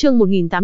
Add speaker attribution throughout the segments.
Speaker 1: Chương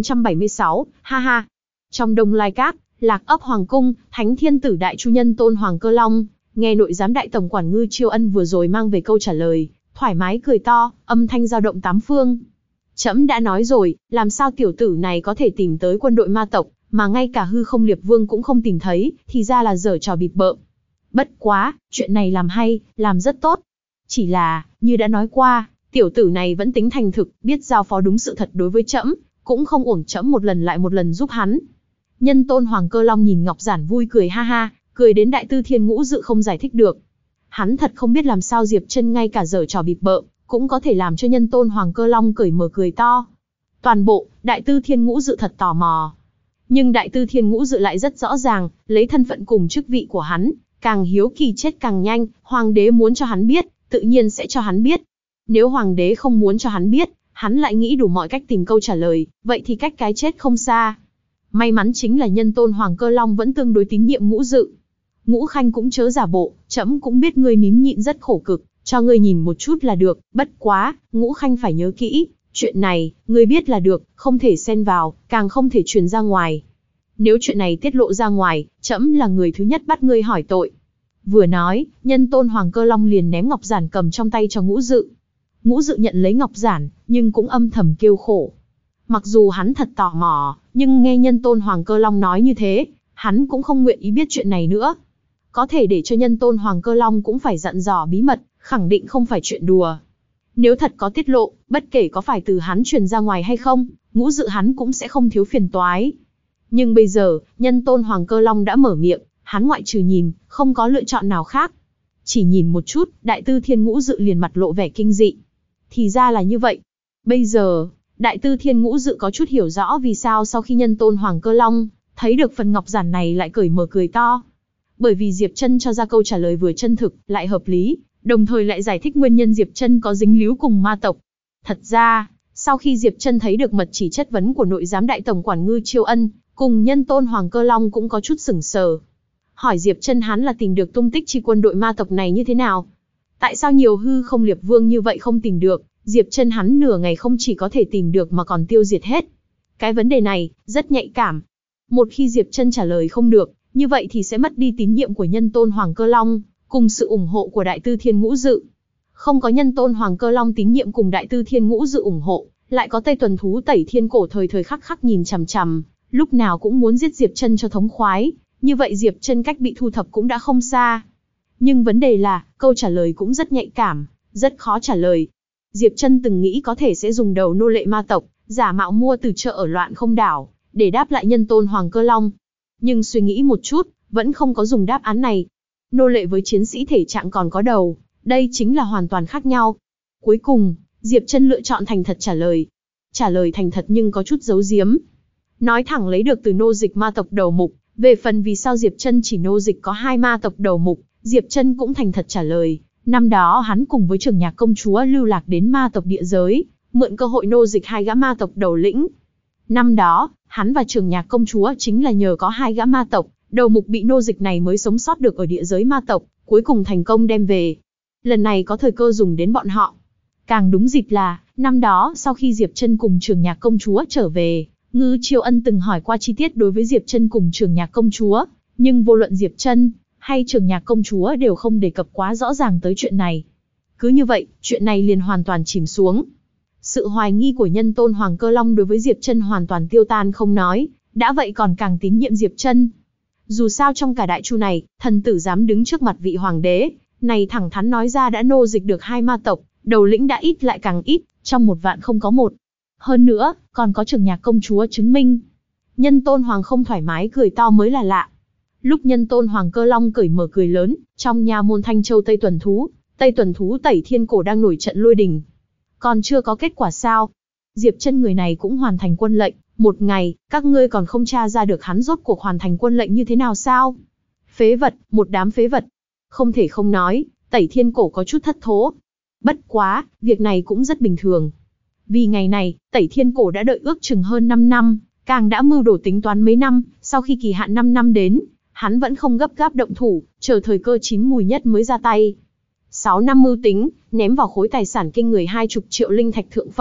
Speaker 1: 1876, ha ha. Trong Đông Lai Các, Lạc ấp Hoàng cung, Thánh Thiên Tử Đại Chu Nhân Tôn Hoàng Cơ Long, nghe nội giám đại tổng quản Ngư Chiêu Ân vừa rồi mang về câu trả lời, thoải mái cười to, âm thanh dao động tám phương. Trẫm đã nói rồi, làm sao tiểu tử này có thể tìm tới quân đội ma tộc, mà ngay cả Hư Không Liệt Vương cũng không tìm thấy, thì ra là giở trò bịp bợm. Bất quá, chuyện này làm hay, làm rất tốt. Chỉ là, như đã nói qua, tiểu tử này vẫn tính thành thực, biết giao phó đúng sự thật đối với trẫm, cũng không uổng trẫm một lần lại một lần giúp hắn. Nhân Tôn Hoàng Cơ Long nhìn Ngọc Giản vui cười ha ha, cười đến Đại Tư Thiên Ngũ Dự không giải thích được. Hắn thật không biết làm sao Diệp Chân ngay cả giở trò bịp bợm, cũng có thể làm cho Nhân Tôn Hoàng Cơ Long cởi mở cười to. Toàn bộ, Đại Tư Thiên Ngũ Dự thật tò mò. Nhưng Đại Tư Thiên Ngũ Dự lại rất rõ ràng, lấy thân phận cùng chức vị của hắn, càng hiếu kỳ chết càng nhanh, Hoàng đế muốn cho hắn biết, tự nhiên sẽ cho hắn biết. Nếu Hoàng đế không muốn cho hắn biết, hắn lại nghĩ đủ mọi cách tìm câu trả lời, vậy thì cách cái chết không xa. May mắn chính là Nhân Tôn Hoàng Cơ Long vẫn tương đối tín nhiệm Ngũ Dự. Ngũ Khanh cũng chớ giả bộ, trẫm cũng biết ngươi nín nhịn rất khổ cực, cho ngươi nhìn một chút là được, bất quá, Ngũ Khanh phải nhớ kỹ, chuyện này, ngươi biết là được, không thể xen vào, càng không thể truyền ra ngoài. Nếu chuyện này tiết lộ ra ngoài, trẫm là người thứ nhất bắt ngươi hỏi tội. Vừa nói, Nhân Tôn Hoàng Cơ Long liền ném ngọc giản cầm trong tay cho Ngũ Dự. Ngũ Dự nhận lấy ngọc giản, nhưng cũng âm thầm kêu khổ. Mặc dù hắn thật tò mò, nhưng nghe Nhân Tôn Hoàng Cơ Long nói như thế, hắn cũng không nguyện ý biết chuyện này nữa. Có thể để cho Nhân Tôn Hoàng Cơ Long cũng phải dặn dò bí mật, khẳng định không phải chuyện đùa. Nếu thật có tiết lộ, bất kể có phải từ hắn truyền ra ngoài hay không, Ngũ Dự hắn cũng sẽ không thiếu phiền toái. Nhưng bây giờ, Nhân Tôn Hoàng Cơ Long đã mở miệng, hắn ngoại trừ nhìn, không có lựa chọn nào khác. Chỉ nhìn một chút, Đại Tư Thiên Ngũ Dự liền mặt lộ vẻ kinh dị. Thì ra là như vậy. Bây giờ, Đại Tư Thiên Ngũ Dự có chút hiểu rõ vì sao sau khi Nhân Tôn Hoàng Cơ Long thấy được phần ngọc giản này lại cởi mở cười to. Bởi vì Diệp Chân cho ra câu trả lời vừa chân thực, lại hợp lý, đồng thời lại giải thích nguyên nhân Diệp Chân có dính líu cùng ma tộc. Thật ra, sau khi Diệp Chân thấy được mật chỉ chất vấn của nội giám đại tổng quản Ngư Chiêu Ân, cùng Nhân Tôn Hoàng Cơ Long cũng có chút sửng sờ. Hỏi Diệp Chân hắn là tìm được tung tích chi quân đội ma tộc này như thế nào? Tại sao nhiều Hư Không Liệt Vương như vậy không tìm được, Diệp Chân hắn nửa ngày không chỉ có thể tìm được mà còn tiêu diệt hết? Cái vấn đề này, rất nhạy cảm. Một khi Diệp Chân trả lời không được, như vậy thì sẽ mất đi tín nhiệm của Nhân Tôn Hoàng Cơ Long, cùng sự ủng hộ của Đại Tư Thiên Ngũ Dự. Không có Nhân Tôn Hoàng Cơ Long tín nhiệm cùng Đại Tư Thiên Ngũ Dự ủng hộ, lại có Tây Tuần Thú Tẩy Thiên Cổ thời thời khắc khắc nhìn chằm chằm, lúc nào cũng muốn giết Diệp Chân cho thống khoái, như vậy Diệp Chân cách bị thu thập cũng đã không xa. Nhưng vấn đề là, câu trả lời cũng rất nhạy cảm, rất khó trả lời. Diệp Chân từng nghĩ có thể sẽ dùng đầu nô lệ ma tộc, giả mạo mua từ chợ ở Loạn Không Đảo, để đáp lại Nhân Tôn Hoàng Cơ Long. Nhưng suy nghĩ một chút, vẫn không có dùng đáp án này. Nô lệ với chiến sĩ thể trạng còn có đầu, đây chính là hoàn toàn khác nhau. Cuối cùng, Diệp Chân lựa chọn thành thật trả lời. Trả lời thành thật nhưng có chút giấu giếm. Nói thẳng lấy được từ nô dịch ma tộc đầu mục, về phần vì sao Diệp Chân chỉ nô dịch có 2 ma tộc đầu mục, Diệp Chân cũng thành thật trả lời. Năm đó hắn cùng với Trường Nhạc công chúa lưu lạc đến ma tộc địa giới, mượn cơ hội nô dịch 2 gã ma tộc đầu lĩnh. Năm đó, hắn và Trường Nhạc công chúa chính là nhờ có 2 gã ma tộc đầu mục bị nô dịch này mới sống sót được ở địa giới ma tộc, cuối cùng thành công đem về. Lần này có thời cơ dùng đến bọn họ. Càng đúng dịp là, năm đó sau khi Diệp Chân cùng Trường Nhạc công chúa trở về, Ngư Chiêu Ân từng hỏi qua chi tiết đối với Diệp Chân cùng Trường Nhạc công chúa, nhưng vô luận Diệp Chân hay Trường Nhạc công chúa đều không đề cập quá rõ ràng tới chuyện này. Cứ như vậy, chuyện này liền hoàn toàn chìm xuống. Sự hoài nghi của Nhân Tôn Hoàng Cơ Long đối với Diệp Chân hoàn toàn tiêu tan không nói, đã vậy còn càng tín nhiệm Diệp Chân. Dù sao trong cả đại chu này, thần tử dám đứng trước mặt vị hoàng đế, này thẳng thắn nói ra đã nô dịch được 2 ma tộc, đầu lĩnh đã ít lại càng ít, trong 1 vạn không có 1. Hơn nữa, còn có Trường Nhạc công chúa chứng minh. Nhân Tôn Hoàng không thoải mái cười to mới là lạ. Lúc Nhân Tôn Hoàng Cơ Long cởi mở cười lớn, trong nha môn Thanh Châu Tây Tuần Thú Tẩy Thiên Cổ đang nổi trận lôi đình. Còn chưa có kết quả sao? Diệp Chân người này cũng hoàn thành quân lệnh, 1 ngày, các ngươi còn không tra ra được hắn rốt cuộc hoàn thành quân lệnh như thế nào sao? Phế vật, một đám phế vật. Không thể không nói, Tẩy Thiên Cổ có chút thất thố. Bất quá, việc này cũng rất bình thường. Vì ngày này, Tẩy Thiên Cổ đã đợi ước chừng hơn 5 năm, càng đã mưu đồ tính toán mấy năm, sau khi kỳ hạn 5 năm đến, hắn vẫn không gấp gáp động thủ, chờ thời cơ chín mùi nhất mới ra tay. 6 năm mưu tính, ném vào khối tài sản kinh người 20 triệu linh thạch thượng phẩm,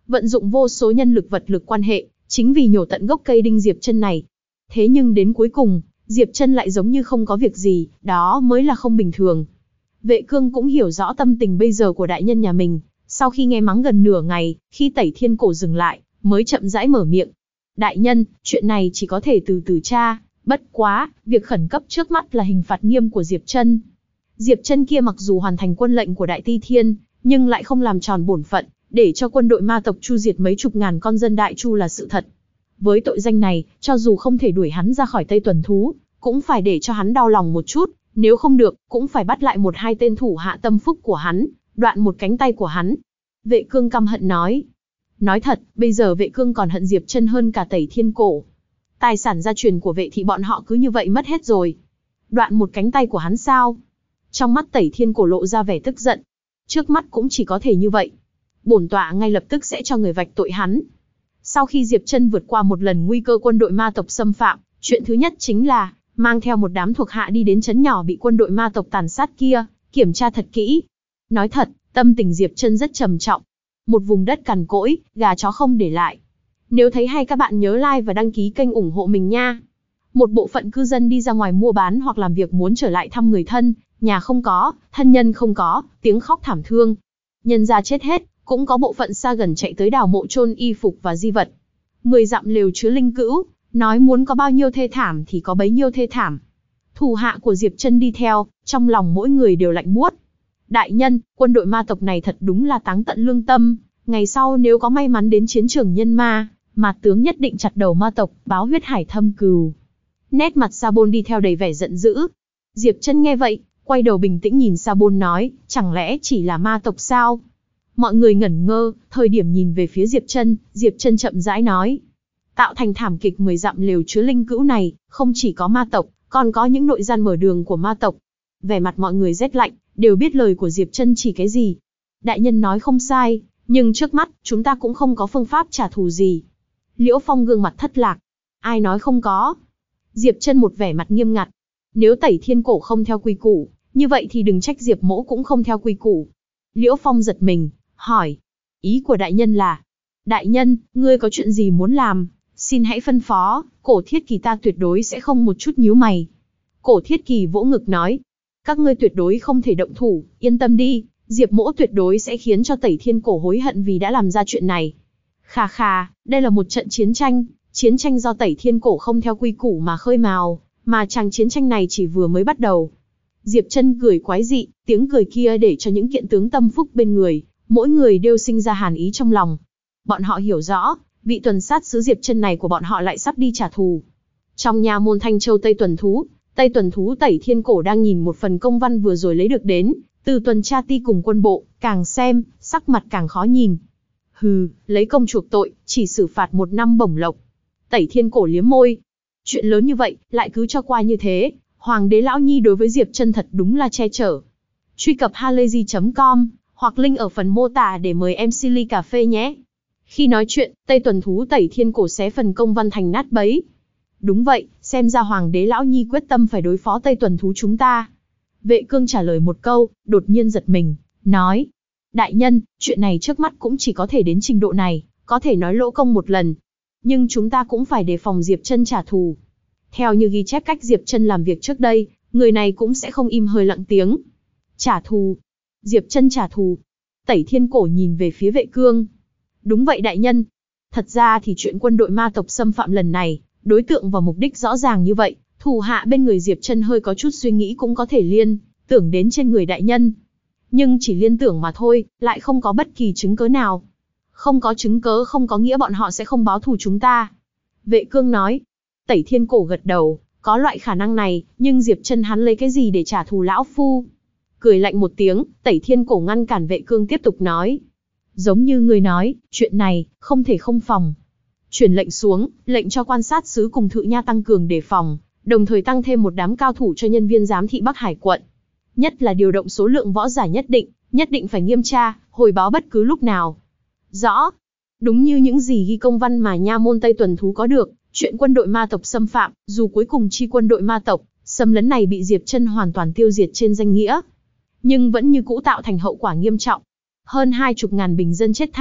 Speaker 1: vận dụng vô số nhân lực vật lực quan hệ, chính vì nhổ tận gốc cây đinh Diệp Chân này. Thế nhưng đến cuối cùng, Diệp Chân lại giống như không có việc gì, đó mới là không bình thường. Vệ Cương cũng hiểu rõ tâm tình bây giờ của đại nhân nhà mình, sau khi nghe mắng gần nửa ngày, khi Tẩy Thiên Cổ dừng lại, mới chậm rãi mở miệng. Đại nhân, chuyện này chỉ có thể từ từ tra, bất quá, việc khẩn cấp trước mắt là hình phạt nghiêm của Diệp Chân. Diệp Chân kia mặc dù hoàn thành quân lệnh của Đại Ti Thiên, nhưng lại không làm tròn bổn phận, để cho quân đội ma tộc chu diệt mấy chục ngàn con dân Đại Chu là sự thật. Với tội danh này, cho dù không thể đuổi hắn ra khỏi Tây Tuần Thú, cũng phải để cho hắn đau lòng một chút, nếu không được, cũng phải bắt lại một hai tên thủ hạ tâm phúc của hắn, đoạn một cánh tay của hắn. Vệ Cương căm hận nói. Nói thật, bây giờ Vệ Cương còn hận Diệp Chân hơn cả Tẩy Thiên Cổ. Tài sản gia truyền của Vệ thị bọn họ cứ như vậy mất hết rồi. Đoạn một cánh tay của hắn sao? Trong mắt Tẩy Thiên Cổ lộ ra vẻ tức giận. Trước mắt cũng chỉ có thể như vậy. Bổn tọa ngay lập tức sẽ cho người vạch tội hắn. Sau khi Diệp Chân vượt qua một lần nguy cơ quân đội ma tộc xâm phạm, chuyện thứ nhất chính là mang theo một đám thuộc hạ đi đến trấn nhỏ bị quân đội ma tộc tàn sát kia, kiểm tra thật kỹ. Nói thật, tâm tình Diệp Chân rất trầm trọng. Một vùng đất cằn cỗi, gà chó không để lại. Nếu thấy hay các bạn nhớ like và đăng ký kênh ủng hộ mình nha. Một bộ phận cư dân đi ra ngoài mua bán hoặc làm việc muốn trở lại thăm người thân, nhà không có, thân nhân không có, tiếng khóc thảm thương. Nhân gia chết hết, cũng có bộ phận xa gần chạy tới đào mộ chôn y phục và di vật. 10 dặm lều chứa linh cữu, nói muốn có bao nhiêu thê thảm thì có bấy nhiêu thê thảm. Thủ hạ của Diệp Chân đi theo, trong lòng mỗi người đều lạnh buốt. Đại nhân, quân đội ma tộc này thật đúng là táng tận lương tâm, ngày sau nếu có may mắn đến chiến trường nhân ma, Mạt tướng nhất định chặt đầu ma tộc, báo huyết hải thâm cừu. Nét mặt Sa Bôn đi theo đầy vẻ giận dữ. Diệp Chân nghe vậy, quay đầu bình tĩnh nhìn Sa Bôn nói, chẳng lẽ chỉ là ma tộc sao? Mọi người ngẩn ngơ, thời điểm nhìn về phía Diệp Chân chậm rãi nói. Tạo thành thảm kịch 10 dặm lều chứa linh cữu này, không chỉ có ma tộc, còn có những nội gian mở đường của ma tộc. Vẻ mặt mọi người rét lạnh, đều biết lời của Diệp Chân chỉ cái gì. Đại nhân nói không sai, nhưng trước mắt, chúng ta cũng không có phương pháp trả thù gì. Liễu Phong gương mặt thất lạc. Ai nói không có? Diệp Chân một vẻ mặt nghiêm ngặt. Nếu Tẩy Thiên Cổ không theo quy củ, như vậy thì đừng trách Diệp Mỗ cũng không theo quy củ. Liễu Phong giật mình, hỏi. Ý của đại nhân là, đại nhân, ngươi có chuyện gì muốn làm, xin hãy phân phó, Cổ Thiết Kỳ ta tuyệt đối sẽ không một chút nhíu mày. Cổ Thiết Kỳ vỗ ngực nói, các ngươi tuyệt đối không thể động thủ, yên tâm đi, Diệp Mỗ tuyệt đối sẽ khiến cho Tẩy Thiên Cổ hối hận vì đã làm ra chuyện này. Khà khà, đây là một trận chiến tranh do Tẩy Thiên Cổ không theo quy củ mà khơi mào, mà chàng chiến tranh này chỉ vừa mới bắt đầu. Diệp Chân cười quái dị, tiếng cười kia để cho những kiện tướng tâm phúc bên người, mỗi người đều sinh ra hàn ý trong lòng. Bọn họ hiểu rõ, vị tuần sát sứ Diệp Chân này của bọn họ lại sắp đi trả thù. Trong nhà môn Thanh Châu Tây Tuần Thú Tẩy Thiên Cổ đang nhìn một phần công văn vừa rồi lấy được đến, từ tuần tra ti cùng quân bộ, càng xem, sắc mặt càng khó nhìn. Hừ, lấy công chuộc tội, chỉ xử phạt 1 năm bổng lộc. Tẩy Thiên Cổ liếm môi. Chuyện lớn như vậy, lại cứ cho qua như thế, Hoàng đế Lão Nhi đối với Diệp Chân thật đúng là che chở. Truy cập halayzi.com, hoặc link ở phần mô tả để mời MC ly cà phê nhé. Khi nói chuyện, Tây Tuần Thú Tẩy Thiên Cổ xé phần công văn thành nát bấy. Đúng vậy, xem ra Hoàng đế Lão Nhi quyết tâm phải đối phó Tây Tuần Thú chúng ta. Vệ Cương trả lời một câu, đột nhiên giật mình, nói. Đại nhân, chuyện này trước mắt cũng chỉ có thể đến trình độ này, có thể nói lỗ công một lần. Nhưng chúng ta cũng phải đề phòng Diệp Chân trả thù. Theo như ghi chép cách Diệp Chân làm việc trước đây, người này cũng sẽ không im hơi lặng tiếng. Trả thù. Diệp Chân trả thù. Tẩy Thiên Cổ nhìn về phía Vệ Cương. Đúng vậy đại nhân. Thật ra thì chuyện quân đội ma tộc xâm phạm lần này, đối tượng và mục đích rõ ràng như vậy, thủ hạ bên người Diệp Chân hơi có chút suy nghĩ cũng có thể liên tưởng đến trên người đại nhân. Nhưng chỉ liên tưởng mà thôi, lại không có bất kỳ chứng cớ nào. Không có chứng cớ không có nghĩa bọn họ sẽ không báo thù chúng ta. Vệ Cương nói. Tẩy Thiên Cổ gật đầu, có loại khả năng này, nhưng Diệp Chân hắn lấy cái gì để trả thù lão phu? Cười lạnh một tiếng, Tẩy Thiên Cổ ngăn cản Vệ Cương tiếp tục nói. Giống như người nói, chuyện này, không thể không phòng. Truyền lệnh xuống, lệnh cho quan sát sứ cùng Thự Nha tăng cường đề phòng, đồng thời tăng thêm một đám cao thủ cho nhân viên giám thị Bắc Hải quận. Nhất là điều động số lượng võ giả nhất định phải nghiêm tra, hồi báo bất cứ lúc nào. Rõ. Đúng như những gì ghi công văn mà nha môn Tây Tuần Thú có được, chuyện quân đội ma tộc xâm phạm, dù cuối cùng chi quân đội ma tộc, xâm lấn này bị Diệp Chân hoàn toàn tiêu diệt trên danh nghĩa, nhưng vẫn như cũ tạo thành hậu quả nghiêm trọng. Hơn 20.000 bình dân chết thảm,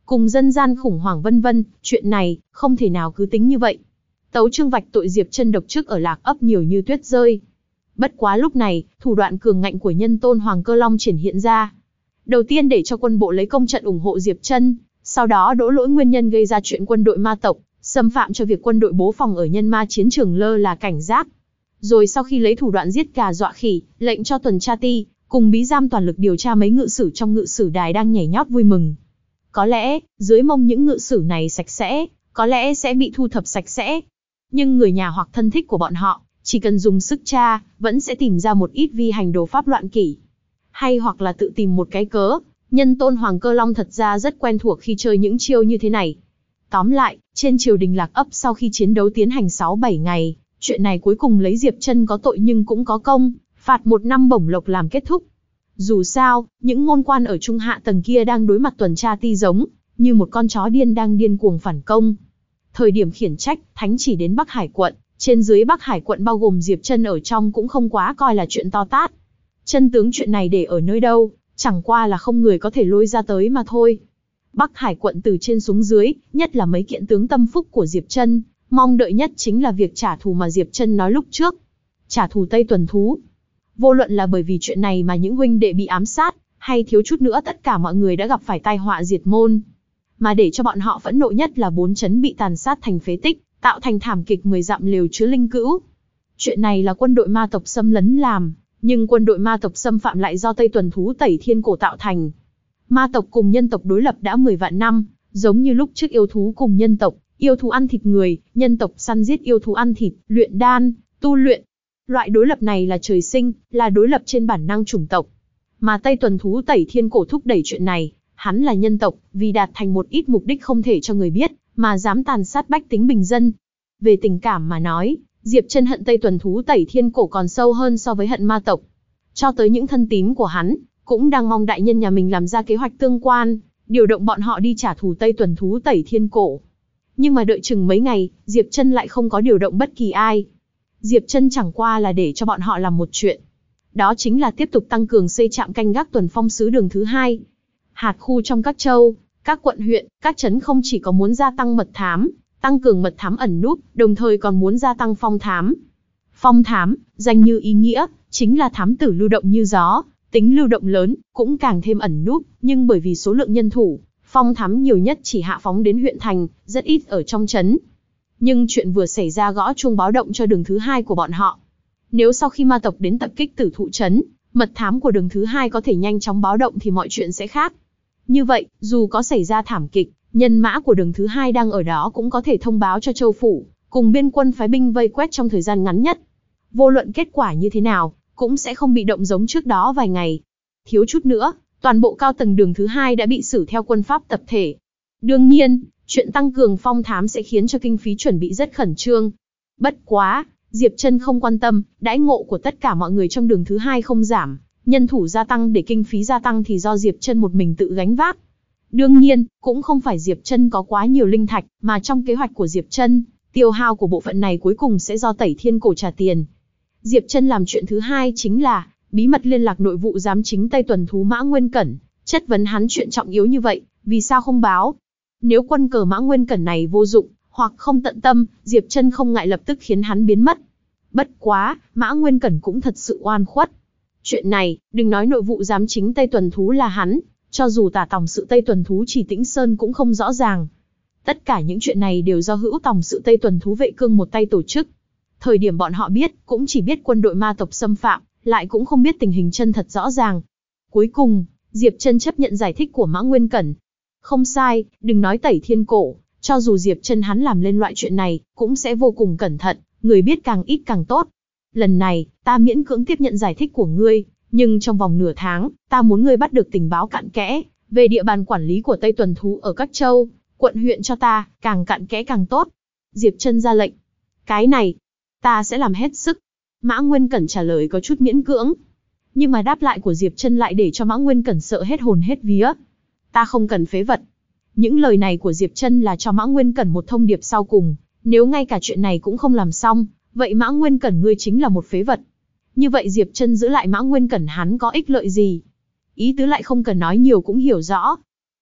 Speaker 1: cùng dân gian khủng hoảng vân vân, chuyện này, không thể nào cứ tính như vậy. Tấu chương vạch tội Diệp Chân độc chức ở Lạc Ấp nhiều như tuyết rơi. Bất quá lúc này, thủ đoạn cường ngạnh của nhân tôn Hoàng Cơ Long triển hiện ra. Đầu tiên để cho quân bộ lấy công trận ủng hộ Diệp Chân, sau đó đổ lỗi nguyên nhân gây ra chuyện quân đội ma tộc, xâm phạm cho việc quân đội bố phòng ở nhân ma chiến trường lơ là cảnh giác. Rồi sau khi lấy thủ đoạn giết gà dọa khỉ, lệnh cho tuần tra ti, cùng bí giam toàn lực điều tra mấy ngự sử trong ngự sử đài đang nhảy nhót vui mừng. Có lẽ, dưới mông những ngự sử này sạch sẽ, có lẽ sẽ bị thu thập sạch sẽ. Nhưng người nhà hoặc thân thích của bọn họ, chỉ cần dùng sức tra, vẫn sẽ tìm ra một ít vi hành đồ pháp loạn kỷ. Hay hoặc là tự tìm một cái cớ, nhân tôn Hoàng Cơ Long thật ra rất quen thuộc khi chơi những chiêu như thế này. Tóm lại, trên triều đình Lạc Ấp sau khi chiến đấu tiến hành 6-7 ngày, chuyện này cuối cùng lấy Diệp Chân có tội nhưng cũng có công, phạt 1 năm bổng lộc làm kết thúc. Dù sao, những ngôn quan ở trung hạ tầng kia đang đối mặt tuần tra ti giống như một con chó điên đang điên cuồng phản công. Thời điểm khiển trách, thánh chỉ đến Bắc Hải quận, trên dưới Bắc Hải quận bao gồm Diệp Chân ở trong cũng không quá coi là chuyện to tát. Chân tướng chuyện này để ở nơi đâu, chẳng qua là không người có thể lôi ra tới mà thôi. Bắc Hải quận từ trên xuống dưới, nhất là mấy kiện tướng tâm phúc của Diệp Chân, mong đợi nhất chính là việc trả thù mà Diệp Chân nói lúc trước. Trả thù Tây Tuần Thú. Vô luận là bởi vì chuyện này mà những huynh đệ bị ám sát, hay thiếu chút nữa tất cả mọi người đã gặp phải tai họa diệt môn. Mà để cho bọn họ phẫn nộ nhất là 4 trấn bị tàn sát thành phế tích, tạo thành thảm kịch 10 dặm lều chứa linh cữu. Chuyện này là quân đội ma tộc xâm lấn làm, nhưng quân đội ma tộc xâm phạm lại do Tây Tuần Thú Tẩy Thiên Cổ tạo thành. Ma tộc cùng nhân tộc đối lập đã 10 vạn năm, giống như lúc trước yêu thú cùng nhân tộc, yêu thú ăn thịt người, nhân tộc săn giết yêu thú ăn thịt, luyện đan, tu luyện. Loại đối lập này là trời sinh, là đối lập trên bản năng chủng tộc. Mà Tây Tuần Thú Tẩy Thiên Cổ thúc đẩy chuyện này, hắn là nhân tộc, vì đạt thành một ít mục đích không thể cho người biết, mà dám tàn sát bách tính bình dân. Về tình cảm mà nói, Diệp Chân hận Tây Tuần Thú Tẩy Thiên Cổ còn sâu hơn so với hận ma tộc. Cho tới những thân tín của hắn, cũng đang mong đại nhân nhà mình làm ra kế hoạch tương quan, điều động bọn họ đi trả thù Tây Tuần Thú Tẩy Thiên Cổ. Nhưng mà đợi chừng mấy ngày, Diệp Chân lại không có điều động bất kỳ ai. Diệp Chân chẳng qua là để cho bọn họ làm một chuyện. Đó chính là tiếp tục tăng cường xây trạm canh gác tuần phong sứ đường thứ 2. Hạt khu trong các châu, các quận huyện, các trấn không chỉ có muốn gia tăng mật thám, tăng cường mật thám ẩn núp, đồng thời còn muốn gia tăng phong thám. Phong thám, danh như ý nghĩa, chính là thám tử lưu động như gió, tính lưu động lớn, cũng càng thêm ẩn núp, nhưng bởi vì số lượng nhân thủ, phong thám nhiều nhất chỉ hạ phóng đến huyện thành, rất ít ở trong trấn. Nhưng chuyện vừa xảy ra gõ chuông báo động cho đường thứ 2 của bọn họ. Nếu sau khi ma tộc đến tập kích Tử Thụ trấn, mật thám của đường thứ 2 có thể nhanh chóng báo động thì mọi chuyện sẽ khác. Như vậy, dù có xảy ra thảm kịch, nhân mã của đường thứ 2 đang ở đó cũng có thể thông báo cho châu phủ, cùng biên quân phái binh vây quét trong thời gian ngắn nhất. Vô luận kết quả như thế nào, cũng sẽ không bị động giống trước đó vài ngày. Thiếu chút nữa, toàn bộ cao tầng đường thứ 2 đã bị xử theo quân pháp tập thể. Đương nhiên, chuyện tăng cường phong thám sẽ khiến cho kinh phí chuẩn bị rất khẩn trương. Bất quá, Diệp Chân không quan tâm, đãi ngộ của tất cả mọi người trong đường thứ 2 không giảm, nhân thủ gia tăng để kinh phí gia tăng thì do Diệp Chân một mình tự gánh vác. Đương nhiên, cũng không phải Diệp Chân có quá nhiều linh thạch, mà trong kế hoạch của Diệp Chân, tiêu hao của bộ phận này cuối cùng sẽ do Tẩy Thiên Cổ trả tiền. Diệp Chân làm chuyện thứ 2 chính là bí mật liên lạc nội vụ giám chính Tây Tuần Thú Mã Nguyên Cẩn, chất vấn hắn chuyện trọng yếu như vậy, vì sao không báo? Nếu quân cờ Mã Nguyên Cẩn này vô dụng, hoặc không tận tâm, Diệp Chân không ngại lập tức khiến hắn biến mất. Bất quá, Mã Nguyên Cẩn cũng thật sự oan khuất. Chuyện này, đừng nói nội vụ giám chính Tây Tuần Thú là hắn, cho dù tả tổng sự Tây Tuần Thú Chỉ Tĩnh Sơn cũng không rõ ràng. Tất cả những chuyện này đều do hữu tổng sự Tây Tuần Thú Vệ Cương một tay tổ chức. Thời điểm bọn họ biết, cũng chỉ biết quân đội ma tộc xâm phạm, lại cũng không biết tình hình chân thật rõ ràng. Cuối cùng, Diệp Chân chấp nhận giải thích của Mã Nguyên Cẩn. Không sai, đừng nói Tẩy Thiên Cổ, cho dù Diệp Chân hắn làm lên loại chuyện này, cũng sẽ vô cùng cẩn thận, người biết càng ít càng tốt. Lần này, ta miễn cưỡng tiếp nhận giải thích của ngươi, nhưng trong vòng nửa tháng, ta muốn ngươi bắt được tình báo cặn kẽ về địa bàn quản lý của Tây Tuần Thú ở các châu, quận huyện cho ta, càng cặn kẽ càng tốt. Diệp Chân ra lệnh. Cái này, ta sẽ làm hết sức. Mã Nguyên Cẩn trả lời có chút miễn cưỡng. Nhưng mà đáp lại của Diệp Chân lại để cho Mã Nguyên Cẩn sợ hết hồn hết vía. Ta không cần phế vật. Những lời này của Diệp Chân là cho Mã Nguyên Cẩn một thông điệp sau cùng. Nếu ngay cả chuyện này cũng không làm xong, vậy Mã Nguyên Cẩn ngươi chính là một phế vật. Như vậy Diệp Chân giữ lại Mã Nguyên Cẩn hắn có ích lợi gì? Ý tứ lại không cần nói nhiều cũng hiểu rõ.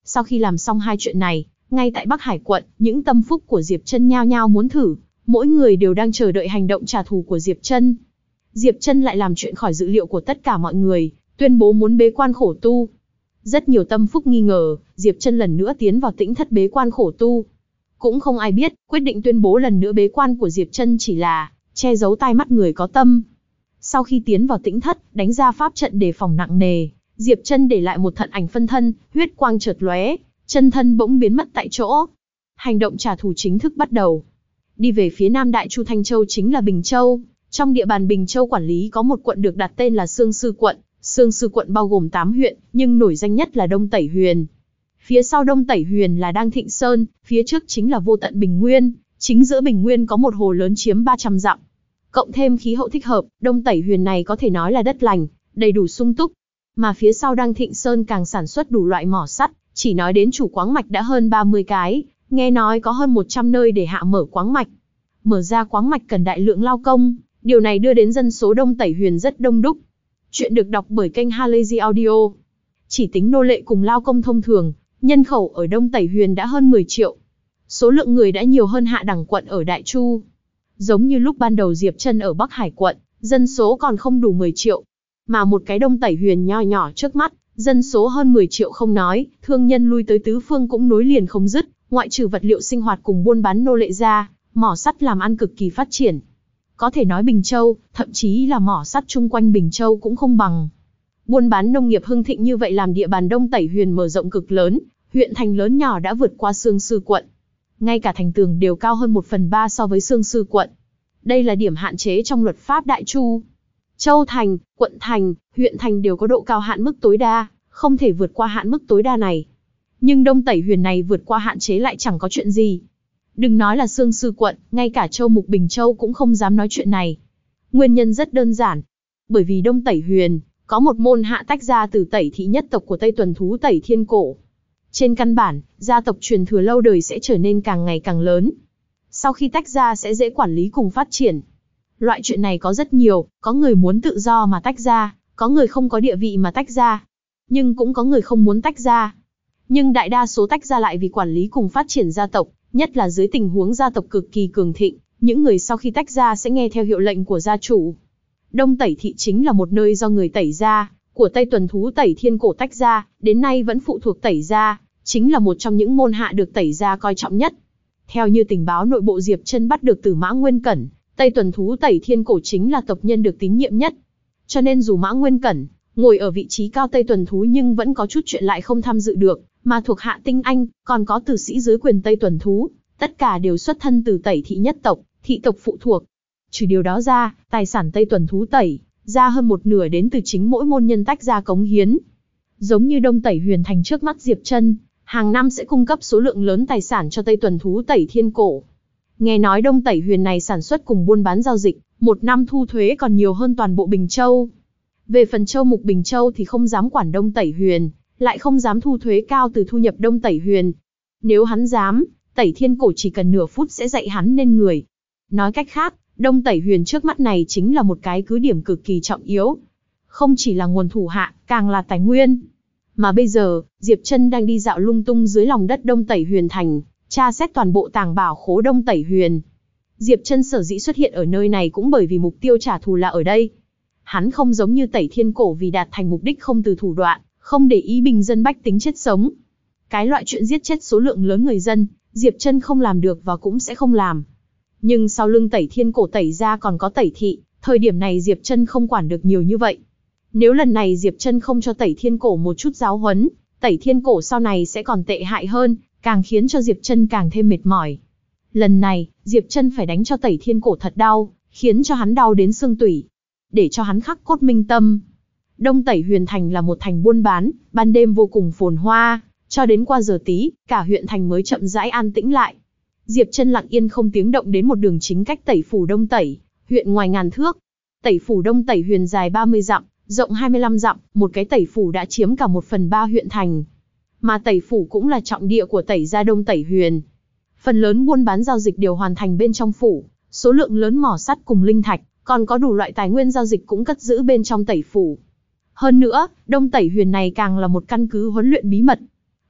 Speaker 1: Sau khi làm xong hai chuyện này, ngay tại Bắc Hải quận, những tâm phúc của Diệp Trân nhao nhao muốn thử, mỗi người đều đang chờ đợi hành động trả thù của Diệp Trân. Diệp Trân lại làm chuyện khỏi dự liệu của tất cả mọi người, tuyên bố muốn bế quan khổ tu. Rất nhiều tâm phúc nghi ngờ, Diệp Trân lần nữa tiến vào tĩnh thất bế quan khổ tu. Cũng không ai biết, quyết định tuyên bố lần nữa bế quan của Diệp Trân chỉ là che giấu tai mắt người có tâm. Sau khi tiến vào tĩnh thất, đánh ra pháp trận đề phòng nặng nề, Diệp Trân để lại một thận ảnh phân thân, huyết quang chợt lóe, chân thân bỗng biến mất tại chỗ. Hành động trả thù chính thức bắt đầu. Đi về phía Nam Đại Chu Thanh Châu chính là Bình Châu. Trong địa bàn Bình Châu quản lý có một quận được đặt tên là Xương Sư quận. Xương Sư quận bao gồm 8 huyện, nhưng nổi danh nhất là Đông Tẩy Huyền. Phía sau Đông Tẩy Huyền là Đang Thịnh Sơn, phía trước chính là Vô Tận Bình Nguyên. Chính giữa Bình Nguyên có một hồ lớn chiếm 300 dặm. Cộng thêm khí hậu thích hợp, Đông Tẩy Huyền này có thể nói là đất lành, đầy đủ sung túc. Mà phía sau Đang Thịnh Sơn càng sản xuất đủ loại mỏ sắt, chỉ nói đến chủ khoáng mạch đã hơn 30 cái, nghe nói có hơn 100 nơi để hạ mở khoáng mạch. Mở ra khoáng mạch cần đại lượng lao công, điều này đưa đến dân số Đông Tẩy Huyền rất đông đúc. Chuyện được đọc bởi kênh Halazy Audio. Chỉ tính nô lệ cùng lao công thông thường, nhân khẩu ở Đông Tẩy Huyền đã hơn 10 triệu. Số lượng người đã nhiều hơn hạ đẳng quận ở Đại Chu. Giống như lúc ban đầu Diệp Trân ở Bắc Hải quận, dân số còn không đủ 10 triệu. Mà một cái Đông Tẩy Huyền nho nhỏ trước mắt, dân số hơn 10 triệu không nói, thương nhân lui tới tứ phương cũng nối liền không dứt, ngoại trừ vật liệu sinh hoạt cùng buôn bán nô lệ ra, mỏ sắt làm ăn cực kỳ phát triển. Có thể nói Bình Châu, thậm chí là mỏ sắt chung quanh Bình Châu cũng không bằng. Buôn bán nông nghiệp hưng thịnh như vậy làm địa bàn Đông Tẩy Huyền mở rộng cực lớn, huyện thành lớn nhỏ đã vượt qua Xương Sư quận. Ngay cả thành tường đều cao hơn 1/3 so với Xương Sư quận. Đây là điểm hạn chế trong luật pháp Đại Chu. Châu thành, quận thành, huyện thành đều có độ cao hạn mức tối đa, không thể vượt qua hạn mức tối đa này. Nhưng Đông Tẩy Huyền này vượt qua hạn chế lại chẳng có chuyện gì. Đừng nói là Xương Sư quận, ngay cả Châu Mục Bình Châu cũng không dám nói chuyện này. Nguyên nhân rất đơn giản. Bởi vì Đông Tẩy Huyền, có một môn hạ tách ra từ Tẩy thị nhất tộc của Tây Tuần Thú Tẩy Thiên Cổ. Trên căn bản, gia tộc truyền thừa lâu đời sẽ trở nên càng ngày càng lớn. Sau khi tách ra sẽ dễ quản lý cùng phát triển. Loại chuyện này có rất nhiều, có người muốn tự do mà tách ra, có người không có địa vị mà tách ra. Nhưng cũng có người không muốn tách ra. Nhưng đại đa số tách ra lại vì quản lý cùng phát triển gia tộc, nhất là dưới tình huống gia tộc cực kỳ cường thịnh, những người sau khi tách ra sẽ nghe theo hiệu lệnh của gia chủ. Đông Tẩy thị chính là một nơi do người Tẩy gia của Tây Tuần Thú Tẩy Thiên Cổ tách ra, đến nay vẫn phụ thuộc Tẩy gia, chính là một trong những môn hạ được Tẩy gia coi trọng nhất. Theo như tình báo nội bộ Diệp Trân bắt được từ Mã Nguyên Cẩn, Tây Tuần Thú Tẩy Thiên Cổ chính là tộc nhân được tín nhiệm nhất. Cho nên dù Mã Nguyên Cẩn ngồi ở vị trí cao Tây Tuần Thú nhưng vẫn có chút chuyện lại không tham dự được, mà thuộc hạ tinh anh, còn có tử sĩ dưới quyền Tây Tuần Thú, tất cả đều xuất thân từ Tẩy thị nhất tộc, thị tộc phụ thuộc. Trừ điều đó ra, tài sản Tây Tuần Thú Tẩy ra hơn một nửa đến từ chính mỗi môn nhân tách ra cống hiến. Giống như Đông Tẩy Huyền thành trước mắt Diệp Trân, hàng năm sẽ cung cấp số lượng lớn tài sản cho Tây Tuần Thú Tẩy Thiên Cổ. Nghe nói Đông Tẩy Huyền này sản xuất cùng buôn bán giao dịch, một năm thu thuế còn nhiều hơn toàn bộ Bình Châu. Về phần Châu Mục Bình Châu thì không dám quản Đông Tẩy Huyền, lại không dám thu thuế cao từ thu nhập Đông Tẩy Huyền. Nếu hắn dám, Tẩy Thiên Cổ chỉ cần nửa phút sẽ dạy hắn nên người. Nói cách khác, Đông Tẩy Huyền trước mắt này chính là một cái cứ điểm cực kỳ trọng yếu. Không chỉ là nguồn thủ hạ, càng là tài nguyên. Mà bây giờ, Diệp Trân đang đi dạo lung tung dưới lòng đất Đông Tẩy Huyền thành, tra xét toàn bộ tàng bảo khố Đông Tẩy Huyền. Diệp Trân sở dĩ xuất hiện ở nơi này cũng bởi vì mục tiêu trả thù là ở đây. Hắn không giống như Tẩy Thiên Cổ vì đạt thành mục đích không từ thủ đoạn, không để ý bình dân bách tính chết sống. Cái loại chuyện giết chết số lượng lớn người dân, Diệp Trân không làm được và cũng sẽ không làm. Nhưng sau lưng Tẩy Thiên Cổ Tẩy ra còn có Tẩy thị, thời điểm này Diệp Trân không quản được nhiều như vậy. Nếu lần này Diệp Trân không cho Tẩy Thiên Cổ một chút giáo huấn, Tẩy Thiên Cổ sau này sẽ còn tệ hại hơn, càng khiến cho Diệp Trân càng thêm mệt mỏi. Lần này, Diệp Trân phải đánh cho Tẩy Thiên Cổ thật đau, khiến cho hắn đau đến xương tủy, để cho hắn khắc cốt minh tâm. Đông Tẩy Huyền thành là một thành buôn bán, ban đêm vô cùng phồn hoa, cho đến qua giờ tí, cả huyện thành mới chậm rãi an tĩnh lại. Diệp Trân lặng yên không tiếng động đến một đường chính cách Tẩy phủ Đông Tẩy, huyện ngoài ngàn thước. Tẩy phủ Đông Tẩy Huyền dài 30 dặm, rộng 25 dặm, một cái Tẩy phủ đã chiếm cả 1/3 huyện thành. Mà Tẩy phủ cũng là trọng địa của Tẩy gia Đông Tẩy Huyền. Phần lớn buôn bán giao dịch đều hoàn thành bên trong phủ, số lượng lớn mỏ sắt cùng linh thạch, còn có đủ loại tài nguyên giao dịch cũng cất giữ bên trong Tẩy phủ. Hơn nữa, Đông Tẩy Huyền này càng là một căn cứ huấn luyện bí mật.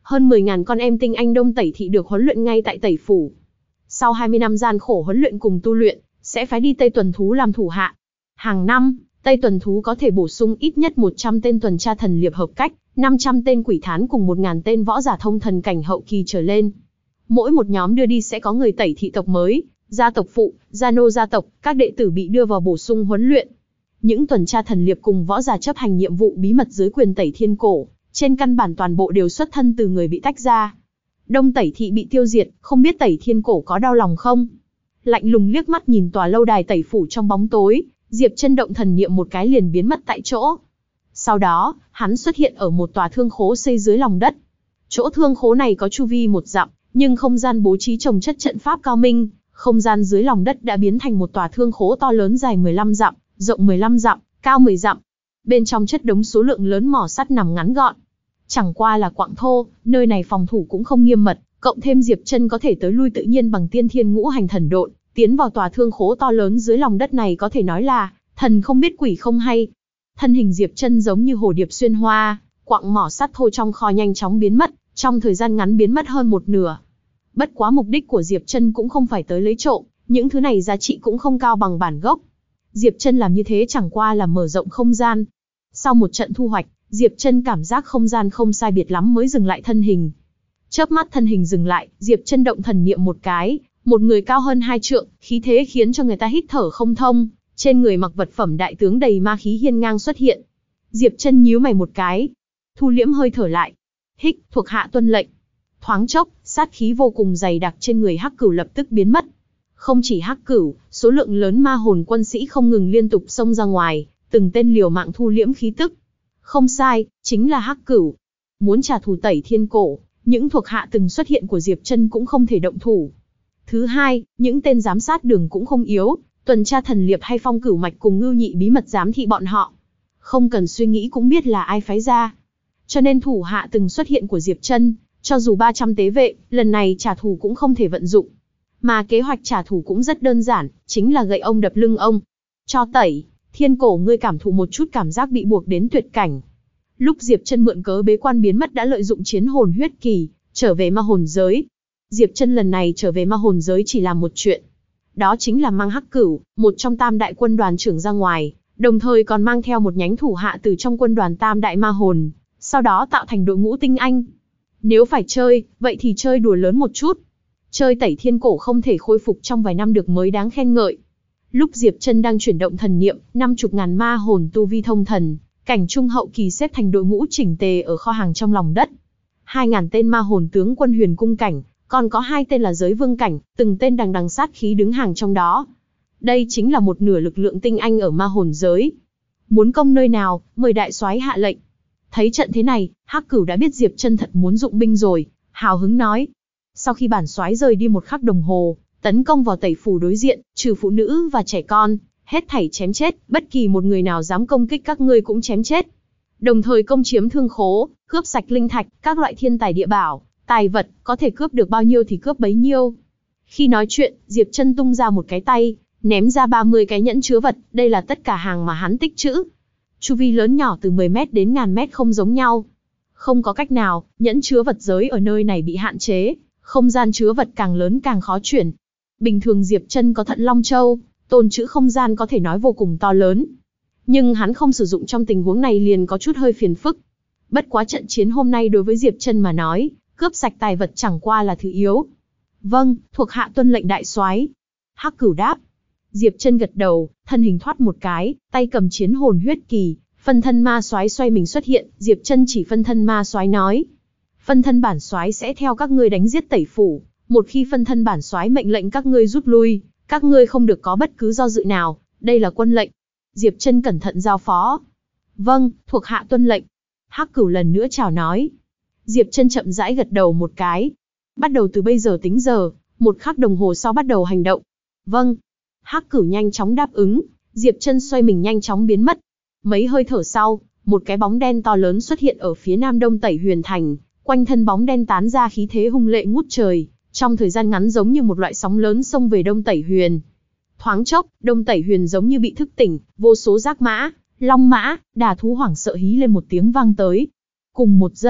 Speaker 1: hơn 10.000 con em tinh anh Đông Tẩy Thị được huấn luyện ngay tại Tẩy Phủ. Sau 20 năm gian khổ huấn luyện cùng tu luyện, sẽ phái đi Tây Tuần Thú làm thủ hạ. Hàng năm, Tây Tuần Thú có thể bổ sung ít nhất 100 tên tuần tra thần liệp hợp cách, 500 tên quỷ thán cùng 1.000 tên võ giả thông thần cảnh hậu kỳ trở lên. Mỗi một nhóm đưa đi sẽ có người Tẩy Thị tộc mới, gia tộc phụ, gia nô gia tộc, các đệ tử bị đưa vào bổ sung huấn luyện. Những tuần tra thần liệp cùng võ giả chấp hành nhiệm vụ bí mật dưới quyền Tẩy Thiên Cổ, trên căn bản toàn bộ đều xuất thân từ người bị tách ra. Đông Tẩy Thị bị tiêu diệt, không biết Tẩy Thiên Cổ có đau lòng không? Lạnh lùng liếc mắt nhìn tòa lâu đài Tẩy Phủ trong bóng tối, Diệp Chân động thần niệm một cái liền biến mất tại chỗ. Sau đó, hắn xuất hiện ở một tòa thương khố xây dưới lòng đất. Chỗ thương khố này có chu vi 1 dặm, nhưng không gian bố trí trồng chất trận pháp cao minh, không gian dưới lòng đất đã biến thành một tòa thương khố to lớn dài 15 dặm, rộng 15 dặm, cao 10 dặm. Bên trong chất đống số lượng lớn mỏ sắt nằm ngắn gọn. Chẳng qua là quặng thô, nơi này phòng thủ cũng không nghiêm mật, cộng thêm Diệp Chân có thể tới lui tự nhiên bằng tiên thiên ngũ hành thần độn, tiến vào tòa thương khố to lớn dưới lòng đất này có thể nói là thần không biết quỷ không hay. Thân hình Diệp Chân giống như hồ điệp xuyên hoa, quặng mỏ sắt thô trong kho nhanh chóng biến mất, trong thời gian ngắn biến mất hơn 1/2. Bất quá mục đích của Diệp Chân cũng không phải tới lấy trộm, những thứ này giá trị cũng không cao bằng bản gốc. Diệp Chân làm như thế chẳng qua là mở rộng không gian. Sau một trận thu hoạch, Diệp Chân cảm giác không gian không sai biệt lắm mới dừng lại thân hình. Chớp mắt thân hình dừng lại, Diệp Chân động thần niệm một cái, một người cao hơn 2 trượng, khí thế khiến cho người ta hít thở không thông, trên người mặc vật phẩm đại tướng đầy ma khí hiên ngang xuất hiện. Diệp Chân nhíu mày một cái, thu liễm hơi thở lại. Hích, thuộc hạ tuân lệnh. Thoáng chốc, sát khí vô cùng dày đặc trên người Hắc Cửu lập tức biến mất. Không chỉ Hắc Cửu, số lượng lớn ma hồn quân sĩ không ngừng liên tục xông ra ngoài, từng tên liều mạng thu liễm khí tức. Không sai, chính là Hắc Cửu. Muốn trả thù Tẩy Thiên Cổ, những thuộc hạ từng xuất hiện của Diệp Chân cũng không thể động thủ. Thứ hai, những tên giám sát đường cũng không yếu, tuần tra thần liệp hay Phong Cửu mạch cùng Ngưu Nhị bí mật giám thị bọn họ. Không cần suy nghĩ cũng biết là ai phái ra. Cho nên thủ hạ từng xuất hiện của Diệp Chân, cho dù 300 tế vệ, lần này trả thù cũng không thể vận dụng. Mà kế hoạch trả thù cũng rất đơn giản, chính là gậy ông đập lưng ông. Cho Tẩy Thiên Cổ ngươi cảm thụ một chút cảm giác bị buộc đến tuyệt cảnh. Lúc Diệp Chân mượn cớ bế quan biến mất đã lợi dụng chiến hồn huyết kỳ, trở về ma hồn giới. Diệp Chân lần này trở về ma hồn giới chỉ làm một chuyện. Đó chính là mang Hắc Cửu, một trong tam đại quân đoàn trưởng ra ngoài, đồng thời còn mang theo một nhánh thủ hạ từ trong quân đoàn tam đại ma hồn, sau đó tạo thành đội ngũ tinh anh. Nếu phải chơi, vậy thì chơi đùa lớn một chút. Chơi Tẩy Thiên Cổ không thể khôi phục trong vài năm được mới đáng khen ngợi. Lúc Diệp Chân đang chuyển động thần niệm, 50.000 ma hồn tu vi thông thần, cảnh trung hậu kỳ xếp thành đội ngũ chỉnh tề ở kho hàng trong lòng đất. 2.000 tên ma hồn tướng quân huyền cung cảnh, còn có 2 tên là giới vương cảnh, từng tên đằng đằng sát khí đứng hàng trong đó. Đây chính là một nửa lực lượng tinh anh ở ma hồn giới. Muốn công nơi nào, mời đại soái hạ lệnh. Thấy trận thế này, Hắc Cửu đã biết Diệp Chân thật muốn dụng binh rồi, hào hứng nói. Sau khi bản soái rời đi 1 khắc đồng hồ, tấn công vào Tẩy Phủ đối diện, trừ phụ nữ và trẻ con, hết thảy chém chết, bất kỳ một người nào dám công kích các ngươi cũng chém chết. Đồng thời công chiếm thương khố, cướp sạch linh thạch, các loại thiên tài địa bảo, tài vật, có thể cướp được bao nhiêu thì cướp bấy nhiêu. Khi nói chuyện, Diệp Chân tung ra một cái tay, ném ra 30 cái nhẫn chứa vật, đây là tất cả hàng mà hắn tích trữ. Chu vi lớn nhỏ từ 10 mét đến ngàn mét không giống nhau. Không có cách nào, nhẫn chứa vật giới ở nơi này bị hạn chế, không gian chứa vật càng lớn càng khó chuyển. Bình thường Diệp Chân có Thận Long Châu, tồn trữ không gian có thể nói vô cùng to lớn. Nhưng hắn không sử dụng trong tình huống này liền có chút hơi phiền phức. Bất quá trận chiến hôm nay đối với Diệp Chân mà nói, cướp sạch tài vật chẳng qua là thứ yếu. Vâng, thuộc hạ tuân lệnh đại soái. Hắc Cửu đáp. Diệp Chân gật đầu, thân hình thoát một cái, tay cầm chiến hồn huyết kỳ, phân thân ma soái xoay mình xuất hiện, Diệp Chân chỉ phân thân ma soái nói: "Phân thân bản soái sẽ theo các ngươi đánh giết Tẩy Phủ, một khi phân thân bản soái mệnh lệnh các ngươi rút lui, các ngươi không được có bất cứ do dự nào, đây là quân lệnh." Diệp Chân cẩn thận giao phó. "Vâng, thuộc hạ tuân lệnh." Hắc Cửu lần nữa chào nói. Diệp Chân chậm rãi gật đầu một cái. "Bắt đầu từ bây giờ tính giờ, 1 khắc đồng hồ sau bắt đầu hành động." "Vâng." Hắc Cửu nhanh chóng đáp ứng, Diệp Chân xoay mình nhanh chóng biến mất. Mấy hơi thở sau, một cái bóng đen to lớn xuất hiện ở phía nam đông Tẩy Huyền Thành, quanh thân bóng đen tán ra khí thế hung lệ ngút trời, trong thời gian ngắn giống như một loại sóng lớn xông về đông Tẩy Huyền. Thoáng chốc, đông Tẩy Huyền giống như bị thức tỉnh, vô số giác mã, long mã, đà thú hoảng sợ hí lên một tiếng vang tới. Cùng một giây,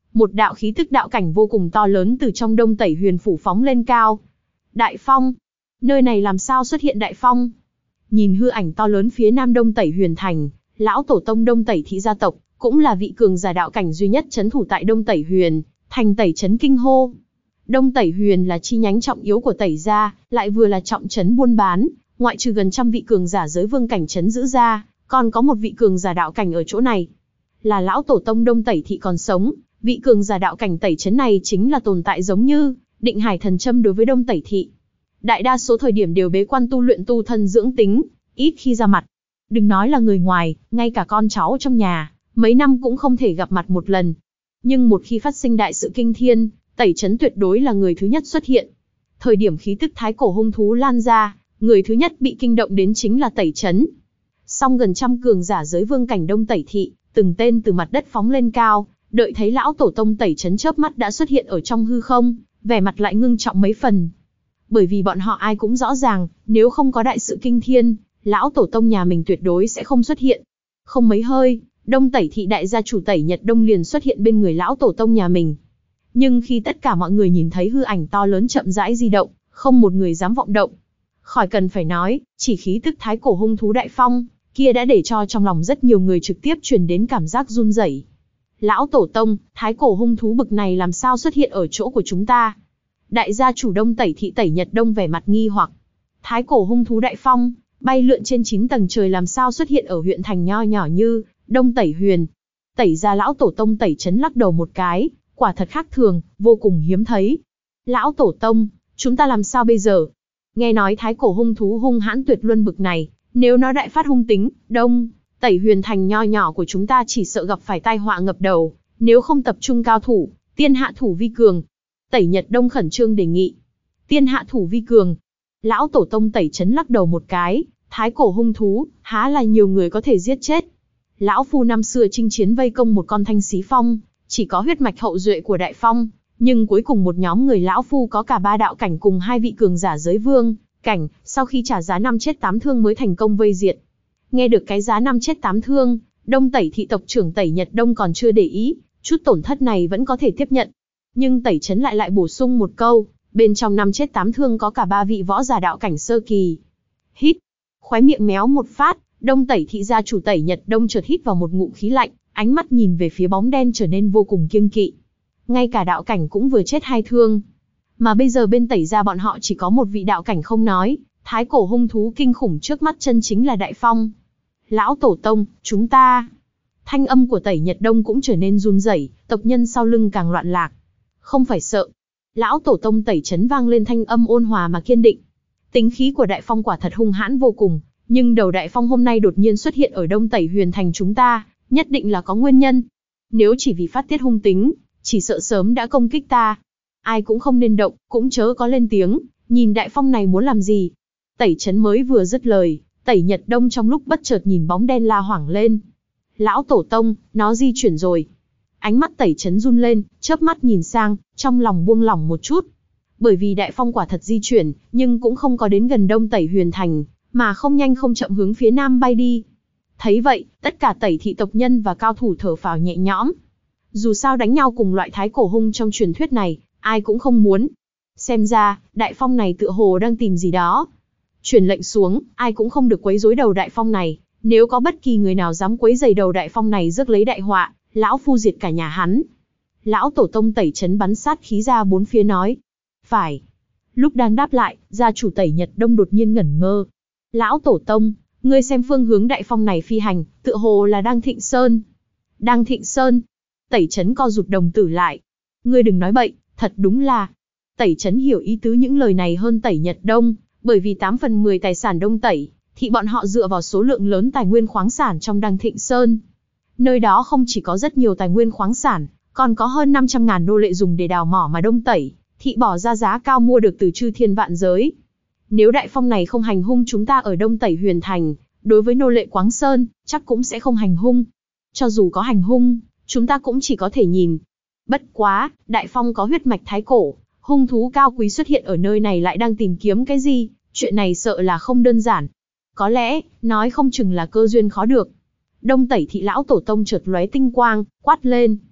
Speaker 1: một đạo khí tức đạo cảnh vô cùng to lớn từ trong Đông Tẩy Huyền phủ phóng lên cao. Đại phong, nơi này làm sao xuất hiện đại phong? Nhìn hư ảnh to lớn phía nam Đông Tẩy Huyền thành, lão tổ tông Đông Tẩy thị gia tộc, cũng là vị cường giả đạo cảnh duy nhất trấn thủ tại Đông Tẩy Huyền thành Tẩy trấn kinh hô. Đông Tẩy Huyền là chi nhánh trọng yếu của Tẩy gia, lại vừa là trọng trấn buôn bán, ngoại trừ gần trăm vị cường giả giới vương cảnh trấn giữ ra, còn có một vị cường giả đạo cảnh ở chỗ này. Là lão tổ tông Đông Tẩy thị còn sống, vị cường giả đạo cảnh Tẩy trấn này chính là tồn tại giống như Định Hải thần châm đối với Đông Tẩy thị. Đại đa số thời điểm đều bế quan tu luyện tu thân dưỡng tính, ít khi ra mặt. Đừng nói là người ngoài, ngay cả con cháu trong nhà, mấy năm cũng không thể gặp mặt một lần. Nhưng một khi phát sinh đại sự kinh thiên, Tẩy trấn tuyệt đối là người thứ nhất xuất hiện. Thời điểm khí tức thái cổ hung thú lan ra, người thứ nhất bị kinh động đến chính là Tẩy trấn. Song gần trăm cường giả giới vương cảnh Đông Tẩy thị, từng tên từ mặt đất phóng lên cao, đợi thấy lão tổ tông Tẩy trấn chớp mắt đã xuất hiện ở trong hư không, vẻ mặt lại ngưng trọng mấy phần. Bởi vì bọn họ ai cũng rõ ràng, nếu không có đại sự kinh thiên, lão tổ tông nhà mình tuyệt đối sẽ không xuất hiện. Không mấy hơi, Đông Tẩy thị đại gia chủ Tẩy Nhật Đông liền xuất hiện bên người lão tổ tông nhà mình. Nhưng khi tất cả mọi người nhìn thấy hư ảnh to lớn chậm rãi di động, không một người dám vọng động. Khỏi cần phải nói, chỉ khí tức thái cổ hung thú đại phong, kia đã để cho trong lòng rất nhiều người trực tiếp truyền đến cảm giác run rẩy. Lão tổ tông, thái cổ hung thú bực này làm sao xuất hiện ở chỗ của chúng ta? Đại gia chủ Đông Tẩy thị Tẩy Nhật Đông vẻ mặt nghi hoặc. Thái cổ hung thú đại phong, bay lượn trên 9 tầng trời làm sao xuất hiện ở huyện thành nho nhỏ như Đông Tẩy Huyền. Tẩy gia lão tổ tông Tẩy trấn lắc đầu một cái, quả thật khác thường, vô cùng hiếm thấy. Lão tổ tông, chúng ta làm sao bây giờ? Nghe nói thái cổ hung thú hung hãn tuyệt luân bực này, nếu nó đại phát hung tính, Đông Tẩy Huyền thành nho nhỏ của chúng ta chỉ sợ gặp phải tai họa ngập đầu, nếu không tập trung cao thủ, tiên hạ thủ vi cường. Tẩy Nhật Đông khẩn trương đề nghị. Tiên hạ thủ vi cường. Lão tổ tông Tẩy trấn lắc đầu một cái, thái cổ hung thú, há là nhiều người có thể giết chết. Lão phu năm xưa chinh chiến vây công một con thanh xí phong, chỉ có huyết mạch hậu duệ của đại phong, nhưng cuối cùng một nhóm người lão phu có cả 3 đạo cảnh cùng 2 vị cường giả giới vương cảnh, sau khi trả giá 5 chết 8 thương mới thành công vây diệt. Nghe được cái giá 5 chết 8 thương, Đông Tẩy thị tộc trưởng Tẩy Nhật Đông còn chưa để ý, chút tổn thất này vẫn có thể tiếp nhận. Nhưng Tẩy trấn lại bổ sung một câu, bên trong 5 chết 8 thương có cả 3 vị võ giả đạo cảnh sơ kỳ. Hít, khóe miệng méo một phát, Đông Tẩy thị gia chủ Tẩy Nhật Đông chợt hít vào một ngụm khí lạnh, ánh mắt nhìn về phía bóng đen trở nên vô cùng kiêng kỵ. Ngay cả đạo cảnh cũng vừa chết 2 thương. Mà bây giờ bên Tẩy gia bọn họ chỉ có một vị đạo cảnh không nói, thái cổ hung thú kinh khủng trước mắt chân chính là đại phong. Lão tổ tông, chúng ta... Thanh âm của Tẩy Nhật Đông cũng trở nên run rẩy, tộc nhân sau lưng càng loạn lạc. Không phải sợ. Lão tổ tông Tẩy trấn vang lên thanh âm ôn hòa mà kiên định. Tính khí của đại phong quả thật hung hãn vô cùng, nhưng đầu đại phong hôm nay đột nhiên xuất hiện ở Đông Tẩy Huyền thành chúng ta, nhất định là có nguyên nhân. Nếu chỉ vì phát tiết hung tính, chỉ sợ sớm đã công kích ta. Ai cũng không nên động, cũng chớ có lên tiếng, nhìn đại phong này muốn làm gì. Tẩy trấn mới vừa dứt lời, Tẩy Nhật Đông trong lúc bất chợt nhìn bóng đen la hoảng lên. Lão tổ tông, nó di chuyển rồi. Ánh mắt Tẩy trấn run lên, chớp mắt nhìn sang, trong lòng buông lỏng một chút. Bởi vì đại phong quả thật di chuyển, nhưng cũng không có đến gần Đông Tẩy Huyền thành, mà không nhanh không chậm hướng phía nam bay đi. Thấy vậy, tất cả Tẩy thị tộc nhân và cao thủ thở phào nhẹ nhõm. Dù sao đánh nhau cùng loại thái cổ hung trong truyền thuyết này, ai cũng không muốn. Xem ra, đại phong này tựa hồ đang tìm gì đó. Truyền lệnh xuống, ai cũng không được quấy rối đầu đại phong này. Nếu có bất kỳ người nào dám quấy rầy đầu đại phong này rước lấy đại họa, lão phu diệt cả nhà hắn. Lão tổ tông Tẩy trấn bắn sát khí ra bốn phía nói. Phải. Lúc đang đáp lại, gia chủ Tẩy Nhật Đông đột nhiên ngẩn ngơ. Lão tổ tông, ngươi xem phương hướng đại phong này phi hành, tựa hồ là đang Thịnh Sơn. Đang Thịnh Sơn. Tẩy trấn co rụt đồng tử lại. Ngươi đừng nói bậy, thật đúng là. Tẩy trấn hiểu ý tứ những lời này hơn Tẩy Nhật Đông, bởi vì 8/10 tài sản Đông Tẩy, thì bọn họ dựa vào số lượng lớn tài nguyên khoáng sản trong Đăng Thịnh Sơn. Nơi đó không chỉ có rất nhiều tài nguyên khoáng sản, còn có hơn 500.000 nô lệ dùng để đào mỏ mà Đông Tẩy thị bỏ ra giá cao mua được từ chư thiên vạn giới. Nếu đại phong này không hành hung chúng ta ở Đông Tẩy Huyền thành, đối với nô lệ Quáng Sơn, chắc cũng sẽ không hành hung. Cho dù có hành hung, chúng ta cũng chỉ có thể nhìn. Bất quá, đại phong có huyết mạch thái cổ, hung thú cao quý xuất hiện ở nơi này lại đang tìm kiếm cái gì, chuyện này sợ là không đơn giản. Có lẽ, nói không chừng là cơ duyên khó được. Đông Tẩy thị lão tổ tông chợt lóe tinh quang, quát lên.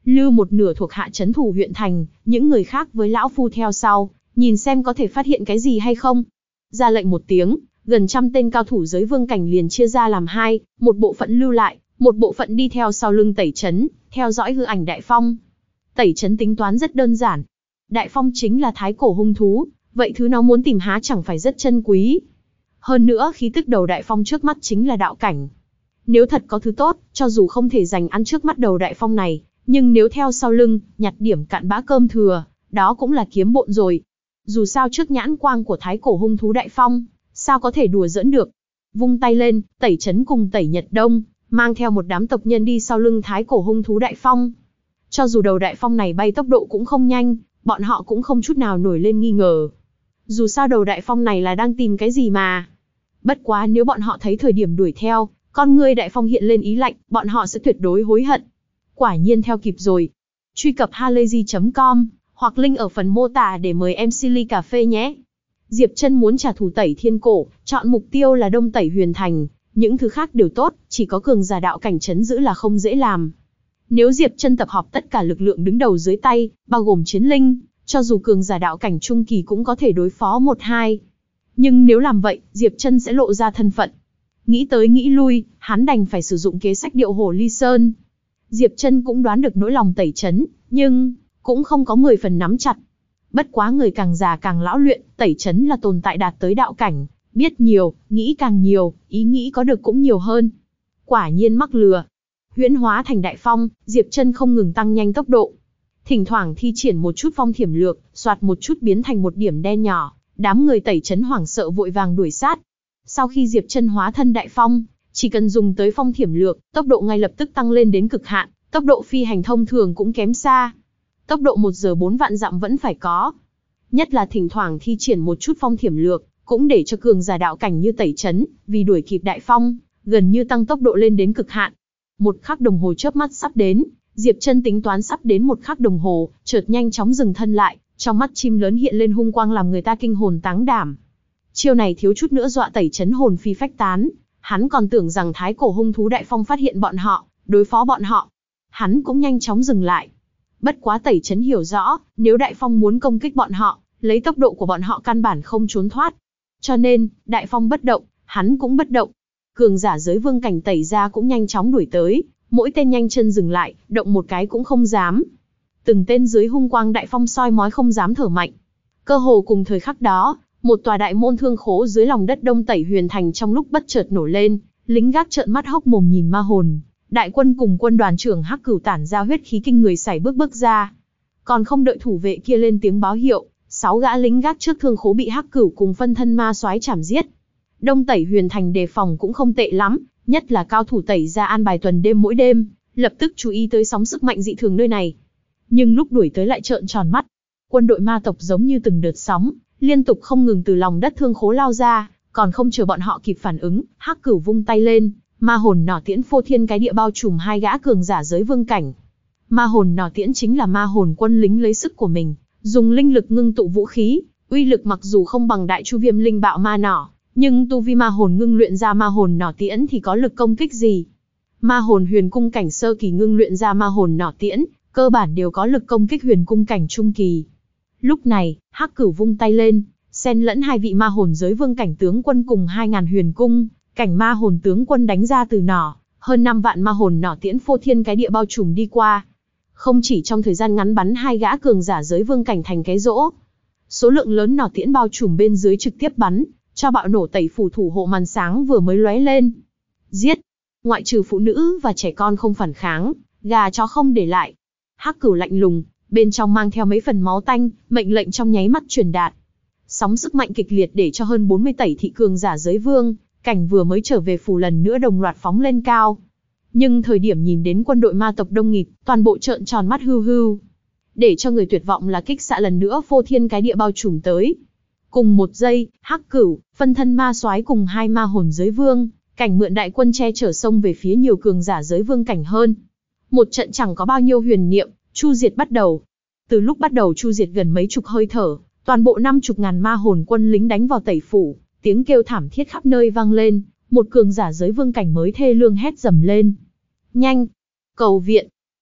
Speaker 1: lưu một nửa thuộc hạ trấn thủ huyện thành, những người khác với lão phu theo sau, nhìn xem có thể phát hiện cái gì hay không. Ra lệnh một tiếng, gần 100 tên cao thủ giới vương cảnh liền chia ra làm hai, một bộ phận lưu lại, một bộ phận đi theo sau lưng Tẩy Chấn, theo dõi hư ảnh Đại Phong. Tẩy Chấn tính toán rất đơn giản. Đại Phong chính là thái cổ hung thú, vậy thứ nó muốn tìm há chẳng phải rất chân quý. Hơn nữa khí tức đầu Đại Phong trước mắt chính là đạo cảnh. Nếu thật có thứ tốt, cho dù không thể giành ăn trước mắt đầu Đại Phong này, nhưng nếu theo sau lưng, nhặt điểm cặn bã cơm thừa, đó cũng là kiếm bộn rồi. Dù sao trước nhãn quang của thái cổ hung thú Đại Phong, sao có thể đùa giỡn được. Vung tay lên, Tẩy Chấn cùng Tẩy Nhật Đông, mang theo một đám tộc nhân đi sau lưng thái cổ hung thú Đại Phong. Cho dù đầu Đại Phong này bay tốc độ cũng không nhanh, bọn họ cũng không chút nào nổi lên nghi ngờ. Dù sao đầu Đại Phong này là đang tìm cái gì mà. Bất quá nếu bọn họ thấy thời điểm đuổi theo, con ngươi Đại Phong hiện lên ý lạnh, bọn họ sẽ tuyệt đối hối hận. Quả nhiên theo kịp rồi. Truy cập halayzi.com, hoặc link ở phần mô tả để mời MC ly cà phê nhé. Diệp Trân muốn trả thù Tẩy Thiên Cổ, chọn mục tiêu là Đông Tẩy Huyền Thành, những thứ khác đều tốt, chỉ có cường giả đạo cảnh trấn giữ là không dễ làm. Nếu Diệp Trân tập hợp tất cả lực lượng đứng đầu dưới tay, bao gồm chiến linh, cho dù cường giả đạo cảnh trung kỳ cũng có thể đối phó 1-2. Nhưng nếu làm vậy, Diệp Trân sẽ lộ ra thân phận. Nghĩ tới nghĩ lui, hắn đành phải sử dụng kế sách điệu hổ ly sơn. Diệp Trân cũng đoán được nỗi lòng Tẩy Chấn, nhưng cũng không có 10 phần nắm chặt. Bất quá người càng già càng lão luyện, Tẩy Chấn là tồn tại đạt tới đạo cảnh, biết nhiều, nghĩ càng nhiều, ý nghĩ có được cũng nhiều hơn. Quả nhiên mắc lừa. Huyễn hóa thành Đại Phong, Diệp Trân không ngừng tăng nhanh tốc độ. Thỉnh thoảng thi triển một chút phong thiểm lược, soạt một chút biến thành một điểm đen nhỏ, đám người Tẩy Chấn hoảng sợ vội vàng đuổi sát. Sau khi Diệp Trân hóa thân Đại Phong, chỉ cần dùng tới phong thiểm lược, tốc độ ngay lập tức tăng lên đến cực hạn, tốc độ phi hành thông thường cũng kém xa. Tốc độ 1 giờ 4 vạn dặm vẫn phải có. Nhất là thỉnh thoảng thi triển một chút phong thiểm lược, cũng để cho cường giả đạo cảnh như Tẩy Chấn, vì đuổi kịp Đại Phong, gần như tăng tốc độ lên đến cực hạn. 1 khắc đồng hồ chớp mắt sắp đến, Diệp Trân tính toán sắp đến 1 khắc đồng hồ, chợt nhanh chóng dừng thân lại, trong mắt chim lớn hiện lên hung quang làm người ta kinh hồn táng đảm. Chiêu này thiếu chút nữa dọa Tẩy Chấn hồn phi phách tán, hắn còn tưởng rằng thái cổ hung thú Đại Phong phát hiện bọn họ, đối phó bọn họ. Hắn cũng nhanh chóng dừng lại. Bất quá Tẩy Chấn hiểu rõ, nếu Đại Phong muốn công kích bọn họ, lấy tốc độ của bọn họ căn bản không trốn thoát. Cho nên, Đại Phong bất động, hắn cũng bất động. Cường giả giới vương cảnh Tẩy gia cũng nhanh chóng đuổi tới, mỗi tên nhanh chân dừng lại, động một cái cũng không dám. Từng tên dưới hung quang Đại Phong soi mói không dám thở mạnh. Cơ hồ cùng thời khắc đó, một tòa đại môn thương khố dưới lòng đất Đông Tẩy Huyền Thành trong lúc bất chợt nổ lên, lính gác trợn mắt hốc mồm nhìn ma hồn. Đại quân cùng quân đoàn trưởng Hắc Cửu tản ra huyết khí kinh người sải bước ra. Còn không đợi thủ vệ kia lên tiếng báo hiệu, 6 gã lính gác trước thương khố bị Hắc Cửu cùng phân thân ma soái chảm giết. Đông Tẩy Huyền Thành đề phòng cũng không tệ lắm, nhất là cao thủ Tẩy gia an bài tuần đêm mỗi đêm, lập tức chú ý tới sóng sức mạnh dị thường nơi này. Nhưng lúc đuổi tới lại trợn tròn mắt. Quân đội ma tộc giống như từng đợt sóng, liên tục không ngừng từ lòng đất thương khố lao ra, còn không chờ bọn họ kịp phản ứng, Hắc Cửu vung tay lên, ma hồn nỏ tiễn phô thiên cái địa bao trùm 2 gã cường giả giới vương cảnh. Ma hồn nỏ tiễn chính là ma hồn quân lính lấy sức của mình, dùng linh lực ngưng tụ vũ khí, uy lực mặc dù không bằng Đại Chu Viêm Linh Bạo Ma Nỏ, nhưng tu vi ma hồn ngưng luyện ra ma hồn nỏ tiễn thì có lực công kích gì? Ma hồn huyền cung cảnh sơ kỳ ngưng luyện ra ma hồn nỏ tiễn, cơ bản đều có lực công kích huyền cung cảnh trung kỳ. Lúc này, Hắc Cửu vung tay lên, xen lẫn 2 vị ma hồn giới vương cảnh tướng quân cùng 2000 huyền cung cảnh ma hồn tướng quân đánh ra từ nỏ, hơn 5 vạn ma hồn nỏ tiễn phô thiên cái địa bao trùm đi qua. Không chỉ trong thời gian ngắn bắn 2 gã cường giả giới vương cảnh thành cái rỗ, số lượng lớn nỏ tiễn bao trùm bên dưới trực tiếp bắn, cho bạo nổ Tẩy phủ thủ hộ màn sáng vừa mới lóe lên. Giết! Ngoại trừ phụ nữ và trẻ con không phản kháng, gà chó không để lại. Hắc Cửu lạnh lùng, bên trong mang theo mấy phần máu tanh, mệnh lệnh trong nháy mắt truyền đạt. Sóng sức mạnh kịch liệt để cho hơn 40 Tẩy thị cường giả giới vương cảnh vừa mới trở về phủ lần nữa đồng loạt phóng lên cao. Nhưng thời điểm nhìn đến quân đội ma tộc đông nghịt, toàn bộ trợn tròn mắt hưu hưu. Để cho người tuyệt vọng là kích xạ lần nữa phô thiên cái địa bao trùm tới. Cùng một giây, Hắc Cửu, phân thân ma soái cùng 2 ma hồn giới vương cảnh mượn đại quân che chở sông về phía nhiều cường giả giới vương cảnh hơn. Một trận chẳng có bao nhiêu huyền niệm, chu diệt bắt đầu. Từ lúc bắt đầu chu diệt gần mấy chục hơi thở, toàn bộ 50.000 ma hồn quân lính đánh vào Tẩy phủ, tiếng kêu thảm thiết khắp nơi vang lên, một cường giả giới vương cảnh mới thê lương hét dầm lên. Nhanh! Cầu viện!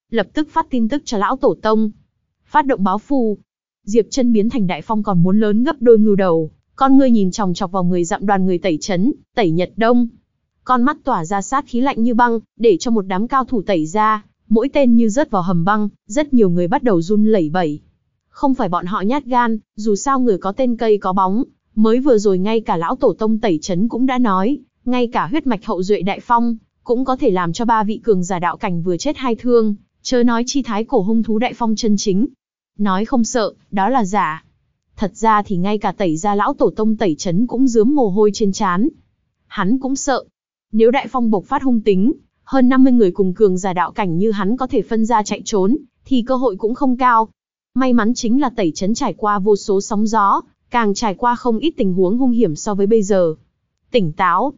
Speaker 1: lập tức phát tin tức cho lão tổ tông. Phát động báo phù. Diệp Chân biến thành đại phong còn muốn lớn gấp đôi ngưu đầu, con ngươi nhìn chòng chọc vào 10 dặm đoàn người tẩy trấn, tẩy Nhật Đông. Con mắt tỏa ra sát khí lạnh như băng, để cho một đám cao thủ tẩy ra, mỗi tên như rớt vào hầm băng, rất nhiều người bắt đầu run lẩy bẩy. Không phải bọn họ nhát gan, dù sao người có tên cây có bóng, mới vừa rồi ngay cả lão tổ tông tẩy trấn cũng đã nói, ngay cả huyết mạch hậu duệ đại phong, cũng có thể làm cho 3 vị cường giả đạo cảnh vừa chết 2 thương, chớ nói chi thái cổ hung thú đại phong chân chính. Nói không sợ, đó là giả. Thật ra thì ngay cả tẩy ra lão tổ tông tẩy trấn cũng rướm mồ hôi trên trán. Hắn cũng sợ. Nếu đại phong bộc phát hung tính, hơn 50 người cùng cường giả đạo cảnh như hắn có thể phân ra chạy trốn, thì cơ hội cũng không cao. May mắn chính là tẩy trấn trải qua vô số sóng gió, càng trải qua không ít tình huống hung hiểm so với bây giờ. Tỉnh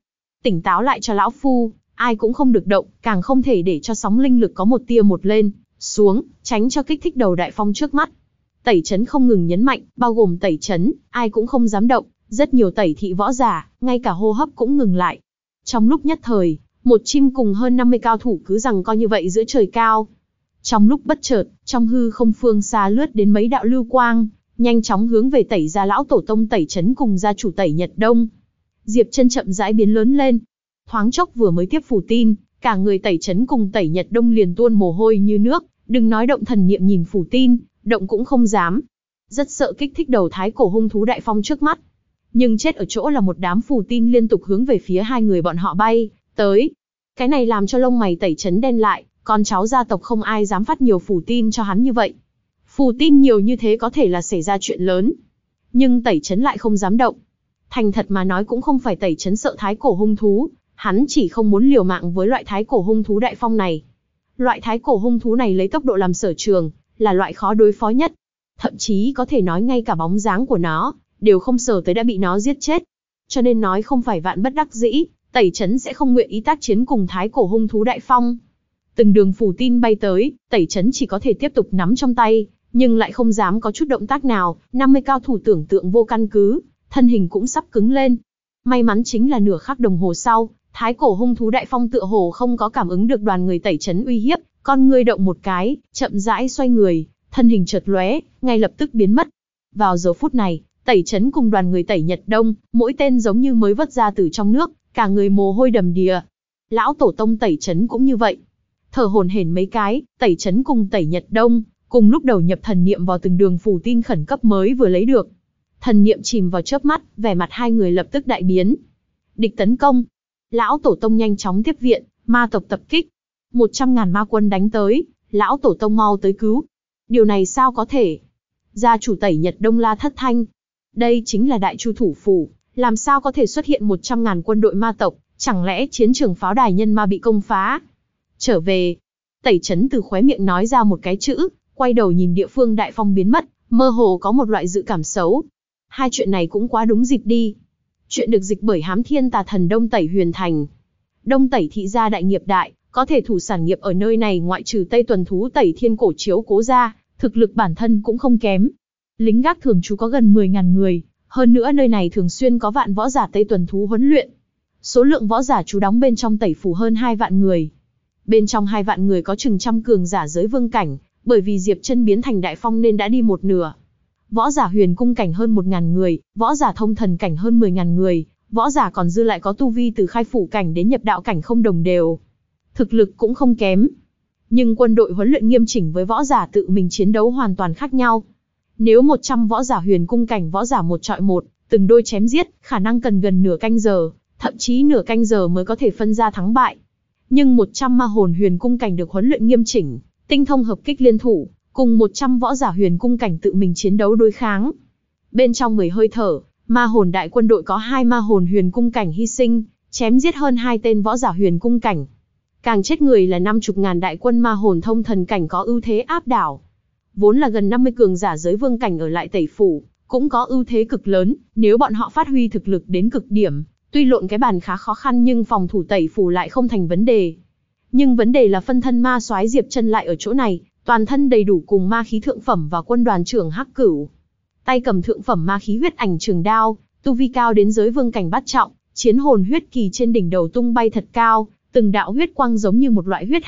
Speaker 1: táo lại cho lão phu, ai cũng không được động, càng không thể để cho sóng linh lực có một tia một lên, xuống, tránh cho kích thích đầu đại phong trước mắt. Tẩy trấn không ngừng nhấn mạnh, bao gồm tẩy trấn, ai cũng không dám động, rất nhiều tẩy thị võ giả, ngay cả hô hấp cũng ngừng lại. Trong lúc nhất thời, một chim cùng hơn 50 cao thủ cứ giằng co như vậy giữa trời cao. Trong lúc bất chợt, trong hư không phương xa lướt đến mấy đạo lưu quang, nhanh chóng hướng về tẩy ra lão tổ tông tẩy trấn cùng gia chủ tẩy Nhật Đông. Diệp Chân chậm rãi biến lớn lên. Thoáng chốc vừa mới tiếp phù tin, cả người tẩy trấn cùng tẩy Nhật Đông liền tuôn mồ hôi như nước, đừng nói động thần niệm nhìn phù tin, động cũng không dám. Rất sợ kích thích đầu thái cổ hung thú đại phong trước mắt. Nhưng chết ở chỗ là một đám phù tin liên tục hướng về phía hai người bọn họ bay tới. Cái này làm cho lông mày tẩy trấn đen lại, con cháu gia tộc không ai dám phát nhiều phù tin cho hắn như vậy. Phù tin nhiều như thế có thể là xảy ra chuyện lớn. Nhưng tẩy trấn lại không dám động. Thành thật mà nói cũng không phải tẩy trấn sợ thái cổ hung thú, hắn chỉ không muốn liều mạng với loại thái cổ hung thú đại phong này. Loại thái cổ hung thú này lấy tốc độ làm sở trường, là loại khó đối phó nhất. Thậm chí có thể nói ngay cả bóng dáng của nó, đều không sờ tới đã bị nó giết chết. Cho nên nói không phải vạn bất đắc dĩ, tẩy trấn sẽ không nguyện ý tác chiến cùng thái cổ hung thú đại phong. Từng đường phù tin bay tới, tẩy trấn chỉ có thể tiếp tục nắm trong tay, nhưng lại không dám có chút động tác nào. 50 cao thủ tưởng tượng vô căn cứ, thân hình cũng sắp cứng lên. May mắn chính là nửa khắc đồng hồ sau, thái cổ hung thú đại phong tựa hồ không có cảm ứng được đoàn người tẩy trấn uy hiếp, con người động một cái, chậm rãi xoay người, thân hình chợt lóe, ngay lập tức biến mất. Vào giờ phút này, tẩy trấn cùng đoàn người tẩy Nhật Đông, mỗi tên giống như mới vớt ra từ trong nước, cả người mồ hôi đầm đìa. Lão tổ tông tẩy trấn cũng như vậy. Thở hổn hển mấy cái, tẩy trấn cùng tẩy Nhật Đông, cùng lúc đầu nhập thần niệm vào từng đường phù tin khẩn cấp mới vừa lấy được. Thần niệm chìm vào chớp mắt, vẻ mặt hai người lập tức đại biến. Địch tấn công. Lão tổ tông nhanh chóng tiếp viện, ma tộc tập kích. 100.000 ma quân đánh tới, lão tổ tông mau tới cứu. Điều này sao có thể? Gia chủ tẩy Nhật Đông la thất thanh. Đây chính là đại chu thủ phủ, làm sao có thể xuất hiện 100.000 quân đội ma tộc, chẳng lẽ chiến trường pháo đài nhân ma bị công phá? Trở về. Tẩy trấn từ khóe miệng nói ra một cái chữ, quay đầu nhìn địa phương đại phong biến mất, mơ hồ có một loại dự cảm xấu. Hai chuyện này cũng quá đúng dịp đi. Chuyện được dịch bởi Hám Thiên Tà Thần Đông Tẩy Huyền Thành. Đông Tẩy thị gia đại nghiệp đại, có thể thủ sản nghiệp ở nơi này ngoại trừ Tây Tuần Thú Tẩy Thiên Cổ Chiếu Cố ra, thực lực bản thân cũng không kém. Lính gác thường trú có gần 10.000 người, hơn nữa nơi này thường xuyên có vạn võ giả Tây Tuần Thú huấn luyện. Số lượng võ giả trú đóng bên trong Tẩy phủ hơn 2 vạn người. Bên trong 2 vạn người có chừng trăm cường giả giới vương cảnh, bởi vì Diệp Chân biến thành đại phong nên đã đi một nửa. Võ giả huyền cung cảnh hơn 1.000 người, võ giả thông thần cảnh hơn 10.000 người, võ giả còn dư lại có tu vi từ khai phủ cảnh đến nhập đạo cảnh không đồng đều. Thực lực cũng không kém. Nhưng quân đội huấn luyện nghiêm chỉnh với võ giả tự mình chiến đấu hoàn toàn khác nhau. Nếu 100 võ giả huyền cung cảnh võ giả một chọi một, từng đôi chém giết, khả năng cần gần nửa canh giờ, thậm chí nửa canh giờ mới có thể phân ra thắng bại. Nhưng 100 ma hồn huyền cung cảnh được huấn luyện nghiêm chỉnh, tinh thông hợp kích liên thủ, cùng 100 võ giả huyền cung cảnh tự mình chiến đấu đối kháng. Bên trong 10 hơi thở, ma hồn đại quân đội có 2 ma hồn huyền cung cảnh hy sinh, chém giết hơn 2 tên võ giả huyền cung cảnh. Càng chết người là 50.000 đại quân ma hồn thông thần cảnh có ưu thế áp đảo. Vốn là gần 50 cường giả giới vương cảnh ở lại Tẩy phủ, cũng có ưu thế cực lớn, nếu bọn họ phát huy thực lực đến cực điểm, tuy lộn cái bàn khá khó khăn nhưng phòng thủ Tẩy phủ lại không thành vấn đề. Nhưng vấn đề là phân thân ma soái Diệp Chân lại ở chỗ này, toàn thân đầy đủ cùng ma khí thượng phẩm và quân đoàn trưởng Hắc Cửu. Tay cầm thượng phẩm ma khí huyết ảnh trường đao, tu vi cao đến giới vương cảnh bát trọng, chiến hồn huyết kỳ trên đỉnh đầu tung bay thật cao, từng đạo huyết quang giống như một loại huyết hà,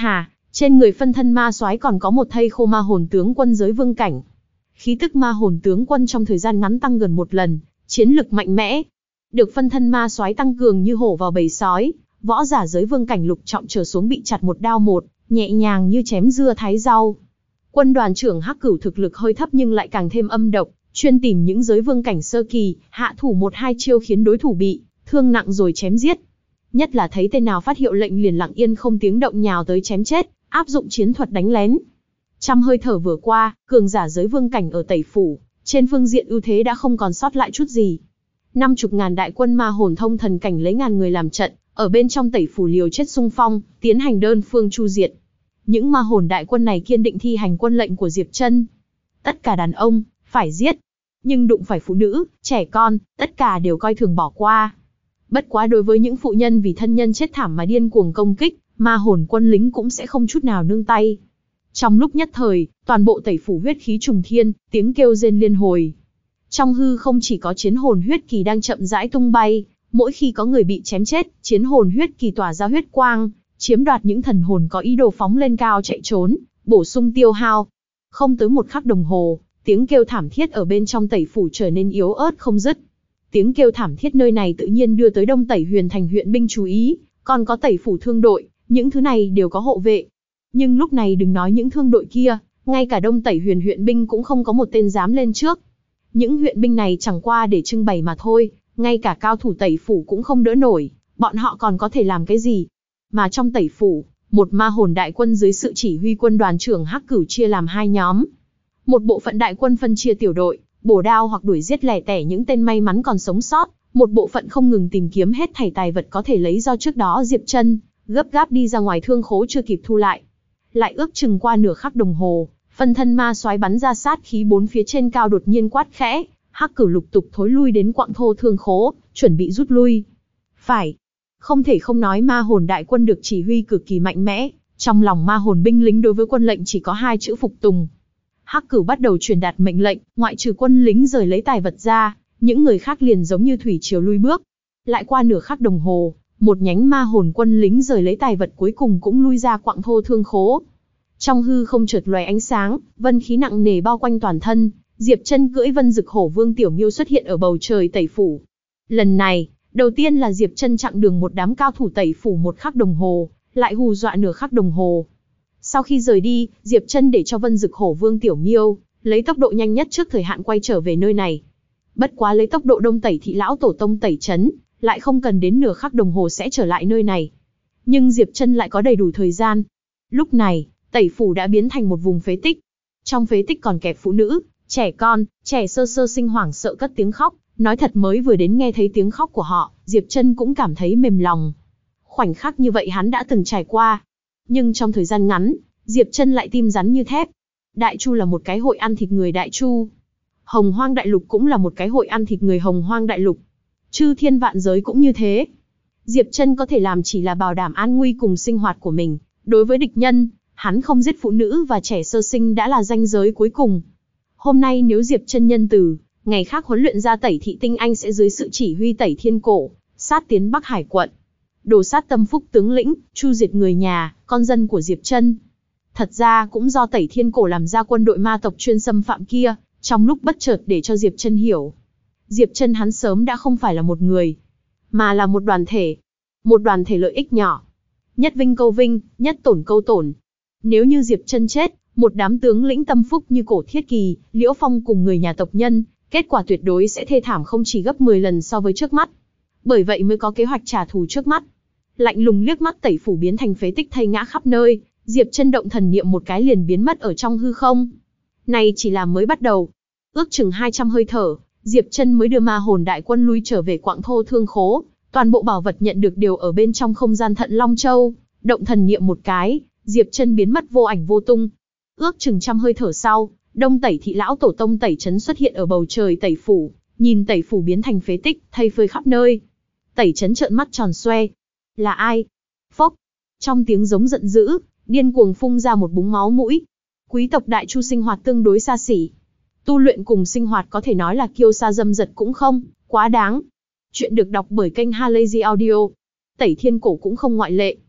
Speaker 1: Trên người phân thân ma soái còn có một thây khô ma hồn tướng quân giới vương cảnh. Khí tức ma hồn tướng quân trong thời gian ngắn tăng gần một lần, chiến lực mạnh mẽ. Được phân thân ma soái tăng cường như hổ vào bầy sói, võ giả giới vương cảnh lục trọng trở xuống bị chặt một đao một, nhẹ nhàng như chém dưa thái rau. Quân đoàn trưởng Hắc Cửu thực lực hơi thấp nhưng lại càng thêm âm độc, chuyên tìm những giới vương cảnh sơ kỳ, hạ thủ một hai chiêu khiến đối thủ bị thương nặng rồi chém giết. Nhất là thấy tên nào phát hiệu lệnh liền lặng yên không tiếng động nhào tới chém chết, áp dụng chiến thuật đánh lén. Trăm hơi thở vừa qua, cường giả giới vương cảnh ở Tẩy Phủ, trên phương diện ưu thế đã không còn sót lại chút gì. 50.000 đại quân ma hồn thông thần cảnh lấy ngàn người làm trận, ở bên trong Tẩy Phủ liều chết xung phong, tiến hành đơn phương chu diệt. Những ma hồn đại quân này kiên định thi hành quân lệnh của Diệp Trân. Tất cả đàn ông, phải giết. Nhưng đụng phải phụ nữ, trẻ con, tất cả đều coi thường bỏ qua. Bất quá đối với những phụ nhân vì thân nhân chết thảm mà điên cuồng công kích, ma hồn quân lính cũng sẽ không chút nào nương tay. Trong lúc nhất thời, toàn bộ Tẩy Phủ huyết khí trùng thiên, tiếng kêu rên liên hồi. Trong hư không chỉ có chiến hồn huyết kỳ đang chậm rãi tung bay, mỗi khi có người bị chém chết, chiến hồn huyết kỳ tỏa ra huyết quang, chiếm đoạt những thần hồn có ý đồ phóng lên cao chạy trốn, bổ sung tiêu hao. Không tới một khắc đồng hồ, tiếng kêu thảm thiết ở bên trong Tẩy Phủ trở nên yếu ớt không dứt. Tiếng kêu thảm thiết nơi này tự nhiên đưa tới Đông Tẩy Huyền Thành huyện binh chú ý, còn có Tẩy Phủ thương đội, những thứ này đều có hộ vệ. Nhưng lúc này đừng nói những thương đội kia, ngay cả Đông Tẩy Huyền huyện binh cũng không có một tên dám lên trước. Những huyện binh này chẳng qua để trưng bày mà thôi, ngay cả cao thủ Tẩy Phủ cũng không đỡ nổi, bọn họ còn có thể làm cái gì? Mà trong Tẩy Phủ, một ma hồn đại quân dưới sự chỉ huy quân đoàn trưởng Hắc Cửu chia làm hai nhóm. Một bộ phận đại quân phân chia tiểu đội, bổ đao hoặc đuổi giết lẻ tẻ những tên may mắn còn sống sót, một bộ phận không ngừng tìm kiếm hết thảy tài vật có thể lấy do trước đó Diệp Trân gấp gáp đi ra ngoài thương khố chưa kịp thu lại. Lại ước chừng qua nửa khắc đồng hồ, phân thân ma soái bắn ra sát khí bốn phía trên cao đột nhiên quát khẽ, Hắc Cửu lục tục thối lui đến quặng thô thương khố, chuẩn bị rút lui. Phải, không thể không nói ma hồn đại quân được chỉ huy cực kỳ mạnh mẽ, trong lòng ma hồn binh lính đối với quân lệnh chỉ có hai chữ phục tùng. Hắc Cửu bắt đầu truyền đạt mệnh lệnh, ngoại trừ quân lính rời lấy tài vật ra, những người khác liền giống như thủy triều lui bước. Lại qua nửa khắc đồng hồ, một nhánh ma hồn quân lính rời lấy tài vật cuối cùng cũng lui ra quặng thô thương khố. Trong hư không chợt lóe ánh sáng, vân khí nặng nề bao quanh toàn thân, Diệp Trân cưỡi Vân Dực Hổ Vương Tiểu Miêu xuất hiện ở bầu trời Tẩy Phủ. Lần này, đầu tiên là Diệp Trân chặn đường một đám cao thủ Tẩy Phủ một khắc đồng hồ, lại hù dọa nửa khắc đồng hồ. Sau khi rời đi, Diệp Trân để cho Vân Dực Hổ Vương Tiểu Miêu lấy tốc độ nhanh nhất trước thời hạn quay trở về nơi này. Bất quá lấy tốc độ Đông Tẩy thị lão tổ tông tẩy trấn, lại không cần đến nửa khắc đồng hồ sẽ trở lại nơi này. Nhưng Diệp Trân lại có đầy đủ thời gian. Lúc này, Tẩy Phủ đã biến thành một vùng phế tích. Trong phế tích còn kẹp phụ nữ, trẻ con, trẻ sơ sơ sinh hoảng sợ cất tiếng khóc. Nói thật mới vừa đến nghe thấy tiếng khóc của họ, Diệp Trân cũng cảm thấy mềm lòng. Khoảnh khắc như vậy hắn đã từng trải qua. Nhưng trong thời gian ngắn, Diệp Trân lại tim rắn như thép. Đại Chu là một cái hội ăn thịt người Đại Chu. Hồng Hoang Đại Lục cũng là một cái hội ăn thịt người Hồng Hoang Đại Lục. Chư thiên vạn giới cũng như thế. Diệp Trân có thể làm chỉ là bảo đảm an nguy cùng sinh hoạt của mình. Đối với địch nhân, hắn không giết phụ nữ và trẻ sơ sinh đã là ranh giới cuối cùng. Hôm nay nếu Diệp Trân nhân từ, ngày khác huấn luyện ra Tẩy thị tinh anh sẽ dưới sự chỉ huy Tẩy Thiên Cổ, sát tiến Bắc Hải quận. Đồ sát Tâm Phúc tướng lĩnh, chu diệt người nhà, con dân của Diệp Trân. Thật ra cũng do Tẩy Thiên Cổ làm ra quân đội ma tộc chuyên xâm phạm kia, trong lúc bất chợt để cho Diệp Trân hiểu. Diệp Trân hắn sớm đã không phải là một người, mà là một đoàn thể. Một đoàn thể lợi ích nhỏ. Nhất vinh câu vinh, nhất tổn câu tổn. Nếu như Diệp Trân chết, một đám tướng lĩnh tâm phúc như Cổ Thiết Kỳ, Liễu Phong cùng người nhà tộc nhân, kết quả tuyệt đối sẽ thê thảm không chỉ gấp 10 lần so với trước mắt. Bởi vậy mới có kế hoạch trả thù trước mắt. Lạnh lùng liếc mắt Tẩy Phủ biến thành phế tích thây ngã khắp nơi, Diệp Trân động thần niệm một cái liền biến mất ở trong hư không. Này chỉ là mới bắt đầu. Ước chừng 200 hơi thở, Diệp Trân mới đưa ma hồn đại quân lui trở về quặng thô thương khố. Toàn bộ bảo vật nhận được đều ở bên trong không gian Thận Long Châu. Động thần niệm một cái, Diệp Trân biến mất vô ảnh vô tung. Ước chừng trăm hơi thở sau, Đông Tẩy thị lão tổ tông Tẩy trấn xuất hiện ở bầu trời Tẩy Phủ, nhìn Tẩy Phủ biến thành phế tích, thây phơi khắp nơi. Tẩy trấn trợn mắt tròn xoe. Là ai? Phốc. Trong tiếng giống giận dữ, điên cuồng phun ra một búng máu mũi. Quý tộc Đại Chu sinh hoạt tương đối xa xỉ. Tu luyện cùng sinh hoạt có thể nói là kiêu sa dâm dật cũng không, quá đáng. Chuyện được đọc bởi kênh Halazy Audio. Tẩy Thiên Cổ cũng không ngoại lệ.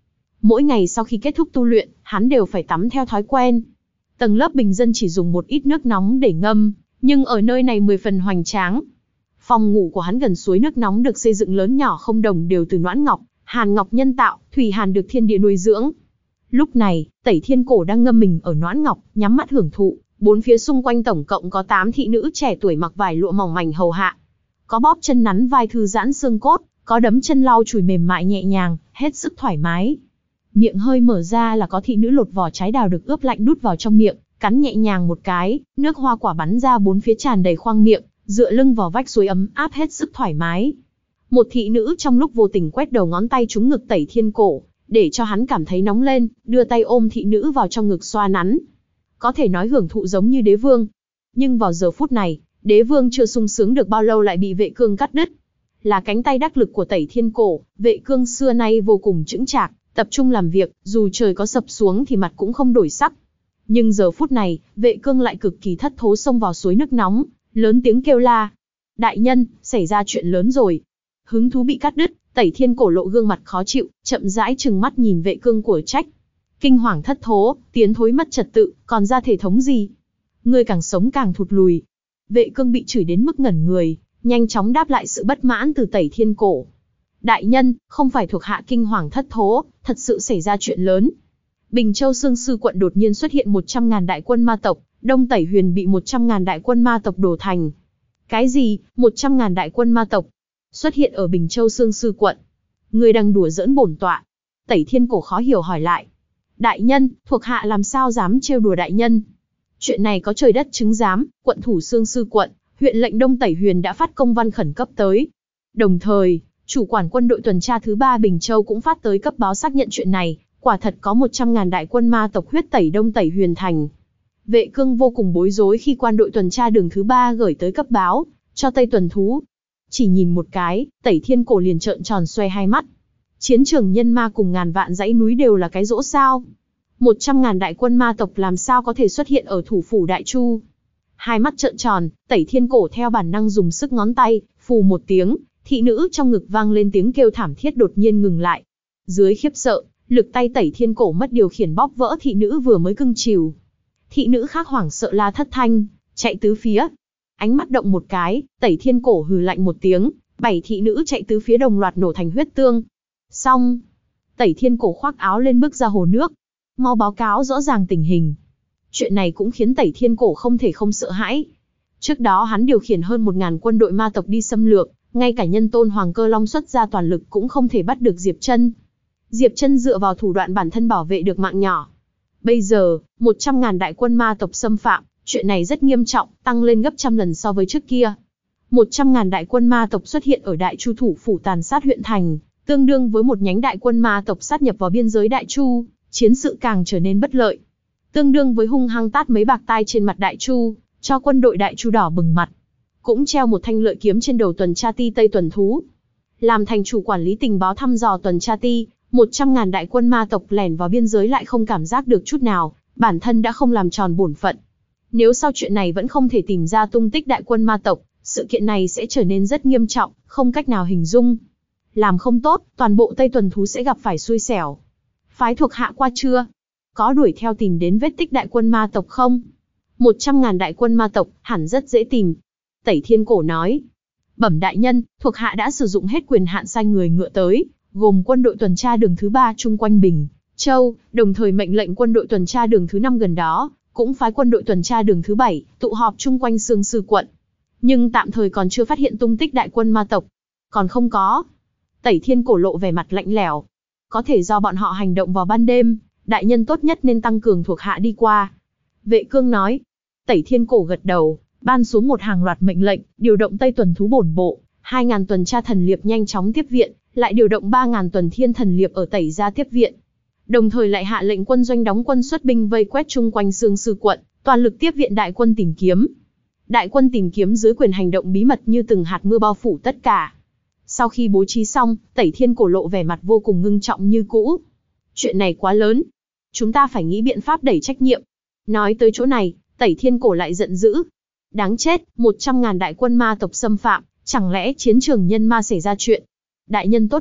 Speaker 1: Mỗi ngày sau khi kết thúc tu luyện, hắn đều phải tắm theo thói quen. Tầng lớp bình dân chỉ dùng một ít nước nóng để ngâm, nhưng ở nơi này 10 phần hoành tráng. Phòng ngủ của hắn gần suối nước nóng được xây dựng lớn nhỏ không đồng đều từ noãn ngọc, hàn ngọc nhân tạo, thủy hàn được thiên địa nuôi dưỡng. Lúc này, Tẩy Thiên Cổ đang ngâm mình ở noãn ngọc, nhắm mắt hưởng thụ. Bốn phía xung quanh tổng cộng có 8 thị nữ trẻ tuổi mặc vải lụa mỏng mảnh hầu hạ. Có bóp chân nắn vai thư giãn xương cốt, có đấm chân lau chùi mềm mại nhẹ nhàng, hết sức thoải mái. Miệng hơi mở ra là có thị nữ lột vỏ trái đào được ướp lạnh đút vào trong miệng, cắn nhẹ nhàng một cái, nước hoa quả bắn ra bốn phía tràn đầy khoang miệng, dựa lưng vào vách suối ấm áp hết sức thoải mái. Một thị nữ trong lúc vô tình quét đầu ngón tay trúng ngực Tẩy Thiên Cổ, để cho hắn cảm thấy nóng lên, đưa tay ôm thị nữ vào trong ngực xoa nắn. Có thể nói hưởng thụ giống như đế vương. Nhưng vào giờ phút này, đế vương chưa sung sướng được bao lâu lại bị Vệ Cương cắt đứt. Là cánh tay đắc lực của Tẩy Thiên Cổ, Vệ Cương xưa nay vô cùng chững chạc, tập trung làm việc, dù trời có sập xuống thì mặt cũng không đổi sắc. Nhưng giờ phút này, Vệ Cương lại cực kỳ thất thố xông vào suối nước nóng, lớn tiếng kêu la. Đại nhân, xảy ra chuyện lớn rồi. Hứng thú bị cắt đứt, Tẩy Thiên Cổ lộ gương mặt khó chịu, chậm rãi trừng mắt nhìn Vệ Cương của trách. Kinh hoàng thất thố, tiến thối mất trật tự, còn ra thể thống gì? Ngươi càng sống càng thụt lùi. Vệ Cương bị chửi đến mức ngẩn người, nhanh chóng đáp lại sự bất mãn từ Tẩy Thiên Cổ. Đại nhân, không phải thuộc hạ kinh hoàng thất thố, thật sự xảy ra chuyện lớn. Bình Châu Sương Sư quận đột nhiên xuất hiện 100.000 đại quân ma tộc, Đông Tẩy Huyền bị 100.000 đại quân ma tộc đổ thành. Cái gì, 100.000 đại quân ma tộc? Xuất hiện ở Bình Châu Sương Sư quận. Ngươi đang đùa giỡn bổn tọa. Tẩy Thiên Cổ khó hiểu hỏi lại. Đại nhân, thuộc hạ làm sao dám trêu đùa đại nhân? Chuyện này có trời đất chứng giám, quận thủ Sương Sư quận, huyện lệnh Đông Tẩy Huyền đã phát công văn khẩn cấp tới. Đồng thời, chủ quản quân đội tuần tra thứ 3 Bình Châu cũng phát tới cấp báo xác nhận chuyện này, quả thật có 100.000 đại quân ma tộc huyết tẩy Đông Tẩy Huyền thành. Vệ Cương vô cùng bối rối khi quan đội tuần tra đường thứ 3 gửi tới cấp báo, cho Tây Tuần Thú. Chỉ nhìn một cái, Tẩy Thiên Cổ liền trợn tròn xoe hai mắt. Chiến trường nhân ma cùng ngàn vạn dãy núi đều là cái dỗ sao? 100.000 đại quân ma tộc làm sao có thể xuất hiện ở thủ phủ Đại Chu? Hai mắt trợn tròn, Tẩy Thiên Cổ theo bản năng dùng sức ngón tay, phù một tiếng, thị nữ trong ngực vang lên tiếng kêu thảm thiết đột nhiên ngừng lại. Dưới khiếp sợ, lực tay Tẩy Thiên Cổ mất điều khiển bóp vỡ thị nữ vừa mới cưng chiều. Thị nữ khác hoảng sợ la thất thanh, chạy tứ phía. Ánh mắt động một cái, Tẩy Thiên Cổ hừ lạnh một tiếng, 7 thị nữ chạy tứ phía đồng loạt nổ thành huyết tương. Xong, Tẩy Thiên Cổ khoác áo lên bước ra hồ nước. Mau báo cáo rõ ràng tình hình. Chuyện này cũng khiến Tẩy Thiên Cổ không thể không sợ hãi. Trước đó hắn điều khiển hơn 1000 quân đội ma tộc đi xâm lược, ngay cả nhân tôn Hoàng Cơ Long xuất ra toàn lực cũng không thể bắt được Diệp Chân. Diệp Chân dựa vào thủ đoạn bản thân bảo vệ được mạng nhỏ. Bây giờ, 100.000 đại quân ma tộc xâm phạm, chuyện này rất nghiêm trọng, tăng lên gấp trăm lần so với trước kia. 100.000 đại quân ma tộc xuất hiện ở Đại Chu thủ phủ tàn sát huyện thành, tương đương với một nhánh đại quân ma tộc sát nhập vào biên giới Đại Chu, chiến sự càng trở nên bất lợi. Tương đương với hung hăng tát mấy bạc tai trên mặt Đại Chu, cho quân đội Đại Chu đỏ bừng mặt. Cũng treo một thanh lợi kiếm trên đầu tuần tra ti Tây Tuần Thú. Làm thành chủ quản lý tình báo thăm dò tuần tra ti, 100.000 đại quân ma tộc lẻn vào biên giới lại không cảm giác được chút nào, bản thân đã không làm tròn bổn phận. Nếu sau chuyện này vẫn không thể tìm ra tung tích đại quân ma tộc, sự kiện này sẽ trở nên rất nghiêm trọng, không cách nào hình dung. Làm không tốt, toàn bộ Tây Tuần Thú sẽ gặp phải xui xẻo. Phái thuộc hạ qua chưa? Có đuổi theo tìm đến vết tích đại quân ma tộc không? 100.000 đại quân ma tộc, hẳn rất dễ tìm. Tẩy Thiên Cổ nói. Bẩm đại nhân, thuộc hạ đã sử dụng hết quyền hạn sai người ngựa tới, gồm quân đội tuần tra đường thứ 3 chung quanh Bình Châu, đồng thời mệnh lệnh quân đội tuần tra đường thứ 5 gần đó, cũng phái quân đội tuần tra đường thứ 7, tụ họp chung quanh Sương Sư quận. Nhưng tạm thời còn chưa phát hiện tung tích đại quân ma tộc. Còn không có. Tẩy Thiên Cổ lộ vẻ mặt lạnh lẽo. Có thể do bọn họ hành động vào ban đêm, đại nhân tốt nhất nên tăng cường thuộc hạ đi qua. Vệ Cương nói. Tẩy Thiên Cổ gật đầu, ban xuống một hàng loạt mệnh lệnh, điều động Tây Tuần Thú bổn bộ, 2.000 tuần tra thần liệp nhanh chóng tiếp viện, lại điều động 3.000 tuần thiên thần liệp ở Tẩy Gia tiếp viện. Đồng thời lại hạ lệnh quân doanh đóng quân xuất binh vây quét chung quanh Sương Sư quận, toàn lực tiếp viện đại quân tìm kiếm. Đại quân tìm kiếm dưới quyền hành động bí mật như từng hạt mưa bao phủ tất cả. Sau khi bố trí xong, Tẩy Thiên Cổ lộ vẻ mặt vô cùng ngưng trọng như cũ. Chuyện này quá lớn. Chúng ta phải nghĩ biện pháp đẩy trách nhiệm. Nói tới chỗ này, Tẩy Thiên Cổ lại giận dữ. Đáng chết, 100.000 đại quân ma tộc xâm phạm, chẳng lẽ chiến trường nhân ma xảy ra chuyện? Đại nhân tốt nhất,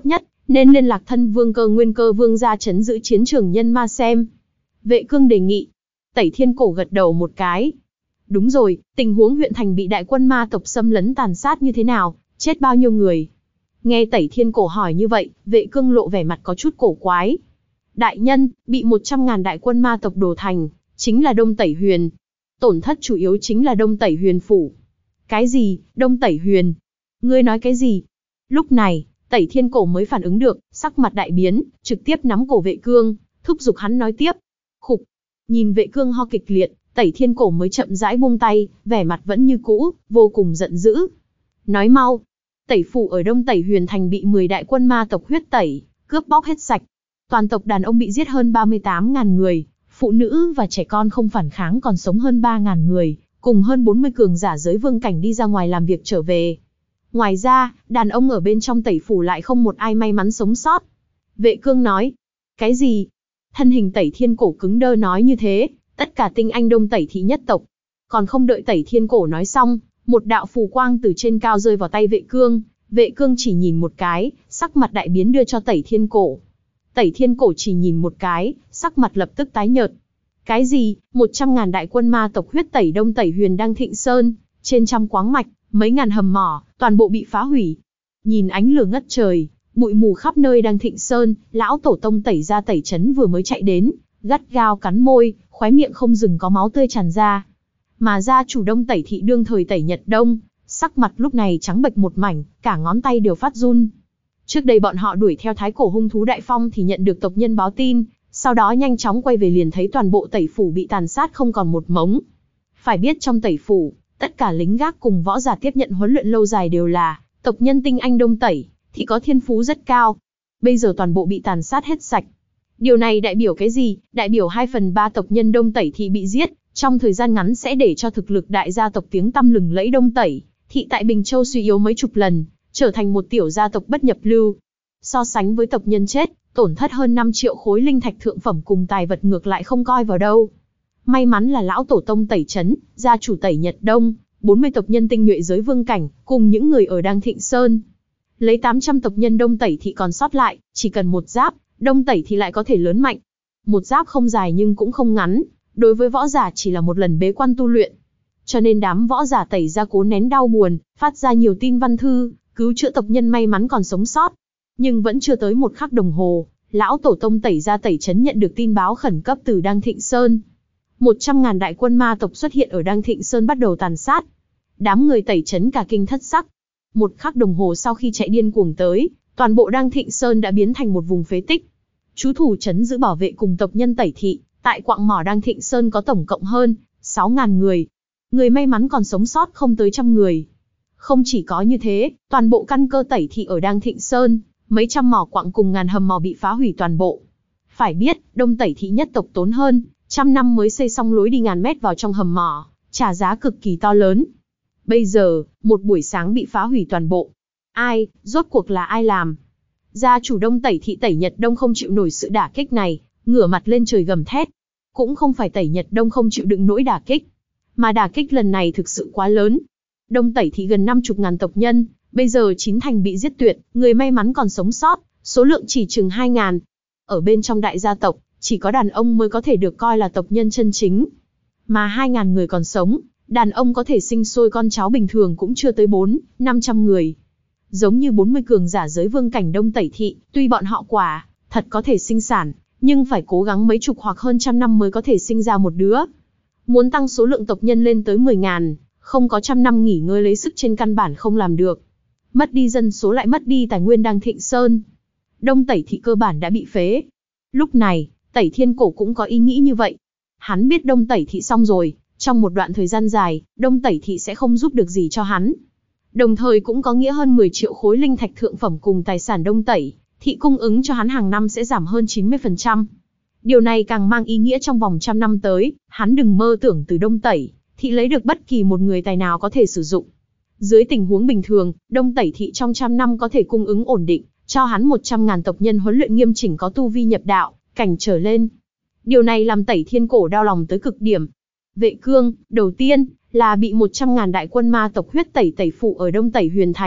Speaker 1: nên liên lạc thân vương Cơ Nguyên Cơ Vương ra trấn giữ chiến trường nhân ma xem. Vệ Cương đề nghị. Tẩy Thiên Cổ gật đầu một cái. Đúng rồi, tình huống huyện thành bị đại quân ma tộc xâm lấn tàn sát như thế nào, chết bao nhiêu người? Nghe Tẩy Thiên Cổ hỏi như vậy, Vệ Cương lộ vẻ mặt có chút cổ quái. Đại nhân, bị 100.000 đại quân ma tộc đổ thành, chính là Đông Tẩy Huyền. Tổn thất chủ yếu chính là Đông Tẩy Huyền phủ. Cái gì, Đông Tẩy Huyền? Ngươi nói cái gì? Lúc này, Tẩy Thiên Cổ mới phản ứng được, sắc mặt đại biến, trực tiếp nắm cổ Vệ Cương, thúc giục hắn nói tiếp. Khục. Nhìn Vệ Cương ho kịch liệt, Tẩy Thiên Cổ mới chậm rãi buông tay, vẻ mặt vẫn như cũ, vô cùng giận dữ. Nói mau. Tẩy phủ ở Đông Tẩy Huyền thành bị 10 đại quân ma tộc huyết tẩy, cướp bóc hết sạch. Toàn tộc đàn ông bị giết hơn 38.000 người, phụ nữ và trẻ con không phản kháng còn sống hơn 3.000 người, cùng hơn 40 cường giả giới vương cảnh đi ra ngoài làm việc trở về. Ngoài ra, đàn ông ở bên trong Tẩy phủ lại không một ai may mắn sống sót. Vệ Cương nói. Cái gì? Thân hình Tẩy Thiên Cổ cứng đơ nói như thế, tất cả tinh anh Đông Tẩy thị nhất tộc. Còn không đợi Tẩy Thiên Cổ nói xong, một đạo phù quang từ trên cao rơi vào tay Vệ Cương. Vệ Cương chỉ nhìn một cái, sắc mặt đại biến đưa cho Tẩy Thiên Cổ. Tẩy Thiên Cổ chỉ nhìn một cái, sắc mặt lập tức tái nhợt. Cái gì? 100.000 đại quân ma tộc huyết tẩy Đông Tẩy Huyền Đăng Thịnh Sơn, trên trăm quáng mạch, mấy ngàn hầm mỏ, toàn bộ bị phá hủy. Nhìn ánh lửa ngất trời, bụi mù khắp nơi Đăng Thịnh Sơn, lão tổ tông Tẩy gia Tẩy trấn vừa mới chạy đến, gắt gao cắn môi, khóe miệng không dừng có máu tươi tràn ra. Mà gia chủ Đông Tẩy thị đương thời Tẩy Nhật Đông, sắc mặt lúc này trắng bệch một mảnh, cả ngón tay đều phát run. Trước đây bọn họ đuổi theo thái cổ hung thú Đại Phong thì nhận được tộc nhân báo tin, sau đó nhanh chóng quay về liền thấy toàn bộ Tẩy phủ bị tàn sát không còn một mống. Phải biết trong Tẩy phủ, tất cả lính gác cùng võ giả tiếp nhận huấn luyện lâu dài đều là tộc nhân tinh anh Đông Tẩy, thì có thiên phú rất cao. Bây giờ toàn bộ bị tàn sát hết sạch. Điều này đại biểu cái gì? Đại biểu 2/3 tộc nhân Đông Tẩy thị bị giết, trong thời gian ngắn sẽ để cho thực lực đại gia tộc tiếng tăm lừng lẫy Đông Tẩy thị tại Bình Châu suy yếu mấy chục lần, trở thành một tiểu gia tộc bất nhập lưu. So sánh với tộc nhân chết, tổn thất hơn 5 triệu khối linh thạch thượng phẩm cùng tài vật ngược lại không coi vào đâu. May mắn là lão tổ tông Tẩy trấn, gia chủ Tẩy Nhật Đông, 40 tộc nhân tinh nhuệ giới vương cảnh, cùng những người ở Đăng Thịnh Sơn. Lấy 800 tộc nhân Đông Tẩy thị còn sót lại, chỉ cần một giáp, Đông Tẩy thị lại có thể lớn mạnh. Một giáp không dài nhưng cũng không ngắn, đối với võ giả chỉ là một lần bế quan tu luyện. Cho nên đám võ giả Tẩy gia cố nén đau buồn, phát ra nhiều tin văn thư, cứu chữa tộc nhân may mắn còn sống sót. Nhưng vẫn chưa tới một khắc đồng hồ, lão tổ tông Tẩy gia Tẩy trấn nhận được tin báo khẩn cấp từ Đăng Thịnh Sơn. 100.000 đại quân ma tộc xuất hiện ở Đăng Thịnh Sơn bắt đầu tàn sát. Đám người Tẩy trấn cả kinh thất sắc. Một khắc đồng hồ sau khi chạy điên cuồng tới, toàn bộ Đăng Thịnh Sơn đã biến thành một vùng phế tích. Trú thủ trấn giữ bảo vệ cùng tộc nhân Tẩy thị, tại quặng mỏ Đăng Thịnh Sơn có tổng cộng hơn 6.000 người. Người may mắn còn sống sót không tới 100 người. Không chỉ có như thế, toàn bộ căn cơ Tẩy thị ở Đăng Thịnh Sơn, mấy trăm mỏ quặng cùng ngàn hầm mỏ bị phá hủy toàn bộ. Phải biết, Đông Tẩy thị nhất tộc tốn hơn 100 năm mới xây xong lối đi ngàn mét vào trong hầm mỏ, trả giá cực kỳ to lớn. Bây giờ, một buổi sáng bị phá hủy toàn bộ. Ai, rốt cuộc là ai làm? Gia chủ Đông Tẩy thị Tẩy Nhật Đông không chịu nổi sự đả kích này, ngửa mặt lên trời gầm thét. Cũng không phải Tẩy Nhật Đông không chịu đựng nỗi đả kích, mà đả kích lần này thực sự quá lớn. Đông Tẩy thị gần 50.000 tộc nhân, bây giờ 9 thành bị giết tuyệt, người may mắn còn sống sót, số lượng chỉ chừng 2.000. Ở bên trong đại gia tộc, chỉ có đàn ông mới có thể được coi là tộc nhân chân chính. Mà 2.000 người còn sống, đàn ông có thể sinh sôi con cháu bình thường cũng chưa tới 400-500 người. Giống như 40 cường giả giới vương cảnh Đông Tẩy thị, tuy bọn họ quả thật có thể sinh sản, nhưng phải cố gắng mấy chục hoặc hơn 100 năm mới có thể sinh ra một đứa. Muốn tăng số lượng tộc nhân lên tới 10.000, không có 100 năm nghỉ ngơi lấy sức trên căn bản không làm được. Mất đi dân số lại mất đi tài nguyên Đăng Thịnh Sơn. Đông Tẩy thị cơ bản đã bị phế. Lúc này, Tẩy Thiên Cổ cũng có ý nghĩ như vậy. Hắn biết Đông Tẩy thị xong rồi, trong một đoạn thời gian dài, Đông Tẩy thị sẽ không giúp được gì cho hắn. Đồng thời cũng có nghĩa hơn 10 triệu khối linh thạch thượng phẩm cùng tài sản Đông Tẩy thị cung ứng cho hắn hàng năm sẽ giảm hơn 90%. Điều này càng mang ý nghĩa trong vòng 100 năm tới, hắn đừng mơ tưởng từ Đông Tẩy thị lấy được bất kỳ một người tài nào có thể sử dụng. Dưới tình huống bình thường, Đông Tẩy thị trong 100 năm có thể cung ứng ổn định, cho hắn 100.000 tộc nhân huấn luyện nghiêm chỉnh có tu vi nhập đạo, cảnh trở lên. Điều này làm Tẩy Thiên Cổ đau lòng tới cực điểm. Vệ Cương, đầu tiên, là bị 100.000 đại quân ma tộc huyết tẩy Tẩy phủ ở Đông Tẩy Huyền Thành,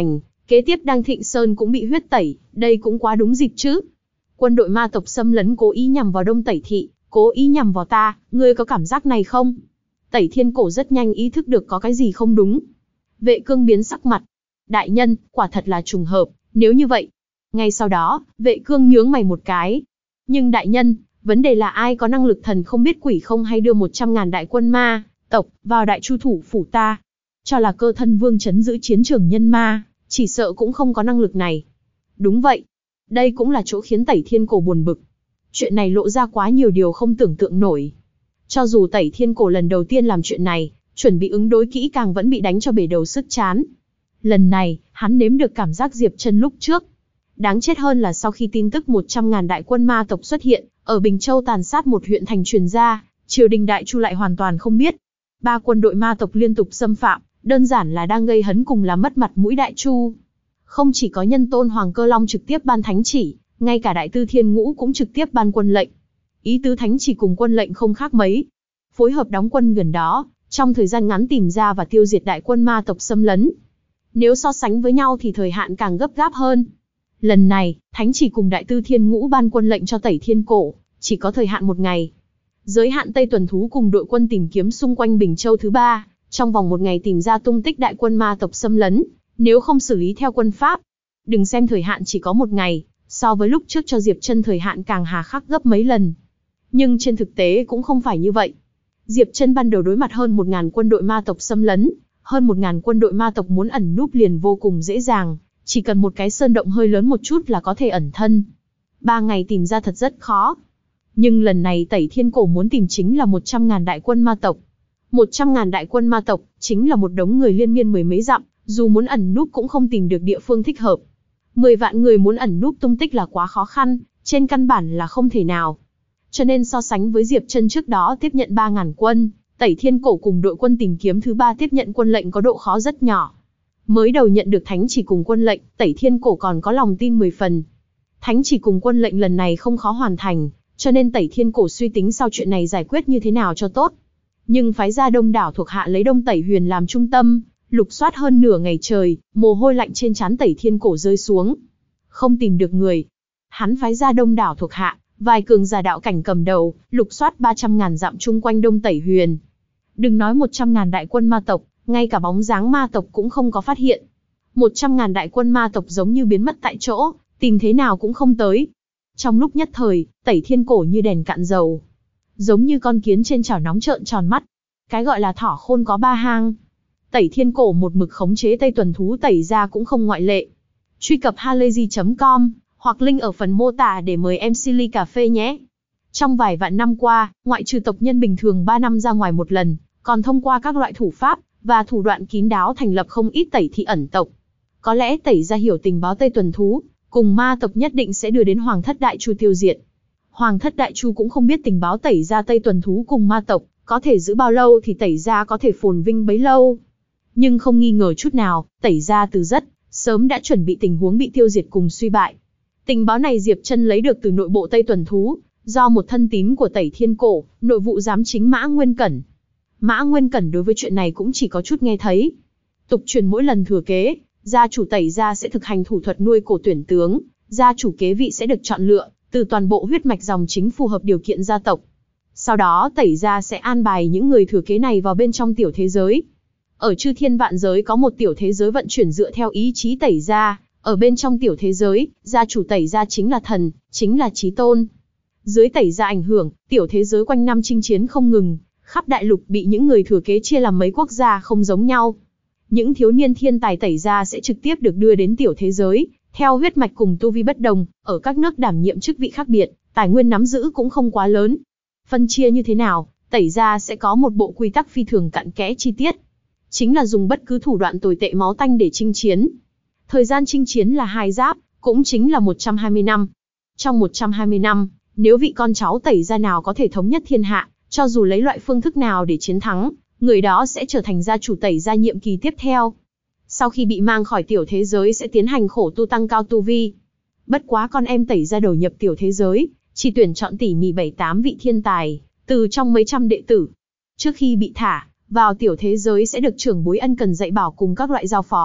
Speaker 1: Kế tiếp Đăng Thịnh Sơn cũng bị huyết tẩy, đây cũng quá đúng dịp chứ. Quân đội ma tộc xâm lấn cố ý nhằm vào Đông Tẩy Thị, cố ý nhằm vào ta, ngươi có cảm giác này không? Tẩy Thiên Cổ rất nhanh ý thức được có cái gì không đúng. Vệ Cương biến sắc mặt. Đại nhân, quả thật là trùng hợp, nếu như vậy. Ngay sau đó, Vệ Cương nhướng mày một cái. Nhưng đại nhân, vấn đề là ai có năng lực thần không biết quỷ không hay đưa 100.000 đại quân ma tộc vào Đại Chu thủ phủ ta? Cho là Cơ Thân Vương trấn giữ chiến trường nhân ma, chỉ sợ cũng không có năng lực này. Đúng vậy. Đây cũng là chỗ khiến Tẩy Thiên Cổ buồn bực. Chuyện này lộ ra quá nhiều điều không tưởng tượng nổi. Cho dù Tẩy Thiên Cổ lần đầu tiên làm chuyện này, chuẩn bị ứng đối kỹ càng vẫn bị đánh cho bể đầu sứt trán. Lần này, hắn nếm được cảm giác Diệp Chân lúc trước. Đáng chết hơn là sau khi tin tức 100.000 đại quân ma tộc xuất hiện, ở Bình Châu tàn sát một huyện thành truyền ra, triều đình Đại Chu lại hoàn toàn không biết. 3 quân đội ma tộc liên tục xâm phạm, đơn giản là đang gây hấn cùng làm mất mặt mũi Đại Chu. Không chỉ có nhân Tôn Hoàng Cơ Long trực tiếp ban thánh chỉ, ngay cả Đại Tư Thiên Ngũ cũng trực tiếp ban quân lệnh. Ý tứ thánh chỉ cùng quân lệnh không khác mấy. Phối hợp đóng quân gần đó, trong thời gian ngắn tìm ra và tiêu diệt đại quân ma tộc xâm lấn. Nếu so sánh với nhau thì thời hạn càng gấp gáp hơn. Lần này, thánh chỉ cùng Đại Tư Thiên Ngũ ban quân lệnh cho Tẩy Thiên Cổ, chỉ có thời hạn 1 ngày. Giới hạn Tây Tuần Thú cùng đội quân tìm kiếm xung quanh Bình Châu thứ 3, trong vòng 1 ngày tìm ra tung tích đại quân ma tộc xâm lấn, nếu không xử lý theo quân pháp. Đừng xem thời hạn chỉ có 1 ngày, so với lúc trước cho Diệp Chân thời hạn càng hà khắc gấp mấy lần. Nhưng trên thực tế cũng không phải như vậy. Diệp Chân ban đầu đối mặt hơn 1.000 quân đội ma tộc xâm lấn, hơn 1.000 quân đội ma tộc muốn ẩn núp liền vô cùng dễ dàng, chỉ cần một cái sơn động hơi lớn một chút là có thể ẩn thân. 3 ngày tìm ra thật rất khó. Nhưng lần này Tẩy Thiên Cổ muốn tìm chính là 100.000 đại quân ma tộc. 100.000 đại quân ma tộc chính là một đống người liên miên mười mấy dặm, dù muốn ẩn núp cũng không tìm được địa phương thích hợp. 10 vạn người muốn ẩn núp tung tích là quá khó khăn, trên căn bản là không thể nào. Cho nên so sánh với Diệp Chân trước đó tiếp nhận 3.000 quân, Tẩy Thiên Cổ cùng đội quân tìm kiếm thứ 3 tiếp nhận quân lệnh có độ khó rất nhỏ. Mới đầu nhận được thánh chỉ cùng quân lệnh, Tẩy Thiên Cổ còn có lòng tin 10 phần. Thánh chỉ cùng quân lệnh lần này không khó hoàn thành, cho nên Tẩy Thiên Cổ suy tính sau chuyện này giải quyết như thế nào cho tốt. Nhưng phái ra đông đảo thuộc hạ lấy Đông Tẩy Huyền làm trung tâm, lục soát hơn nửa ngày trời, mồ hôi lạnh trên trán Tẩy Thiên Cổ rơi xuống. Không tìm được người. Hắn phái ra đông đảo thuộc hạ, vài cường giả đạo cảnh cầm đầu, lục soát 300.000 dặm chung quanh Đông Tẩy Huyền. Đừng nói 100.000 đại quân ma tộc, ngay cả bóng dáng ma tộc cũng không có phát hiện. 100.000 đại quân ma tộc giống như biến mất tại chỗ, tìm thế nào cũng không tới. Trong lúc nhất thời, Tẩy Thiên Cổ như đèn cạn dầu. Giống như con kiến trên chảo nóng trợn tròn mắt. Cái gọi là thỏ khôn có 3 hang. Tẩy Thiên Cổ một mực khống chế Tây Tuần Thú tẩy ra cũng không ngoại lệ. Truy cập halayzi.com hoặc link ở phần mô tả để mời em Silly Cà Phê nhé. Trong vài vạn năm qua, ngoại trừ tộc nhân bình thường 3 năm ra ngoài một lần, còn thông qua các loại thủ pháp và thủ đoạn kín đáo thành lập không ít tẩy thị ẩn tộc. Có lẽ tẩy ra hiểu tình báo Tây Tuần Thú, cùng ma tộc nhất định sẽ đưa đến Hoàng thất Đại Chu tiêu diệt. Hoàng thất Đại Chu cũng không biết tình báo tẩy ra Tây Tuần Thú cùng ma tộc, có thể giữ bao lâu thì tẩy ra có thể phồn vinh bấy lâu. Nhưng không nghi ngờ chút nào, tẩy ra từ rất sớm đã chuẩn bị tình huống bị tiêu diệt cùng suy bại. Tình báo này Diệp Chân lấy được từ nội bộ Tây Tuần Thú, do một thân tín của Tẩy Thiên Cổ, nội vụ giám chính Mã Nguyên Cẩn. Mã Nguyên Cẩn đối với chuyện này cũng chỉ có chút nghe thấy. Tục truyền mỗi lần thừa kế, gia chủ Tẩy gia sẽ thực hành thủ thuật nuôi cổ tuyển tướng, gia chủ kế vị sẽ được chọn lựa từ toàn bộ huyết mạch dòng chính phù hợp điều kiện gia tộc. Sau đó Tẩy gia sẽ an bài những người thừa kế này vào bên trong tiểu thế giới. Ở chư thiên vạn giới có một tiểu thế giới vận chuyển dựa theo ý chí Tẩy gia, ở bên trong tiểu thế giới, gia chủ Tẩy gia chính là thần, chính là chí tôn. Dưới Tẩy gia ảnh hưởng, tiểu thế giới quanh năm chinh chiến không ngừng, khắp đại lục bị những người thừa kế chia làm mấy quốc gia không giống nhau. Những thiếu niên thiên tài Tẩy gia sẽ trực tiếp được đưa đến tiểu thế giới, theo huyết mạch cùng tu vi bất đồng, ở các nước đảm nhiệm chức vị khác biệt, tài nguyên nắm giữ cũng không quá lớn. Phân chia như thế nào, Tẩy gia sẽ có một bộ quy tắc phi thường cặn kẽ chi tiết. Chính là dùng bất cứ thủ đoạn tồi tệ máu tanh để chinh chiến. Thời gian chinh chiến là 2 giáp, cũng chính là 120 năm. Trong 120 năm, nếu vị con cháu Tẩy gia nào có thể thống nhất thiên hạ, cho dù lấy loại phương thức nào để chiến thắng, người đó sẽ trở thành gia chủ Tẩy gia nhiệm kỳ tiếp theo. Sau khi bị mang khỏi tiểu thế giới sẽ tiến hành khổ tu tăng cao tu vi. Bất quá con em Tẩy gia đầu nhập tiểu thế giới, chỉ tuyển chọn tỉ mỉ 7-8 vị thiên tài, từ trong mấy trăm đệ tử. Trước khi bị thả vào tiểu thế giới sẽ được trưởng bối ân cần dạy bảo cùng các loại giao phó,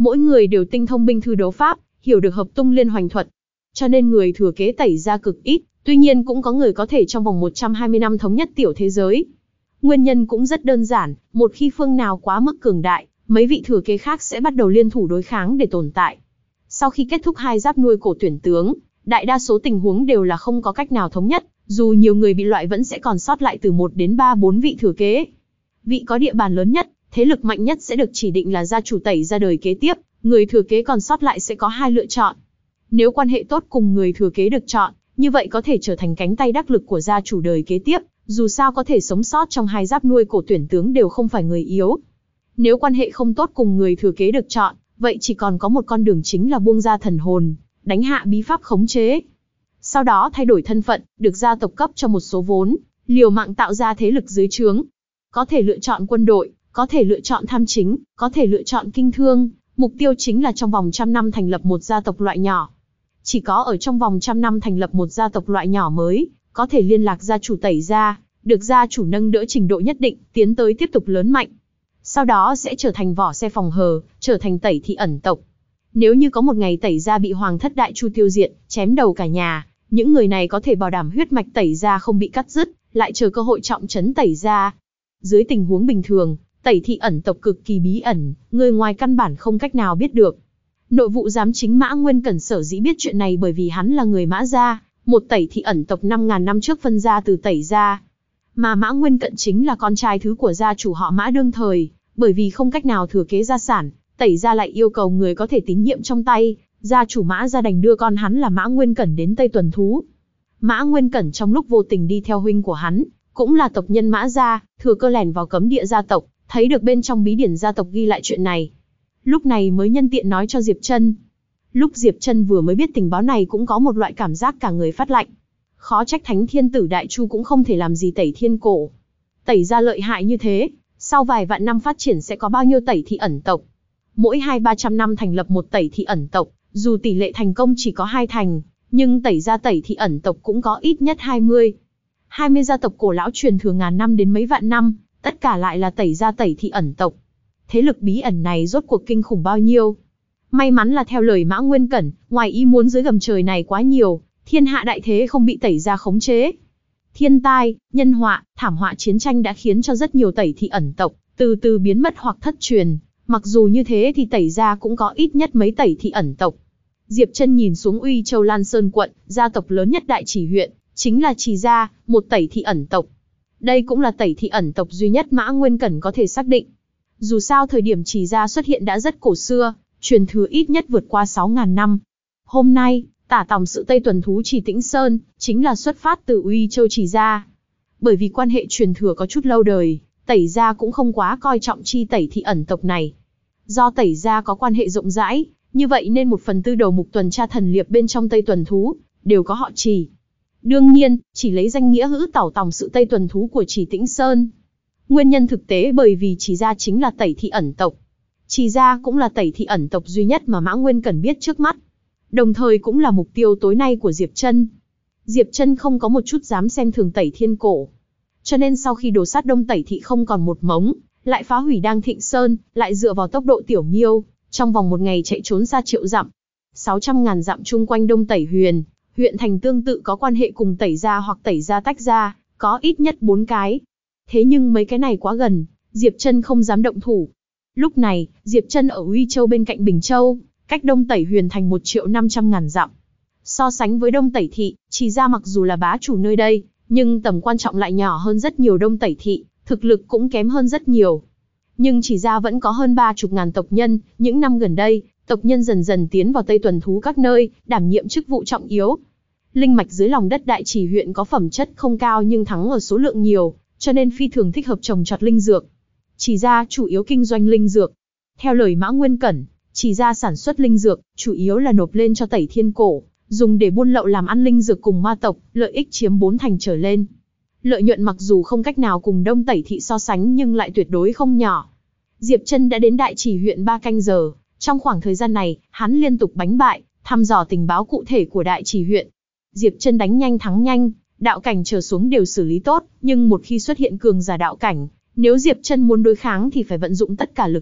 Speaker 1: Mỗi người đều tinh thông binh thư đấu pháp, hiểu được hợp tung liên hoành thuật. Cho nên người thừa kế Tẩy gia cực ít, tuy nhiên cũng có người có thể trong vòng 120 năm thống nhất tiểu thế giới. Nguyên nhân cũng rất đơn giản, một khi phương nào quá mức cường đại, mấy vị thừa kế khác sẽ bắt đầu liên thủ đối kháng để tồn tại. Sau khi kết thúc hai giáp nuôi cổ tuyển tướng, đại đa số tình huống đều là không có cách nào thống nhất, dù nhiều người bị loại vẫn sẽ còn sót lại từ 1 đến 3 4 vị thừa kế. Vị có địa bàn lớn nhất, thế lực mạnh nhất sẽ được chỉ định là gia chủ Tẩy gia đời kế tiếp, người thừa kế còn sót lại sẽ có hai lựa chọn. Nếu quan hệ tốt cùng người thừa kế được chọn, như vậy có thể trở thành cánh tay đắc lực của gia chủ đời kế tiếp, dù sao có thể sống sót trong hai giáp nuôi cổ tuyển tướng đều không phải người yếu. Nếu quan hệ không tốt cùng người thừa kế được chọn, vậy chỉ còn có một con đường chính là buông ra thần hồn, đánh hạ bí pháp khống chế. Sau đó thay đổi thân phận, được gia tộc cấp cho một số vốn, liều mạng tạo ra thế lực dưới trướng. Có thể lựa chọn quân đội, có thể lựa chọn tham chính, có thể lựa chọn kinh thương, mục tiêu chính là trong vòng 100 năm thành lập một gia tộc loại nhỏ. Chỉ có ở trong vòng 100 năm thành lập một gia tộc loại nhỏ mới, có thể liên lạc gia chủ Tẩy gia, được gia chủ nâng đỡ trình độ nhất định, tiến tới tiếp tục lớn mạnh. Sau đó sẽ trở thành vỏ xe phòng hờ, trở thành Tẩy thị ẩn tộc. Nếu như có một ngày Tẩy gia bị Hoàng thất Đại Chu tiêu diệt, chém đầu cả nhà, những người này có thể bảo đảm huyết mạch Tẩy gia không bị cắt dứt, lại chờ cơ hội trọng trấn Tẩy gia. Dưới tình huống bình thường, Tẩy thị ẩn tộc cực kỳ bí ẩn, người ngoài căn bản không cách nào biết được. Nội vụ giám chính Mã Nguyên Cẩn sở dĩ biết chuyện này bởi vì hắn là người Mã gia, một Tẩy thị ẩn tộc 5.000 năm trước phân ra từ Tẩy gia. Mà Mã Nguyên Cẩn chính là con trai thứ của gia chủ họ Mã đương thời, bởi vì không cách nào thừa kế gia sản, Tẩy gia lại yêu cầu người có thể tín nhiệm trong tay, gia chủ Mã gia đành đưa con hắn là Mã Nguyên Cẩn đến Tây tuần thú. Mã Nguyên Cẩn trong lúc vô tình đi theo huynh của hắn, cũng là tộc nhân Mã gia, thừa cơ lẻn vào cấm địa gia tộc, thấy được bên trong bí điển gia tộc ghi lại chuyện này. Lúc này mới nhân tiện nói cho Diệp Trân. Lúc Diệp Trân vừa mới biết tình báo này cũng có một loại cảm giác cả người phát lạnh. Khó trách Thánh Thiên Tử Đại Chu cũng không thể làm gì Tẩy Thiên Cổ. Tẩy gia lợi hại như thế, sau vài vạn năm phát triển sẽ có bao nhiêu Tẩy thị ẩn tộc? Mỗi 200-300 năm thành lập một Tẩy thị ẩn tộc, dù tỷ lệ thành công chỉ có 2 thành, nhưng Tẩy gia Tẩy thị ẩn tộc cũng có ít nhất 20 gia tộc cổ lão truyền thừa ngàn năm đến mấy vạn năm, tất cả lại là Tẩy gia Tẩy thị ẩn tộc. Thế lực bí ẩn này rốt cuộc kinh khủng bao nhiêu? May mắn là theo lời Mã Nguyên Cẩn, ngoài ý muốn dưới gầm trời này quá nhiều, thiên hạ đại thế không bị Tẩy gia khống chế. Thiên tai, nhân họa, thảm họa chiến tranh đã khiến cho rất nhiều Tẩy thị ẩn tộc từ từ biến mất hoặc thất truyền. Mặc dù như thế thì Tẩy gia cũng có ít nhất mấy Tẩy thị ẩn tộc. Diệp Trân nhìn xuống Uy Châu Lan Sơn quận, gia tộc lớn nhất Đại Chỉ huyện, chính là Trì gia, một Tẩy thị ẩn tộc. Đây cũng là Tẩy thị ẩn tộc duy nhất Mã Nguyên Cẩn có thể xác định. Dù sao thời điểm Trì gia xuất hiện đã rất cổ xưa, truyền thừa ít nhất vượt qua 6.000 năm. Hôm nay, tả tòng sự Tây tuần thú Trì Tĩnh Sơn, chính là xuất phát từ Uy Châu Trì gia. Bởi vì quan hệ truyền thừa có chút lâu đời, Tẩy gia cũng không quá coi trọng chi Tẩy thị ẩn tộc này. Do Tẩy gia có quan hệ rộng rãi, như vậy nên 1/4 đầu mục tuần tra thần liệp bên trong Tây tuần thú, đều có họ Trì. Đương nhiên, chỉ lấy danh nghĩa hữu tảo tòng sự Tây tuần thú của Trì Tĩnh Sơn. Nguyên nhân thực tế bởi vì Trì gia chính là Tẩy thị ẩn tộc. Trì gia cũng là Tẩy thị ẩn tộc duy nhất mà Mã Nguyên Cẩn biết trước mắt. Đồng thời cũng là mục tiêu tối nay của Diệp Trân. Diệp Trân không có một chút dám xem thường Tẩy Thiên Cổ. Cho nên sau khi đổ sát Đông Tẩy thị không còn một mống, lại phá hủy Đang Thịnh Sơn, lại dựa vào tốc độ tiểu miêu, trong vòng một ngày chạy trốn ra triệu dặm. 600.000 dặm chung quanh Đông Tẩy Huyền, huyện thành tương tự có quan hệ cùng Tẩy gia hoặc Tẩy gia tách ra, có ít nhất 4 cái. Thế nhưng mấy cái này quá gần, Diệp Trân không dám động thủ. Lúc này, Diệp Trân ở Uy Châu bên cạnh Bình Châu, cách Đông Tẩy Huyền thành 1.500.000 dặm. So sánh với Đông Tẩy thị, Trì gia mặc dù là bá chủ nơi đây, nhưng tầm quan trọng lại nhỏ hơn rất nhiều Đông Tẩy thị, thực lực cũng kém hơn rất nhiều. Nhưng Trì gia vẫn có hơn 30.000 tộc nhân, những năm gần đây, tộc nhân dần dần tiến vào Tây tuần thú các nơi, đảm nhiệm chức vụ trọng yếu. Linh mạch dưới lòng đất Đại Chỉ huyện có phẩm chất không cao nhưng thắng ở số lượng nhiều, cho nên phi thường thích hợp trồng trọt linh dược. Trì gia chủ yếu kinh doanh linh dược. Theo lời Mã Nguyên Cẩn, Trì gia sản xuất linh dược, chủ yếu là nộp lên cho Tẩy Thiên Cổ, dùng để buôn lậu làm ăn linh dược cùng ma tộc, lợi ích chiếm 4 thành trở lên. Lợi nhuận mặc dù không cách nào cùng Đông Tẩy thị so sánh nhưng lại tuyệt đối không nhỏ. Diệp Trân đã đến Đại Chỉ huyện 3 canh giờ, trong khoảng thời gian này, hắn liên tục đánh bại, thăm dò tình báo cụ thể của Đại Chỉ huyện. Diệp Trân đánh nhanh thắng nhanh, đạo cảnh trở xuống đều xử lý tốt, nhưng một khi xuất hiện cường giả đạo cảnh, nếu Diệp Trân muốn đối kháng thì phải vận dụng tất cả lực lượng,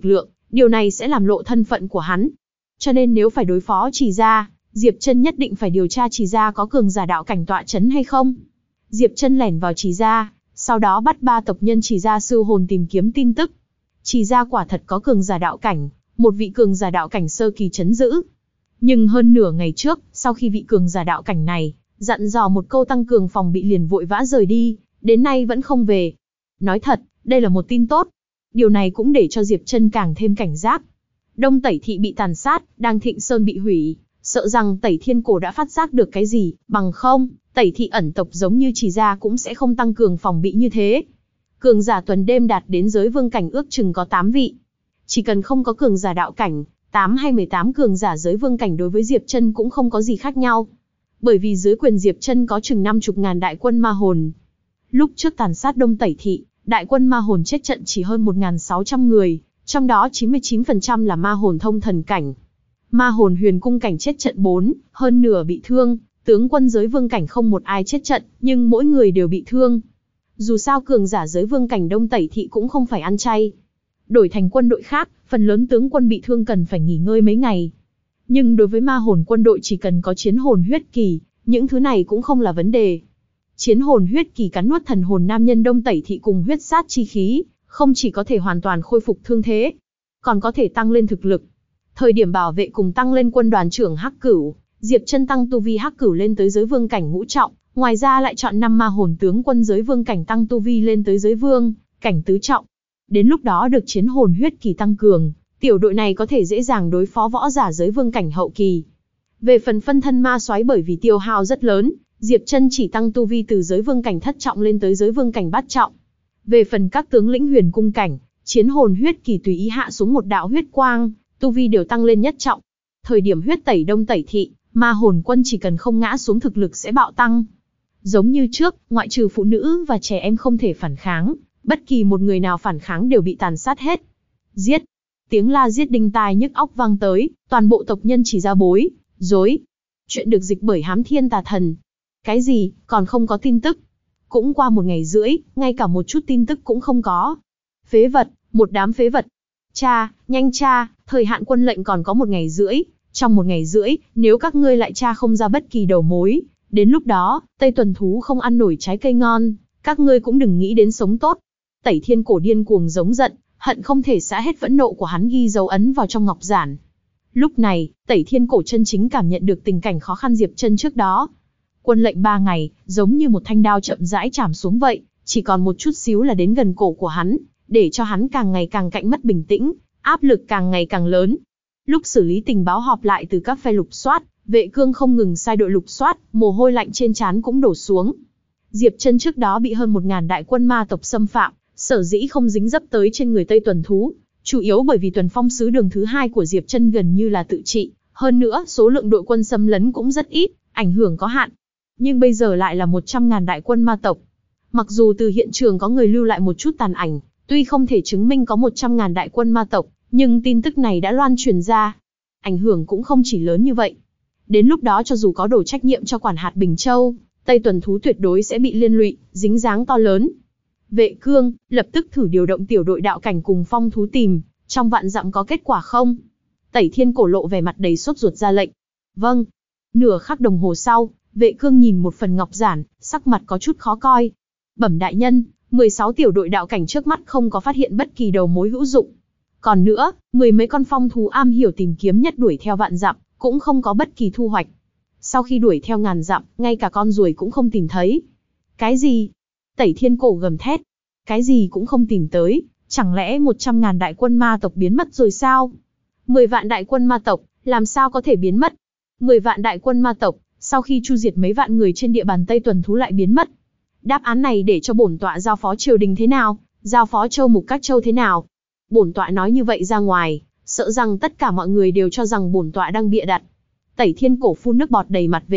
Speaker 1: Điều này sẽ làm lộ thân phận của hắn. Cho nên nếu phải đối phó Trì gia, Diệp Chân nhất định phải điều tra Trì gia có cường giả đạo cảnh tọa chấn hay không. Diệp Chân lẻn vào Trì gia, sau đó bắt 3 tộc nhân Trì gia sư hồn tìm kiếm tin tức. Trì gia quả thật có cường giả đạo cảnh, một vị cường giả đạo cảnh sơ kỳ trấn giữ. Nhưng hơn nửa ngày trước, sau khi vị cường giả đạo cảnh này dặn dò một câu tăng cường phòng bị liền vội vã rời đi, đến nay vẫn không về. Nói thật, đây là một tin tốt. Điều này cũng để cho Diệp Chân càng thêm cảnh giác. Đông Tẩy Thị bị tàn sát, Đang Thịnh Sơn bị hủy, sợ rằng Tẩy Thiên Cổ đã phát giác được cái gì, bằng không, Tẩy Thị ẩn tộc giống như Trì gia cũng sẽ không tăng cường phòng bị như thế. Cường giả tuần đêm đạt đến giới vương cảnh ước chừng có 8 vị. Chỉ cần không có cường giả đạo cảnh, 8 hay 18 cường giả giới vương cảnh đối với Diệp Chân cũng không có gì khác nhau. Bởi vì dưới quyền Diệp Chân có chừng 50.000 đại quân ma hồn. Lúc trước tàn sát Đông Tẩy Thị, đại quân ma hồn chết trận chỉ hơn 1.600 người, trong đó 99% là ma hồn thông thần cảnh. Ma hồn huyền cung cảnh chết trận 4, hơn nửa bị thương, tướng quân giới vương cảnh không một ai chết trận, nhưng mỗi người đều bị thương. Dù sao cường giả giới vương cảnh Đông Tẩy Thị cũng không phải ăn chay. Đổi thành quân đội khác, phần lớn tướng quân bị thương cần phải nghỉ ngơi mấy ngày. Nhưng đối với ma hồn quân đội chỉ cần có chiến hồn huyết kỳ, những thứ này cũng không là vấn đề. Chiến hồn huyết kỳ cắn nuốt thần hồn nam nhân Đông Tẩy Thị cùng huyết sát chi khí, không chỉ có thể hoàn toàn khôi phục thương thế, còn có thể tăng lên thực lực. Thời điểm bảo vệ cùng tăng lên quân đoàn trưởng Hắc Cửu, Diệp Chân tăng tu vi Hắc Cửu lên tới giới vương cảnh ngũ trọng, ngoài ra lại chọn 5 ma hồn tướng quân giới vương cảnh tăng tu vi lên tới giới vương cảnh tứ trọng. Đến lúc đó được chiến hồn huyết kỳ tăng cường, tiểu đội này có thể dễ dàng đối phó võ giả giới vương cảnh hậu kỳ. Về phần phân thân ma soái bởi vì tiêu hao rất lớn, Diệp Chân chỉ tăng tu vi từ giới vương cảnh thất trọng lên tới giới vương cảnh bát trọng. Về phần các tướng lĩnh huyền cung cảnh, chiến hồn huyết kỳ tùy ý hạ xuống một đạo huyết quang, tu vi đều tăng lên nhất trọng. Thời điểm huyết tẩy Đông Tẩy Thị, ma hồn quân chỉ cần không ngã xuống thực lực sẽ bạo tăng. Giống như trước, ngoại trừ phụ nữ và trẻ em không thể phản kháng, bất kỳ một người nào phản kháng đều bị tàn sát hết. Giết! Tiếng la giết đinh tai nhức óc vang tới, toàn bộ tộc nhân chỉ ra bối, rối. Chuyện được dịch bởi Hám Thiên Tà Thần. Cái gì, còn không có tin tức? Cũng qua 1 ngày rưỡi, ngay cả một chút tin tức cũng không có. Phế vật, một đám phế vật. Cha, nhanh cha, thời hạn quân lệnh còn có 1 ngày rưỡi. Trong 1 ngày rưỡi, nếu các ngươi lại tra không ra bất kỳ đầu mối, đến lúc đó, Tây Tuần Thú không ăn nổi trái cây ngon, các ngươi cũng đừng nghĩ đến sống tốt. Tẩy Thiên Cổ điên cuồng giống giận, hận không thể xả hết phẫn nộ của hắn ghi dấu ấn vào trong ngọc giản. Lúc này, Tẩy Thiên Cổ chân chính cảm nhận được tình cảnh khó khăn Diệp Chân trước đó. Quân lệnh 3 ngày, giống như một thanh đao chậm rãi chảm xuống vậy, chỉ còn một chút xíu là đến gần cổ của hắn, để cho hắn càng ngày càng cạnh mất bình tĩnh, áp lực càng ngày càng lớn. Lúc xử lý tình báo họp lại từ các phe lục soát, Vệ Cương không ngừng sai đội lục soát, mồ hôi lạnh trên trán cũng đổ xuống. Diệp Chân trước đó bị hơn 1.000 đại quân ma tộc xâm phạm, sở dĩ không dính dấp tới trên người Tây Tuần Thú, chủ yếu bởi vì Tuần Phong sứ đường thứ 2 của Diệp Chân gần như là tự trị, hơn nữa số lượng đội quân xâm lấn cũng rất ít, ảnh hưởng có hạn. Nhưng bây giờ lại là 100.000 đại quân ma tộc. Mặc dù từ hiện trường có người lưu lại một chút tàn ảnh, tuy không thể chứng minh có 100.000 đại quân ma tộc, nhưng tin tức này đã loan truyền ra. Ảnh hưởng cũng không chỉ lớn như vậy. Đến lúc đó cho dù có đổ trách nhiệm cho quản hạt Bình Châu, Tây Tuần Thú tuyệt đối sẽ bị liên lụy, dính dáng to lớn. Vệ Cương lập tức thử điều động tiểu đội đạo cảnh cùng phong thú tìm, trong vạn dặm có kết quả không? Tẩy Thiên Cổ lộ vẻ mặt đầy sốt ruột ra lệnh. Vâng. Nửa khắc đồng hồ sau, Vệ Cương nhìn một phần ngọc giản, sắc mặt có chút khó coi. Bẩm đại nhân, 16 tiểu đội đạo cảnh trước mắt không có phát hiện bất kỳ đầu mối hữu dụng. Còn nữa, 10 mấy con phong thú am hiểu tìm kiếm nhất đuổi theo vạn dặm, cũng không có bất kỳ thu hoạch. Sau khi đuổi theo ngàn dặm, ngay cả con ruồi cũng không tìm thấy. Cái gì? Tẩy Thiên Cổ gầm thét. Cái gì cũng không tìm tới, chẳng lẽ 100.000 đại quân ma tộc biến mất rồi sao? 10 vạn đại quân ma tộc, làm sao có thể biến mất? 10 vạn đại quân ma tộc, sau khi chu diệt mấy vạn người trên địa bàn Tây Tuần Thú lại biến mất. Đáp án này để cho bổn tọa giao phó triều đình thế nào? Giao phó châu mục các châu thế nào? Bổn tọa nói như vậy ra ngoài, sợ rằng tất cả mọi người đều cho rằng bổn tọa đang bịa đặt. Tẩy Thiên Cổ phun nước bọt đầy mặt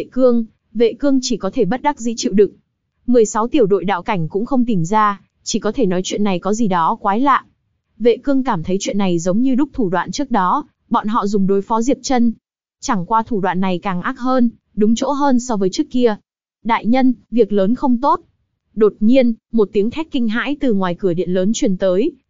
Speaker 1: Vệ Cương chỉ có thể bất đắc dĩ chịu đựng. 16 tiểu đội đạo cảnh cũng không tìm ra, chỉ có thể nói chuyện này có gì đó quái lạ. Vệ Cương cảm thấy chuyện này giống như đúc thủ đoạn trước đó, bọn họ dùng đối phó Diệp Chân. Chẳng qua thủ đoạn này càng ác hơn, đúng chỗ hơn so với trước kia. Đại nhân, việc lớn không tốt. Đột nhiên, một tiếng thét kinh hãi từ ngoài cửa điện lớn truyền tới,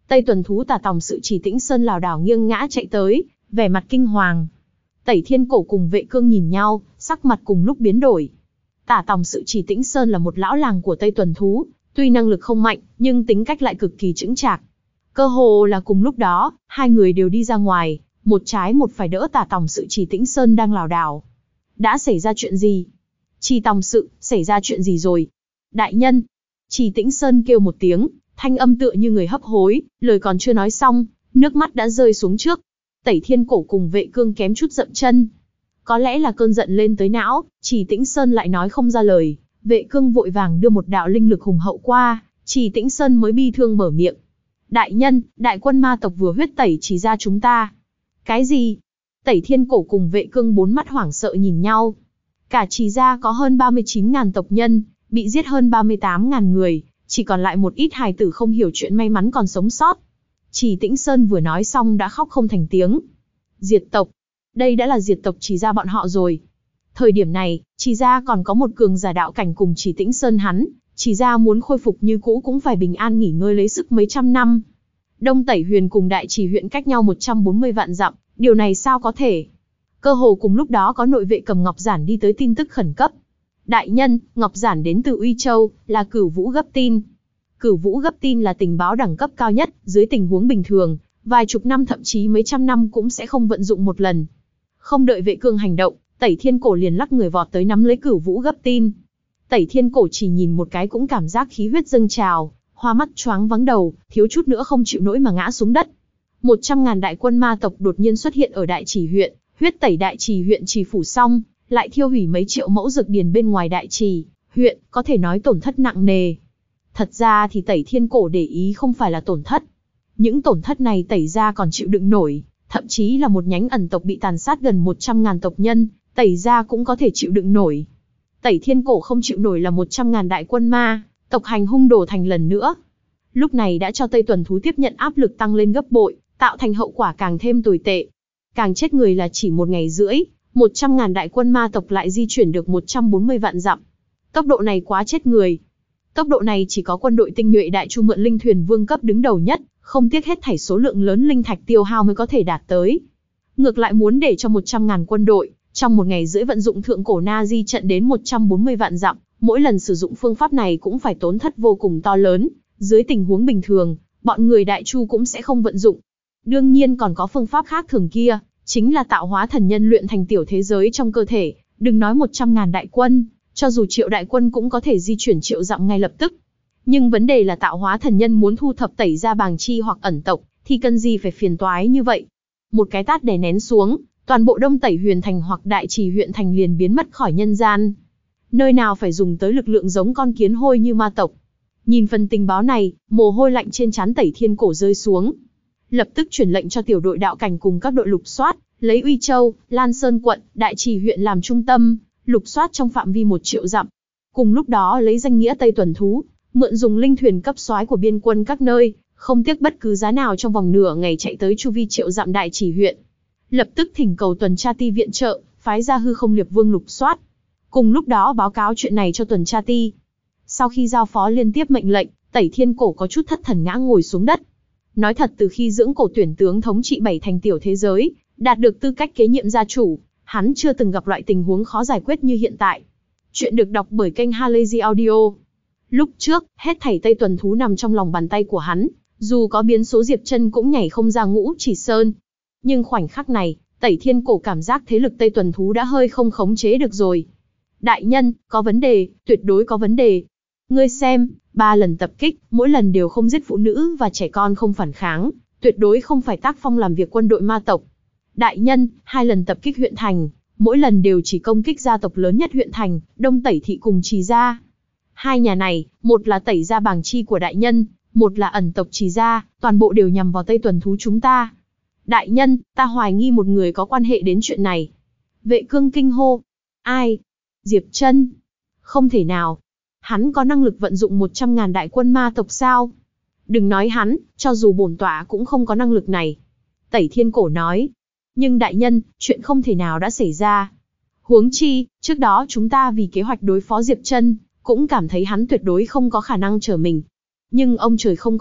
Speaker 1: Tây tuần thú Tả Tòng Sự Chỉ Tĩnh Sơn lảo đảo nghiêng ngã chạy tới, vẻ mặt kinh hoàng. Tẩy Thiên Cổ cùng Vệ Cương nhìn nhau, sắc mặt cùng lúc biến đổi. Tả Tòng Sự Chỉ Tĩnh Sơn là một lão làng của Tây tuần thú, tuy năng lực không mạnh, nhưng tính cách lại cực kỳ chững chạc. Cơ hồ là cùng lúc đó, hai người đều đi ra ngoài, một trái một phải đỡ Tả Tòng Sự Chỉ Tĩnh Sơn đang lảo đảo. Đã xảy ra chuyện gì? Chỉ Tòng Sự, xảy ra chuyện gì rồi? Đại nhân! Chỉ Tĩnh Sơn kêu một tiếng, thanh âm tựa như người hấp hối, lời còn chưa nói xong, nước mắt đã rơi xuống trước. Tẩy Thiên Cổ cùng Vệ Cương kém chút dậm chân. Có lẽ là cơn giận lên tới não, Chỉ Tĩnh Sơn lại nói không ra lời. Vệ Cương vội vàng đưa một đạo linh lực hùng hậu qua, Chỉ Tĩnh Sơn mới bi thương mở miệng. Đại nhân, đại quân ma tộc vừa huyết tẩy Chỉ gia chúng ta. Cái gì? Tẩy Thiên Cổ cùng Vệ Cương bốn mắt hoảng sợ nhìn nhau. Cả Chỉ gia có hơn 39.000 tộc nhân, bị giết hơn 38.000 người, chỉ còn lại một ít hài tử không hiểu chuyện may mắn còn sống sót. Chỉ Tĩnh Sơn vừa nói xong đã khóc không thành tiếng. Diệt tộc. Đây đã là diệt tộc Chỉ gia bọn họ rồi. Thời điểm này, Chỉ gia còn có một cường giả đạo cảnh cùng Chỉ Tĩnh Sơn hắn, Chỉ gia muốn khôi phục như cũ cũng phải bình an nghỉ ngơi lấy sức mấy trăm năm. Đông Tẩy Huyền cùng Đại Chỉ huyện cách nhau 140 vạn dặm, điều này sao có thể? Cơ hồ cùng lúc đó có nội vệ cầm Ngọc Giản đi tới tin tức khẩn cấp. Đại nhân, Ngọc Giản đến từ Uy Châu, là Cửu Vũ gấp tin. Cửu Vũ gấp tin là tình báo đẳng cấp cao nhất, dưới tình huống bình thường, vài chục năm thậm chí mấy trăm năm cũng sẽ không vận dụng một lần. Không đợi Vệ Cương hành động, Tẩy Thiên Cổ liền lắc người vọt tới nắm lấy Cửu Vũ gấp tin. Tẩy Thiên Cổ chỉ nhìn một cái cũng cảm giác khí huyết dâng trào, hoa mắt choáng vắng đầu, thiếu chút nữa không chịu nổi mà ngã xuống đất. 100.000 đại quân ma tộc đột nhiên xuất hiện ở Đại Chỉ huyện, huyết tẩy Đại Chỉ huyện Chỉ phủ xong, lại thiêu hủy mấy triệu mẫu dược điền bên ngoài Đại Chỉ huyện, có thể nói tổn thất nặng nề. Thật ra thì Tẩy Thiên Cổ để ý không phải là tổn thất. Những tổn thất này Tẩy gia còn chịu đựng nổi, thậm chí là một nhánh ẩn tộc bị tàn sát gần 100.000 tộc nhân, Tẩy gia cũng có thể chịu đựng nổi. Tẩy Thiên Cổ không chịu nổi là 100.000 đại quân ma tộc hành hung đổ thành lần nữa. Lúc này đã cho Tây tuần thú tiếp nhận áp lực tăng lên gấp bội, tạo thành hậu quả càng thêm tồi tệ. Càng chết người là chỉ một ngày rưỡi, 100.000 đại quân ma tộc lại di chuyển được 140 vạn dặm. Tốc độ này quá chết người. Tốc độ này chỉ có quân đội tinh nhuệ Đại Chu mượn linh thuyền vương cấp đứng đầu nhất, không tiếc hết thảy số lượng lớn linh thạch tiêu hao mới có thể đạt tới. Ngược lại muốn để cho 100.000 quân đội, trong một ngày rưỡi vận dụng thượng cổ Na Di trận đến 140 vạn dặm, mỗi lần sử dụng phương pháp này cũng phải tốn thất vô cùng to lớn, dưới tình huống bình thường, bọn người Đại Chu cũng sẽ không vận dụng. Đương nhiên còn có phương pháp khác thường kia, chính là tạo hóa thần nhân luyện thành tiểu thế giới trong cơ thể, đừng nói 100.000 đại quân, cho dù triệu đại quân cũng có thể di chuyển triệu dặm ngay lập tức. Nhưng vấn đề là tạo hóa thần nhân muốn thu thập Tẩy gia bàng chi hoặc ẩn tộc, thì cần gì phải phiền toái như vậy. Một cái tát đè nén xuống, toàn bộ Đông Tẩy Huyền thành hoặc Đại Chỉ huyện thành liền biến mất khỏi nhân gian. Nơi nào phải dùng tới lực lượng giống con kiến hôi như ma tộc. Nhìn phần tình báo này, mồ hôi lạnh trên trán Tẩy Thiên Cổ rơi xuống. Lập tức chuyển lệnh cho tiểu đội đạo cảnh cùng các đội lục soát, lấy Uy Châu, Lan Sơn quận, Đại Chỉ huyện làm trung tâm, lục soát trong phạm vi 1 triệu dặm. Cùng lúc đó lấy danh nghĩa Tây tuần thú, mượn dùng linh thuyền cấp soái của biên quân các nơi, không tiếc bất cứ giá nào trong vòng nửa ngày chạy tới chu vi triệu dặm Đại Chỉ huyện. Lập tức thỉnh cầu tuần tra ti viện trợ, phái ra Hư Không Liệp Vương lục soát. Cùng lúc đó báo cáo chuyện này cho tuần tra ti. Sau khi giao phó liên tiếp mệnh lệnh, Tẩy Thiên Cổ có chút thất thần ngã ngồi xuống đất. Nói thật, từ khi dưỡng cổ tuyển tướng thống trị 7 thành tiểu thế giới, đạt được tư cách kế nhiệm gia chủ, hắn chưa từng gặp loại tình huống khó giải quyết như hiện tại. Chuyện được đọc bởi kênh Halazy Audio. Lúc trước, hết thảy Tây tuần thú nằm trong lòng bàn tay của hắn, dù có biến số Diệp Chân cũng nhảy không ra Ngũ Chỉ Sơn. Nhưng khoảnh khắc này, Tẩy Thiên Cổ cảm giác thế lực Tây tuần thú đã hơi không khống chế được rồi. Đại nhân, có vấn đề, tuyệt đối có vấn đề. Ngươi xem, 3 lần tập kích, mỗi lần đều không giết phụ nữ và trẻ con không phản kháng, tuyệt đối không phải tác phong làm việc quân đội ma tộc. Đại nhân, 2 lần tập kích huyện thành, mỗi lần đều chỉ công kích gia tộc lớn nhất huyện thành, Đông Tẩy thị cùng Trì gia. 2 nhà này, một là Tẩy gia bàng chi của đại nhân, một là ẩn tộc Trì gia, toàn bộ đều nhằm vào Tây tuần thú chúng ta. Đại nhân, ta hoài nghi một người có quan hệ đến chuyện này. Vệ Cương kinh hô. Ai? Diệp Chân. Không thể nào. Hắn có năng lực vận dụng 100.000 đại quân ma tộc sao? Đừng nói hắn, cho dù bổn tọa cũng không có năng lực này. Tẩy Thiên Cổ nói. Nhưng đại nhân, chuyện không thể nào đã xảy ra. Huống chi, trước đó chúng ta vì kế hoạch đối phó Diệp Chân, cũng cảm thấy hắn tuyệt đối không có khả năng trở mình. Nhưng ông trời không có mắt,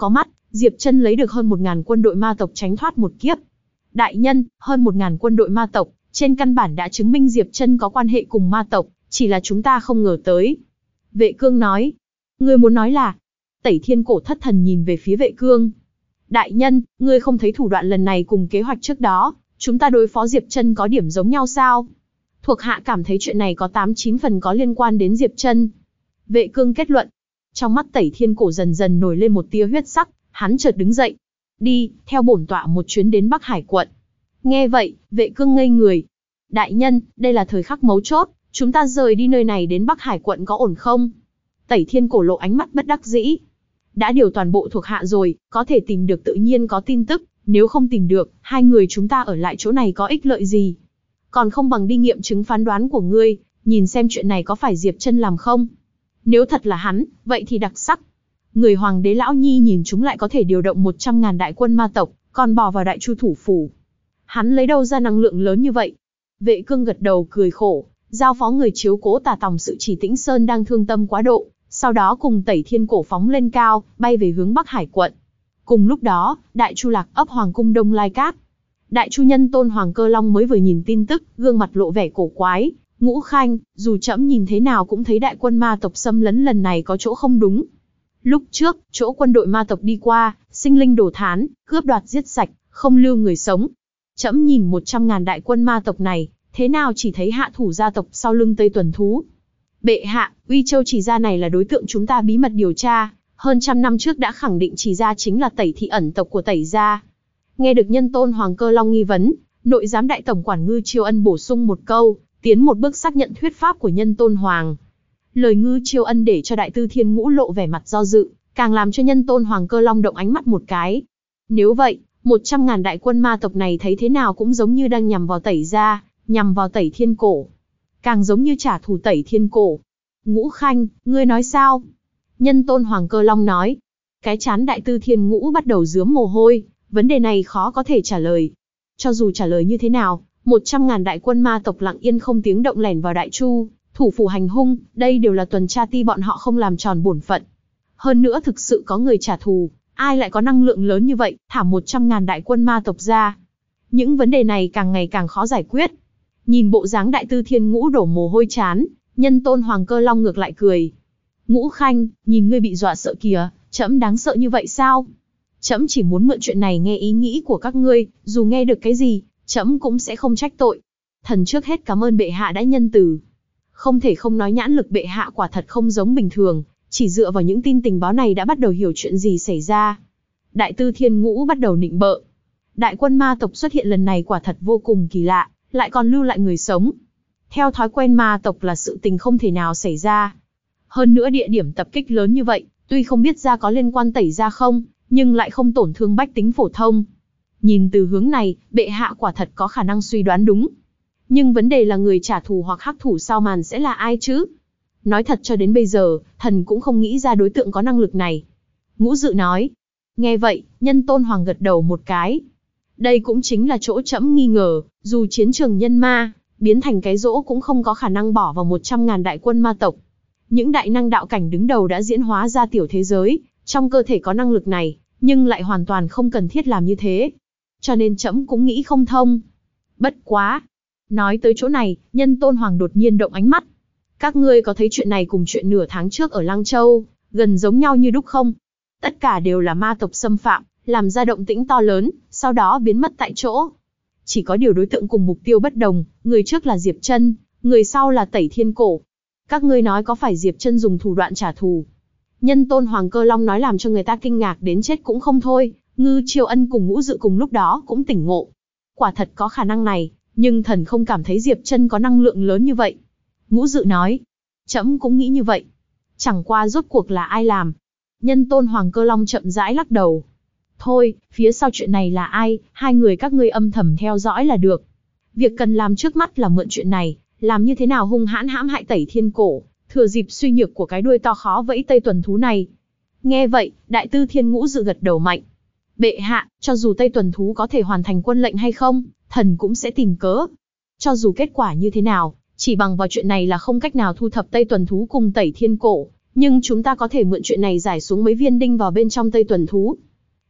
Speaker 1: Diệp Chân lấy được hơn 1000 quân đội ma tộc tránh thoát một kiếp. Đại nhân, hơn 1000 quân đội ma tộc, trên căn bản đã chứng minh Diệp Chân có quan hệ cùng ma tộc, chỉ là chúng ta không ngờ tới. Vệ Cương nói. Ngươi muốn nói là? Tẩy Thiên Cổ thất thần nhìn về phía Vệ Cương. Đại nhân, ngươi không thấy thủ đoạn lần này cùng kế hoạch trước đó, chúng ta đối phó Diệp Chân có điểm giống nhau sao? Thuộc hạ cảm thấy chuyện này có 8-9 phần có liên quan đến Diệp Chân. Vệ Cương kết luận. Trong mắt Tẩy Thiên Cổ dần dần nổi lên một tia huyết sắc, hắn chợt đứng dậy. Đi, theo bổn tọa một chuyến đến Bắc Hải quận. Nghe vậy, Vệ Cương ngây người. Đại nhân, đây là thời khắc mấu chốt, chúng ta rời đi nơi này đến Bắc Hải quận có ổn không? Tẩy Thiên Cổ lộ ánh mắt bất đắc dĩ. Đã điều toàn bộ thuộc hạ rồi, có thể tìm được tự nhiên có tin tức, nếu không tìm được, hai người chúng ta ở lại chỗ này có ích lợi gì? Còn không bằng đi nghiệm chứng phán đoán của ngươi, nhìn xem chuyện này có phải Diệp Chân làm không? Nếu thật là hắn, vậy thì đặc sắc. Người Hoàng đế Lão Nhi nhìn chúng lại có thể điều động 100.000 đại quân ma tộc, còn bỏ vào Đại Chu thủ phủ. Hắn lấy đâu ra năng lượng lớn như vậy? Vệ Cương gật đầu cười khổ, giao phó người chiếu cố Tả Tòng sự Chỉ Tĩnh Sơn đang thương tâm quá độ, sau đó cùng Tẩy Thiên Cổ phóng lên cao, bay về hướng Bắc Hải quận. Cùng lúc đó, Đại Chu Lạc ấp Hoàng cung Đông Lai Các. Đại Chu nhân Tôn Hoàng Cơ Long mới vừa nhìn tin tức, gương mặt lộ vẻ cổ quái. Ngũ Khanh, dù trẫm nhìn thế nào cũng thấy đại quân ma tộc xâm lấn lần này có chỗ không đúng. Lúc trước, chỗ quân đội ma tộc đi qua, sinh linh đổ thán, cướp đoạt giết sạch, không lưu người sống. Trẫm nhìn 100.000 đại quân ma tộc này, thế nào chỉ thấy hạ thủ gia tộc sau lưng Tây Tuần Thú. Bệ hạ, Uy Châu Chỉ Gia này là đối tượng chúng ta bí mật điều tra, hơn trăm năm trước đã khẳng định Chỉ Gia chính là Tẩy thị ẩn tộc của Tẩy gia. Nghe được nhân Tôn Hoàng Cơ Long nghi vấn, nội giám đại tổng quản Ngư Chiêu Ân bổ sung một câu, tiến một bước xác nhận thuyết pháp của nhân Tôn Hoàng. Lời Ngư Chiêu Ân để cho Đại Tư Thiên Ngũ lộ vẻ mặt do dự, càng làm cho nhân Tôn Hoàng Cơ Long động ánh mắt một cái. Nếu vậy, 100.000 đại quân ma tộc này thấy thế nào cũng giống như đang nhằm vào Tẩy gia, nhằm vào Tẩy Thiên Cổ. Càng giống như trả thù Tẩy Thiên Cổ. Ngũ Khanh, ngươi nói sao? Nhân Tôn Hoàng Cơ Long nói. Cái trán Đại Tư Thiên Ngũ bắt đầu rướm mồ hôi, vấn đề này khó có thể trả lời. Cho dù trả lời như thế nào, 100.000 đại quân ma tộc lặng yên không tiếng động lẻn vào Đại Chu, thủ phủ hành hung, đây đều là tuần tra ti bọn họ không làm tròn bổn phận. Hơn nữa thực sự có người trả thù, ai lại có năng lượng lớn như vậy, thả 100.000 đại quân ma tộc ra. Những vấn đề này càng ngày càng khó giải quyết. Nhìn bộ dáng Đại Tư Thiên Ngũ đổ mồ hôi chán, nhân Tôn Hoàng Cơ Long ngược lại cười. Ngũ Khanh, nhìn ngươi bị dọa sợ kìa, trẫm đáng sợ như vậy sao? Trẫm chỉ muốn mượn chuyện này nghe ý nghĩ của các ngươi, dù nghe được cái gì, trẫm cũng sẽ không trách tội. Thần trước hết cảm ơn bệ hạ đã nhân từ. Không thể không nói nhãn lực bệ hạ quả thật không giống bình thường, chỉ dựa vào những tin tình báo này đã bắt đầu hiểu chuyện gì xảy ra. Đại Tư Thiên Ngũ bắt đầu nịnh bợ. Đại quân ma tộc xuất hiện lần này quả thật vô cùng kỳ lạ, lại còn lưu lại người sống. Theo thói quen ma tộc là sự tình không thể nào xảy ra. Hơn nữa địa điểm tập kích lớn như vậy, tuy không biết ra có liên quan Tẩy gia không, nhưng lại không tổn thương bách tính phổ thông. Nhìn từ hướng này, bệ hạ quả thật có khả năng suy đoán đúng. Nhưng vấn đề là người trả thù hoặc hắc thủ sau màn sẽ là ai chứ? Nói thật cho đến bây giờ, thần cũng không nghĩ ra đối tượng có năng lực này. Ngũ Dự nói. Nghe vậy, nhân Tôn Hoàng gật đầu một cái. Đây cũng chính là chỗ trẫm nghi ngờ, dù chiến trường nhân ma, biến thành cái rỗ cũng không có khả năng bỏ vào 100.000 đại quân ma tộc. Những đại năng đạo cảnh đứng đầu đã diễn hóa ra tiểu thế giới, trong cơ thể có năng lực này, nhưng lại hoàn toàn không cần thiết làm như thế. Cho nên trẫm cũng nghĩ không thông. Bất quá. Nói tới chỗ này, nhân Tôn Hoàng đột nhiên động ánh mắt. Các ngươi có thấy chuyện này cùng chuyện nửa tháng trước ở Lăng Châu, gần giống nhau như đúc không? Tất cả đều là ma tộc xâm phạm, làm ra động tĩnh to lớn, sau đó biến mất tại chỗ. Chỉ có điều đối tượng cùng mục tiêu bất đồng, người trước là Diệp Chân, người sau là Tẩy Thiên Cổ. Các ngươi nói có phải Diệp Chân dùng thủ đoạn trả thù? Nhân Tôn Hoàng Cơ Long nói làm cho người ta kinh ngạc đến chết cũng không thôi, Ngư Chiêu Ân cùng Ngũ Dự cùng lúc đó cũng tỉnh ngộ. Quả thật có khả năng này, nhưng thần không cảm thấy Diệp Chân có năng lượng lớn như vậy. Ngũ Dự nói, trẫm cũng nghĩ như vậy. Chẳng qua rốt cuộc là ai làm? Nhân Tôn Hoàng Cơ Long chậm rãi lắc đầu. Thôi, phía sau chuyện này là ai, hai người các ngươi âm thầm theo dõi là được. Việc cần làm trước mắt là mượn chuyện này, làm như thế nào hung hãn hãm hại Tẩy Thiên Cổ, thừa dịp suy nhược của cái đuôi to khó vẫy Tây Tuần Thú này. Nghe vậy, Đại Tư Thiên Ngũ Dự gật đầu mạnh. Bệ hạ, cho dù Tây Tuần Thú có thể hoàn thành quân lệnh hay không, thần cũng sẽ tìm cớ. Cho dù kết quả như thế nào, chỉ bằng vào chuyện này là không cách nào thu thập Tây Tuần Thú cùng Tẩy Thiên Cổ, nhưng chúng ta có thể mượn chuyện này giải xuống mấy viên đinh vào bên trong Tây Tuần Thú.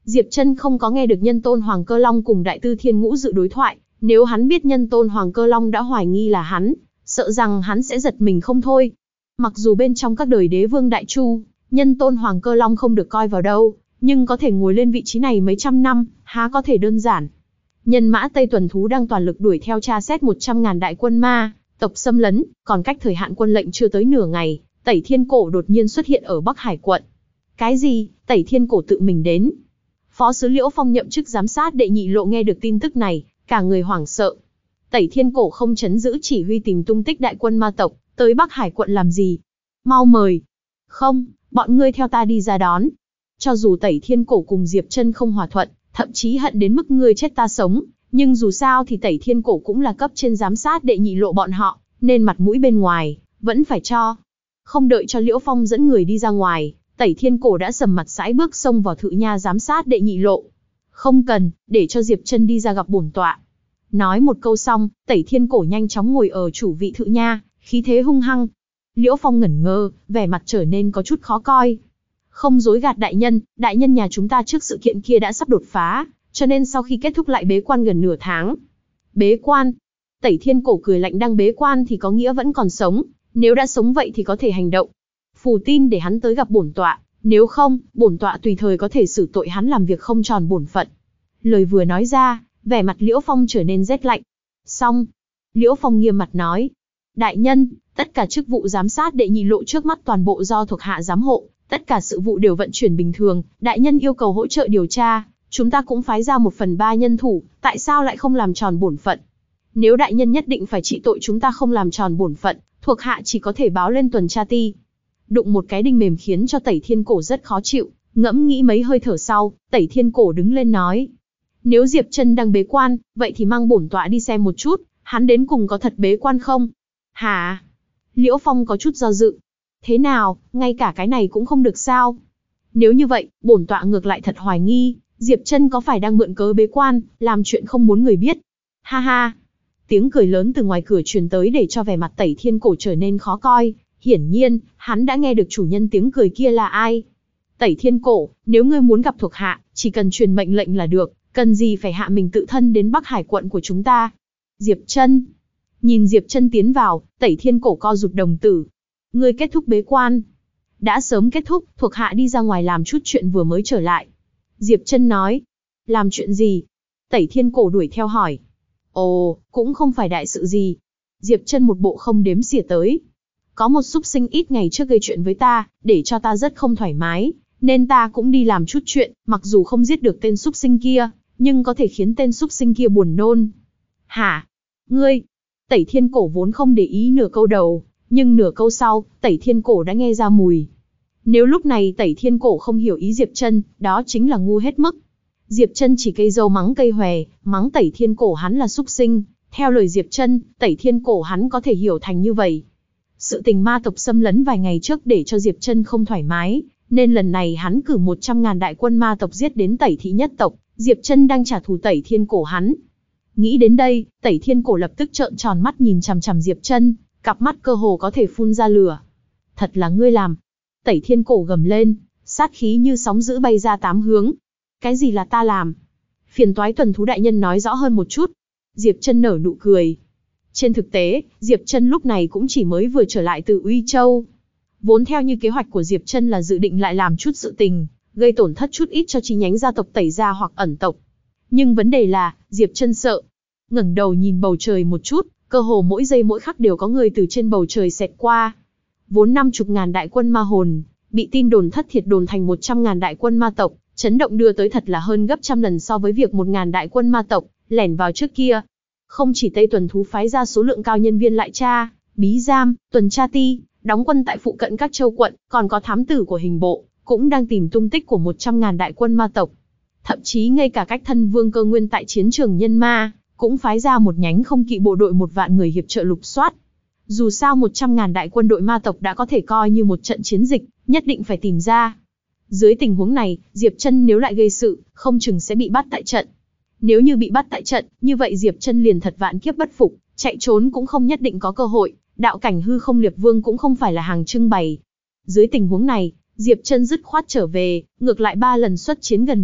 Speaker 1: Diệp Chân không có nghe được Nhân Tôn Hoàng Cơ Long cùng Đại Tư Thiên Ngũ dự đối thoại, nếu hắn biết Nhân Tôn Hoàng Cơ Long đã hoài nghi là hắn, sợ rằng hắn sẽ giật mình không thôi. Mặc dù bên trong các đời đế vương Đại Chu, Nhân Tôn Hoàng Cơ Long không được coi vào đâu, nhưng có thể ngồi lên vị trí này mấy trăm năm, há có thể đơn giản. Nhân mã Tây Tuần Thú đang toàn lực đuổi theo tra xét 100.000 đại quân ma tộc xâm lấn, còn cách thời hạn quân lệnh chưa tới nửa ngày, Tẩy Thiên Cổ đột nhiên xuất hiện ở Bắc Hải quận. Cái gì? Tẩy Thiên Cổ tự mình đến? Phó sứ Liễu Phong nhậm chức giám sát đệ nhị lộ nghe được tin tức này, cả người hoảng sợ. Tẩy Thiên Cổ không chấn giữ chỉ huy tìm tung tích đại quân ma tộc, tới Bắc Hải quận làm gì? Mau mời. Không, bọn ngươi theo ta đi ra đón. Cho dù Tẩy Thiên Cổ cùng Diệp Chân không hòa thuận, thậm chí hận đến mức ngươi chết ta sống, nhưng dù sao thì Tẩy Thiên Cổ cũng là cấp trên giám sát đệ nhị lộ bọn họ, nên mặt mũi bên ngoài vẫn phải cho. Không đợi cho Liễu Phong dẫn người đi ra ngoài, Tẩy Thiên Cổ đã sầm mặt sãi bước xông vào thự nha giám sát đệ nhị lộ. Không cần, để cho Diệp Chân đi ra gặp bổn tọa. Nói một câu xong, Tẩy Thiên Cổ nhanh chóng ngồi ở chủ vị thự nha, khí thế hung hăng. Liễu Phong ngẩn ngơ, vẻ mặt trở nên có chút khó coi. Không dối gạt đại nhân nhà chúng ta trước sự kiện kia đã sắp đột phá, cho nên sau khi kết thúc lại bế quan gần nửa tháng. Bế quan? Tẩy Thiên Cổ cười lạnh, đang bế quan thì có nghĩa vẫn còn sống, nếu đã sống vậy thì có thể hành động. Phù tin để hắn tới gặp bổn tọa, nếu không, bổn tọa tùy thời có thể xử tội hắn làm việc không tròn bổn phận. Lời vừa nói ra, vẻ mặt Liễu Phong trở nên rét lạnh. Xong, Liễu Phong nghiêm mặt nói, đại nhân, tất cả chức vụ giám sát đệ nhị lộ trước mắt toàn bộ do thuộc hạ giám hộ, tất cả sự vụ đều vận chuyển bình thường, đại nhân yêu cầu hỗ trợ điều tra, chúng ta cũng phái ra 1/3 nhân thủ, tại sao lại không làm tròn bổn phận? Nếu đại nhân nhất định phải trị tội chúng ta không làm tròn bổn phận, thuộc hạ chỉ có thể báo lên tuần tra ti. Đụng một cái đinh mềm khiến cho Tẩy Thiên Cổ rất khó chịu, ngẫm nghĩ mấy hơi thở sau, Tẩy Thiên Cổ đứng lên nói. Nếu Diệp Chân đang bế quan, vậy thì mang bổn tọa đi xem một chút, hắn đến cùng có thật bế quan không? Hả? Liễu Phong có chút do dự. Thế nào, ngay cả cái này cũng không được sao? Nếu như vậy, bổn tọa ngược lại thật hoài nghi, Diệp Chân có phải đang mượn cớ bế quan, làm chuyện không muốn người biết? Ha ha! Tiếng cười lớn từ ngoài cửa truyền tới để cho vẻ mặt Tẩy Thiên Cổ trở nên khó coi. Hiển nhiên, hắn đã nghe được chủ nhân tiếng cười kia là ai. Tẩy Thiên Cổ, nếu ngươi muốn gặp thuộc hạ, chỉ cần truyền mệnh lệnh là được, cần gì phải hạ mình tự thân đến Bắc Hải quận của chúng ta? Diệp Chân. Nhìn Diệp Chân tiến vào, Tẩy Thiên Cổ co rụt đồng tử. Ngươi kết thúc bế quan. Đã sớm kết thúc, thuộc hạ đi ra ngoài làm chút chuyện vừa mới trở lại. Diệp Chân nói. Làm chuyện gì? Tẩy Thiên Cổ đuổi theo hỏi. Ồ, cũng không phải đại sự gì. Diệp Chân một bộ không đếm xỉa tới. Có một súc sinh ít ngày trước gây chuyện với ta, để cho ta rất không thoải mái, nên ta cũng đi làm chút chuyện, mặc dù không giết được tên súc sinh kia, nhưng có thể khiến tên súc sinh kia buồn nôn. Hả? Ngươi? Tẩy Thiên Cổ vốn không để ý nửa câu đầu, nhưng nửa câu sau, Tẩy Thiên Cổ đã nghe ra mùi. Nếu lúc này Tẩy Thiên Cổ không hiểu ý Diệp Chân, đó chính là ngu hết mức. Diệp Chân chỉ cây dâu mắng cây hòe, mắng Tẩy Thiên Cổ hắn là súc sinh. Theo lời Diệp Chân, Tẩy Thiên Cổ hắn có thể hiểu thành như vậy. Sự tình ma tộc xâm lấn vài ngày trước để cho Diệp Chân không thoải mái, nên lần này hắn cử 100.000 đại quân ma tộc giết đến Tẩy thị nhất tộc, Diệp Chân đang trả thù Tẩy Thiên Cổ hắn. Nghĩ đến đây, Tẩy Thiên Cổ lập tức trợn tròn mắt nhìn chằm chằm Diệp Chân, cặp mắt cơ hồ có thể phun ra lửa. Thật là ngươi làm. Tẩy Thiên Cổ gầm lên, sát khí như sóng dữ bay ra 8 hướng. Cái gì là ta làm? Phiền toái tuần thú đại nhân nói rõ hơn một chút. Diệp Chân nở nụ cười. Trên thực tế, Diệp Chân lúc này cũng chỉ mới vừa trở lại từ Uy Châu. Vốn theo như kế hoạch của Diệp Chân là dự định lại làm chút sự tình, gây tổn thất chút ít cho chi nhánh gia tộc Tẩy gia hoặc ẩn tộc. Nhưng vấn đề là, Diệp Chân sợ. Ngẩng đầu nhìn bầu trời một chút, cơ hồ mỗi giây mỗi khắc đều có người từ trên bầu trời xẹt qua. Vốn 50.000 đại quân ma hồn, bị tin đồn thất thiệt đồn thành 100.000 đại quân ma tộc, chấn động đưa tới thật là hơn gấp trăm lần so với việc 1.000 đại quân ma tộc lẻn vào trước kia. Không chỉ Tây Tuần Thú phái ra số lượng cao nhân viên lại tra, bí giam, tuần tra ti, đóng quân tại phụ cận các châu quận, còn có thám tử của hình bộ, cũng đang tìm tung tích của 100.000 đại quân ma tộc. Thậm chí ngay cả cách thân Vương Cơ Nguyên tại chiến trường nhân ma, cũng phái ra một nhánh không kỵ bộ đội 1 vạn người hiệp trợ lục soát. Dù sao 100.000 đại quân đội ma tộc đã có thể coi như một trận chiến dịch, nhất định phải tìm ra. Dưới tình huống này, Diệp Chân nếu lại gây sự, không chừng sẽ bị bắt tại trận. Nếu như bị bắt tại trận, như vậy Diệp Chân liền thật vạn kiếp bất phục, chạy trốn cũng không nhất định có cơ hội, đạo cảnh hư không liệt vương cũng không phải là hàng trưng bày. Dưới tình huống này, Diệp Chân dứt khoát trở về, ngược lại 3 lần xuất chiến gần đây,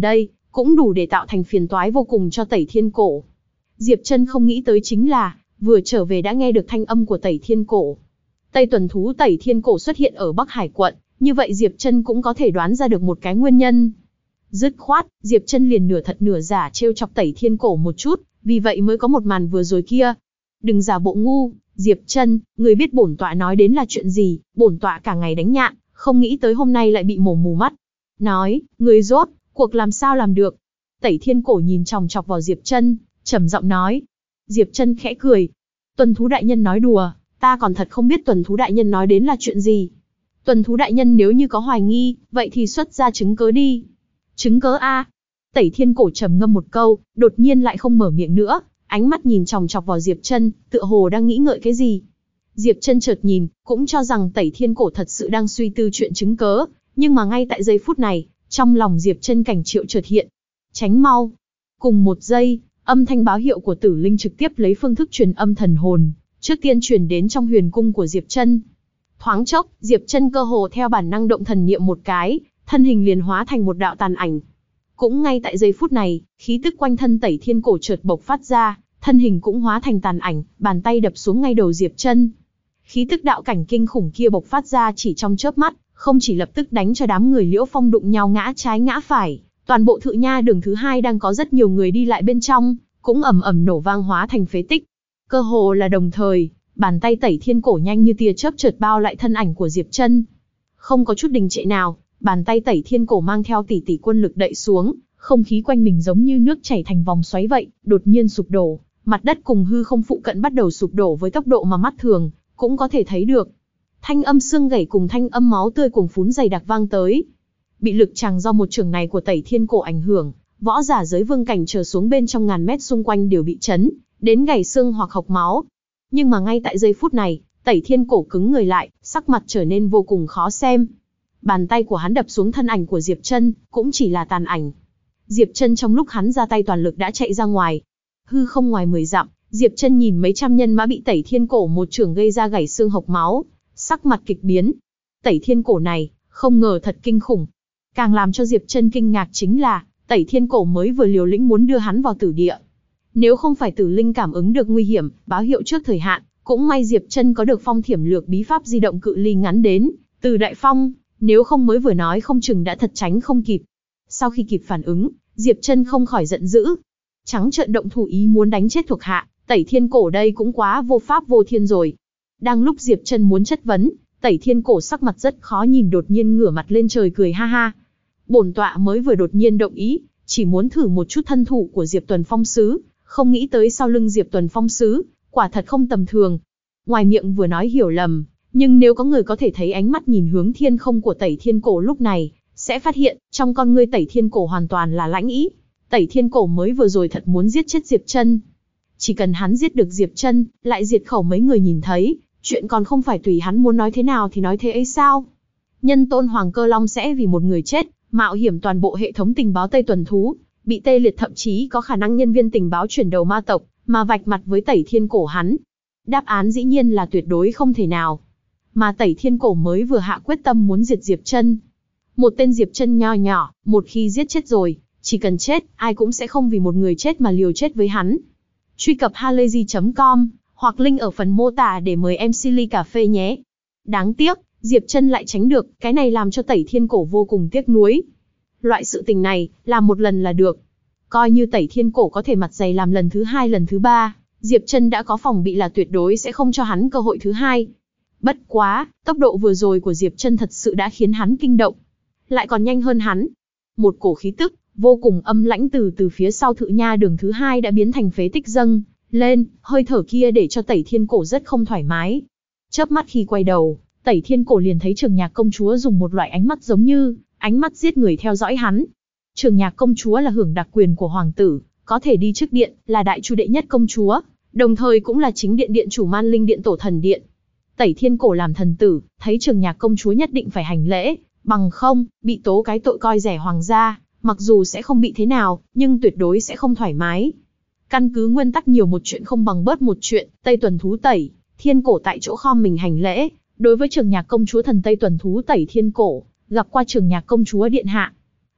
Speaker 1: cũng đủ để tạo thành phiền toái vô cùng cho Tẩy Thiên Cổ. Diệp Trân không nghĩ tới chính là, vừa trở về đã nghe được thanh âm của Tẩy Thiên Cổ. Tây tuần thú Tẩy Thiên Cổ xuất hiện ở Bắc Hải quận, như vậy Diệp Trân cũng có thể đoán ra được một cái nguyên nhân. Dứt khoát, Diệp Trân liền nửa thật nửa giả trêu chọc Tẩy Thiên Cổ một chút, vì vậy mới có một màn vừa rồi kia. Đừng giả bộ ngu, Diệp Trân, người biết bổn tọa nói đến là chuyện gì? Bổn tọa cả ngày đánh nhạn, không nghĩ tới hôm nay lại bị mổ mù mắt. Nói, người rốt cuộc làm sao làm được? Tẩy Thiên Cổ nhìn chòng chọc vào Diệp Trân, trầm giọng nói. Diệp Trân khẽ cười. Tuần thú đại nhân nói đùa, ta còn thật không biết tuần thú đại nhân nói đến là chuyện gì. Tuần thú đại nhân nếu như có hoài nghi, vậy thì xuất ra chứng cớ đi. Chứng cớ a? Tẩy Thiên Cổ trầm ngâm một câu, đột nhiên lại không mở miệng nữa, ánh mắt nhìn chòng chọc vào Diệp Trân, tựa hồ đang nghĩ ngợi cái gì. Diệp Trân chợt nhìn, cũng cho rằng Tẩy Thiên Cổ thật sự đang suy tư chuyện chứng cớ, nhưng mà ngay tại giây phút này, trong lòng Diệp Trân cảnh triệu chợt hiện. Tránh mau. Cùng một giây, âm thanh báo hiệu của Tử Linh trực tiếp lấy phương thức truyền âm thần hồn, trước tiên truyền đến trong huyền cung của Diệp Trân. Thoáng chốc, Diệp Trân cơ hồ theo bản năng động thần niệm một cái, thân hình liền hóa thành một đạo tàn ảnh. Cũng ngay tại giây phút này, khí tức quanh thân Tẩy Thiên Cổ chợt bộc phát ra, thân hình cũng hóa thành tàn ảnh, bàn tay đập xuống ngay đầu Diệp Trân. Khí tức đạo cảnh kinh khủng kia bộc phát ra chỉ trong chớp mắt, không chỉ lập tức đánh cho đám người Liễu Phong đụng nhau ngã trái ngã phải, toàn bộ Thự Nha đường thứ hai đang có rất nhiều người đi lại bên trong, cũng ầm ầm nổ vang hóa thành phế tích. Cơ hồ là đồng thời, bàn tay Tẩy Thiên Cổ nhanh như tia chớp chợt bao lại thân ảnh của Diệp Trân. Không có chút đình trệ nào, bàn tay Tẩy Thiên Cổ mang theo tỷ tỷ quân lực đậy xuống, không khí quanh mình giống như nước chảy thành vòng xoáy vậy, đột nhiên sụp đổ, mặt đất cùng hư không phụ cận bắt đầu sụp đổ với tốc độ mà mắt thường cũng có thể thấy được. Thanh âm xương gãy cùng thanh âm máu tươi cuồng phún dày đặc vang tới. Bị lực tràng do một chưởng này của Tẩy Thiên Cổ ảnh hưởng, võ giả giới vương cảnh trở xuống bên trong ngàn mét xung quanh đều bị chấn đến gãy xương hoặc hộc máu. Nhưng mà ngay tại giây phút này, Tẩy Thiên Cổ cứng người lại, sắc mặt trở nên vô cùng khó xem. Bàn tay của hắn đập xuống thân ảnh của Diệp Trân, cũng chỉ là tàn ảnh. Diệp Trân trong lúc hắn ra tay toàn lực đã chạy ra ngoài. Hư không ngoài 10 dặm, Diệp Trân nhìn mấy trăm nhân mã bị Tẩy Thiên Cổ một chưởng gây ra gãy xương hộc máu, sắc mặt kịch biến. Tẩy Thiên Cổ này, không ngờ thật kinh khủng. Càng làm cho Diệp Trân kinh ngạc chính là, Tẩy Thiên Cổ mới vừa liều lĩnh muốn đưa hắn vào tử địa. Nếu không phải Tử Linh cảm ứng được nguy hiểm, báo hiệu trước thời hạn, cũng may Diệp Trân có được phong thiểm lược bí pháp di động cự ly ngắn đến từ đại phong, nếu không mới vừa nói không chừng đã thật tránh không kịp. Sau khi kịp phản ứng, Diệp Trân không khỏi giận dữ, trắng trợn động thủ ý muốn đánh chết thuộc hạ, Tẩy Thiên Cổ đây cũng quá vô pháp vô thiên rồi. Đang lúc Diệp Trân muốn chất vấn, Tẩy Thiên Cổ sắc mặt rất khó nhìn đột nhiên ngửa mặt lên trời cười ha ha. Bổn tọa mới vừa đột nhiên động ý, chỉ muốn thử một chút thân thủ của Diệp Tuần Phong Sứ, không nghĩ tới sau lưng Diệp Tuần Phong Sứ, quả thật không tầm thường. Ngoài miệng vừa nói hiểu lầm, nhưng nếu có người có thể thấy ánh mắt nhìn hướng thiên không của Tẩy Thiên Cổ lúc này, sẽ phát hiện, trong con ngươi Tẩy Thiên Cổ hoàn toàn là lãnh ý. Tẩy Thiên Cổ mới vừa rồi thật muốn giết chết Diệp Trân. Chỉ cần hắn giết được Diệp Trân, lại diệt khẩu mấy người nhìn thấy, chuyện còn không phải tùy hắn muốn nói thế nào thì nói thế ấy sao? Nhân tôn Hoàng Cơ Long sẽ vì một người chết, mạo hiểm toàn bộ hệ thống tình báo Tây Tuần Thú, bị tê liệt thậm chí có khả năng nhân viên tình báo chuyển đầu ma tộc, mà vạch mặt với Tẩy Thiên Cổ hắn. Đáp án dĩ nhiên là tuyệt đối không thể nào. Mà Tẩy Thiên Cổ mới vừa hạ quyết tâm muốn diệt Diệp Trân. Một tên Diệp Trân nho nhỏ, một khi giết chết rồi, chỉ cần chết, ai cũng sẽ không vì một người chết mà liều chết với hắn. Truy cập halayzi.com, hoặc link ở phần mô tả để mời MC ly cà phê nhé. Đáng tiếc, Diệp Trân lại tránh được, cái này làm cho Tẩy Thiên Cổ vô cùng tiếc nuối. Loại sự tình này, làm một lần là được. Coi như Tẩy Thiên Cổ có thể mặt dày làm lần thứ hai lần thứ ba, Diệp Trân đã có phòng bị là tuyệt đối sẽ không cho hắn cơ hội thứ hai. Bất quá, tốc độ vừa rồi của Diệp Trân thật sự đã khiến hắn kinh động. Lại còn nhanh hơn hắn. Một cổ khí tức, vô cùng âm lãnh từ phía sau Thự Nha đường thứ hai đã biến thành phế tích dâng lên, hơi thở kia để cho Tẩy Thiên Cổ rất không thoải mái. Chớp mắt khi quay đầu, Tẩy Thiên Cổ liền thấy Trường Nhạc công chúa dùng một loại ánh mắt giống như ánh mắt giết người theo dõi hắn. Trường Nhạc công chúa là hưởng đặc quyền của hoàng tử, có thể đi trước điện, là đại chu đệ nhất công chúa, đồng thời cũng là chính điện điện chủ Man Linh điện tổ thần điện. Tẩy Thiên Cổ làm thần tử, thấy Trường Nhạc công chúa nhất định phải hành lễ, bằng không, bị tố cái tội coi rẻ hoàng gia, mặc dù sẽ không bị thế nào, nhưng tuyệt đối sẽ không thoải mái. Căn cứ nguyên tắc nhiều một chuyện không bằng bớt một chuyện, Tây Tuần Thú Tẩy Thiên Cổ tại chỗ khom mình hành lễ, đối với Trường Nhạc công chúa thần Tây Tuần Thú Tẩy Thiên Cổ, gặp qua Trường Nhạc công chúa điện hạ.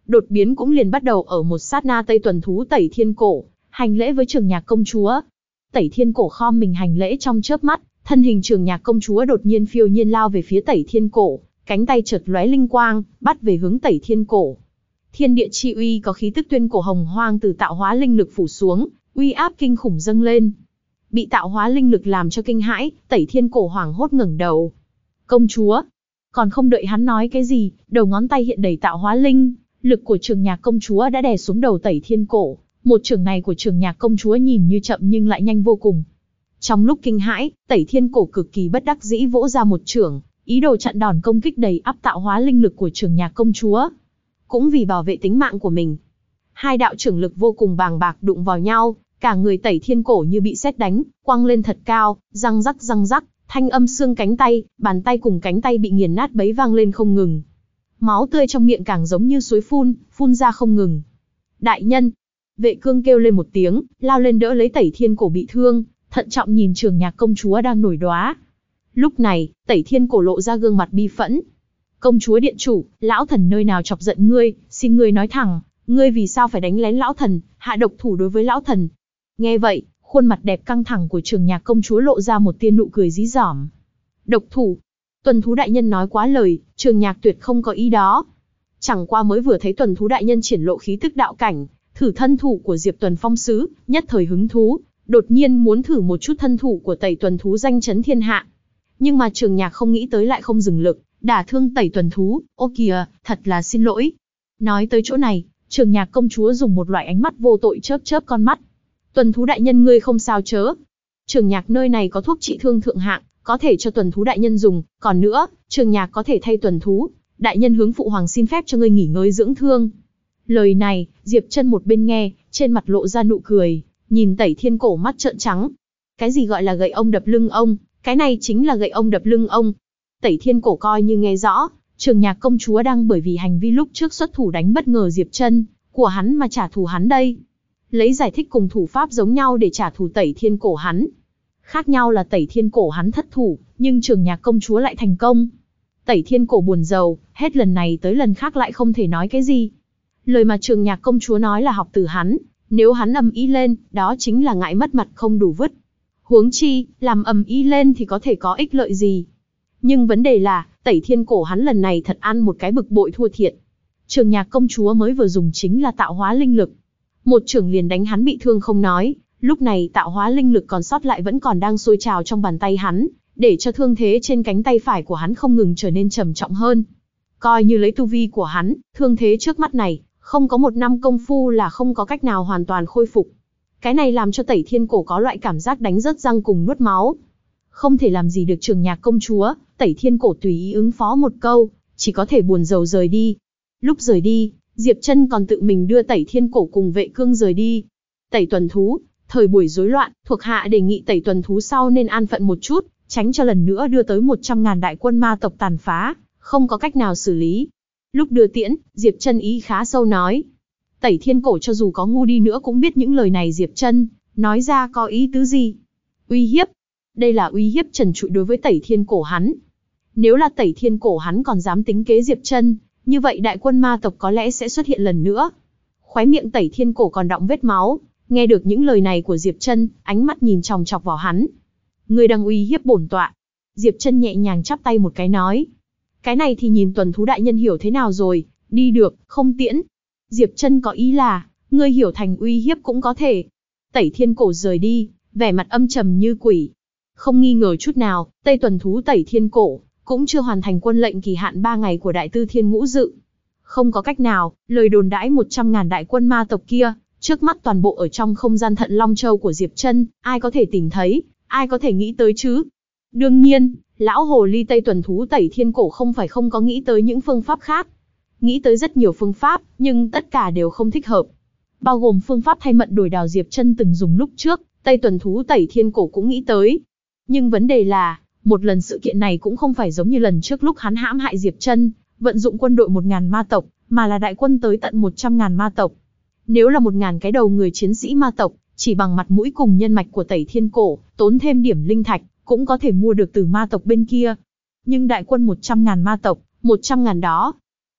Speaker 1: Đột biến cũng liền bắt đầu ở một sát na Tây tuần thú Tẩy Thiên Cổ hành lễ với Trường Nhạc công chúa. Tẩy Thiên Cổ khom mình hành lễ trong chớp mắt, thân hình Trường Nhạc công chúa đột nhiên phiêu nhiên lao về phía Tẩy Thiên Cổ, cánh tay chợt lóe linh quang, bắt về hướng Tẩy Thiên Cổ. Thiên địa chi uy có khí tức tuyên cổ hồng hoang từ tạo hóa linh lực phủ xuống, uy áp kinh khủng dâng lên. Bị tạo hóa linh lực làm cho kinh hãi, Tẩy Thiên Cổ hoảng hốt ngẩng đầu. Công chúa! Còn không đợi hắn nói cái gì, đầu ngón tay hiện đầy tạo hóa linh lực của Trường Nhạc công chúa đã đè xuống đầu Tẩy Thiên Cổ. Một chưởng này của Trường Nhạc công chúa nhìn như chậm nhưng lại nhanh vô cùng. Trong lúc kinh hãi, Tẩy Thiên Cổ cực kỳ bất đắc dĩ vỗ ra một chưởng, ý đồ chặn đòn công kích đầy ắp tạo hóa linh lực của Trường Nhạc công chúa. Cũng vì bảo vệ tính mạng của mình, hai đạo chưởng lực vô cùng bàng bạc đụng vào nhau, cả người Tẩy Thiên Cổ như bị sét đánh, quăng lên thật cao, răng rắc, thanh âm xương cánh tay, bàn tay cùng cánh tay bị nghiền nát bấy vang lên không ngừng. Máu tươi trong miệng càng giống như suối phun ra không ngừng. Đại nhân! Vệ Cương kêu lên một tiếng, lao lên đỡ lấy Tẩy Thiên Cổ bị thương, thận trọng nhìn Trường Nhạc công chúa đang nổi đoá. Lúc này, Tẩy Thiên Cổ lộ ra gương mặt bi phẫn. Công chúa điện chủ, lão thần nơi nào chọc giận ngươi, xin ngươi nói thẳng, ngươi vì sao phải đánh lén lão thần, hạ độc thủ đối với lão thần? Nghe vậy, khuôn mặt đẹp căng thẳng của Trường Nhạc công chúa lộ ra một tia nụ cười dí dỏm. Độc thủ? Tuần thú đại nhân nói quá lời, Trường Nhạc tuyệt không có ý đó. Chẳng qua mới vừa thấy tuần thú đại nhân triển lộ khí tức đạo cảnh, thử thân thủ của Diệp Tuần Phong sứ, nhất thời hứng thú, đột nhiên muốn thử một chút thân thủ của Tẩy tuần thú danh chấn thiên hạ. Nhưng mà Trường Nhạc không nghĩ tới lại không dừng lực, đả thương Tẩy tuần thú, ô kìa, thật là xin lỗi. Nói tới chỗ này, Trường Nhạc công chúa dùng một loại ánh mắt vô tội chớp con mắt. Tuần thú đại nhân ngươi không sao chớ. Trường Nhạc nơi này có thuốc trị thương thượng hạng, có thể cho tuần thú đại nhân dùng, còn nữa, Trường Nhạc có thể thay tuần thú đại nhân hướng phụ hoàng xin phép cho ngươi nghỉ ngơi dưỡng thương. Lời này, Diệp Chân một bên nghe, trên mặt lộ ra nụ cười, nhìn Tẩy Thiên Cổ mắt trợn trắng. Cái gì gọi là gậy ông đập lưng ông, cái này chính là gậy ông đập lưng ông. Tẩy Thiên Cổ coi như nghe rõ, Trường Nhạc công chúa đang bởi vì hành vi lúc trước xuất thủ đánh bất ngờ Diệp Chân của hắn mà trả thù hắn đây. Lấy giải thích cùng thủ pháp giống nhau để trả thù Tẩy Thiên Cổ hắn. Khác nhau là Tẩy Thiên Cổ hắn thất thủ, nhưng Trường Nhạc công chúa lại thành công. Tẩy Thiên Cổ buồn rầu, hết lần này tới lần khác lại không thể nói cái gì. Lời mà Trường Nhạc công chúa nói là học từ hắn, nếu hắn ầm ĩ lên, đó chính là ngại mất mặt không đủ vứt. Huống chi, làm ầm ĩ lên thì có thể có ích lợi gì. Nhưng vấn đề là, Tẩy Thiên Cổ hắn lần này thật ăn một cái bực bội thua thiệt. Trường Nhạc công chúa mới vừa dùng chính là tạo hóa linh lực. Một chưởng liền đánh hắn bị thương không nói, lúc này tạo hóa linh lực còn sót lại vẫn còn đang sôi trào trong bàn tay hắn, để cho thương thế trên cánh tay phải của hắn không ngừng trở nên trầm trọng hơn. Coi như lấy tu vi của hắn, thương thế trước mắt này, không có 1 năm công phu là không có cách nào hoàn toàn khôi phục. Cái này làm cho Tẩy Thiên Cổ có loại cảm giác đánh rớt răng cùng nuốt máu. Không thể làm gì được Trường Nhạc công chúa, Tẩy Thiên Cổ tùy ý ứng phó một câu, chỉ có thể buồn rầu rời đi. Lúc rời đi, Diệp Chân còn tự mình đưa Tẩy Thiên Cổ cùng Vệ Cương rời đi. Tẩy tuần thú, thời buổi rối loạn, thuộc hạ đề nghị Tẩy tuần thú sau nên an phận một chút, tránh cho lần nữa đưa tới 100.000 đại quân ma tộc tàn phá, không có cách nào xử lý. Lúc đưa tiễn, Diệp Chân ý khá sâu nói. Tẩy Thiên Cổ cho dù có ngu đi nữa cũng biết những lời này Diệp Chân nói ra có ý tứ gì. Uy hiếp. Đây là uy hiếp trần trụi đối với Tẩy Thiên Cổ hắn. Nếu là Tẩy Thiên Cổ hắn còn dám tính kế Diệp Chân, như vậy đại quân ma tộc có lẽ sẽ xuất hiện lần nữa. Khóe miệng Tẩy Thiên Cổ còn đọng vết máu, nghe được những lời này của Diệp Chân, ánh mắt nhìn chòng chọc vào hắn. Ngươi đang uy hiếp bổn tọa. Diệp Chân nhẹ nhàng chắp tay một cái nói. Cái này thì nhìn tuần thú đại nhân hiểu thế nào rồi, đi được, không tiễn. Diệp Chân có ý là, ngươi hiểu thành uy hiếp cũng có thể. Tẩy Thiên Cổ rời đi, vẻ mặt âm trầm như quỷ. Không nghi ngờ chút nào, Tây tuần thú Tẩy Thiên Cổ cũng chưa hoàn thành quân lệnh kỳ hạn 3 ngày của Đại Tư Thiên Ngũ Dự. Không có cách nào, lời đồn đãi 100.000 đại quân ma tộc kia, trước mắt toàn bộ ở trong không gian Thận Long Châu của Diệp Chân, ai có thể tìm thấy, ai có thể nghĩ tới chứ? Đương nhiên, lão hồ ly Tây tuần thú Tẩy Thiên Cổ không phải không có nghĩ tới những phương pháp khác. Nghĩ tới rất nhiều phương pháp, nhưng tất cả đều không thích hợp. Bao gồm phương pháp thay mận đổi đào Diệp Chân từng dùng lúc trước, Tây tuần thú Tẩy Thiên Cổ cũng nghĩ tới. Nhưng vấn đề là, một lần sự kiện này cũng không phải giống như lần trước lúc hắn hãm hại Diệp Chân, vận dụng quân đội 1.000 ma tộc, mà là đại quân tới tận 100.000 ma tộc. Nếu là 1.000 cái đầu người chiến sĩ ma tộc, chỉ bằng mặt mũi cùng nhân mạch của Tẩy Thiên Cổ, tốn thêm điểm linh thạch, cũng có thể mua được từ ma tộc bên kia. Nhưng đại quân 100.000 ma tộc, 100.000 đó,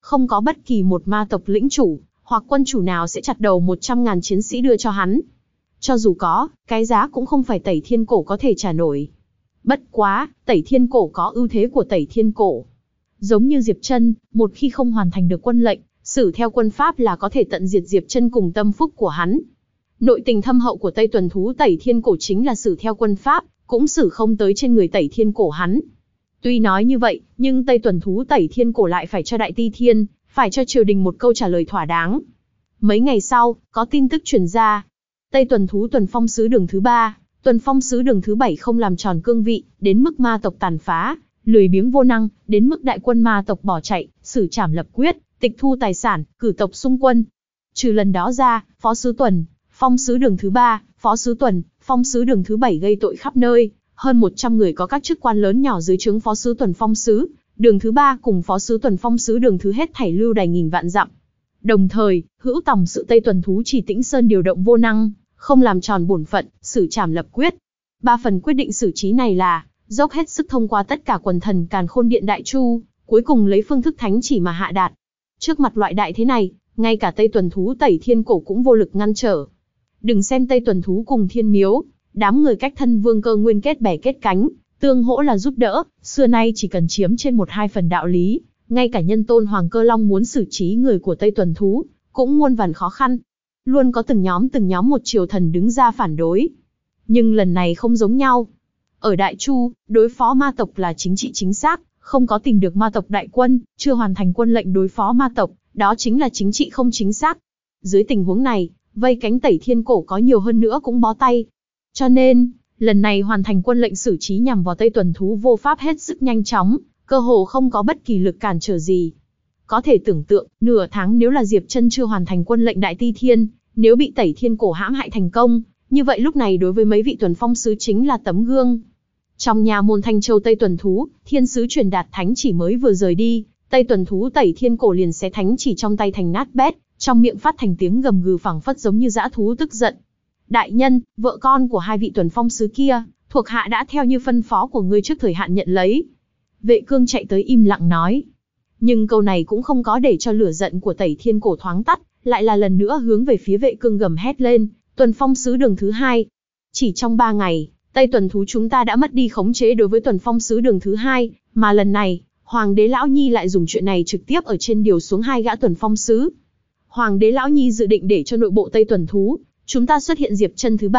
Speaker 1: Không có bất kỳ một ma tộc lĩnh chủ, hoặc quân chủ nào sẽ chặt đầu 100.000 chiến sĩ đưa cho hắn. Cho dù có, cái giá cũng không phải Tẩy Thiên Cổ có thể trả nổi. Bất quá, Tẩy Thiên Cổ có ưu thế của Tẩy Thiên Cổ. Giống như Diệp Trân, một khi không hoàn thành được quân lệnh, xử theo quân pháp là có thể tận diệt Diệp Trân cùng tâm phúc của hắn. Nội tình thâm hậu của Tây Tuần Thú Tẩy Thiên Cổ chính là xử theo quân pháp, cũng xử không tới trên người Tẩy Thiên Cổ hắn. Tuy nói như vậy, nhưng Tây Tuần Thú Tẩy Thiên Cổ lại phải cho Đại Ti Thiên, phải cho triều đình một câu trả lời thỏa đáng. Mấy ngày sau, có tin tức truyền ra. Tây Tuần Thú Tuần Phong Sứ Đường thứ 3, Tuần Phong Sứ Đường thứ 7 không làm tròn cương vị, đến mức ma tộc tàn phá, lười biếng vô năng, đến mức đại quân ma tộc bỏ chạy, xử trảm lập quyết, tịch thu tài sản, cử tộc xung quân. Trừ lần đó ra, Phó Sứ Tuần, Phong Sứ Đường thứ 3, Phó Sứ Tuần, Phong Sứ Đường thứ 7 gây tội khắp nơi, hơn 100 người có các chức quan lớn nhỏ dưới trướng Phó Sứ Tuần Phong Sứ Đường thứ 3 cùng Phó Sứ Tuần Phong Sứ Đường thứ hết thảy lưu đày nghìn vạn dặm. Đồng thời, hữu tòng sự Tây Tuần Thú Chỉ Tĩnh Sơn điều động vô năng, không làm tròn bổn phận, xử trảm lập quyết. 3 phần quyết định xử trí này là dốc hết sức thông qua tất cả quần thần Càn Khôn Điện Đại Chu, cuối cùng lấy phương thức thánh chỉ mà hạ đạt. Trước mặt loại đại thế này, ngay cả Tây Tuần Thú Tẩy Thiên Cổ cũng vô lực ngăn trở. Đừng xem Tây Tuần Thú cùng Thiên Miếu, đám người cách thân Vương Cơ Nguyên kết bè kết cánh, tương hỗ là giúp đỡ, xưa nay chỉ cần chiếm trên 1-2 phần đạo lý, ngay cả nhân tôn Hoàng Cơ Long muốn xử trí người của Tây Tuần Thú, cũng muôn vàn khó khăn. Luôn có từng nhóm một triều thần đứng ra phản đối. Nhưng lần này không giống nhau. Ở Đại Chu, đối phó ma tộc là chính trị chính xác, không có tìm được ma tộc đại quân, chưa hoàn thành quân lệnh đối phó ma tộc, đó chính là chính trị không chính xác. Dưới tình huống này, vây cánh Tẩy Thiên Cổ có nhiều hơn nữa cũng bó tay. Cho nên, lần này hoàn thành quân lệnh xử trí nhằm vào Tây Tuần Thú vô pháp hết sức nhanh chóng, cơ hồ không có bất kỳ lực cản trở gì. Có thể tưởng tượng, nửa tháng nếu là Diệp Trân chưa hoàn thành quân lệnh Đại Ti Thiên, nếu bị Tẩy Thiên Cổ hãm hại thành công, như vậy lúc này đối với mấy vị Tuần Phong Sứ chính là tấm gương. Trong nhà môn Thanh Châu Tây Tuần Thú, Thiên Sứ truyền đạt thánh chỉ mới vừa rời đi, Tây Tuần Thú Tẩy Thiên Cổ liền xé thánh chỉ trong tay thành nát bét, trong miệng phát thành tiếng gầm gừ phảng phất giống như dã thú tức giận. Đại nhân, vợ con của 2 vị Tuần Phong Sứ kia, thuộc hạ đã theo như phân phó của ngươi trước thời hạn nhận lấy. Vệ Cương chạy tới im lặng nói. Nhưng câu này cũng không có để cho lửa giận của Tẩy Thiên Cổ thoáng tắt, lại là lần nữa hướng về phía Vệ Cương gầm hét lên, Tuần Phong Sứ Đường thứ 2. Chỉ trong 3 ngày, Tây Tuần Thú chúng ta đã mất đi khống chế đối với Tuần Phong Sứ Đường thứ 2, mà lần này, Hoàng đế Lão Nhi lại dùng chuyện này trực tiếp ở trên điều xuống 2 gã Tuần Phong Sứ. Hoàng đế Lão Nhi dự định để cho nội bộ Tây Tuần Thú, chúng ta xuất hiện Diệp Trân thứ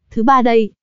Speaker 1: 3 đây.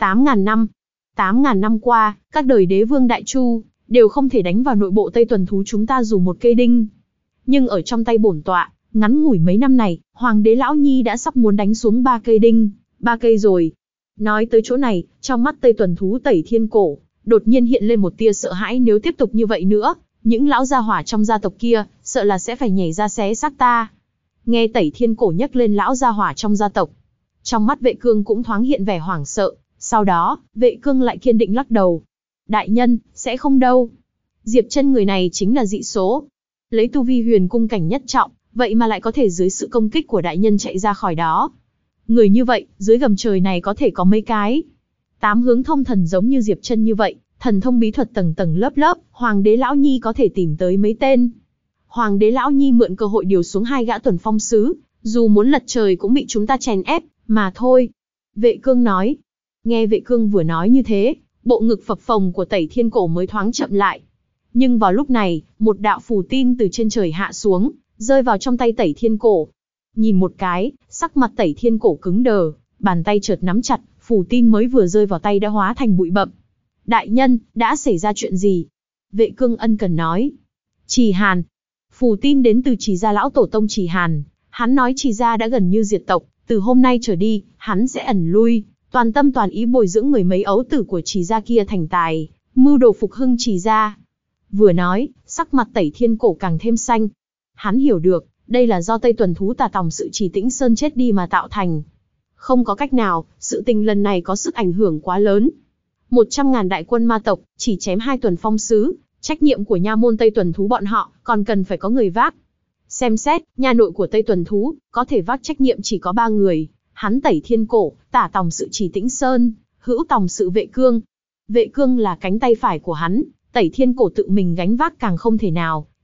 Speaker 1: 8.000 năm qua, các đời đế vương Đại Chu, đều không thể đánh vào nội bộ Tây Tuần Thú chúng ta dù một cây đinh. Nhưng ở trong tay bổn tọa, ngắn ngủi mấy năm này, Hoàng đế Lão Nhi đã sắp muốn đánh xuống 3 cây đinh, 3 cây rồi. Nói tới chỗ này, trong mắt Tây Tuần Thú Tẩy Thiên Cổ, đột nhiên hiện lên một tia sợ hãi nếu tiếp tục như vậy nữa, những lão gia hỏa trong gia tộc kia, sợ là sẽ phải nhảy ra xé xác ta. Nghe Tẩy Thiên Cổ nhắc lên lão gia hỏa trong gia tộc, trong mắt Vệ Cương cũng thoáng hiện vẻ hoảng sợ, sau đó, Vệ Cương lại kiên định lắc đầu. Đại nhân, sẽ không đâu. Diệp Trân người này chính là dị số. Lấy tu vi huyền cung cảnh nhất trọng, vậy mà lại có thể dưới sự công kích của đại nhân chạy ra khỏi đó. Người như vậy, dưới gầm trời này có thể có mấy cái. 8 hướng thông thần giống như Diệp Trân như vậy, thần thông bí thuật tầng tầng lớp lớp, Hoàng đế Lão Nhi có thể tìm tới mấy tên. Hoàng đế Lão Nhi mượn cơ hội điều xuống 2 gã Tuần Phong Sứ, dù muốn lật trời cũng bị chúng ta chèn ép, mà thôi. Vệ Cương nói. Nghe Vệ Cương vừa nói như thế, bộ ngực phập phồng của Tẩy Thiên Cổ mới thoáng chậm lại. Nhưng vào lúc này, một đạo phù tin từ trên trời hạ xuống, rơi vào trong tay Tẩy Thiên Cổ. Nhìn một cái, sắc mặt Tẩy Thiên Cổ cứng đờ, bàn tay chợt nắm chặt, phù tin mới vừa rơi vào tay đã hóa thành bụi bậm. Đại nhân, đã xảy ra chuyện gì? Vệ Cương ân cần nói. Trì Hàn. Phù tin đến từ Trì gia lão tổ tông Trì Hàn. Hắn nói Trì gia đã gần như diệt tộc, từ hôm nay trở đi, hắn sẽ ẩn lui, toàn tâm toàn ý bồi dưỡng mười mấy ấu tử của Trì gia kia thành tài, mưu đồ phục hưng Trì gia. Vừa nói, sắc mặt Tẩy Thiên Cổ càng thêm xanh. Hắn hiểu được, đây là do Tây Tuần Thú tà tòng sự Trì Tĩnh Sơn chết đi mà tạo thành. Không có cách nào, sự tình lần này có sức ảnh hưởng quá lớn. 100.000 đại quân ma tộc, chỉ chém 2 Tuần Phong Sứ, trách nhiệm của nha môn Tây Tuần Thú bọn họ, còn cần phải có người vác. Xem xét, nhà nội của Tây Tuần Thú, có thể vác trách nhiệm chỉ có 3 người, hắn Tẩy Thiên Cổ, tả tòng sự Trì Tĩnh Sơn, hữu tòng sự Vệ Cương. Vệ Cương là cánh tay phải của hắn, Tẩy Thiên Cổ tự mình gánh vác càng không thể nào,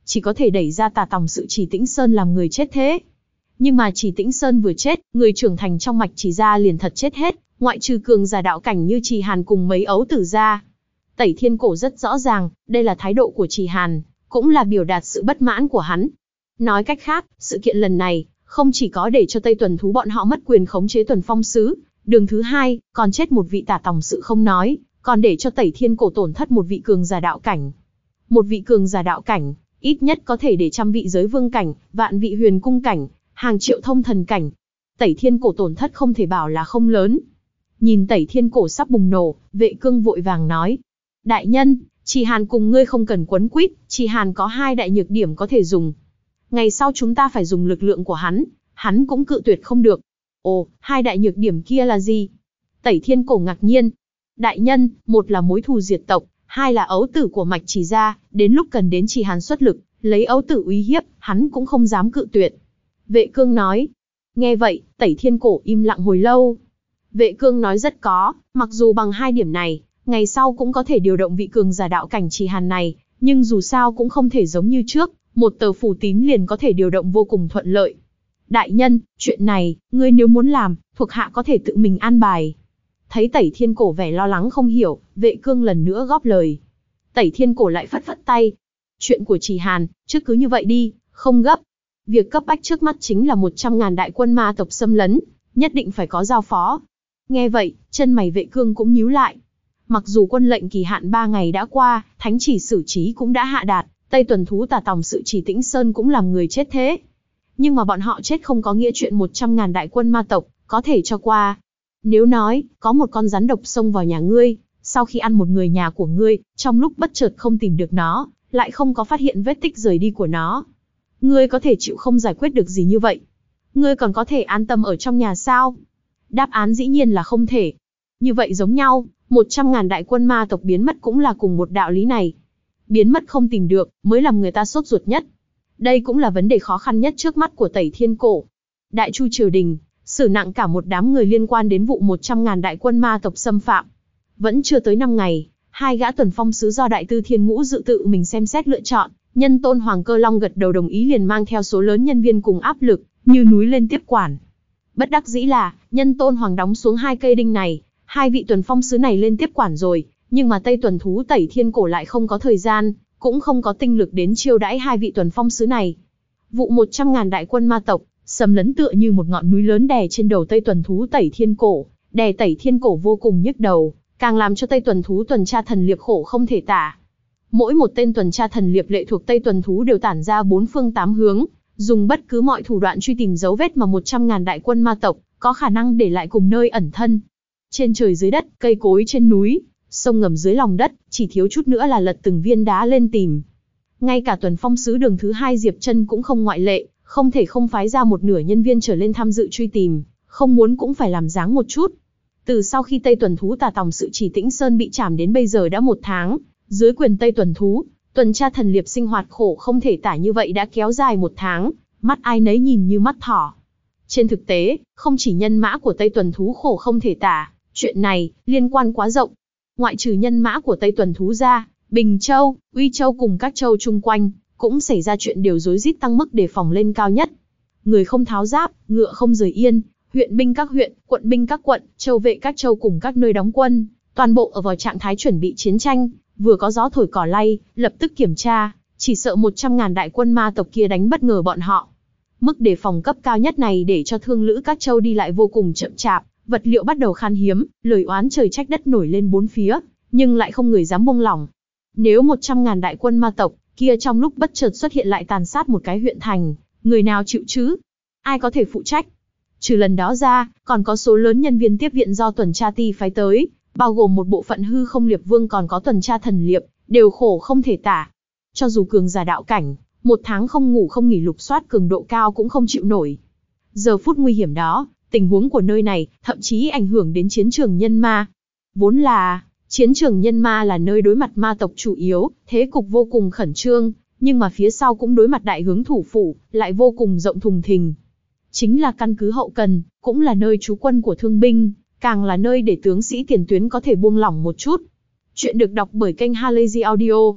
Speaker 1: chỉ có thể đẩy ra tà tòng sự Chỉ Tĩnh Sơn làm người chết thế. Nhưng mà Chỉ Tĩnh Sơn vừa chết, người trưởng thành trong mạch Chỉ gia liền thật chết hết, ngoại trừ cường giả đạo cảnh như Chỉ Hàn cùng mấy ấu tử gia. Tẩy Thiên Cổ rất rõ ràng, đây là thái độ của Chỉ Hàn, cũng là biểu đạt sự bất mãn của hắn. Nói cách khác, sự kiện lần này, không chỉ có để cho Tây Tuần Thú bọn họ mất quyền khống chế Tuần Phong Sứ, đường thứ hai, còn chết một vị tả tòng sự không nói, còn để cho Tẩy Thiên Cổ tổn thất một vị cường giả đạo cảnh. Một vị cường giả đạo cảnh, ít nhất có thể để trăm vị giới vương cảnh, vạn vị huyền cung cảnh, hàng triệu thông thần cảnh. Tẩy Thiên Cổ tổn thất không thể bảo là không lớn. Nhìn Tẩy Thiên Cổ sắp bùng nổ, Vệ Cương vội vàng nói. Đại nhân, Chỉ Hàn cùng ngươi không cần quấn quýt, Chỉ Hàn có hai đại nhược điểm có thể dùng. Ngày sau chúng ta phải dùng lực lượng của hắn cũng cự tuyệt không được. Ồ, hai đại nhược điểm kia là gì? Tẩy Thiên Cổ ngạc nhiên. Đại nhân, một là mối thù diệt tộc, hai là ấu tử của mạch Chỉ gia, đến lúc cần đến Chỉ Hàn xuất lực, lấy ấu tử uy hiếp, hắn cũng không dám cự tuyệt. Vệ Cương nói. Nghe vậy, Tẩy Thiên Cổ im lặng hồi lâu. Vệ Cương nói rất có, mặc dù bằng hai điểm này, ngày sau cũng có thể điều động vị cường giả đạo cảnh Chỉ Hàn này, nhưng dù sao cũng không thể giống như trước, một tờ phù tín liền có thể điều động vô cùng thuận lợi. Đại nhân, chuyện này, ngươi nếu muốn làm, thuộc hạ có thể tự mình an bài. Thấy Tẩy Thiên Cổ vẻ lo lắng không hiểu, Vệ Cương lần nữa góp lời. Tẩy Thiên Cổ lại phất phất tay. Chuyện của Chỉ Hàn, trước cứ như vậy đi, không gấp. Việc cấp bách trước mắt chính là 100.000 đại quân ma tộc xâm lấn, nhất định phải có giao phó. Nghe vậy, chân mày Vệ Cương cũng nhíu lại. Mặc dù quân lệnh kỳ hạn 3 ngày đã qua, thánh chỉ xử trí cũng đã hạ đạt, Tây Tuần Thú tả tòng sự Chỉ Tĩnh Sơn cũng làm người chết thế. Nhưng mà bọn họ chết không có nghĩa chuyện 100.000 đại quân ma tộc có thể cho qua. Nếu nói, có một con rắn độc xông vào nhà ngươi, sau khi ăn một người nhà của ngươi, trong lúc bất chợt không tìm được nó, lại không có phát hiện vết tích rời đi của nó. Ngươi có thể chịu không giải quyết được gì như vậy? Ngươi còn có thể an tâm ở trong nhà sao? Đáp án dĩ nhiên là không thể. Như vậy giống nhau, 100.000 đại quân ma tộc biến mất cũng là cùng một đạo lý này. Biến mất không tìm được, mới làm người ta sốt ruột nhất. Đây cũng là vấn đề khó khăn nhất trước mắt của Tẩy Thiên Cổ. Đại Chu triều đình, xử nặng cả một đám người liên quan đến vụ 100.000 đại quân ma tộc xâm phạm. Vẫn chưa tới 5 ngày, hai gã Tuần Phong Sứ do Đại Tư Thiên Ngũ dự tự mình xem xét lựa chọn, Nhân Tôn Hoàng Cơ Long gật đầu đồng ý liền mang theo số lớn nhân viên cùng áp lực, như núi lên tiếp quản. Bất đắc dĩ là, Nhân Tôn Hoàng đóng xuống hai cây đinh này, hai vị Tuần Phong Sứ này lên tiếp quản rồi, nhưng mà Tây Tuần Thú Tẩy Thiên Cổ lại không có thời gian, cũng không có tinh lực đến chiêu đãi hai vị Tuần Phong Sứ này. Vụ 100.000 đại quân ma tộc xâm lấn tựa như một ngọn núi lớn đè trên đầu Tây Tuần Thú Tẩy Thiên Cổ, đè Tẩy Thiên Cổ vô cùng nhức đầu, càng làm cho Tây Tuần Thú tuần tra thần liệp khổ không thể tả. Mỗi một tên tuần tra thần liệp lệ thuộc Tây Tuần Thú đều tản ra bốn phương tám hướng, dùng bất cứ mọi thủ đoạn truy tìm dấu vết mà 100.000 đại quân ma tộc có khả năng để lại cùng nơi ẩn thân. Trên trời dưới đất, cây cối trên núi, sông ngầm dưới lòng đất, chỉ thiếu chút nữa là lật từng viên đá lên tìm. Ngay cả Tuần Phong Sứ đường thứ hai Diệp Chân cũng không ngoại lệ, không thể không phái ra một nửa nhân viên trở lên tham dự truy tìm, không muốn cũng phải làm dáng một chút. Từ sau khi Tây Tuần Thú tả tòng sự Chỉ Tĩnh Sơn bị trảm đến bây giờ đã 1 tháng, dưới quyền Tây Tuần Thú, tuần tra thần liệp sinh hoạt khổ không thể tả như vậy đã kéo dài 1 tháng, mắt ai nấy nhìn như mắt thỏ. Trên thực tế, không chỉ nhân mã của Tây Tuần Thú khổ không thể tả, chuyện này liên quan quá rộng. Ngoại trừ nhân mã của Tây Tuần Thú ra, Bình Châu, Uy Châu cùng các châu chung quanh, cũng xảy ra chuyện đều rối rít tăng mức đề phòng lên cao nhất. Người không tháo giáp, ngựa không rời yên, huyện binh các huyện, quận binh các quận, châu vệ các châu cùng các nơi đóng quân, toàn bộ ở vào trạng thái chuẩn bị chiến tranh, vừa có gió thổi cỏ lay, lập tức kiểm tra, chỉ sợ 100.000 đại quân ma tộc kia đánh bất ngờ bọn họ. Mức đề phòng cấp cao nhất này để cho thương lữ các châu đi lại vô cùng chậm chạp, vật liệu bắt đầu khan hiếm, lời oán trời trách đất nổi lên bốn phía, nhưng lại không người dám buông lỏng. Nếu 100.000 đại quân ma tộc kia trong lúc bất chợt xuất hiện lại tàn sát một cái huyện thành, người nào chịu chứ? Ai có thể phụ trách? Trừ lần đó ra, còn có số lớn nhân viên tiếp viện do tuần tra ti phái tới, bao gồm một bộ phận hư không liệp vương còn có tuần tra thần liệp, đều khổ không thể tả. Cho dù cường giả đạo cảnh, 1 tháng không ngủ không nghỉ lục soát cường độ cao cũng không chịu nổi. Giờ phút nguy hiểm đó, tình huống của nơi này thậm chí ảnh hưởng đến chiến trường nhân ma. Vốn là, chiến trường nhân ma là nơi đối mặt ma tộc chủ yếu, thế cục vô cùng khẩn trương, nhưng mà phía sau cũng đối mặt đại hướng thủ phủ, lại vô cùng rộng thùng thình. Chính là căn cứ hậu cần, cũng là nơi trú quân của thương binh, càng là nơi để tướng sĩ tiền tuyến có thể buông lỏng một chút. Chuyện được đọc bởi kênh Halazy Audio.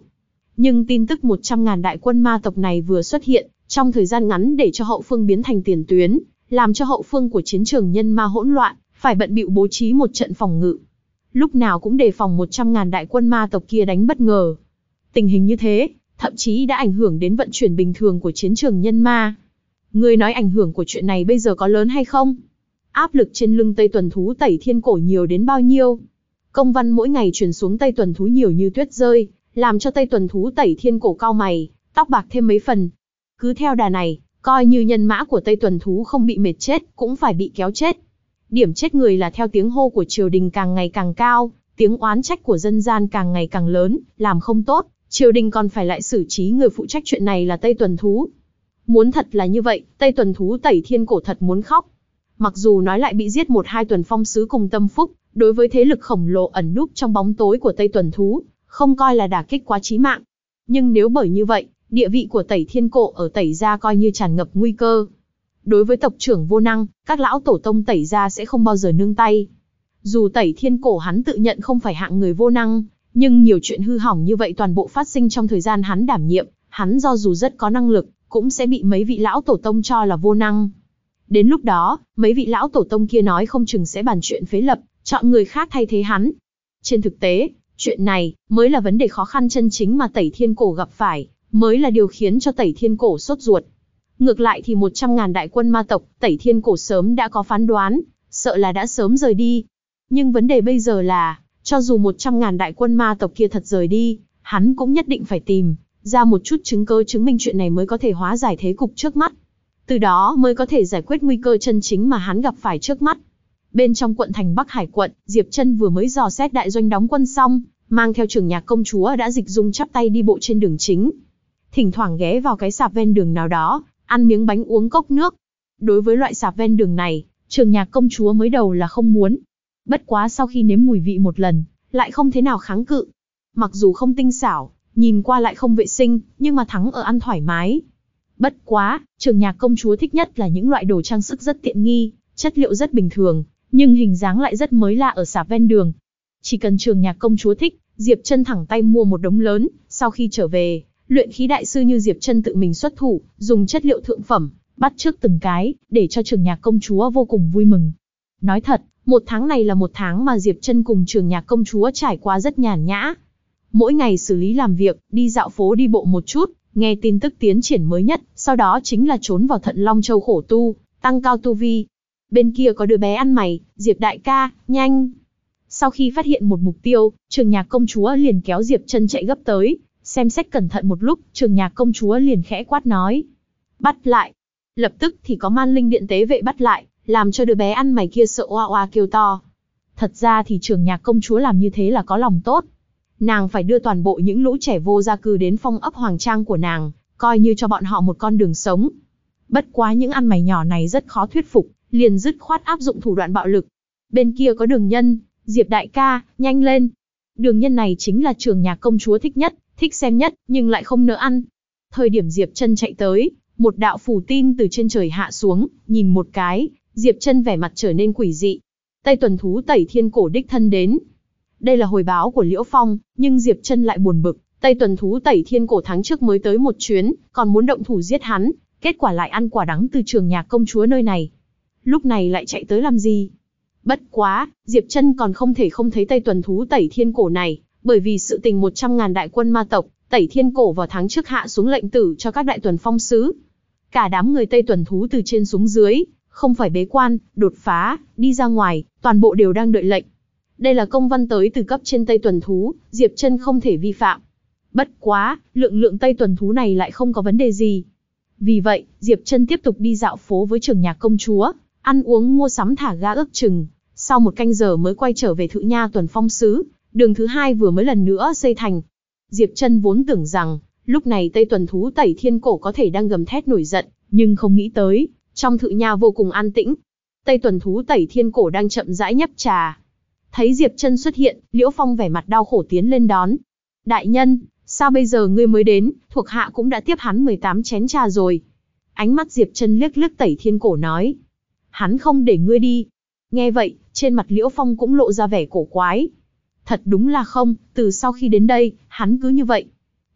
Speaker 1: Nhưng tin tức 100.000 đại quân ma tộc này vừa xuất hiện, trong thời gian ngắn để cho hậu phương biến thành tiền tuyến, làm cho hậu phương của chiến trường nhân ma hỗn loạn, phải bận bịu bố trí một trận phòng ngự. Lúc nào cũng đề phòng 100.000 đại quân ma tộc kia đánh bất ngờ. Tình hình như thế, thậm chí đã ảnh hưởng đến vận chuyển bình thường của chiến trường nhân ma. Ngươi nói ảnh hưởng của chuyện này bây giờ có lớn hay không? Áp lực trên lưng Tây Tuần Thú Tẩy Thiên Cổ nhiều đến bao nhiêu? Công văn mỗi ngày truyền xuống Tây Tuần Thú nhiều như tuyết rơi, làm cho Tây Tuần Thú Tẩy Thiên Cổ cau mày, tóc bạc thêm mấy phần. Cứ theo đà này, coi như nhân mã của Tây Tuần Thú không bị mệt chết, cũng phải bị kéo chết. Điểm chết người là theo tiếng hô của triều đình càng ngày càng cao, tiếng oán trách của dân gian càng ngày càng lớn, làm không tốt, triều đình còn phải lại xử trí người phụ trách chuyện này là Tây Tuần Thú. Muốn thật là như vậy, Tây Tuần Thú Tẩy Thiên Cổ thật muốn khóc. Mặc dù nói lại bị giết 1-2 tuần phong sứ cùng tâm phúc, đối với thế lực khổng lồ ẩn núp trong bóng tối của Tây Tuần Thú, không coi là đả kích quá chí mạng. Nhưng nếu bởi như vậy, địa vị của Tẩy Thiên Cổ ở Tẩy gia coi như tràn ngập nguy cơ. Đối với tộc trưởng vô năng, các lão tổ tông Tẩy gia sẽ không bao giờ nương tay. Dù Tẩy Thiên Cổ hắn tự nhận không phải hạng người vô năng, nhưng nhiều chuyện hư hỏng như vậy toàn bộ phát sinh trong thời gian hắn đảm nhiệm, hắn do dù rất có năng lực, cũng sẽ bị mấy vị lão tổ tông cho là vô năng. Đến lúc đó, mấy vị lão tổ tông kia nói không chừng sẽ bàn chuyện phế lập, chọn người khác thay thế hắn. Trên thực tế, chuyện này mới là vấn đề khó khăn chân chính mà Tẩy Thiên Cổ gặp phải, mới là điều khiến cho Tẩy Thiên Cổ sốt ruột. Ngược lại thì 100.000 đại quân ma tộc, Tẩy Thiên Cổ sớm đã có phán đoán, sợ là đã sớm rời đi. Nhưng vấn đề bây giờ là, cho dù 100.000 đại quân ma tộc kia thật rời đi, hắn cũng nhất định phải tìm ra một chút chứng cứ chứng minh chuyện này mới có thể hóa giải thế cục trước mắt. Từ đó mới có thể giải quyết nguy cơ chân chính mà hắn gặp phải trước mắt. Bên trong quận thành Bắc Hải quận, Diệp Trân vừa mới dò xét đại doanh đóng quân xong, mang theo Trường Nhạc công chúa đã dịch dung chắp tay đi bộ trên đường chính. Thỉnh thoảng ghé vào cái sạp ven đường nào đó, ăn miếng bánh uống cốc nước. Đối với loại sạp ven đường này, Trường Nhạc công chúa mới đầu là không muốn. Bất quá sau khi nếm mùi vị một lần, lại không thế nào kháng cự. Mặc dù không tinh xảo, nhìn qua lại không vệ sinh, nhưng mà thắng ở ăn thoải mái. Bất quá, Trường Nhạc công chúa thích nhất là những loại đồ trang sức rất tiện nghi, chất liệu rất bình thường, nhưng hình dáng lại rất mới lạ ở sạp ven đường. Chỉ cần Trường Nhạc công chúa thích, Diệp Trân thẳng tay mua một đống lớn, sau khi trở về, luyện khí đại sư như Diệp Trân tự mình xuất thủ, dùng chất liệu thượng phẩm, bắt chước từng cái, để cho Trường Nhạc công chúa vô cùng vui mừng. Nói thật, một tháng này là một tháng mà Diệp Trân cùng Trường Nhạc công chúa trải qua rất nhàn nhã. Mỗi ngày xử lý làm việc, đi dạo phố đi bộ một chút, nghe tin tức tiến triển mới nhất, sau đó chính là trốn vào Thận Long Châu khổ tu, tăng cao tu vi. Bên kia có đứa bé ăn mày, Diệp đại ca, nhanh. Sau khi phát hiện một mục tiêu, Trường Nhạc công chúa liền kéo Diệp Trân chạy gấp tới, xem xét cẩn thận một lúc, Trường Nhạc công chúa liền khẽ quát nói. Bắt lại. Lập tức thì có man linh điện tế vệ bắt lại, làm cho đứa bé ăn mày kia sợ oa oa kêu to. Thật ra thì Trường Nhạc công chúa làm như thế là có lòng tốt. Nàng phải đưa toàn bộ những lũ trẻ vô gia cư đến phong ấp hoàng trang của nàng, coi như cho bọn họ một con đường sống. Bất quá những ăn mày nhỏ này rất khó thuyết phục, liền dứt khoát áp dụng thủ đoạn bạo lực. Bên kia có Đường Nhân, Diệp đại ca, nhanh lên. Đường Nhân này chính là Trường Nhạc công chúa thích nhất, thích xem nhất, nhưng lại không nỡ ăn. Thời điểm Diệp Trân chạy tới, một đạo phù tin từ trên trời hạ xuống, nhìn một cái, Diệp Trân vẻ mặt trở nên quỷ dị. Tây Tuần Thú Tẩy Thiên Cổ đích thân đến. Đây là hồi báo của Liễu Phong, nhưng Diệp Trân lại buồn bực, Tây Tuần Thú Tẩy Thiên Cổ tháng trước mới tới một chuyến, còn muốn động thủ giết hắn, kết quả lại ăn quả đắng từ Trường Nhạc công chúa nơi này. Lúc này lại chạy tới làm gì? Bất quá, Diệp Trân còn không thể không thấy Tây Tuần Thú Tẩy Thiên Cổ này, bởi vì sự tình 100.000 đại quân ma tộc, Tẩy Thiên Cổ vào tháng trước hạ xuống lệnh tử cho các đại tuần phong sứ. Cả đám người Tây Tuần Thú từ trên xuống dưới, không phải bế quan, đột phá, đi ra ngoài, toàn bộ đều đang đợi lệnh. Đây là công văn tới từ cấp trên Tây Tuần Thú, Diệp Trân không thể vi phạm. Bất quá, lượng Tây Tuần Thú này lại không có vấn đề gì. Vì vậy, Diệp Trân tiếp tục đi dạo phố với Trường Nhạc công chúa, ăn uống mua sắm thả ga ước chừng. Sau một canh giờ mới quay trở về Thự Nha tuần phong sứ, đường thứ hai vừa mới lần nữa xây thành. Diệp Trân vốn tưởng rằng, lúc này Tây Tuần Thú Tẩy Thiên Cổ có thể đang gầm thét nổi giận, nhưng không nghĩ tới, trong Thự Nha vô cùng an tĩnh. Tây Tuần Thú Tẩy Thiên Cổ đang chậm rãi nhấp trà. Thấy Diệp Trân xuất hiện, Liễu Phong vẻ mặt đau khổ tiến lên đón. Đại nhân, sao bây giờ ngươi mới đến, thuộc hạ cũng đã tiếp hắn 18 chén trà rồi. Ánh mắt Diệp Trân liếc liếc Tẩy Thiên Cổ nói. Hắn không để ngươi đi. Nghe vậy, trên mặt Liễu Phong cũng lộ ra vẻ cổ quái. Thật đúng là không, từ sau khi đến đây, hắn cứ như vậy.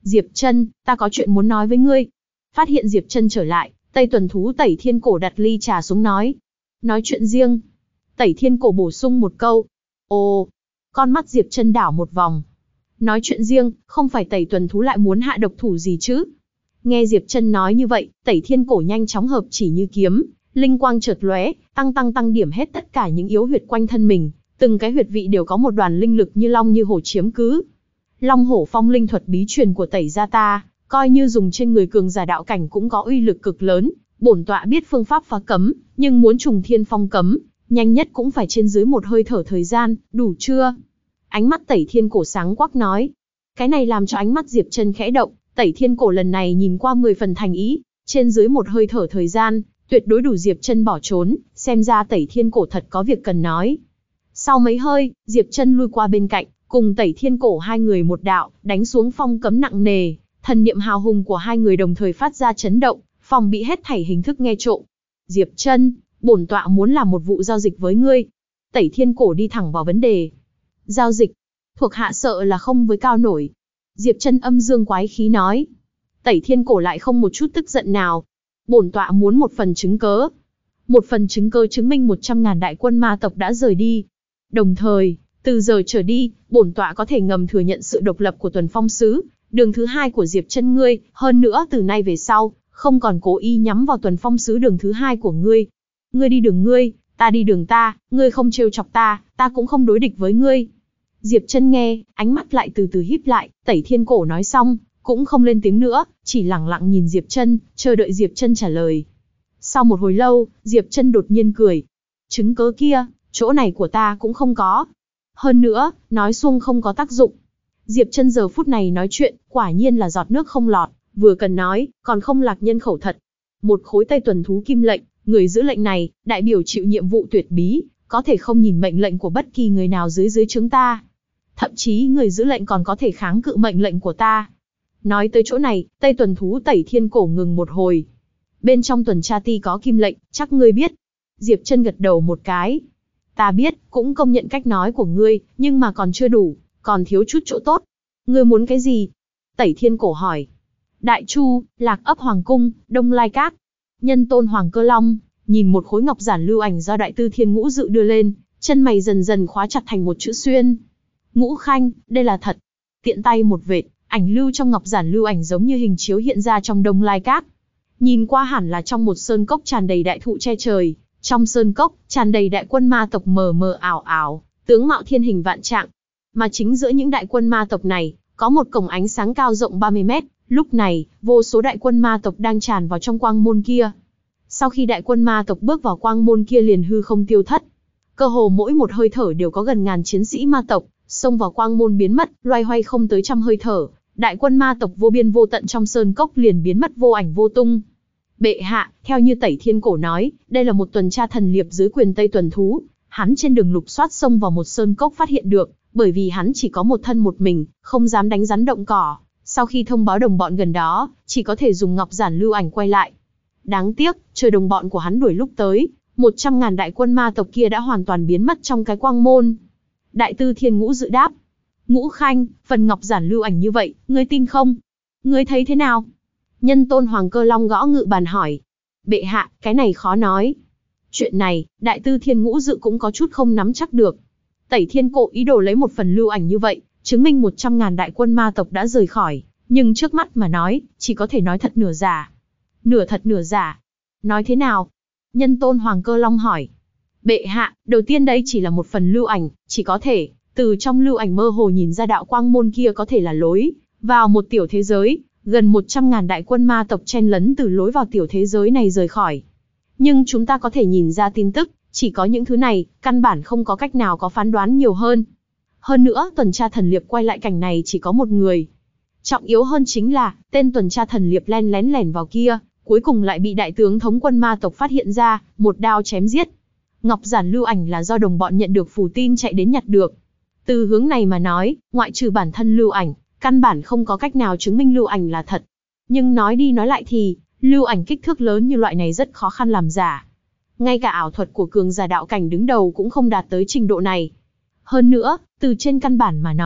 Speaker 1: Diệp Trân, ta có chuyện muốn nói với ngươi. Phát hiện Diệp Trân trở lại, Tây Tuần Thú Tẩy Thiên Cổ đặt ly trà xuống nói. Nói chuyện riêng. Tẩy Thiên Cổ bổ sung một câu. Ồ, con mắt Diệp Trân đảo một vòng. Nói chuyện riêng, không phải Tẩy Tuần Thú lại muốn hạ độc thủ gì chứ? Nghe Diệp Trân nói như vậy, Tẩy Thiên Cổ nhanh chóng hợp chỉ như kiếm, linh quang chợt lóe, tăng điểm hết tất cả những yếu huyệt quanh thân mình, từng cái huyệt vị đều có một đoàn linh lực như long như hổ chiếm cứ. Long hổ phong linh thuật bí truyền của Tẩy gia ta, coi như dùng trên người cường giả đạo cảnh cũng có uy lực cực lớn, bổn tọa biết phương pháp phá cấm, nhưng muốn trùng thiên phong cấm, nhanh nhất cũng phải trên dưới một hơi thở thời gian, đủ chưa? Ánh mắt Tẩy Thiên Cổ sáng quắc nói. Cái này làm cho ánh mắt Diệp Trân khẽ động, Tẩy Thiên Cổ lần này nhìn qua 10 phần thành ý, trên dưới một hơi thở thời gian, tuyệt đối đủ Diệp Trân bỏ trốn, xem ra Tẩy Thiên Cổ thật có việc cần nói. Sau mấy hơi, Diệp Trân lui qua bên cạnh, cùng Tẩy Thiên Cổ hai người một đạo, đánh xuống phong cấm nặng nề, thần niệm hào hùng của hai người đồng thời phát ra chấn động, phòng bị hết thảy hình thức nghe trộm. Diệp Trân, bổn tọa muốn làm một vụ giao dịch với ngươi. Tẩy Thiên Cổ đi thẳng vào vấn đề. Giao dịch? Thuộc hạ sợ là không với cao nổi. Diệp Trân âm dương quái khí nói. Tẩy Thiên Cổ lại không một chút tức giận nào. Bổn tọa muốn một phần chứng cớ. Một phần chứng cớ chứng minh 100.000 đại quân ma tộc đã rời đi. Đồng thời, từ giờ trở đi, bổn tọa có thể ngầm thừa nhận sự độc lập của Tuần Phong Sứ, đường thứ hai của Diệp Trân ngươi, hơn nữa từ nay về sau, không còn cố ý nhắm vào Tuần Phong Sứ đường thứ hai của ngươi. Ngươi đi đường ngươi, ta đi đường ta, ngươi không trêu chọc ta, ta cũng không đối địch với ngươi. Diệp Trân nghe, ánh mắt lại từ từ híp lại, Tẩy Thiên Cổ nói xong, cũng không lên tiếng nữa, chỉ lẳng lặng nhìn Diệp Trân, chờ đợi Diệp Trân trả lời. Sau một hồi lâu, Diệp Trân đột nhiên cười. Chứng cớ kia, chỗ này của ta cũng không có. Hơn nữa, nói xuông không có tác dụng. Diệp Trân giờ phút này nói chuyện, quả nhiên là giọt nước không lọt, vừa cần nói, còn không lạc nhân khẩu thật. Một khối Tây Tuần Thú kim lệnh, người giữ lệnh này, đại biểu chịu nhiệm vụ tuyệt bí, có thể không nhìn mệnh lệnh của bất kỳ người nào dưới trướng ta. Thậm chí người giữ lệnh còn có thể kháng cự mệnh lệnh của ta. Nói tới chỗ này, Tây Tuần Thú Tẩy Thiên Cổ ngừng một hồi. Bên trong tuần tra ti có kim lệnh, chắc ngươi biết. Diệp Trân gật đầu một cái. Ta biết, cũng công nhận cách nói của ngươi, nhưng mà còn chưa đủ, còn thiếu chút chỗ tốt. Ngươi muốn cái gì? Tẩy Thiên Cổ hỏi. Đại Chu, Lạc Ấp Hoàng Cung, Đông Lai Các. Nhân tôn Hoàng Cơ Long, nhìn một khối ngọc giản lưu ảnh do Đại Tư Thiên Ngũ Dự đưa lên, chân mày dần dần khóa chặt thành một chữ xuyên. Ngũ Khanh, đây là thật. Tiện tay một vệt, ảnh lưu trong ngọc giản lưu ảnh giống như hình chiếu hiện ra trong Đông Lai Các. Nhìn qua hẳn là trong một sơn cốc tràn đầy đại thụ che trời, trong sơn cốc tràn đầy đại quân ma tộc mờ mờ ảo ảo, tướng mạo thiên hình vạn trạng. Mà chính giữa những đại quân ma tộc này, có một cổng ánh sáng cao rộng 30 mét, lúc này, vô số đại quân ma tộc đang tràn vào trong quang môn kia. Sau khi đại quân ma tộc bước vào quang môn kia liền hư không tiêu thất. Cơ hồ mỗi một hơi thở đều có gần ngàn chiến sĩ ma tộc xông vào quang môn biến mất, loay hoay không tới trăm hơi thở, đại quân ma tộc vô biên vô tận trong sơn cốc liền biến mất vô ảnh vô tung. Bệ hạ, theo như Tẩy Thiên Cổ nói, đây là một tuần tra thần liệp dưới quyền Tây Tuần Thú, hắn trên đường lục soát xông vào một sơn cốc phát hiện được, bởi vì hắn chỉ có một thân một mình, không dám đánh rắn động cỏ, sau khi thông báo đồng bọn gần đó, chỉ có thể dùng ngọc giản lưu ảnh quay lại. Đáng tiếc, chờ đồng bọn của hắn đuổi lúc tới, 100.000 đại quân ma tộc kia đã hoàn toàn biến mất trong cái quang môn. Đại Tư Thiên Ngũ Dự đáp. Ngũ Khanh, phần ngọc giản lưu ảnh như vậy, ngươi tin không? Ngươi thấy thế nào? Nhân tôn Hoàng Cơ Long gõ ngự bàn hỏi. Bệ hạ, cái này khó nói. Chuyện này, Đại Tư Thiên Ngũ Dự cũng có chút không nắm chắc được. Tẩy Thiên Cổ ý đồ lấy một phần lưu ảnh như vậy, chứng minh 100.000 đại quân ma tộc đã rời khỏi, nhưng trước mắt mà nói, chỉ có thể nói thật nửa giả. Nửa thật nửa giả. Nói thế nào? Nhân tôn Hoàng Cơ Long hỏi. Bệ hạ, đầu tiên đây chỉ là một phần lưu ảnh, chỉ có thể, từ trong lưu ảnh mơ hồ nhìn ra đạo quang môn kia có thể là lối vào một tiểu thế giới, gần 100.000 đại quân ma tộc chen lấn từ lối vào tiểu thế giới này rời khỏi. Nhưng chúng ta có thể nhìn ra tin tức, chỉ có những thứ này, căn bản không có cách nào có phán đoán nhiều hơn. Hơn nữa, tuần tra thần liệp quay lại cảnh này chỉ có một người. Trọng yếu hơn chính là, tên tuần tra thần liệp len lén lẻn vào kia, cuối cùng lại bị đại tướng thống quân ma tộc phát hiện ra, một đao chém giết. Ngọc giản lưu ảnh là do đồng bọn nhận được phù tin chạy đến nhặt được. Từ hướng này mà nói, ngoại trừ bản thân lưu ảnh, căn bản không có cách nào chứng minh lưu ảnh là thật. Nhưng nói đi nói lại thì, lưu ảnh kích thước lớn như loại này rất khó khăn làm giả. Ngay cả ảo thuật của cường giả đạo cảnh đứng đầu cũng không đạt tới trình độ này. Hơn nữa, từ trên căn bản mà nói,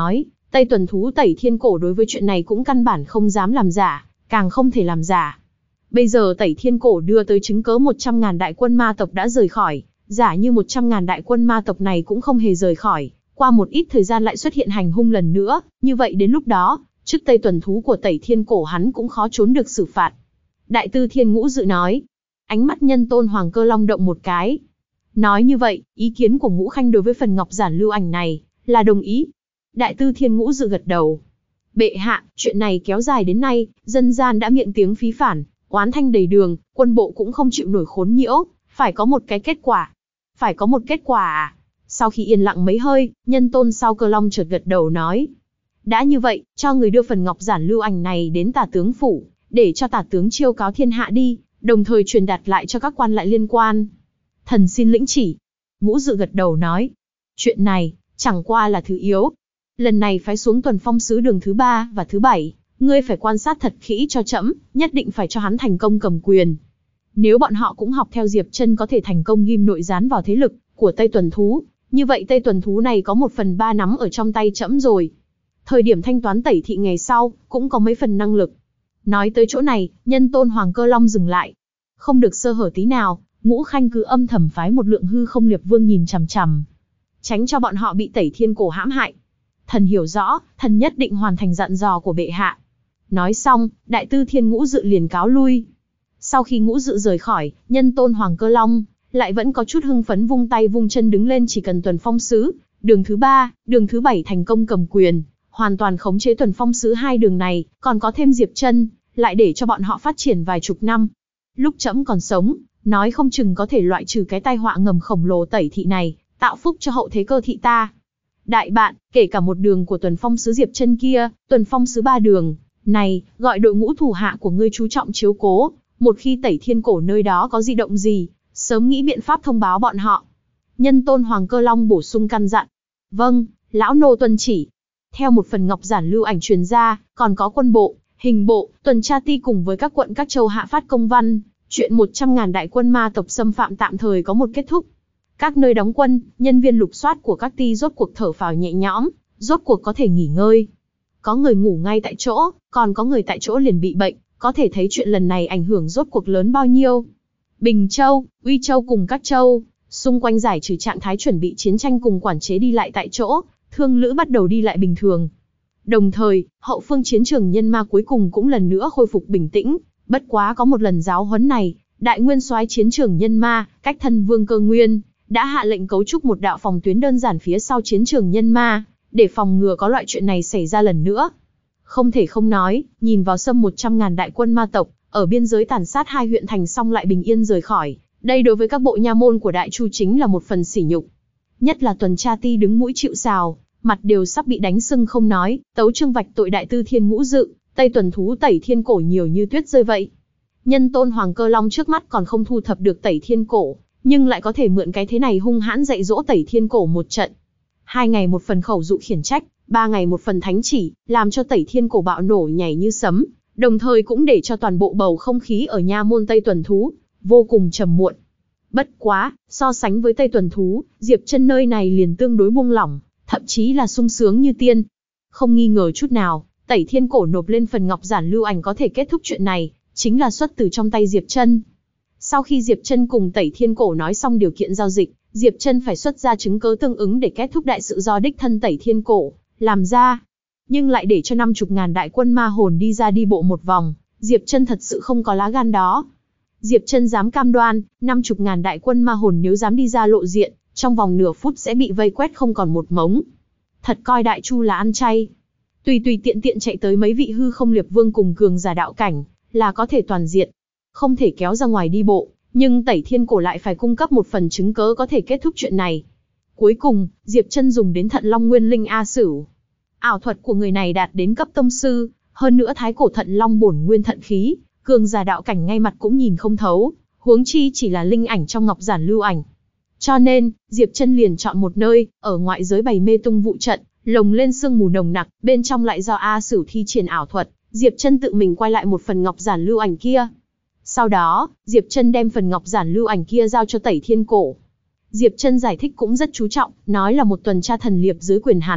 Speaker 1: Tây Tuần Thú Tẩy Thiên Cổ đối với chuyện này cũng căn bản không dám làm giả, càng không thể làm giả. Bây giờ Tẩy Thiên Cổ đưa tới chứng cớ 100.000 đại quân ma tộc đã rời khỏi, giả như 100.000 đại quân ma tộc này cũng không hề rời khỏi, qua một ít thời gian lại xuất hiện hành hung lần nữa, như vậy đến lúc đó, chức Tây Tuần Thú của Tẩy Thiên Cổ hắn cũng khó trốn được xử phạt. Đại Tư Thiên Ngũ Dự nói. Ánh mắt Nhân Tôn Hoàng Cơ Long động một cái. Nói như vậy, ý kiến của Ngũ Khanh đối với phần ngọc giản lưu ảnh này, là đồng ý. Đại Tư Thiên Ngũ Dự gật đầu. Bệ hạ, chuyện này kéo dài đến nay, dân gian đã miệng tiếng phí phản, oán thanh đầy đường, quân bộ cũng không chịu nổi khốn nhiễu, phải có một cái kết quả. Phải có một kết quả à? Sau khi yên lặng mấy hơi, Nhân Tôn Sao Cơ Long chợt gật đầu nói. Đã như vậy, cho người đưa phần ngọc giản lưu ảnh này đến Tả tướng phủ, để cho Tả tướng chiêu cáo thiên hạ đi, đồng thời truyền đạt lại cho các quan lại liên quan. Thần xin lĩnh chỉ. Ngũ Dự gật đầu nói. Chuyện này, chẳng qua là thứ yếu. Lần này phái xuống Tuần Phong sứ đường thứ 3 và thứ 7, ngươi phải quan sát thật kỹ cho trẫm, nhất định phải cho hắn thành công cầm quyền. Nếu bọn họ cũng học theo Diệp Chân có thể thành công ghim nội gián vào thế lực của Tây Tuần Thú, như vậy Tây Tuần Thú này có 1/3 nắm ở trong tay trẫm rồi. Thời điểm thanh toán tẩy thị ngày sau, cũng có mấy phần năng lực. Nói tới chỗ này, Nhân Tôn Hoàng Cơ Long dừng lại. Không được sơ hở tí nào, Ngũ Khanh cứ âm thầm phái một lượng hư không liệp vương nhìn chằm chằm, tránh cho bọn họ bị Tẩy Thiên Cổ hãm hại. Thần hiểu rõ, thần nhất định hoàn thành dặn dò của bệ hạ. Nói xong, Đại Tư Thiên Ngũ Dự liền cáo lui. Sau khi Ngũ Dự rời khỏi, Nhân Tôn Hoàng Cơ Long lại vẫn có chút hưng phấn vung tay vung chân đứng lên, chỉ cần Tuần Phong sứ đường thứ 3, đường thứ 7 thành công cầm quyền, hoàn toàn khống chế Tuần Phong sứ hai đường này, còn có thêm Diệp Chân, lại để cho bọn họ phát triển vài chục năm. Lúc trẫm còn sống, nói không chừng có thể loại trừ cái tai họa ngầm khổng lồ Tẩy thị này, tạo phúc cho hậu thế cơ thị ta. Đại bạn, kể cả một đường của Tuần Phong sứ Diệp Chân kia, Tuần Phong sứ 3 đường này, gọi đội ngũ thủ hạ của ngươi chú trọng chiếu cố, một khi Tẩy Thiên Cổ nơi đó có di động gì, sớm nghĩ biện pháp thông báo bọn họ. Nhân Tôn Hoàng Cơ Long bổ sung căn dặn. Vâng, lão nô tuân chỉ. Theo một phần ngọc giản lưu ảnh truyền ra, còn có quân bộ, hình bộ, tuần tra ti cùng với các quận các châu hạ phát công văn, chuyện 100.000 đại quân ma tộc xâm phạm tạm thời có một kết thúc. Các nơi đóng quân, nhân viên lục soát của các ti rốt cuộc thở phào nhẹ nhõm, rốt cuộc có thể nghỉ ngơi. Có người ngủ ngay tại chỗ, còn có người tại chỗ liền bị bệnh, có thể thấy chuyện lần này ảnh hưởng rốt cuộc lớn bao nhiêu. Bình Châu, Uy Châu cùng các châu, xung quanh giải trừ trạng thái chuẩn bị chiến tranh cùng quản chế đi lại tại chỗ, thương lữ bắt đầu đi lại bình thường. Đồng thời, hậu phương chiến trường nhân ma cuối cùng cũng lần nữa khôi phục bình tĩnh, bất quá có một lần giáo huấn này, đại nguyên soái chiến trường nhân ma, cách thân Vương Cơ Nguyên, đã hạ lệnh cấu trúc một đạo phòng tuyến đơn giản phía sau chiến trường nhân ma, để phòng ngừa có loại chuyện này xảy ra lần nữa. Không thể không nói, nhìn vào xâm 100.000 đại quân ma tộc, ở biên giới tàn sát hai huyện thành xong lại bình yên rời khỏi, đây đối với các bộ nha môn của Đại Chu chính là một phần sỉ nhục. Nhất là tuần tra ti đứng mũi chịu sào, mặt đều sắp bị đánh sưng không nói, tấu chương vạch tội Đại Tư Thiên Ngũ Dự, Tây Tuần Thú Tẩy Thiên Cổ nhiều như tuyết rơi vậy. Nhân Tôn Hoàng Cơ Long trước mắt còn không thu thập được Tẩy Thiên Cổ, nhưng lại có thể mượn cái thế này hung hãn dạy dỗ Tẩy Thiên Cổ một trận. 2 ngày một phần khẩu dụ khiển trách, 3 ngày một phần thánh chỉ, làm cho Tẩy Thiên Cổ bạo nổ nhảy như sấm, đồng thời cũng để cho toàn bộ bầu không khí ở nha môn Tây Tuần Thú vô cùng trầm muộn. Bất quá, so sánh với Tây Tuần Thú, Diệp Chân nơi này liền tương đối buông lỏng, thậm chí là sung sướng như tiên. Không nghi ngờ chút nào, Tẩy Thiên Cổ nộp lên phần ngọc giản lưu ảnh có thể kết thúc chuyện này, chính là xuất từ trong tay Diệp Chân. Sau khi Diệp Chân cùng Tẩy Thiên Cổ nói xong điều kiện giao dịch, Diệp Chân phải xuất ra chứng cứ tương ứng để kết thúc đại sự do đích thân Tẩy Thiên Cổ làm ra. Nhưng lại để cho 50.000 đại quân ma hồn đi ra đi bộ một vòng, Diệp Chân thật sự không có lá gan đó. Diệp Chân dám cam đoan, 50.000 đại quân ma hồn nếu dám đi ra lộ diện, trong vòng nửa phút sẽ bị vây quét không còn một mống. Thật coi Đại Chu là ăn chay. Tùy tùy tiện tiện chạy tới mấy vị hư không liệp vương cùng cường giả đạo cảnh, là có thể toàn diệt. Không thể kéo ra ngoài đi bộ, nhưng Tẩy Thiên Cổ lại phải cung cấp một phần chứng cớ có thể kết thúc chuyện này. Cuối cùng, Diệp Chân dùng đến Thận Long Nguyên Linh A Sửu. Ảo thuật của người này đạt đến cấp tông sư, hơn nữa thái cổ Thận Long bổn nguyên thận khí, cường giả đạo cảnh ngay mặt cũng nhìn không thấu, huống chi chỉ là linh ảnh trong ngọc giản lưu ảnh. Cho nên, Diệp Chân liền chọn một nơi, ở ngoại giới bày mê tung vụ trận, lồng lên sương mù nồng nặc, bên trong lại do A Sửu thi triển ảo thuật, Diệp Chân tự mình quay lại một phần ngọc giản lưu ảnh kia. Sau đó, Diệp Chân đem phần ngọc giản lưu ảnh kia giao cho Tẩy Thiên Cổ. Diệp Chân giải thích cũng rất chú trọng, nói là một tuần tra thần liệp dưới quyền hắn,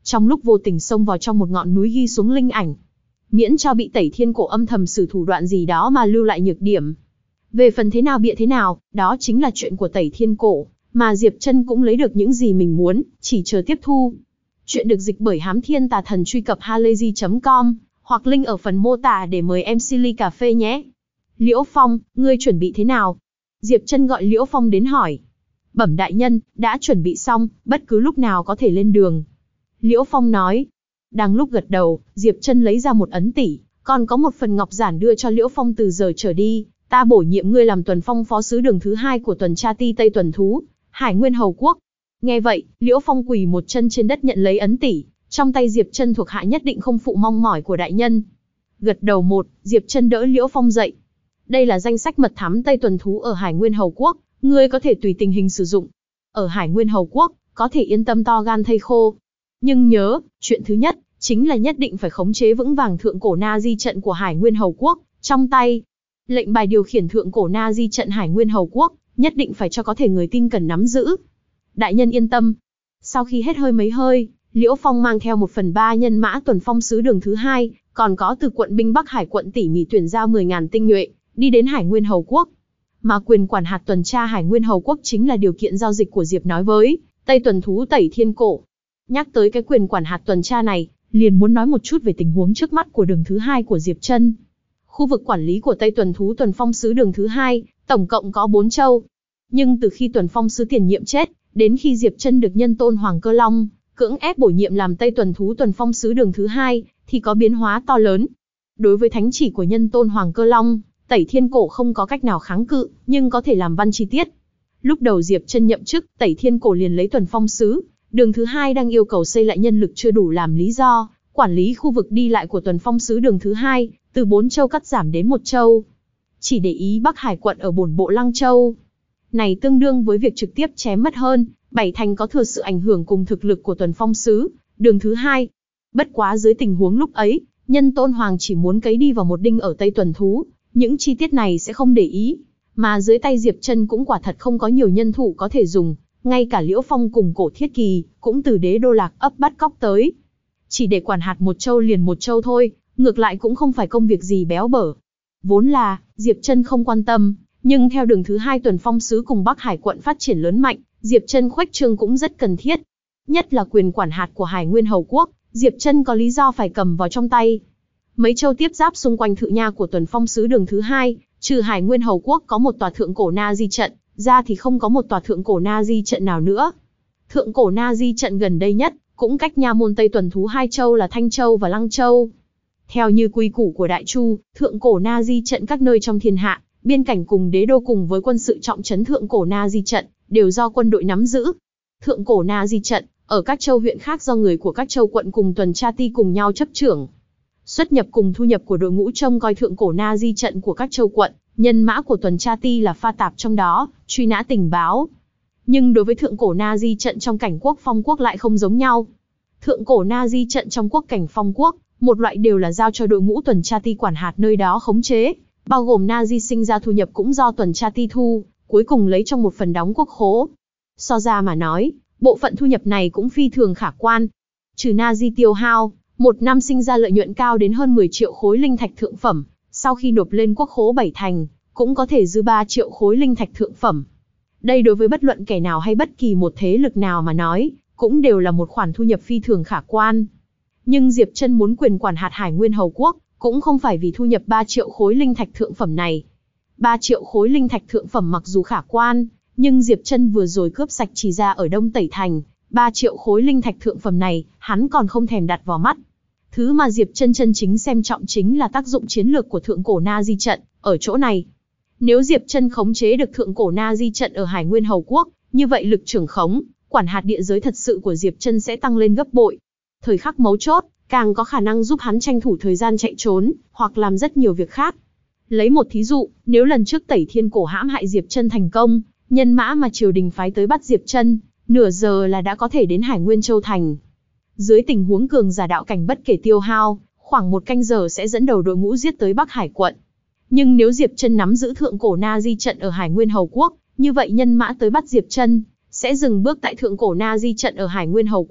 Speaker 1: trong lúc vô tình xông vào trong một ngọn núi ghi xuống linh ảnh. Miễn cho bị Tẩy Thiên Cổ âm thầm sử thủ đoạn gì đó mà lưu lại nhược điểm. Về phần thế nào bịa thế nào, đó chính là chuyện của Tẩy Thiên Cổ, mà Diệp Trân cũng lấy được những gì mình muốn, chỉ chờ tiếp thu. Chuyện được dịch bởi Hám Thiên Tà Thần, truy cập halayzi.com, hoặc link ở phần mô tả để mời MC ly cà phê nhé. Liễu Phong, ngươi chuẩn bị thế nào? Diệp Trân gọi Liễu Phong đến hỏi. Bẩm đại nhân, đã chuẩn bị xong, bất cứ lúc nào có thể lên đường. Liễu Phong nói. Đang lúc gật đầu, Diệp Trân lấy ra một ấn tỷ, còn có một phần ngọc giản đưa cho Liễu Phong. Từ giờ trở đi, ta bổ nhiệm ngươi làm tuần phong phó sứ đường thứ 2 của tuần tra ti Tây Tuần Thú, Hải Nguyên Hầu Quốc. Nghe vậy, Liễu Phong quỳ một chân trên đất nhận lấy ấn tỷ, trong tay Diệp Trân thuộc hạ nhất định không phụ mong mỏi của đại nhân. Gật đầu một, Diệp Trân đỡ Liễu Phong dậy. Đây là danh sách mật thám Tây Tuần Thú ở Hải Nguyên Hầu Quốc, ngươi có thể tùy tình hình sử dụng. Ở Hải Nguyên Hầu Quốc, có thể yên tâm to gan thây khô. Nhưng nhớ, chuyện thứ nhất, chính là nhất định phải khống chế vững vàng thượng cổ Na Di trận của Hải Nguyên Hầu Quốc, trong tay. Lệnh bài điều khiển thượng cổ Na Di trận Hải Nguyên Hầu Quốc, nhất định phải cho có thể người tin cần nắm giữ. Đại nhân yên tâm. Sau khi hết hơi mấy hơi, Liễu Phong mang theo 1/3 nhân mã tuần phong sứ đường thứ 2, còn có từ quận binh Bắc Hải quận tỉ mỉ tuyển giao 10.000 tinh nhuệ, đi đến Hải Nguyên Hầu Quốc. Mà quyền quản hạt tuần tra Hải Nguyên Hầu Quốc chính là điều kiện giao dịch của Diệp nói với Tây Tuần Thú Tẩy Thiên Cổ. Nhắc tới cái quyền quản hạt tuần tra này, liền muốn nói một chút về tình huống trước mắt của đường thứ 2 của Diệp Trân. Khu vực quản lý của Tây Tuần Thú tuần phong sứ đường thứ 2, tổng cộng có 4 châu. Nhưng từ khi tuần phong sứ tiền nhiệm chết, đến khi Diệp Trân được nhân tôn Hoàng Cơ Long cưỡng ép bổ nhiệm làm Tây Tuần Thú tuần phong sứ đường thứ 2, thì có biến hóa to lớn. Đối với thánh chỉ của nhân tôn Hoàng Cơ Long, Tẩy Thiên Cổ không có cách nào kháng cự, nhưng có thể làm văn chi tiết. Lúc đầu Diệp Trân nhậm chức, Tẩy Thiên Cổ liền lấy tuần phong sứ đường thứ 2 đang yêu cầu xây lại nhân lực chưa đủ làm lý do, quản lý khu vực đi lại của tuần phong sứ đường thứ 2, từ 4 châu cắt giảm đến 1 châu. Chỉ để ý Bắc Hải quận ở bổn bộ Lăng Châu. Này tương đương với việc trực tiếp chém mất hơn 7 thành có thừa sự ảnh hưởng cùng thực lực của tuần phong sứ đường thứ 2. Bất quá dưới tình huống lúc ấy, nhân tôn Hoàng chỉ muốn cấy đi vào một đinh ở Tây Tuần Thú, những chi tiết này sẽ không để ý. Mà dưới tay Diệp Trân cũng quả thật không có nhiều nhân thủ có thể dùng, ngay cả Liễu Phong cùng Cổ Thiết Kỳ cũng từ Đế Đô Lạc ấp bắt cóc tới. Chỉ để quản hạt 1 châu liền 1 châu thôi, ngược lại cũng không phải công việc gì béo bở. Vốn là, Diệp Trân không quan tâm, nhưng theo đường thứ 2 tuần phong sứ cùng Bắc Hải quận phát triển lớn mạnh, Diệp Trân khuếch trương cũng rất cần thiết. Nhất là quyền quản hạt của Hải Nguyên Hầu Quốc, Diệp Trân có lý do phải cầm vào trong tay. Mấy châu tiếp giáp xung quanh Thự Nha của tuần phong sứ đường thứ 2, trừ Hải Nguyên Hầu Quốc có một tòa thượng cổ Na Di trận, ra thì không có một tòa thượng cổ Na Di trận nào nữa. Thượng cổ Na Di trận gần đây nhất, cũng cách nha môn Tây Tuần Thú 2 châu là Thanh Châu và Lăng Châu. Theo như quy củ của Đại Chu, thượng cổ Na Di trận các nơi trong thiên hạ, biên cảnh cùng đế đô cùng với quân sự trọng trấn thượng cổ Na Di trận, đều do quân đội nắm giữ. Thượng cổ Na Di trận, ở các châu huyện khác do người của các châu quận cùng tuần tra ti cùng nhau chấp trưởng. Xuất nhập cùng thu nhập của đội ngũ trông coi thượng cổ Na Di trận của các châu quận, nhân mã của tuần tra ti là pha tạp trong đó, truy nã tình báo. Nhưng đối với thượng cổ Na Di trận trong cảnh quốc phong quốc lại không giống nhau. Thượng cổ Na Di trận trong quốc cảnh phong quốc, một loại đều là giao cho đội ngũ tuần tra ti quản hạt nơi đó khống chế, bao gồm Na Di sinh ra thu nhập cũng do tuần tra ti thu, cuối cùng lấy trong một phần đóng quốc khố. So ra mà nói, bộ phận thu nhập này cũng phi thường khả quan. Trừ Na Di tiêu hao, một năm sinh ra lợi nhuận cao đến hơn 10 triệu khối linh thạch thượng phẩm, sau khi nộp lên quốc khố 7 thành, cũng có thể dư 3 triệu khối linh thạch thượng phẩm. Đây đối với bất luận kẻ nào hay bất kỳ một thế lực nào mà nói, cũng đều là một khoản thu nhập phi thường khả quan. Nhưng Diệp Trân muốn quyền quản hạt Hải Nguyên Hầu Quốc, cũng không phải vì thu nhập 3 triệu khối linh thạch thượng phẩm này. 3 triệu khối linh thạch thượng phẩm mặc dù khả quan, nhưng Diệp Trân vừa rồi cướp sạch chỉ ra ở Đông Tẩy Thành, 3 triệu khối linh thạch thượng phẩm này, hắn còn không thèm đặt vào mắt. Thứ mà Diệp Trân chân chính xem trọng chính là tác dụng chiến lược của thượng cổ Na Di trận, ở chỗ này. Nếu Diệp Trân khống chế được thượng cổ Na Di trận ở Hải Nguyên Hầu Quốc, như vậy lực trưởng khống, quản hạt địa giới thật sự của Diệp Trân sẽ tăng lên gấp bội. Thời khắc mấu chốt, càng có khả năng giúp hắn tranh thủ thời gian chạy trốn, hoặc làm rất nhiều việc khác. Lấy một thí dụ, nếu lần trước Tẩy Thiên Cổ hãm hại Diệp Trân thành công, nhân mã mà triều đình phái tới bắt Diệp Trân, nửa giờ là đã có thể đến Hải Nguyên Châu Thành. Dưới tình huống cường giả đạo cảnh bất kể tiêu hao, khoảng 1 canh giờ sẽ dẫn đầu đội ngũ giết tới Bắc Hải quận. Nhưng nếu Diệp Trân nắm giữ thượng cổ Na Di trận ở Hải Nguyên Hầu Quốc, như vậy nhân mã tới bắt Diệp Trân sẽ dừng bước tại thượng cổ Na Di trận ở Hải Nguyên Hầu Quốc,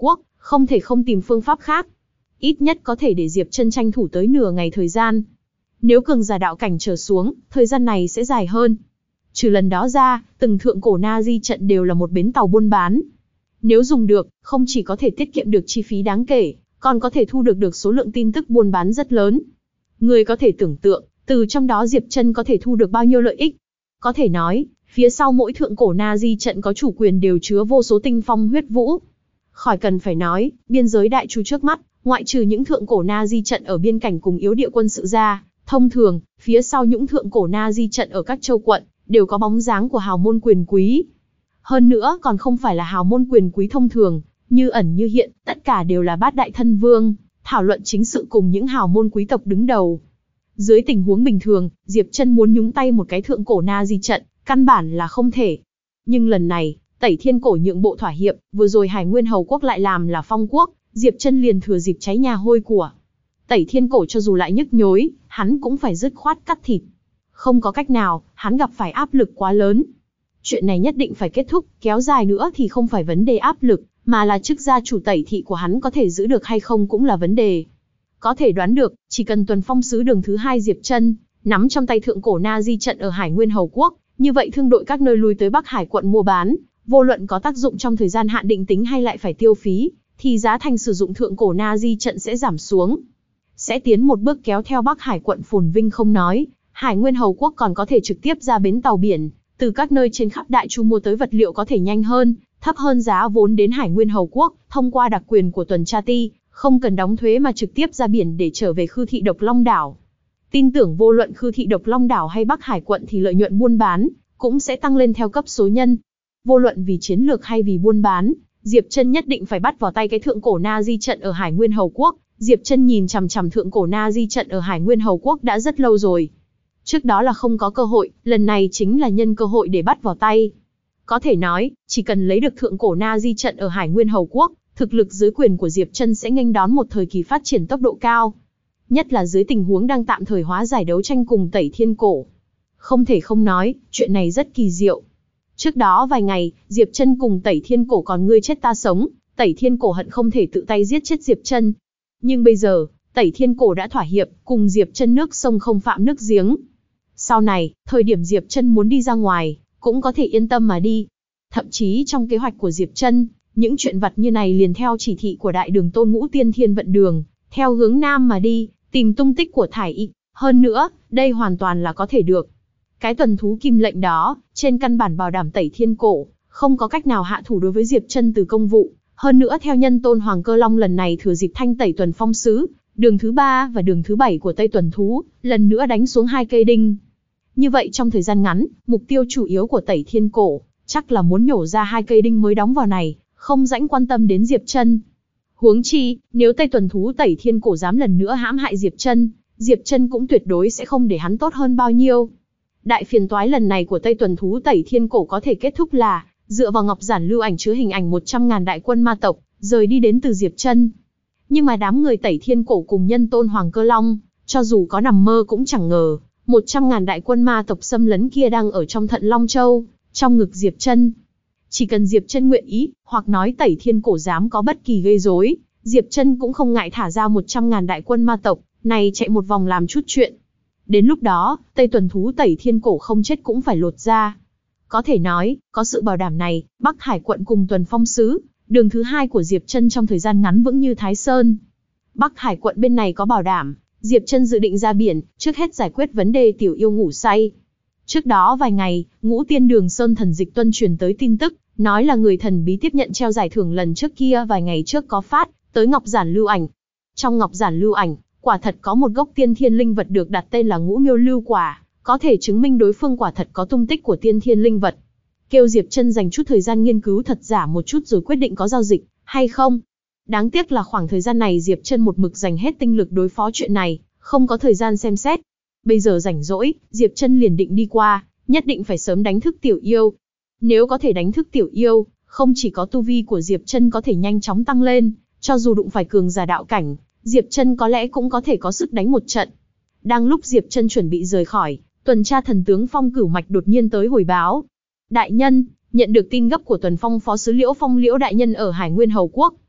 Speaker 1: Không thể không tìm phương pháp khác. Ít nhất có thể để Diệp Chân tranh thủ tới nửa ngày thời gian. Nếu cường giả đạo cảnh trở xuống, thời gian này sẽ dài hơn. Trừ lần đó ra, từng thượng cổ Na Di trận đều là một bến tàu buôn bán. Nếu dùng được, không chỉ có thể tiết kiệm được chi phí đáng kể, còn có thể thu được số lượng tin tức buôn bán rất lớn. Người có thể tưởng tượng, từ trong đó Diệp Chân có thể thu được bao nhiêu lợi ích. Có thể nói, phía sau mỗi thượng cổ Na Di trận có chủ quyền đều chứa vô số tinh phong huyết vũ. Khỏi cần phải nói, biên giới đại chu trước mắt, ngoại trừ những thượng cổ Na Di trận ở biên cảnh cùng yếu địa quân sự ra, thông thường, phía sau những thượng cổ Na Di trận ở các châu quận, đều có bóng dáng của hào môn quyền quý. Hơn nữa còn không phải là hào môn quyền quý thông thường, như ẩn như hiện, tất cả đều là bát đại thân vương, thảo luận chính sự cùng những hào môn quý tộc đứng đầu. Dưới tình huống bình thường, Diệp Chân muốn nhúng tay một cái thượng cổ Na Di trận, căn bản là không thể. Nhưng lần này, Tẩy Thiên Cổ nhượng bộ thỏa hiệp, vừa rồi Hải Nguyên Hầu Quốc lại làm là Phong Quốc, Diệp Chân liền thừa dịp cháy nhà hôi của. Tẩy Thiên Cổ cho dù lại nhức nhối, hắn cũng phải dứt khoát cắt thịt. Không có cách nào, hắn gặp phải áp lực quá lớn. Chuyện này nhất định phải kết thúc, kéo dài nữa thì không phải vấn đề áp lực, mà là chức gia chủ Tẩy thị của hắn có thể giữ được hay không cũng là vấn đề. Có thể đoán được, chỉ cần Tuần Phong sứ đường thứ 2 Diệp Chân nắm trong tay thượng cổ Na Di trận ở Hải Nguyên Hầu Quốc, như vậy thương đội các nơi lui tới Bắc Hải quận mua bán, vô luận có tác dụng trong thời gian hạn định tính hay lại phải tiêu phí, thì giá thành sử dụng thượng cổ Na Di trận sẽ giảm xuống. Sẽ tiến một bước kéo theo Bắc Hải quận phồn vinh không nói, Hải Nguyên Hầu Quốc còn có thể trực tiếp ra bến tàu biển, từ các nơi trên khắp Đại Chu mua tới vật liệu có thể nhanh hơn, thấp hơn giá vốn đến Hải Nguyên Hầu Quốc, thông qua đặc quyền của tuần tra ti, không cần đóng thuế mà trực tiếp ra biển để trở về Khư Thị Độc Long Đảo. Tin tưởng vô luận Khư Thị Độc Long Đảo hay Bắc Hải quận thì lợi nhuận buôn bán cũng sẽ tăng lên theo cấp số nhân. Vô luận vì chiến lược hay vì buôn bán, Diệp Chân nhất định phải bắt vào tay cái thượng cổ Na Di trận ở Hải Nguyên Hầu Quốc. Diệp Chân nhìn chằm chằm thượng cổ Na Di trận ở Hải Nguyên Hầu Quốc đã rất lâu rồi. Trước đó là không có cơ hội, lần này chính là nhân cơ hội để bắt vào tay. Có thể nói, chỉ cần lấy được thượng cổ Na Di trận ở Hải Nguyên Hầu Quốc, thực lực dưới quyền của Diệp Chân sẽ nghênh đón một thời kỳ phát triển tốc độ cao. Nhất là dưới tình huống đang tạm thời hóa giải đấu tranh cùng Tẩy Thiên Cổ. Không thể không nói, chuyện này rất kỳ diệu. Trước đó vài ngày, Diệp Chân cùng Tẩy Thiên Cổ còn ngươi chết ta sống, Tẩy Thiên Cổ hận không thể tự tay giết chết Diệp Chân. Nhưng bây giờ, Tẩy Thiên Cổ đã thỏa hiệp, cùng Diệp Chân nước sông không phạm nước giếng. Sau này, thời điểm Diệp Chân muốn đi ra ngoài, cũng có thể yên tâm mà đi. Thậm chí trong kế hoạch của Diệp Chân, những chuyện vặt như này liền theo chỉ thị của Đại Đường Tôn Ngũ Tiên Thiên vận đường, theo hướng nam mà đi, tìm tung tích của Thải Y. Hơn nữa, đây hoàn toàn là có thể được. Cái tuần thú kim lệnh đó, trên căn bản bảo đảm Tẩy Thiên Cổ không có cách nào hạ thủ đối với Diệp Chân từ công vụ. Hơn nữa theo nhân Tôn Hoàng Cơ Long lần này thừa dịp thanh tẩy Tuần Phong sứ, đường thứ 3 và đường thứ 7 của Tây Tuần thú, lần nữa đánh xuống 2 cây đinh. Như vậy trong thời gian ngắn, mục tiêu chủ yếu của Tẩy Thiên Cổ chắc là muốn nhổ ra 2 cây đinh mới đóng vào này, không rảnh quan tâm đến Diệp Chân. Huống chi, nếu Tây Tuần thú Tẩy Thiên Cổ dám lần nữa hãm hại Diệp Chân cũng tuyệt đối sẽ không để hắn tốt hơn bao nhiêu. Đại phiền toái lần này của Tây Tuần thú Tẩy Thiên Cổ có thể kết thúc là dựa vào ngọc giản lưu ảnh chứa hình ảnh 100.000 đại quân ma tộc, rời đi đến từ Diệp Chân. Nhưng mà đám người Tẩy Thiên Cổ cùng nhân Tôn Hoàng Cơ Long, cho dù có nằm mơ cũng chẳng ngờ, 100.000 đại quân ma tộc xâm lấn kia đang ở trong Thận Long Châu, trong ngực Diệp Chân. Chỉ cần Diệp Chân nguyện ý, hoặc nói Tẩy Thiên Cổ dám có bất kỳ gây rối, Diệp Chân cũng không ngại thả ra 100.000 đại quân ma tộc, này chạy một vòng làm chút chuyện. Đến lúc đó, Tây Tuần thú Tẩy Thiên Cổ không chết cũng phải lột ra. Có thể nói, có sự bảo đảm này, Bắc Hải quận cùng Tuần Phong sứ, đường thứ 2 của Diệp Chân trong thời gian ngắn vững như Thái Sơn. Bắc Hải quận bên này có bảo đảm, Diệp Chân dự định ra biển, trước hết giải quyết vấn đề tiểu yêu ngủ say. Trước đó vài ngày, Ngũ Tiên Đường Sơn Thần Dịch Tuân truyền tới tin tức, nói là người thần bí tiếp nhận treo giải thưởng lần trước kia vài ngày trước có phát tới ngọc giản lưu ảnh. Trong ngọc giản lưu ảnh, quả thật có một gốc tiên thiên linh vật được đặt tên là Ngũ Miêu Lưu Quả, có thể chứng minh đối phương quả thật có tung tích của tiên thiên linh vật. Kêu Diệp Chân dành chút thời gian nghiên cứu thật giả một chút rồi quyết định có giao dịch hay không. Đáng tiếc là khoảng thời gian này Diệp Chân một mực dành hết tinh lực đối phó chuyện này, không có thời gian xem xét. Bây giờ rảnh rỗi, Diệp Chân liền định đi qua, nhất định phải sớm đánh thức tiểu yêu. Nếu có thể đánh thức tiểu yêu, không chỉ có tu vi của Diệp Chân có thể nhanh chóng tăng lên, cho dù đụng phải cường giả đạo cảnh, Diệp Chân có lẽ cũng có thể có sức đánh một trận. Đang lúc Diệp Chân chuẩn bị rời khỏi, tuần tra thần tướng Phong Cửu Mạch đột nhiên tới hồi báo. Đại nhân, nhận được tin gấp của Tuần Phong phó sứ Liễu Phong Liễu đại nhân ở Hải Nguyên Hầu Quốc.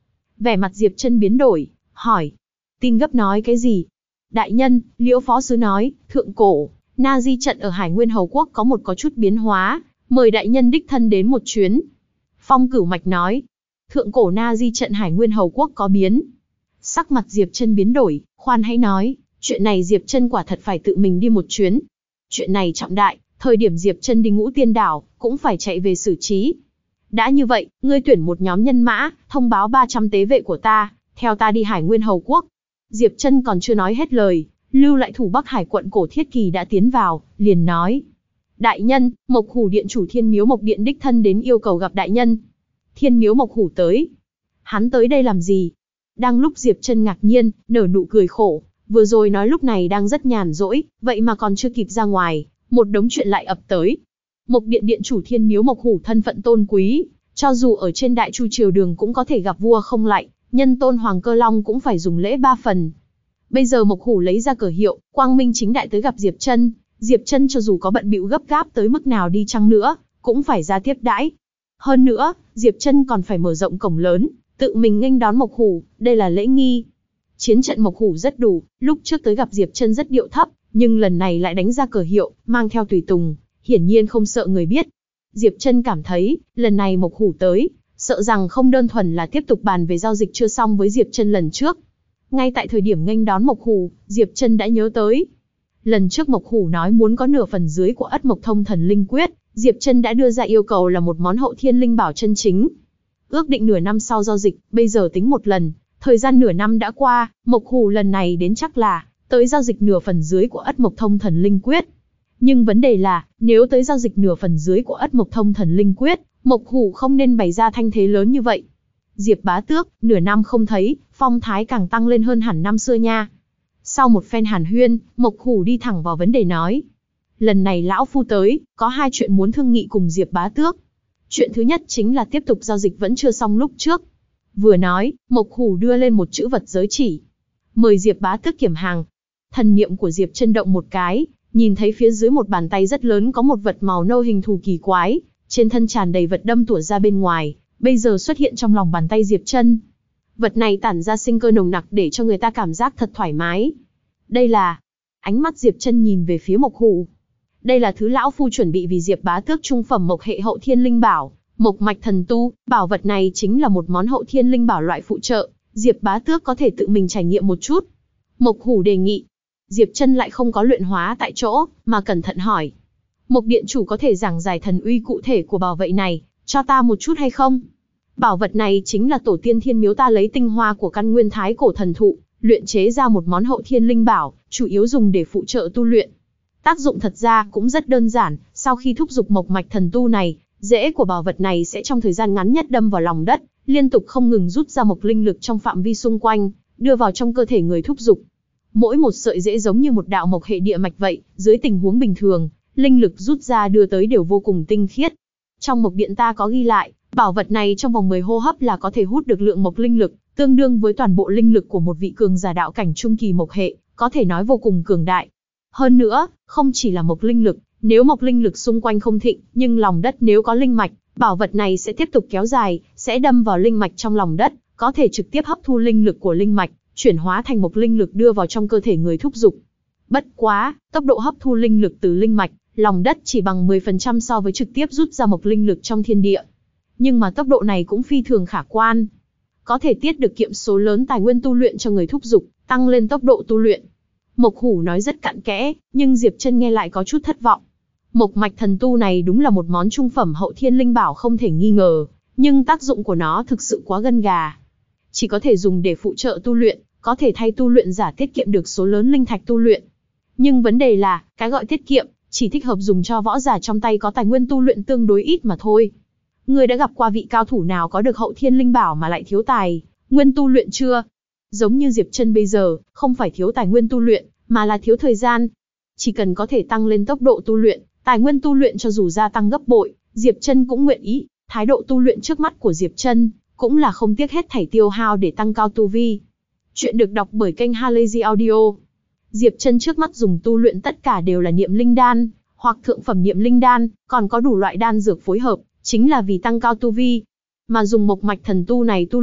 Speaker 1: Vẻ mặt Diệp Chân biến đổi, hỏi. Tin gấp nói cái gì? Đại nhân, Liễu phó sứ nói, thượng cổ, Na Di trận ở Hải Nguyên Hầu Quốc có chút biến hóa, mời đại nhân đích thân đến một chuyến. Phong Cửu Mạch nói. Thượng cổ Na Di trận Hải Nguyên Hầu Quốc có biến. Sắc mặt Diệp Chân biến đổi, khoan hãy nói, chuyện này Diệp Chân quả thật phải tự mình đi một chuyến. Chuyện này trọng đại, thời điểm Diệp Chân đi Ngũ Tiên Đảo, cũng phải chạy về xử trí. Đã như vậy, ngươi tuyển một nhóm nhân mã, thông báo 300 tế vệ của ta, theo ta đi Hải Nguyên Hầu Quốc. Diệp Chân còn chưa nói hết lời, lưu lại thủ Bắc Hải quận Cổ Thiết Kỳ đã tiến vào, liền nói. Đại nhân, Mộc Hủ điện chủ Thiên Miếu Mộc Điện đích thân đến yêu cầu gặp đại nhân. Thiên Miếu Mộc Hủ tới. Hắn tới đây làm gì? Đang lúc Diệp Chân ngạc nhiên, nở nụ cười khổ, vừa rồi nói lúc này đang rất nhàn rỗi, vậy mà còn chưa kịp ra ngoài, một đống chuyện lại ập tới. Mộc Điện điện chủ Thiên Miếu Mộc Hủ thân phận tôn quý, cho dù ở trên Đại Chu triều đường cũng có thể gặp vua không lạy, nhân tôn Hoàng Cơ Long cũng phải dùng lễ 3 phần. Bây giờ Mộc Hủ lấy ra cờ hiệu, quang minh chính đại tới gặp Diệp Chân, Diệp Chân cho dù có bận bịu gấp gáp tới mức nào đi chăng nữa, cũng phải ra tiếp đãi. Hơn nữa, Diệp Chân còn phải mở rộng cổng lớn, tự mình nghênh đón Mộc Hủ, đây là lễ nghi. Chiến trận Mộc Hủ rất đủ, lúc trước tới gặp Diệp Chân rất điệu thấp, nhưng lần này lại đánh ra cờ hiệu, mang theo tùy tùng, hiển nhiên không sợ người biết. Diệp Chân cảm thấy, lần này Mộc Hủ tới, sợ rằng không đơn thuần là tiếp tục bàn về giao dịch chưa xong với Diệp Chân lần trước. Ngay tại thời điểm nghênh đón Mộc Hủ, Diệp Chân đã nhớ tới. Lần trước Mộc Hủ nói muốn có nửa phần dưới của Ất Mộc Thông Thần Linh Quyết, Diệp Chân đã đưa ra yêu cầu là một món hậu thiên linh bảo chân chính. Ước định nửa năm sau giao dịch, bây giờ tính một lần, thời gian nửa năm đã qua, Mộc Hủ lần này đến chắc là tới giao dịch nửa phần dưới của Ất Mộc Thông Thần Linh Quyết. Nhưng vấn đề là, nếu tới giao dịch nửa phần dưới của Ất Mộc Thông Thần Linh Quyết, Mộc Hủ không nên bày ra thanh thế lớn như vậy. Diệp bá tước, nửa năm không thấy, phong thái càng tăng lên hơn hẳn năm xưa nha. Sau một phen hàn huyên, Mộc Hủ đi thẳng vào vấn đề nói. Lần này lão phu tới, có 2 chuyện muốn thương nghị cùng Diệp bá tước. Chuyện thứ nhất chính là tiếp tục giao dịch vẫn chưa xong lúc trước. Vừa nói, Mộc Hủ đưa lên một chữ vật giới chỉ. Mời Diệp bá tước kiểm hàng. Thần niệm của Diệp Chân động một cái, nhìn thấy phía dưới một bàn tay rất lớn có một vật màu nâu hình thù kỳ quái, trên thân tràn đầy vật đâm tủa ra bên ngoài, bây giờ xuất hiện trong lòng bàn tay Diệp Chân. Vật này tản ra sinh cơ nồng nặc để cho người ta cảm giác thật thoải mái. Đây là... Ánh mắt Diệp Chân nhìn về phía Mộc Hủ. Đây là thứ lão phu chuẩn bị vì Diệp bá tước trung phẩm mộc hệ hậu thiên linh bảo, Mộc Mạch Thần Tu. Bảo vật này chính là một món hậu thiên linh bảo loại phụ trợ, Diệp bá tước có thể tự mình trải nghiệm một chút. Mộc Hủ đề nghị. Diệp Chân lại không có luyện hóa tại chỗ, mà cẩn thận hỏi. Mộc điện chủ có thể giảng giải thần uy cụ thể của bảo vệ này, cho ta một chút hay không? Bảo vật này chính là tổ tiên Thiên Miếu ta lấy tinh hoa của căn nguyên thái cổ thần thụ, luyện chế ra một món hậu thiên linh bảo, chủ yếu dùng để phụ trợ tu luyện. Tác dụng thật ra cũng rất đơn giản, sau khi thúc dục Mộc Mạch Thần Tu này, rễ của bảo vật này sẽ trong thời gian ngắn nhất đâm vào lòng đất, liên tục không ngừng rút ra mộc linh lực trong phạm vi xung quanh, đưa vào trong cơ thể người thúc dục. Mỗi một sợi rễ giống như một đạo mộc hệ địa mạch vậy, dưới tình huống bình thường, linh lực rút ra đưa tới đều vô cùng tinh khiết. Trong Mộc Điện ta có ghi lại, bảo vật này trong vòng 10 hô hấp là có thể hút được lượng mộc linh lực, tương đương với toàn bộ linh lực của một vị cường giả đạo cảnh trung kỳ mộc hệ, có thể nói vô cùng cường đại. Hơn nữa, không chỉ là mộc linh lực, nếu mộc linh lực xung quanh không thịnh, nhưng lòng đất nếu có linh mạch, bảo vật này sẽ tiếp tục kéo dài, sẽ đâm vào linh mạch trong lòng đất, có thể trực tiếp hấp thu linh lực của linh mạch, chuyển hóa thành mộc linh lực đưa vào trong cơ thể người thúc dục. Bất quá, tốc độ hấp thu linh lực từ linh mạch, lòng đất chỉ bằng 10% so với trực tiếp rút ra mộc linh lực trong thiên địa. Nhưng mà tốc độ này cũng phi thường khả quan. Có thể tiết được kiệm số lớn tài nguyên tu luyện cho người thúc dục, tăng lên tốc độ tu luyện. Mộc Hủ nói rất cặn kẽ, nhưng Diệp Chân nghe lại có chút thất vọng. Mộc Mạch Thần Tu này đúng là một món trung phẩm hậu thiên linh bảo không thể nghi ngờ, nhưng tác dụng của nó thực sự quá gân gà. Chỉ có thể dùng để phụ trợ tu luyện, có thể thay tu luyện giả tiết kiệm được số lớn linh thạch tu luyện. Nhưng vấn đề là, cái gọi tiết kiệm, chỉ thích hợp dùng cho võ giả trong tay có tài nguyên tu luyện tương đối ít mà thôi. Ngươi đã gặp qua vị cao thủ nào có được hậu thiên linh bảo mà lại thiếu tài nguyên tu luyện chưa? Giống như Diệp Chân bây giờ, không phải thiếu tài nguyên tu luyện, mà là thiếu thời gian. Chỉ cần có thể tăng lên tốc độ tu luyện, tài nguyên tu luyện cho dù gia tăng gấp bội, Diệp Chân cũng nguyện ý. Thái độ tu luyện trước mắt của Diệp Chân cũng là không tiếc hết thảy tiêu hao để tăng cao tu vi. Chuyện được đọc bởi kênh Halazy Audio. Diệp Chân trước mắt dùng tu luyện tất cả đều là niệm linh đan, hoặc thượng phẩm niệm linh đan, còn có đủ loại đan dược phối hợp, chính là vì tăng cao tu vi. Mà dùng Mộc Mạch Thần Tu này tu luyện,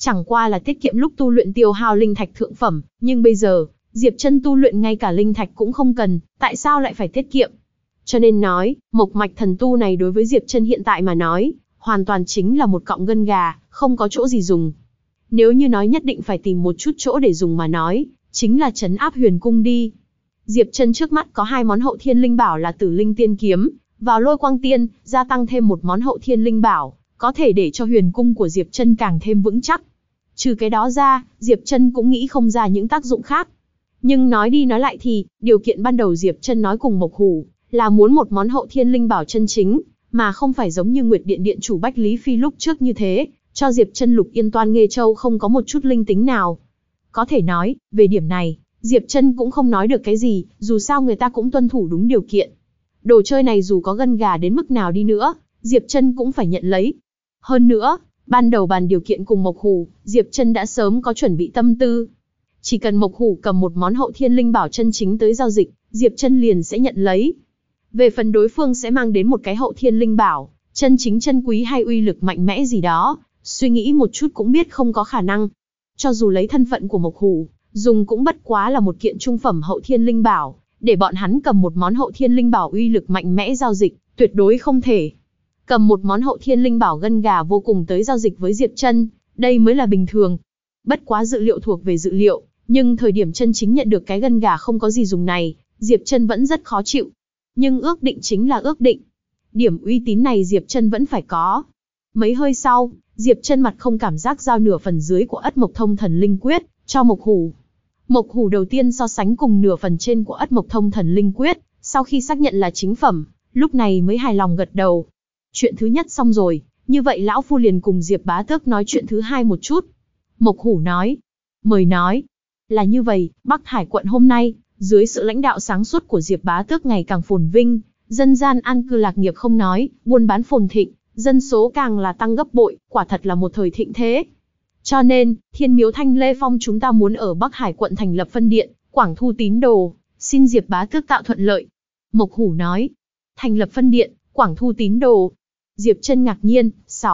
Speaker 1: Chẳng qua là tiết kiệm lúc tu luyện tiêu hao linh thạch thượng phẩm, nhưng bây giờ, Diệp Chân tu luyện ngay cả linh thạch cũng không cần, tại sao lại phải tiết kiệm? Cho nên nói, mộc mạch thần tu này đối với Diệp Chân hiện tại mà nói, hoàn toàn chính là một cọng gân gà, không có chỗ gì dùng. Nếu như nói nhất định phải tìm một chút chỗ để dùng mà nói, chính là trấn áp huyền cung đi. Diệp Chân trước mắt có 2 món hậu thiên linh bảo là Tử Linh Tiên Kiếm, vào Lôi Quang Tiên, gia tăng thêm một món hậu thiên linh bảo, có thể để cho huyền cung của Diệp Chân càng thêm vững chắc. Trừ cái đó ra, Diệp Chân cũng nghĩ không ra những tác dụng khác. Nhưng nói đi nói lại thì, điều kiện ban đầu Diệp Chân nói cùng Mộc Hủ là muốn một món hậu thiên linh bảo chân chính, mà không phải giống như Nguyệt Điện điện chủ Bách Lý Phi lúc trước như thế, cho Diệp Chân Lục Yên Toan Nghê Châu không có một chút linh tính nào. Có thể nói, về điểm này, Diệp Chân cũng không nói được cái gì, dù sao người ta cũng tuân thủ đúng điều kiện. Đồ chơi này dù có gân gà đến mức nào đi nữa, Diệp Chân cũng phải nhận lấy. Hơn nữa, ban đầu bàn điều kiện cùng Mộc Hủ, Diệp Chân đã sớm có chuẩn bị tâm tư. Chỉ cần Mộc Hủ cầm một món hậu thiên linh bảo chân chính tới giao dịch, Diệp Chân liền sẽ nhận lấy. Về phần đối phương sẽ mang đến một cái hậu thiên linh bảo, chân chính chân quý hay uy lực mạnh mẽ gì đó, suy nghĩ một chút cũng biết không có khả năng. Cho dù lấy thân phận của Mộc Hủ, dùng cũng bất quá là một kiện trung phẩm hậu thiên linh bảo, để bọn hắn cầm một món hậu thiên linh bảo uy lực mạnh mẽ giao dịch, tuyệt đối không thể. Cầm một món hậu thiên linh bảo gân gà vô cùng tới giao dịch với Diệp Chân, đây mới là bình thường. Bất quá dự liệu thuộc về dự liệu, nhưng thời điểm chân chính nhận được cái gân gà không có gì dùng này, Diệp Chân vẫn rất khó chịu. Nhưng ước định chính là ước định. Điểm uy tín này Diệp Chân vẫn phải có. Mấy hơi sau, Diệp Chân mặt không cảm giác giao nửa phần dưới của Ất Mộc Thông Thần Linh Quyết cho Mộc Hủ. Mộc Hủ đầu tiên so sánh cùng nửa phần trên của Ất Mộc Thông Thần Linh Quyết, sau khi xác nhận là chính phẩm, lúc này mới hài lòng gật đầu. Chuyện thứ nhất xong rồi, như vậy lão phu liền cùng Diệp Bá Tước nói chuyện thứ hai một chút. Mộc Hủ nói, mời nói. Là như vậy, Bắc Hải quận hôm nay, dưới sự lãnh đạo sáng suốt của Diệp Bá Tước ngày càng phồn vinh, dân gian an cư lạc nghiệp không nói, buôn bán phồn thịnh, dân số càng là tăng gấp bội, quả thật là một thời thịnh thế. Cho nên, Thiên Miếu Thanh Lê Phong chúng ta muốn ở Bắc Hải quận thành lập phân điện, quảng thu tín đồ, xin Diệp Bá Tước tạo thuận lợi. Mộc Hủ nói, thành lập phân điện, quảng thu tín đồ. Diệp Chân ngạc nhiên,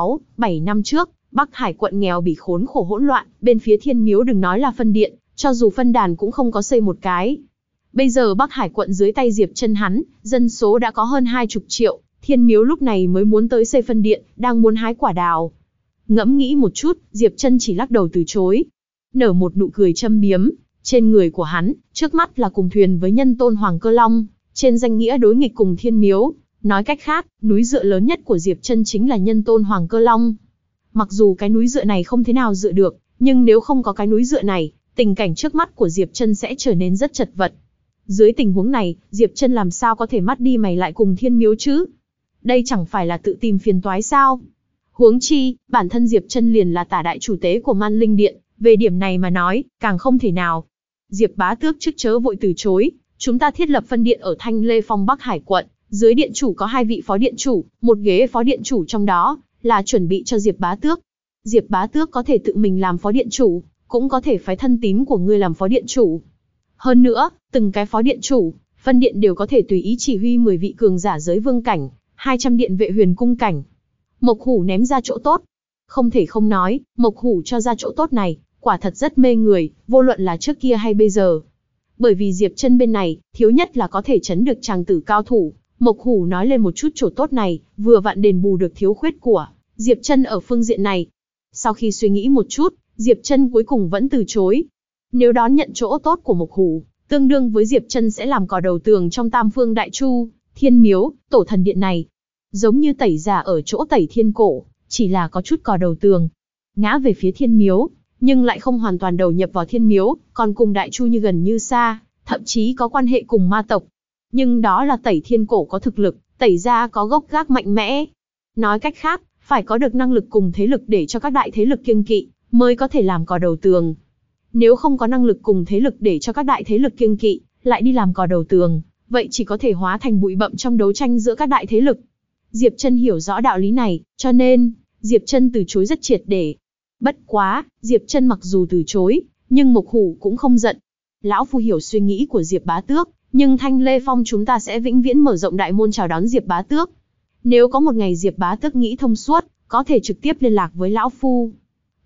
Speaker 1: 6-7 năm trước, Bắc Hải quận nghèo bỉ khốn khổ hỗn loạn, bên phía Thiên Miếu đừng nói là phân điện, cho dù phân đàn cũng không có xây một cái. Bây giờ Bắc Hải quận dưới tay Diệp Chân hắn, dân số đã có hơn 20 triệu, Thiên Miếu lúc này mới muốn tới xây phân điện, đang muốn hái quả đào. Ngẫm nghĩ một chút, Diệp Chân chỉ lắc đầu từ chối. Nở một nụ cười châm biếm, trên người của hắn, trước mắt là cùng thuyền với nhân tôn Hoàng Cơ Long, trên danh nghĩa đối nghịch cùng Thiên Miếu. Nói cách khác, núi dựa lớn nhất của Diệp Chân chính là nhân tôn Hoàng Cơ Long. Mặc dù cái núi dựa này không thế nào dựa được, nhưng nếu không có cái núi dựa này, tình cảnh trước mắt của Diệp Chân sẽ trở nên rất chật vật. Dưới tình huống này, Diệp Chân làm sao có thể mắt đi mày lại cùng Thiên Miếu chứ? Đây chẳng phải là tự tìm phiền toái sao? Huống chi, bản thân Diệp Chân liền là tả đại chủ tế của Man Linh Điện, về điểm này mà nói, càng không thể nào. Diệp Bá Tước trước chớ vội từ chối, chúng ta thiết lập phân điện ở Thanh Lê Phong Bắc Hải quận, dưới điện chủ có 2 vị phó điện chủ, một ghế phó điện chủ trong đó là chuẩn bị cho Diệp Bá Tước. Diệp Bá Tước có thể tự mình làm phó điện chủ, cũng có thể phái thân tín của ngươi làm phó điện chủ. Hơn nữa, từng cái phó điện chủ, phân điện đều có thể tùy ý chỉ huy 10 vị cường giả giới vương cảnh, 200 điện vệ huyền cung cảnh. Mộc Hủ ném ra chỗ tốt. Không thể không nói, Mộc Hủ cho ra chỗ tốt này, quả thật rất mê người, vô luận là trước kia hay bây giờ. Bởi vì Diệp Chân bên này, thiếu nhất là có thể chấn được chàng tử cao thủ. Mộc Hủ nói lên một chút chỗ tốt này, vừa vặn đền bù được thiếu khuyết của Diệp Chân ở phương diện này. Sau khi suy nghĩ một chút, Diệp Chân cuối cùng vẫn từ chối. Nếu đón nhận chỗ tốt của Mộc Hủ, tương đương với Diệp Chân sẽ làm cỏ đầu tường trong Tam Phương Đại Chu, Thiên Miếu, Tổ Thần Điện này. Giống như tẩy giả ở chỗ Tẩy Thiên Cổ, chỉ là có chút cỏ đầu tường. Ngã về phía Thiên Miếu, nhưng lại không hoàn toàn đầu nhập vào Thiên Miếu, còn cùng Đại Chu như gần như xa, thậm chí có quan hệ cùng ma tộc. Nhưng đó là Tẩy Thiên Cổ có thực lực, tẩy ra có gốc gác mạnh mẽ. Nói cách khác, phải có được năng lực cùng thế lực để cho các đại thế lực kiêng kỵ, mới có thể làm cỏ đầu tường. Nếu không có năng lực cùng thế lực để cho các đại thế lực kiêng kỵ, lại đi làm cỏ đầu tường, vậy chỉ có thể hóa thành bụi bặm trong đấu tranh giữa các đại thế lực. Diệp Chân hiểu rõ đạo lý này, cho nên, Diệp Chân từ chối rất triệt để. Bất quá, Diệp Chân mặc dù từ chối, nhưng Mộc Hủ cũng không giận. Lão phu hiểu suy nghĩ của Diệp Bá Tước, nhưng Thanh Lê Phong chúng ta sẽ vĩnh viễn mở rộng đại môn chào đón Diệp Bá Tước. Nếu có một ngày Diệp Bá Tước nghĩ thông suốt, có thể trực tiếp liên lạc với lão phu.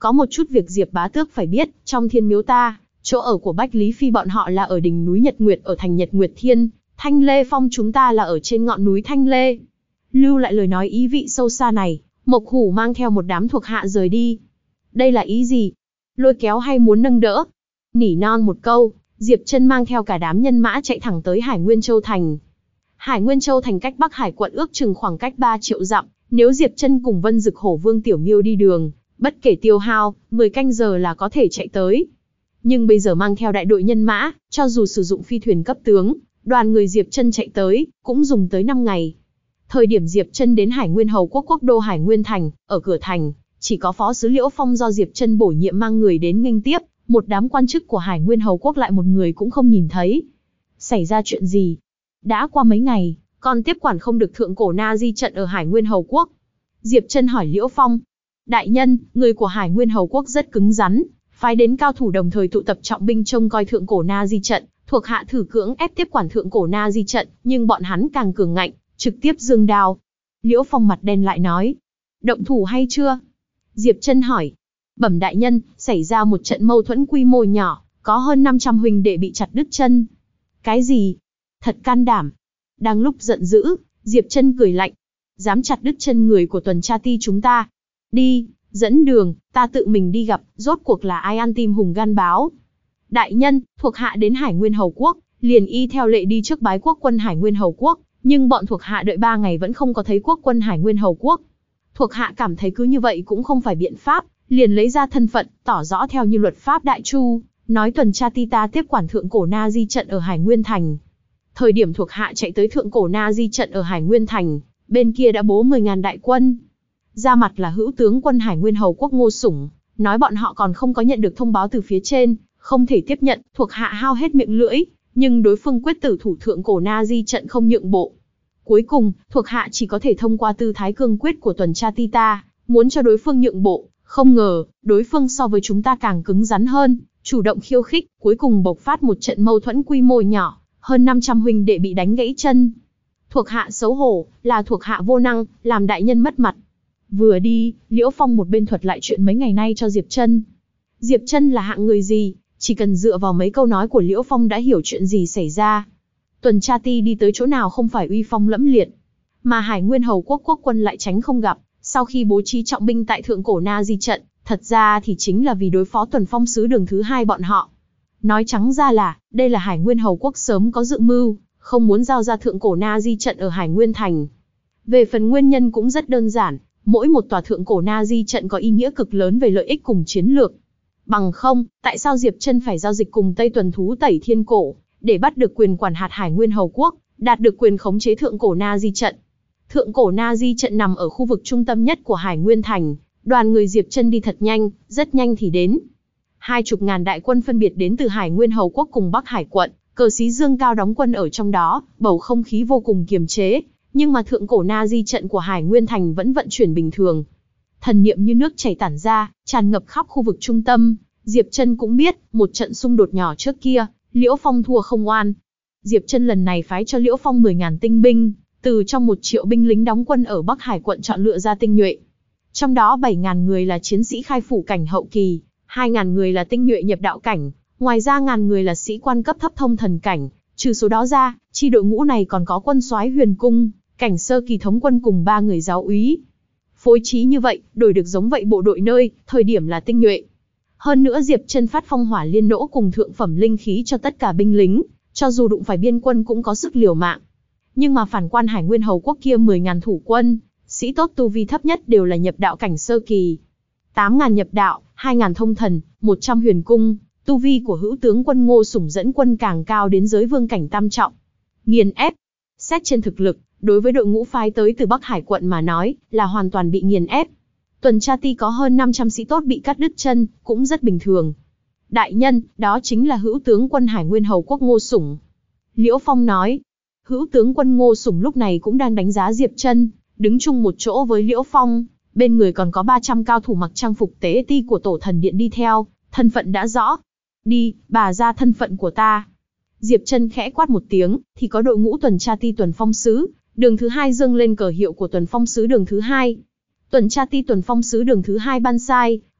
Speaker 1: Có một chút việc Diệp bá tước phải biết, trong thiên miếu ta, chỗ ở của Bách Lý Phi bọn họ là ở đỉnh núi Nhật Nguyệt ở thành Nhật Nguyệt Thiên, Thanh Lê Phong chúng ta là ở trên ngọn núi Thanh Lê. Lưu lại lời nói ý vị sâu xa này, Mộc Hủ mang theo một đám thuộc hạ rời đi. Đây là ý gì? Lôi kéo hay muốn nâng đỡ? Nỉ non một câu, Diệp Chân mang theo cả đám nhân mã chạy thẳng tới Hải Nguyên Châu Thành. Hải Nguyên Châu Thành cách Bắc Hải quận ước chừng khoảng cách 3 triệu dặm, nếu Diệp Chân cùng Vân Dực Hổ Vương Tiểu Miêu đi đường, bất kể tiêu hao, 10 canh giờ là có thể chạy tới. Nhưng bây giờ mang theo đại đội nhân mã, cho dù sử dụng phi thuyền cấp tướng, đoàn người Diệp Chân chạy tới, cũng dùng tới 5 ngày. Thời điểm Diệp Chân đến Hải Nguyên Hầu Quốc quốc đô Hải Nguyên Thành, ở cửa thành, chỉ có phó sứ Liễu Phong do Diệp Chân bổ nhiệm mang người đến nghênh tiếp, một đám quan chức của Hải Nguyên Hầu Quốc lại một người cũng không nhìn thấy. Xảy ra chuyện gì? Đã qua mấy ngày, còn tiếp quản không được thượng cổ Na Di trận ở Hải Nguyên Hầu Quốc. Diệp Chân hỏi Liễu Phong. Đại nhân, người của Hải Nguyên Hầu Quốc rất cứng rắn, phái đến cao thủ đồng thời tụ tập trọng binh trông coi thượng cổ Na Di trận, thuộc hạ thử cưỡng ép tiếp quản thượng cổ Na Di trận, nhưng bọn hắn càng cường ngạnh, trực tiếp giương đao. Liễu Phong mặt đen lại nói. Động thủ hay chưa? Diệp Chân hỏi. Bẩm đại nhân, xảy ra một trận mâu thuẫn quy mô nhỏ, có hơn 500 huynh đệ bị chặt đứt chân. Cái gì? Thật can đảm. Đang lúc giận dữ, Diệp Chân cười lạnh. Dám chặt đứt chân người của tuần tra ti chúng ta. Đi, dẫn đường, ta tự mình đi gặp, rốt cuộc là ai ăn tim hùng gan báo. Đại nhân, thuộc hạ đến Hải Nguyên Hầu Quốc, liền y theo lệ đi trước bái quốc quân Hải Nguyên Hầu Quốc, nhưng bọn thuộc hạ đợi 3 ngày vẫn không có thấy quốc quân Hải Nguyên Hầu Quốc. Thuộc hạ cảm thấy cứ như vậy cũng không phải biện pháp, liền lấy ra thân phận, tỏ rõ theo như luật pháp Đại Chu, nói tuần tra ti ta tiếp quản thượng cổ Na Di trận ở Hải Nguyên Thành. Thời điểm thuộc hạ chạy tới thượng cổ Na Di trận ở Hải Nguyên Thành, bên kia đã bố 10.000 đại quân. Ra mặt là hữu tướng quân Hải Nguyên Hầu Quốc Ngô Sủng, nói bọn họ còn không có nhận được thông báo từ phía trên, không thể tiếp nhận, thuộc hạ hao hết miệng lưỡi, nhưng đối phương quyết tử thủ thượng cổ Na Di trận không nhượng bộ. Cuối cùng, thuộc hạ chỉ có thể thông qua tư thái cương quyết của tuần tra ti ta, muốn cho đối phương nhượng bộ, không ngờ, đối phương so với chúng ta càng cứng rắn hơn, chủ động khiêu khích, cuối cùng bộc phát một trận mâu thuẫn quy mô nhỏ, hơn 500 huynh đệ bị đánh gãy chân. Thuộc hạ xấu hổ, là thuộc hạ vô năng, làm đại nhân mất mặt. Vừa đi, Liễu Phong một bên thuật lại chuyện mấy ngày nay cho Diệp Chân. Diệp Chân là hạng người gì, chỉ cần dựa vào mấy câu nói của Liễu Phong đã hiểu chuyện gì xảy ra. Tuần tra ti đi tới chỗ nào không phải uy phong lẫm liệt, mà Hải Nguyên Hầu Quốc quốc quân lại tránh không gặp. Sau khi bố trí trọng binh tại thượng cổ Na Di trận, thật ra thì chính là vì đối phó Tuần Phong sứ đường thứ 2 bọn họ. Nói trắng ra là, đây là Hải Nguyên Hầu Quốc sớm có dự mưu, không muốn giao ra thượng cổ Na Di trận ở Hải Nguyên Thành. Về phần nguyên nhân cũng rất đơn giản, mỗi một tòa thượng cổ Na Di trận có ý nghĩa cực lớn về lợi ích cùng chiến lược. Bằng không, tại sao Diệp Chân phải giao dịch cùng Tây Tuần Thú Tẩy Thiên Cổ, để bắt được quyền quản hạt Hải Nguyên Hầu Quốc, đạt được quyền khống chế thượng cổ Na Di trận. Thượng cổ Na Di trận nằm ở khu vực trung tâm nhất của Hải Nguyên Thành, đoàn người Diệp Chân đi thật nhanh, rất nhanh thì đến. 20.000 đại quân phân biệt đến từ Hải Nguyên Hầu Quốc cùng Bắc Hải quận, cờ xí dương cao đóng quân ở trong đó, bầu không khí vô cùng kiềm chế, nhưng mà thượng cổ Na Di trận của Hải Nguyên Thành vẫn vận chuyển bình thường. Thần niệm như nước chảy tản ra, tràn ngập khắp khu vực trung tâm. Diệp Chân cũng biết, một trận xung đột nhỏ trước kia, Liễu Phong thua không oan. Diệp Chân lần này phái cho Liễu Phong 10.000 tinh binh, từ trong 1 triệu binh lính đóng quân ở Bắc Hải quận chọn lựa ra tinh nhuệ. Trong đó 7.000 người là chiến sĩ khai phủ cảnh hậu kỳ, 2.000 người là tinh nhuệ nhập đạo cảnh, ngoài ra 1.000 người là sĩ quan cấp thấp thông thần cảnh. Trừ số đó ra, chi đội ngũ này còn có quân soái Huyền Cung, cảnh sơ kỳ thống quân cùng 3 người giáo úy. Phối trí như vậy, đổi được giống vậy bộ đội nơi, thời điểm là tinh nhuệ. Hơn nữa Diệp Chân phát phong hỏa liên nỗ cùng thượng phẩm linh khí cho tất cả binh lính, cho dù đụng phải biên quân cũng có sức liều mạng. Nhưng mà phản quan Hải Nguyên Hầu Quốc kia 10.000 thủ quân, sĩ tốt tu vi thấp nhất đều là nhập đạo cảnh sơ kỳ. 8.000 nhập đạo, 2.000 thông thần, 100 huyền cung, tu vi của hữu tướng quân Ngô Sủng dẫn quân càng cao đến giới vương cảnh tam trọng. Nghiền ép. Xét trên thực lực, đối với đội ngũ phái tới từ Bắc Hải quận mà nói, là hoàn toàn bị nghiền ép. Tuần tra ti có hơn 500 sĩ tốt bị cắt đứt chân, cũng rất bình thường. Đại nhân, đó chính là hữu tướng quân Hải Nguyên Hầu Quốc Ngô Sủng. Liễu Phong nói. Hữu tướng quân Ngô Sủng lúc này cũng đang đánh giá Diệp Chân, đứng chung một chỗ với Liễu Phong, bên người còn có 300 cao thủ mặc trang phục tế ti của Tổ Thần Điện đi theo, thân phận đã rõ. Đi, bà ra thân phận của ta. Diệp Chân khẽ quát một tiếng, thì có đội ngũ tuần tra ti Tuần Phong sứ, đường thứ 2 dâng lên cờ hiệu của Tuần Phong sứ đường thứ 2. Tuần tra ti Tuần Phong sứ đường thứ 2 ban sai,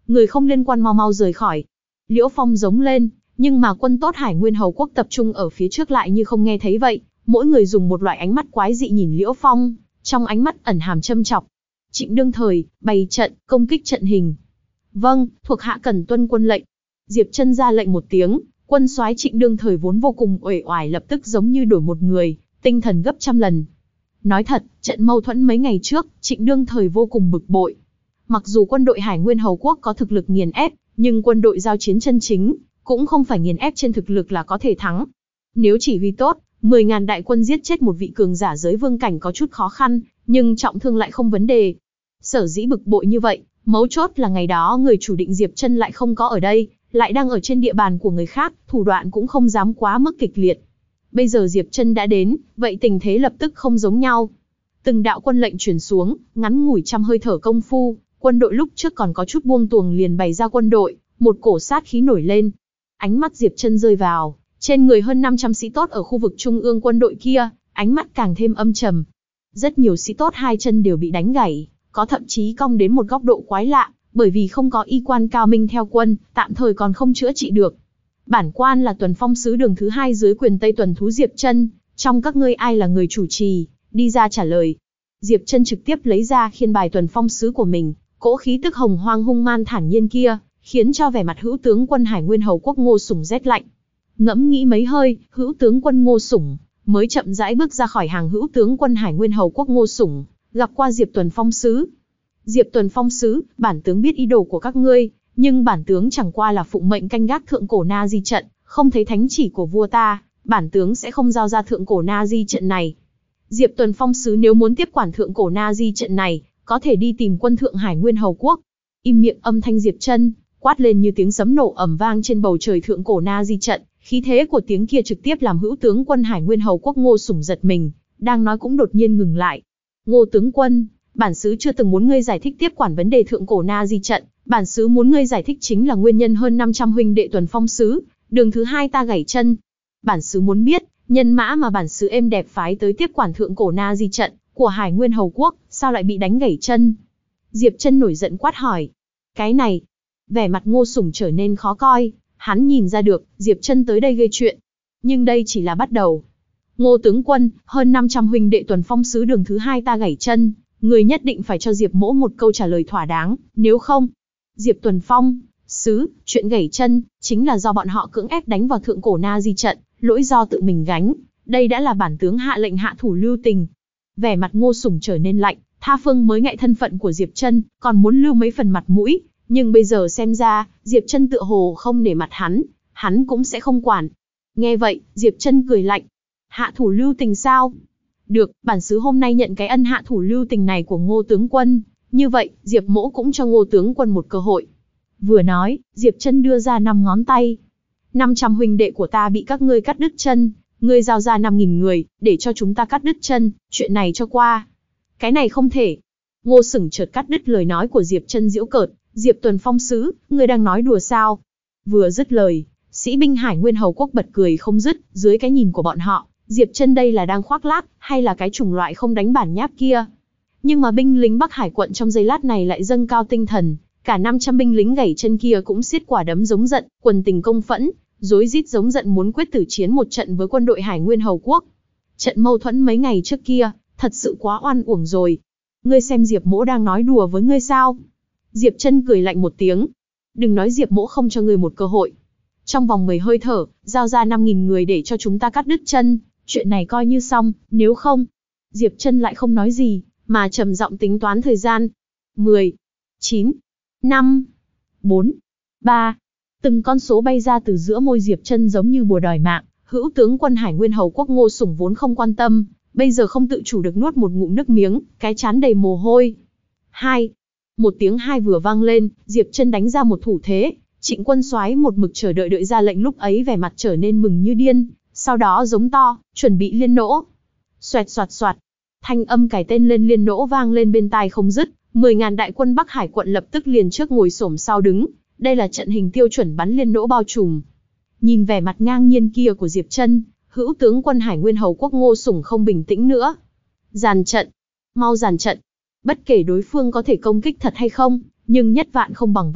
Speaker 1: người không liên quan mau mau rời khỏi. Liễu Phong giống lên, nhưng mà quân tốt Hải Nguyên Hầu Quốc tập trung ở phía trước lại như không nghe thấy vậy, mỗi người dùng một loại ánh mắt quái dị nhìn Liễu Phong, trong ánh mắt ẩn hàm châm chọc. Trịnh đương thời, bày trận, công kích trận hình. Vâng, thuộc hạ cần tuân quân lệnh. Diệp Chân ra lệnh một tiếng, quân soái Trịnh đương thời vốn vô cùng uể oải lập tức giống như đổi một người, tinh thần gấp trăm lần. Nói thật, trận mâu thuẫn mấy ngày trước, Trịnh đương thời vô cùng bực bội. Mặc dù quân đội Hải Nguyên Hầu Quốc có thực lực nghiền ép, nhưng quân đội giao chiến chân chính, cũng không phải nghiền ép trên thực lực là có thể thắng. Nếu chỉ huy tốt, 10.000 đại quân giết chết một vị cường giả giới vương cảnh có chút khó khăn, nhưng trọng thương lại không vấn đề. Sở dĩ bực bội như vậy, mấu chốt là ngày đó người chủ định Diệp Chân lại không có ở đây, lại đang ở trên địa bàn của người khác, thủ đoạn cũng không dám quá mức kịch liệt. Bây giờ Diệp Chân đã đến, vậy tình thế lập tức không giống nhau. Từng đạo quân lệnh truyền xuống, ngắn ngủi trăm hơi thở công phu, quân đội lúc trước còn có chút buông tuồng liền bày ra quân đội, một cổ sát khí nổi lên. Ánh mắt Diệp Chân rơi vào trên người hơn 500 sĩ tốt ở khu vực trung ương quân đội kia, ánh mắt càng thêm âm trầm. Rất nhiều sĩ tốt hai chân đều bị đánh gãy, có thậm chí cong đến một góc độ quái lạ, bởi vì không có y quan cao minh theo quân, tạm thời còn không chữa trị được. Bản quan là Tuần Phong sứ đường thứ 2 dưới quyền Tây Tuần thú Diệp Chân, trong các ngươi ai là người chủ trì, đi ra trả lời. Diệp Chân trực tiếp lấy ra khiên bài Tuần Phong sứ của mình, cỗ khí tức hồng hoang hung man thản nhiên kia, khiến cho vẻ mặt hữu tướng quân Hải Nguyên Hầu Quốc Ngô Sủng rét lạnh. Ngẫm nghĩ mấy hơi, hữu tướng quân Ngô Sủng mới chậm rãi bước ra khỏi hàng hữu tướng quân Hải Nguyên Hầu Quốc Ngô Sủng, gặp qua Diệp Tuần Phong sứ. Diệp Tuần Phong sứ, bản tướng biết ý đồ của các ngươi, nhưng bản tướng chẳng qua là phụng mệnh canh gác thượng cổ Na Di trận, không thấy thánh chỉ của vua ta, bản tướng sẽ không giao ra thượng cổ Na Di trận này. Diệp Tuần Phong sứ nếu muốn tiếp quản thượng cổ Na Di trận này, có thể đi tìm quân thượng Hải Nguyên Hầu Quốc. Im miệng, âm thanh Diệp Chân quát lên như tiếng sấm nổ ầm vang trên bầu trời thượng cổ Na Di trận, khí thế của tiếng kia trực tiếp làm hữu tướng quân Hải Nguyên Hầu Quốc Ngô Sủng giật mình, đang nói cũng đột nhiên ngừng lại. Ngô tướng quân, bản xứ chưa từng muốn ngươi giải thích tiếp quản vấn đề thượng cổ Na Di trận, bản xứ muốn ngươi giải thích chính là nguyên nhân hơn 500 huynh đệ Tuần Phong sứ, đường thứ 2 ta gãy chân. Bản xứ muốn biết, nhân mã mà bản xứ êm đẹp phái tới tiếp quản thượng cổ Na Di trận của Hải Nguyên Hầu Quốc, sao lại bị đánh gãy chân? Diệp Chân nổi giận quát hỏi. Cái này, vẻ mặt Ngô Sủng trở nên khó coi, hắn nhìn ra được, Diệp Chân tới đây gây chuyện. Nhưng đây chỉ là bắt đầu. Ngô tướng quân, hơn 500 huynh đệ Tuần Phong sứ đường thứ 2 ta gãy chân, người nhất định phải cho Diệp mỗ một câu trả lời thỏa đáng, nếu không. Diệp Tuần Phong sứ, chuyện gãy chân, chính là do bọn họ cưỡng ép đánh vào thượng cổ Na Di trận, lỗi do tự mình gánh, đây đã là bản tướng hạ lệnh hạ thủ lưu tình. Vẻ mặt Ngô Sủng trở nên lạnh, tha phương mới ngại thân phận của Diệp Chân, còn muốn lưu mấy phần mặt mũi, nhưng bây giờ xem ra, Diệp Chân tựa hồ không nể mặt hắn cũng sẽ không quản. Nghe vậy, Diệp Chân cười lạnh. Hạ thủ lưu tình sao? Được, bản xứ hôm nay nhận cái ân hạ thủ lưu tình này của Ngô tướng quân, như vậy, Diệp mỗ cũng cho Ngô tướng quân một cơ hội. Vừa nói, Diệp Chân đưa ra 5 ngón tay. 500 huynh đệ của ta bị các ngươi cắt đứt chân, ngươi giao ra 5.000 người, để cho chúng ta cắt đứt chân, chuyện này cho qua. Cái này không thể. Ngô Sủng chợt cắt đứt lời nói của Diệp Chân giễu cợt. Diệp Tuần Phong sứ, ngươi đang nói đùa sao? Vừa dứt lời, sĩ binh Hải Nguyên Hầu Quốc bật cười không dứt, dưới cái nhìn của bọn họ, Diệp Chân đây là đang khoác lác, hay là cái chủng loại không đánh bản nháp kia. Nhưng mà binh lính Bắc Hải quận trong giây lát này lại dâng cao tinh thần, cả 500 binh lính gãy chân kia cũng siết quả đấm giống giận, quần tình công phẫn, rối rít giống giận muốn quyết tử chiến một trận với quân đội Hải Nguyên Hầu Quốc. Trận mâu thuẫn mấy ngày trước kia, thật sự quá oan uổng rồi. Ngươi xem Diệp mỗ đang nói đùa với ngươi sao? Diệp Chân cười lạnh một tiếng. Đừng nói Diệp mỗ không cho ngươi một cơ hội. Trong vòng 10 hơi thở, giao ra 5.000 người để cho chúng ta cắt đứt chân, chuyện này coi như xong, nếu không. Diệp Chân lại không nói gì, mà trầm giọng tính toán thời gian. 10, 9, 5, 4, 3. Từng con số bay ra từ giữa môi Diệp Chân giống như bùa đòi mạng, hữu tướng quân Hải Nguyên Hầu Quốc Ngô Sủng vốn không quan tâm, bây giờ không tự chủ được nuốt một ngụm nước miếng, cái trán đầy mồ hôi. 2. Một tiếng 2 vừa vang lên, Diệp Chân đánh ra một thủ thế, Trịnh quân soái một mực chờ đợi đợi ra lệnh lúc ấy vẻ mặt trở nên mừng như điên, sau đó giống to, chuẩn bị liên nỗ. Xoẹt xoạt xoạt, thanh âm cài tên lên liên nỗ vang lên bên tai không dứt, 10.000 đại quân Bắc Hải quận lập tức liền trước ngồi xổm sau đứng, đây là trận hình tiêu chuẩn bắn liên nỗ bao trùm. Nhìn vẻ mặt ngang nhiên kia của Diệp Chân, hữu tướng quân Hải Nguyên Hầu Quốc Ngô Sủng không bình tĩnh nữa. Dàn trận, mau dàn trận. Bất kể đối phương có thể công kích thật hay không, nhưng nhất vạn không bằng vạn nhất,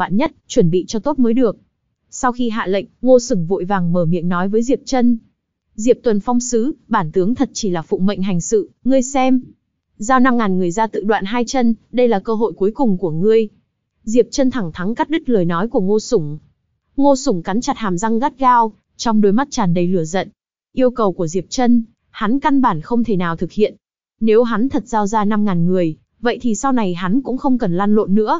Speaker 1: chuẩn bị cho tốt mới được. Sau khi hạ lệnh, Ngô Sủng vội vàng mở miệng nói với Diệp Trân. Diệp Tuần Phong sứ, bản tướng thật chỉ là phụng mệnh hành sự, ngươi xem. Giao 5.000 người ra tự đoạn 2 chân, đây là cơ hội cuối cùng của ngươi. Diệp Trân thẳng thắn cắt đứt lời nói của Ngô Sủng. Ngô Sủng cắn chặt hàm răng gắt gao, trong đôi mắt tràn đầy lửa giận. Yêu cầu của Diệp Trân, hắn căn bản không thể nào thực hiện. Nếu hắn thật giao ra 5.000 người, vậy thì sau này hắn cũng không cần lăn lộn nữa.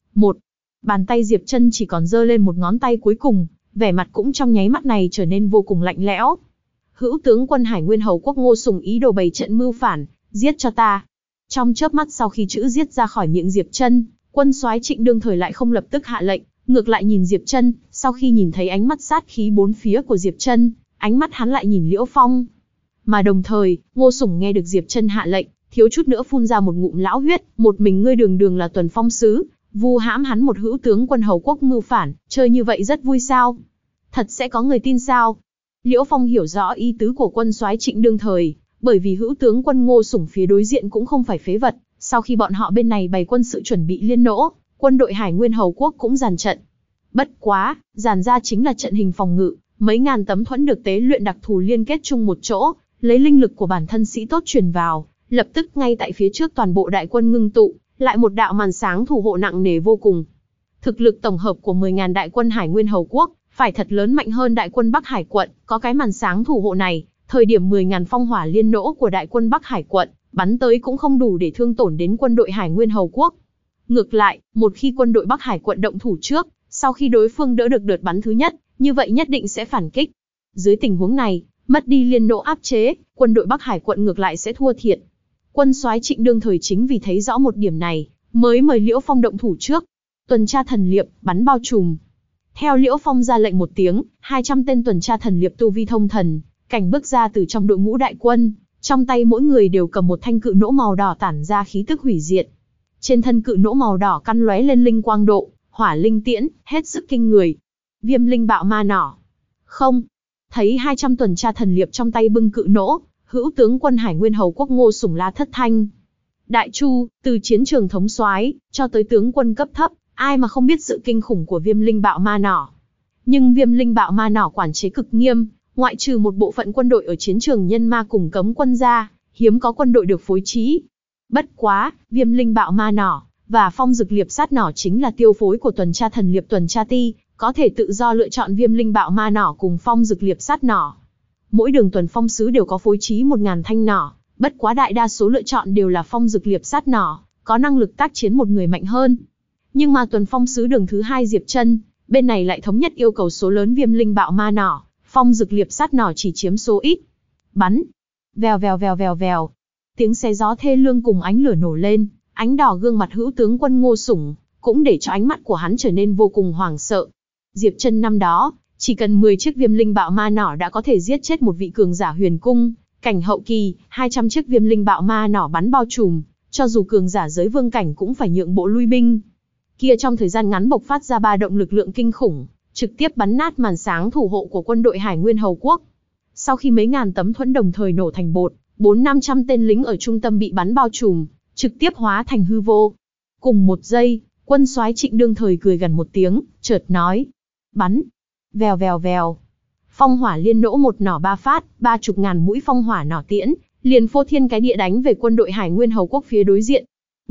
Speaker 1: Bàn tay Diệp Trân chỉ còn giơ lên một ngón tay cuối cùng, vẻ mặt cũng trong nháy mắt này trở nên vô cùng lạnh lẽo. Hữu tướng quân Hải Nguyên Hầu Quốc Ngô Sủng ý đồ bày trận mưu phản, giết cho ta. Trong chớp mắt sau khi chữ giết ra khỏi miệng Diệp Trân, quân soái Trịnh đương thời lại không lập tức hạ lệnh, ngược lại nhìn Diệp Trân, sau khi nhìn thấy ánh mắt sát khí bốn phía của Diệp Trân, ánh mắt hắn lại nhìn Liễu Phong. Mà đồng thời, Ngô Sủng nghe được Diệp Trân hạ lệnh, thiếu chút nữa phun ra một ngụm lão huyết, một mình ngươi đường đường là Tuần Phong sứ, vu hãm hắn một hữu tướng quân hầu quốc mưu phản, chơi như vậy rất vui sao? Thật sẽ có người tin sao? Liễu Phong hiểu rõ ý tứ của quân soái Trịnh đương thời, bởi vì hữu tướng quân Ngô Sủng phía đối diện cũng không phải phế vật, sau khi bọn họ bên này bày quân sự chuẩn bị liên nỗ, quân đội Hải Nguyên Hầu Quốc cũng dàn trận. Bất quá, dàn ra chính là trận hình phòng ngự, mấy ngàn tấm thuẫn được tế luyện đặc thù liên kết chung một chỗ, lấy linh lực của bản thân sĩ tốt truyền vào, lập tức ngay tại phía trước toàn bộ đại quân ngưng tụ, lại một đạo màn sáng thủ hộ nặng nề vô cùng. Thực lực tổng hợp của 10.000 đại quân Hải Nguyên Hầu Quốc, phải thật lớn mạnh hơn đại quân Bắc Hải quận, có cái màn sáng thủ hộ này, thời điểm 10.000 phong hỏa liên nỗ của đại quân Bắc Hải quận, bắn tới cũng không đủ để thương tổn đến quân đội Hải Nguyên Hầu Quốc. Ngược lại, một khi quân đội Bắc Hải quận động thủ trước, sau khi đối phương đỡ được đợt bắn thứ nhất, như vậy nhất định sẽ phản kích. Dưới tình huống này, mất đi liên nỗ áp chế, quân đội Bắc Hải quận ngược lại sẽ thua thiệt. Quân soái Trịnh đương thời chính vì thấy rõ một điểm này, mới mời Liễu Phong động thủ trước. Tuần tra thần liệp, bắn bao trùm. Theo Liễu Phong ra lệnh một tiếng, 200 tên tuần tra thần liệp tu vi thông thần, cảnh bước ra từ trong đội ngũ đại quân, trong tay mỗi người đều cầm một thanh cự nỗ màu đỏ tản ra khí tức hủy diệt. Trên thân cự nỗ màu đỏ căn lóe lên linh quang độ, hỏa linh tiễn, hết sức kinh người. Viêm linh bạo ma nỏ. Không. Thấy 200 tuần tra thần liệp trong tay bưng cự nỗ, hữu tướng quân Hải Nguyên Hầu Quốc Ngô Sủng la thất thanh. Đại Chu, từ chiến trường thống soái cho tới tướng quân cấp thấp, ai mà không biết sự kinh khủng của viêm linh bạo ma nỏ. Nhưng viêm linh bạo ma nỏ quản chế cực nghiêm, ngoại trừ một bộ phận quân đội ở chiến trường nhân ma cùng cấm quân ra, hiếm có quân đội được phối trí. Bất quá, viêm linh bạo ma nỏ và phong dực liệp sát nỏ chính là tiêu phối của tuần tra thần liệp tuần tra ti, có thể tự do lựa chọn viêm linh bạo ma nỏ cùng phong dực liệp sát nỏ. Mỗi đường tuần phong sứ đều có phối trí 1.000 thanh nỏ, bất quá đại đa số lựa chọn đều là phong dực liệp sát nỏ, có năng lực tác chiến một người mạnh hơn. Nhưng mà tuần phong sứ đường thứ 2 Diệp Trân, bên này lại thống nhất yêu cầu số lớn viêm linh bạo ma nỏ, phong dực liệp sát nỏ chỉ chiếm số ít. Bắn. Vèo vèo vèo vèo vèo. Tiếng xé gió thê lương cùng ánh lửa nổ lên, ánh đỏ gương mặt hữu tướng quân Ngô Sủng, cũng để cho ánh mắt của hắn trở nên vô cùng hoảng sợ. Diệp Trân năm đó, chỉ cần 10 chiếc viêm linh bạo ma nỏ đã có thể giết chết một vị cường giả huyền cung, cảnh hậu kỳ, 200 chiếc viêm linh bạo ma nỏ bắn bao trùm, cho dù cường giả giới vương cảnh cũng phải nhượng bộ lui binh. Kia trong thời gian ngắn bộc phát ra ba động lực lượng kinh khủng, trực tiếp bắn nát màn sáng thủ hộ của quân đội Hải Nguyên Hầu Quốc. Sau khi mấy ngàn tấm thuẫn đồng thời nổ thành bột, 400-500 tên lính ở trung tâm bị bắn bao trùm, trực tiếp hóa thành hư vô. Cùng một giây, quân soái Trịnh đương thời cười gần một tiếng, chợt nói: "Bắn!" Vèo vèo vèo. Phong hỏa liên nỗ một nỏ 3 phát, 30.000 mũi phong hỏa nỏ tiễn, liền phô thiên cái địa đánh về quân đội Hải Nguyên Hầu Quốc phía đối diện.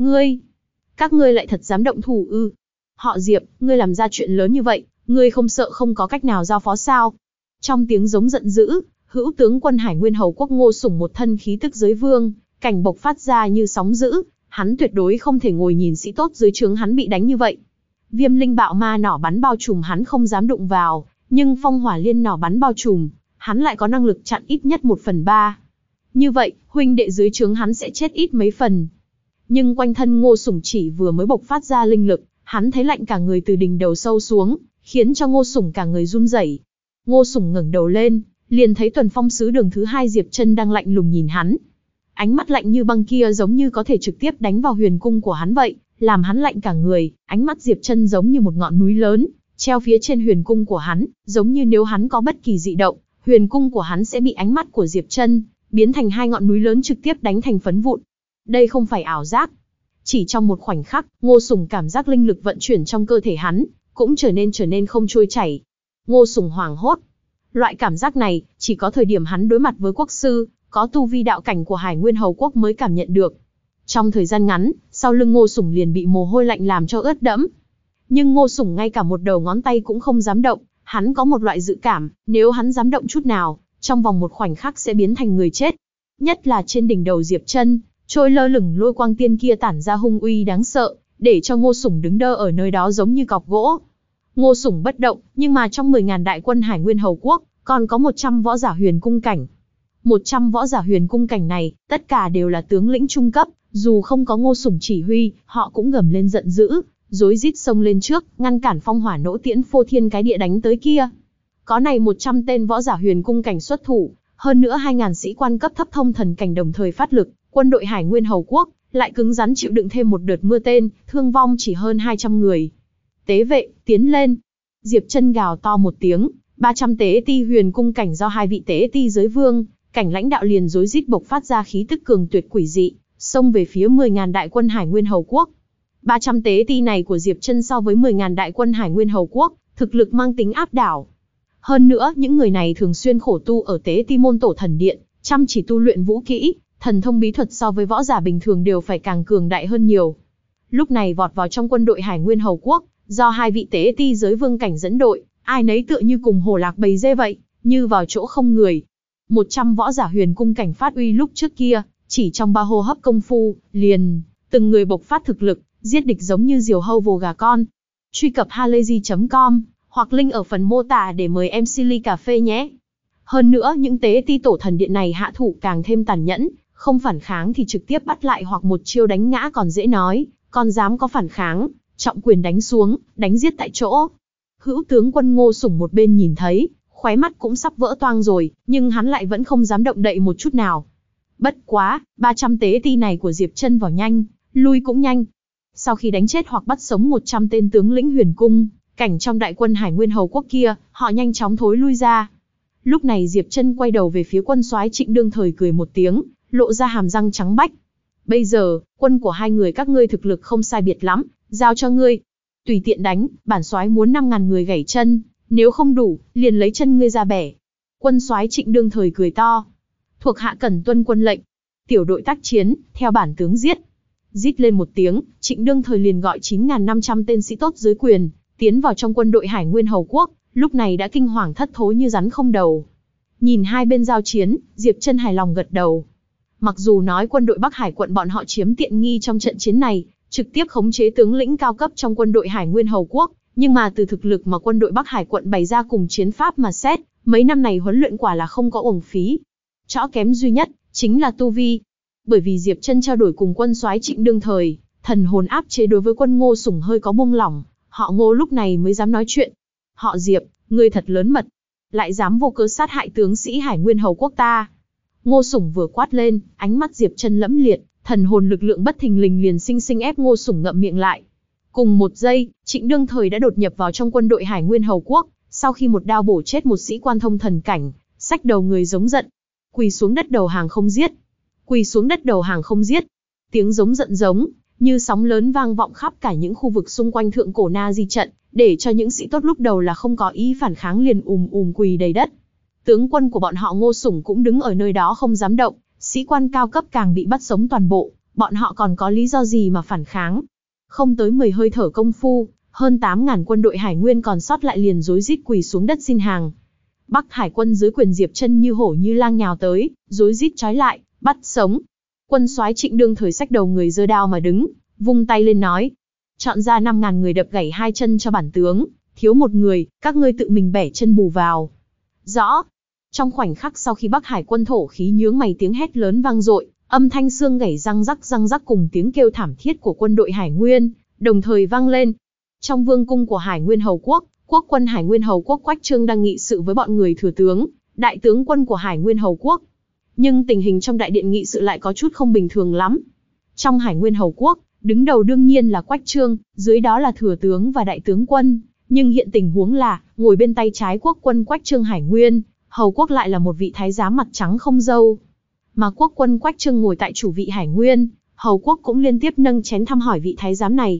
Speaker 1: Các ngươi lại thật dám động thủ ư? Họ Diệp, ngươi làm ra chuyện lớn như vậy, ngươi không sợ không có cách nào giao phó sao? Trong tiếng giống giận dữ, hữu tướng quân Hải Nguyên Hầu Quốc Ngô Sủng một thân khí tức giới vương, cảnh bộc phát ra như sóng dữ, hắn tuyệt đối không thể ngồi nhìn sĩ tốt dưới trướng hắn bị đánh như vậy. Viêm linh bạo ma nỏ bắn bao trùm hắn không dám đụng vào, nhưng phong hỏa liên nỏ bắn bao trùm, hắn lại có năng lực chặn ít nhất 1/3. Như vậy, huynh đệ dưới trướng hắn sẽ chết ít mấy phần. Nhưng quanh thân Ngô Sủng chỉ vừa mới bộc phát ra linh lực, hắn thấy lạnh cả người từ đỉnh đầu sâu xuống, khiến cho Ngô Sủng cả người run rẩy. Ngô Sủng ngẩng đầu lên, liền thấy tuần phong sứ đường thứ 2 Diệp Trân đang lạnh lùng nhìn hắn. Ánh mắt lạnh như băng kia giống như có thể trực tiếp đánh vào huyền cung của hắn vậy, làm hắn lạnh cả người. Ánh mắt Diệp Trân giống như một ngọn núi lớn, treo phía trên huyền cung của hắn, giống như nếu hắn có bất kỳ dị động, huyền cung của hắn sẽ bị ánh mắt của Diệp Trân biến thành 2 ngọn núi lớn trực tiếp đánh thành phấn vụn. Đây không phải ảo giác. Chỉ trong một khoảnh khắc, Ngô Sủng cảm giác linh lực vận chuyển trong cơ thể hắn, cũng trở nên không trôi chảy. Ngô Sủng hoảng hốt. Loại cảm giác này, chỉ có thời điểm hắn đối mặt với quốc sư, có tu vi đạo cảnh của Hải Nguyên Hầu Quốc mới cảm nhận được. Trong thời gian ngắn, sau lưng Ngô Sủng liền bị mồ hôi lạnh làm cho ướt đẫm. Nhưng Ngô Sủng ngay cả một đầu ngón tay cũng không dám động, hắn có một loại dự cảm, nếu hắn dám động chút nào, trong vòng một khoảnh khắc sẽ biến thành người chết. Nhất là trên đỉnh đầu Diệp Chân, trôi lơ lửng lôi quang tiên kia tản ra hung uy đáng sợ, để cho Ngô Sủng đứng đơ ở nơi đó giống như cọc gỗ. Ngô Sủng bất động, nhưng mà trong 10.000 đại quân Hải Nguyên Hầu Quốc, còn có 100 võ giả huyền cung cảnh. 100 võ giả huyền cung cảnh này, tất cả đều là tướng lĩnh trung cấp, dù không có Ngô Sủng chỉ huy, họ cũng gầm lên giận dữ, rối rít xông lên trước, ngăn cản phong hỏa nỗ tiễn phô thiên cái địa đánh tới kia. Có này 100 tên võ giả huyền cung cảnh xuất thủ, hơn nữa 2.000 sĩ quan cấp thấp thông thần cảnh đồng thời phát lực, quân đội Hải Nguyên Hầu Quốc lại cứng rắn chịu đựng thêm một đợt mưa tên, thương vong chỉ hơn 200 người. Tế vệ, tiến lên. Diệp Chân gào to một tiếng, 300 tế ti huyền cung cảnh do 2 vị tế ti giới vương cảnh lãnh đạo liền rối rít bộc phát ra khí tức cường tuyệt quỷ dị, xông về phía 10.000 đại quân Hải Nguyên Hầu Quốc. 300 tế ti này của Diệp Chân so với 10.000 đại quân Hải Nguyên Hầu Quốc, thực lực mang tính áp đảo. Hơn nữa, những người này thường xuyên khổ tu ở tế ti môn tổ thần điện, chăm chỉ tu luyện vũ kỹ, thần thông bí thuật so với võ giả bình thường đều phải càng cường đại hơn nhiều. Lúc này vọt vào trong quân đội Hải Nguyên Hầu Quốc, do 2 vị tế ti giới vương cảnh dẫn đội, ai nấy tựa như cùng hổ lạc bầy dê vậy, như vào chỗ không người. 100 võ giả huyền cung cảnh phát uy lúc trước kia, chỉ trong 3 hô hấp công phu, liền, từng người bộc phát thực lực, giết địch giống như diều hâu vồ gà con. Truy cập halayzi.com, hoặc link ở phần mô tả để mời em Silly Cà Phê nhé. Hơn nữa, những tế ti tổ thần điện này hạ thủ càng thêm tàn nhẫn, không phản kháng thì trực tiếp bắt lại hoặc một chiêu đánh ngã còn dễ nói, còn dám có phản kháng, trọng quyền đánh xuống, đánh giết tại chỗ. Hữu tướng quân Ngô Sủng một bên nhìn thấy, khóe mắt cũng sắp vỡ toang rồi, nhưng hắn lại vẫn không dám động đậy một chút nào. Bất quá, 300 tế ti này của Diệp Chân vào nhanh, lui cũng nhanh. Sau khi đánh chết hoặc bắt sống 100 tên tướng lĩnh huyền cung cảnh trong đại quân Hải Nguyên Hầu Quốc kia, họ nhanh chóng thối lui ra. Lúc này Diệp Chân quay đầu về phía quân soái Trịnh Đương Thời cười một tiếng, lộ ra hàm răng trắng bách. Bây giờ, quân của hai người các ngươi thực lực không sai biệt lắm, giao cho ngươi. Tùy tiện đánh, bản soái muốn 5.000 người gãy chân, nếu không đủ, liền lấy chân ngươi ra bẻ. Quân soái Trịnh Đương Thời cười to. Thuộc hạ cần tuân quân lệnh. Tiểu đội tác chiến, theo bản tướng giết. Rít lên một tiếng, Trịnh Đương Thời liền gọi 9.500 tên sĩ tốt dưới quyền, tiến vào trong quân đội Hải Nguyên Hầu Quốc, lúc này đã kinh hoàng thất thố như rắn không đầu. Nhìn hai bên giao chiến, Diệp Chân hài lòng gật đầu. Mặc dù nói quân đội Bắc Hải quận bọn họ chiếm tiện nghi trong trận chiến này, trực tiếp khống chế tướng lĩnh cao cấp trong quân đội Hải Nguyên Hầu Quốc, nhưng mà từ thực lực mà quân đội Bắc Hải quận bày ra cùng chiến pháp mà xét, mấy năm này huấn luyện quả là không có uổng phí. Chỗ kém duy nhất chính là tu vi. Bởi vì Diệp Chân trao đổi cùng quân soái Trịnh Đương Thời, thần hồn áp chế đối với quân Ngô Sủng hơi có buông lỏng, họ Ngô lúc này mới dám nói chuyện. Họ Diệp, ngươi thật lớn mật, lại dám vô cớ sát hại tướng sĩ Hải Nguyên Hầu Quốc ta. Ngô Sủng vừa quát lên, ánh mắt Diệp Chân lẫm liệt, thần hồn lực lượng bất thình lình liền sinh sinh ép Ngô Sủng ngậm miệng lại. Cùng một giây, Trịnh Đương Thời đã đột nhập vào trong quân đội Hải Nguyên Hầu Quốc, sau khi một đao bổ chết một sĩ quan thông thần cảnh, xách đầu người giống giận, quỳ xuống đất đầu hàng không giết. Quỳ xuống đất đầu hàng không giết. Tiếng giống giận giống như sóng lớn vang vọng khắp cả những khu vực xung quanh thượng cổ Na Di trận, để cho những sĩ tốt lúc đầu là không có ý phản kháng liền quỳ đầy đất. Tướng quân của bọn họ Ngô Sủng cũng đứng ở nơi đó không dám động, sĩ quan cao cấp càng bị bắt sống toàn bộ, bọn họ còn có lý do gì mà phản kháng? Không tới 10 hơi thở công phu, hơn 8.000 quân đội Hải Nguyên còn sót lại liền rối rít quỳ xuống đất xin hàng. Bắc Hải quân dưới quyền Diệp Chân như hổ như lang nhào tới, rối rít trói lại, bắt sống. Quân soái Trịnh Đương Thời xách đầu người giơ đao mà đứng, vung tay lên nói: chọn ra 5.000 người đập gãy 2 chân cho bản tướng, thiếu một người, các ngươi tự mình bẻ chân bù vào. Rõ. Trong khoảnh khắc sau khi Bắc Hải quân thổ khí nhướng mày tiếng hét lớn vang dội, âm thanh xương gãy răng rắc cùng tiếng kêu thảm thiết của quân đội Hải Nguyên đồng thời vang lên. Trong vương cung của Hải Nguyên Hầu Quốc, quốc quân Hải Nguyên Hầu Quốc Quách Trương đang nghị sự với bọn người thừa tướng, đại tướng quân của Hải Nguyên Hầu Quốc. Nhưng tình hình trong đại điện nghị sự lại có chút không bình thường lắm. Trong Hải Nguyên Hầu Quốc, đứng đầu đương nhiên là Quách Trương, dưới đó là thừa tướng và đại tướng quân. Nhưng hiện tình huống là, ngồi bên tay trái quốc quân Quách Trương Hải Nguyên Hầu Quốc lại là một vị thái giám mặt trắng không râu. Mà quốc quân Quách Trương ngồi tại chủ vị Hải Nguyên Hầu Quốc cũng liên tiếp nâng chén thăm hỏi vị thái giám này.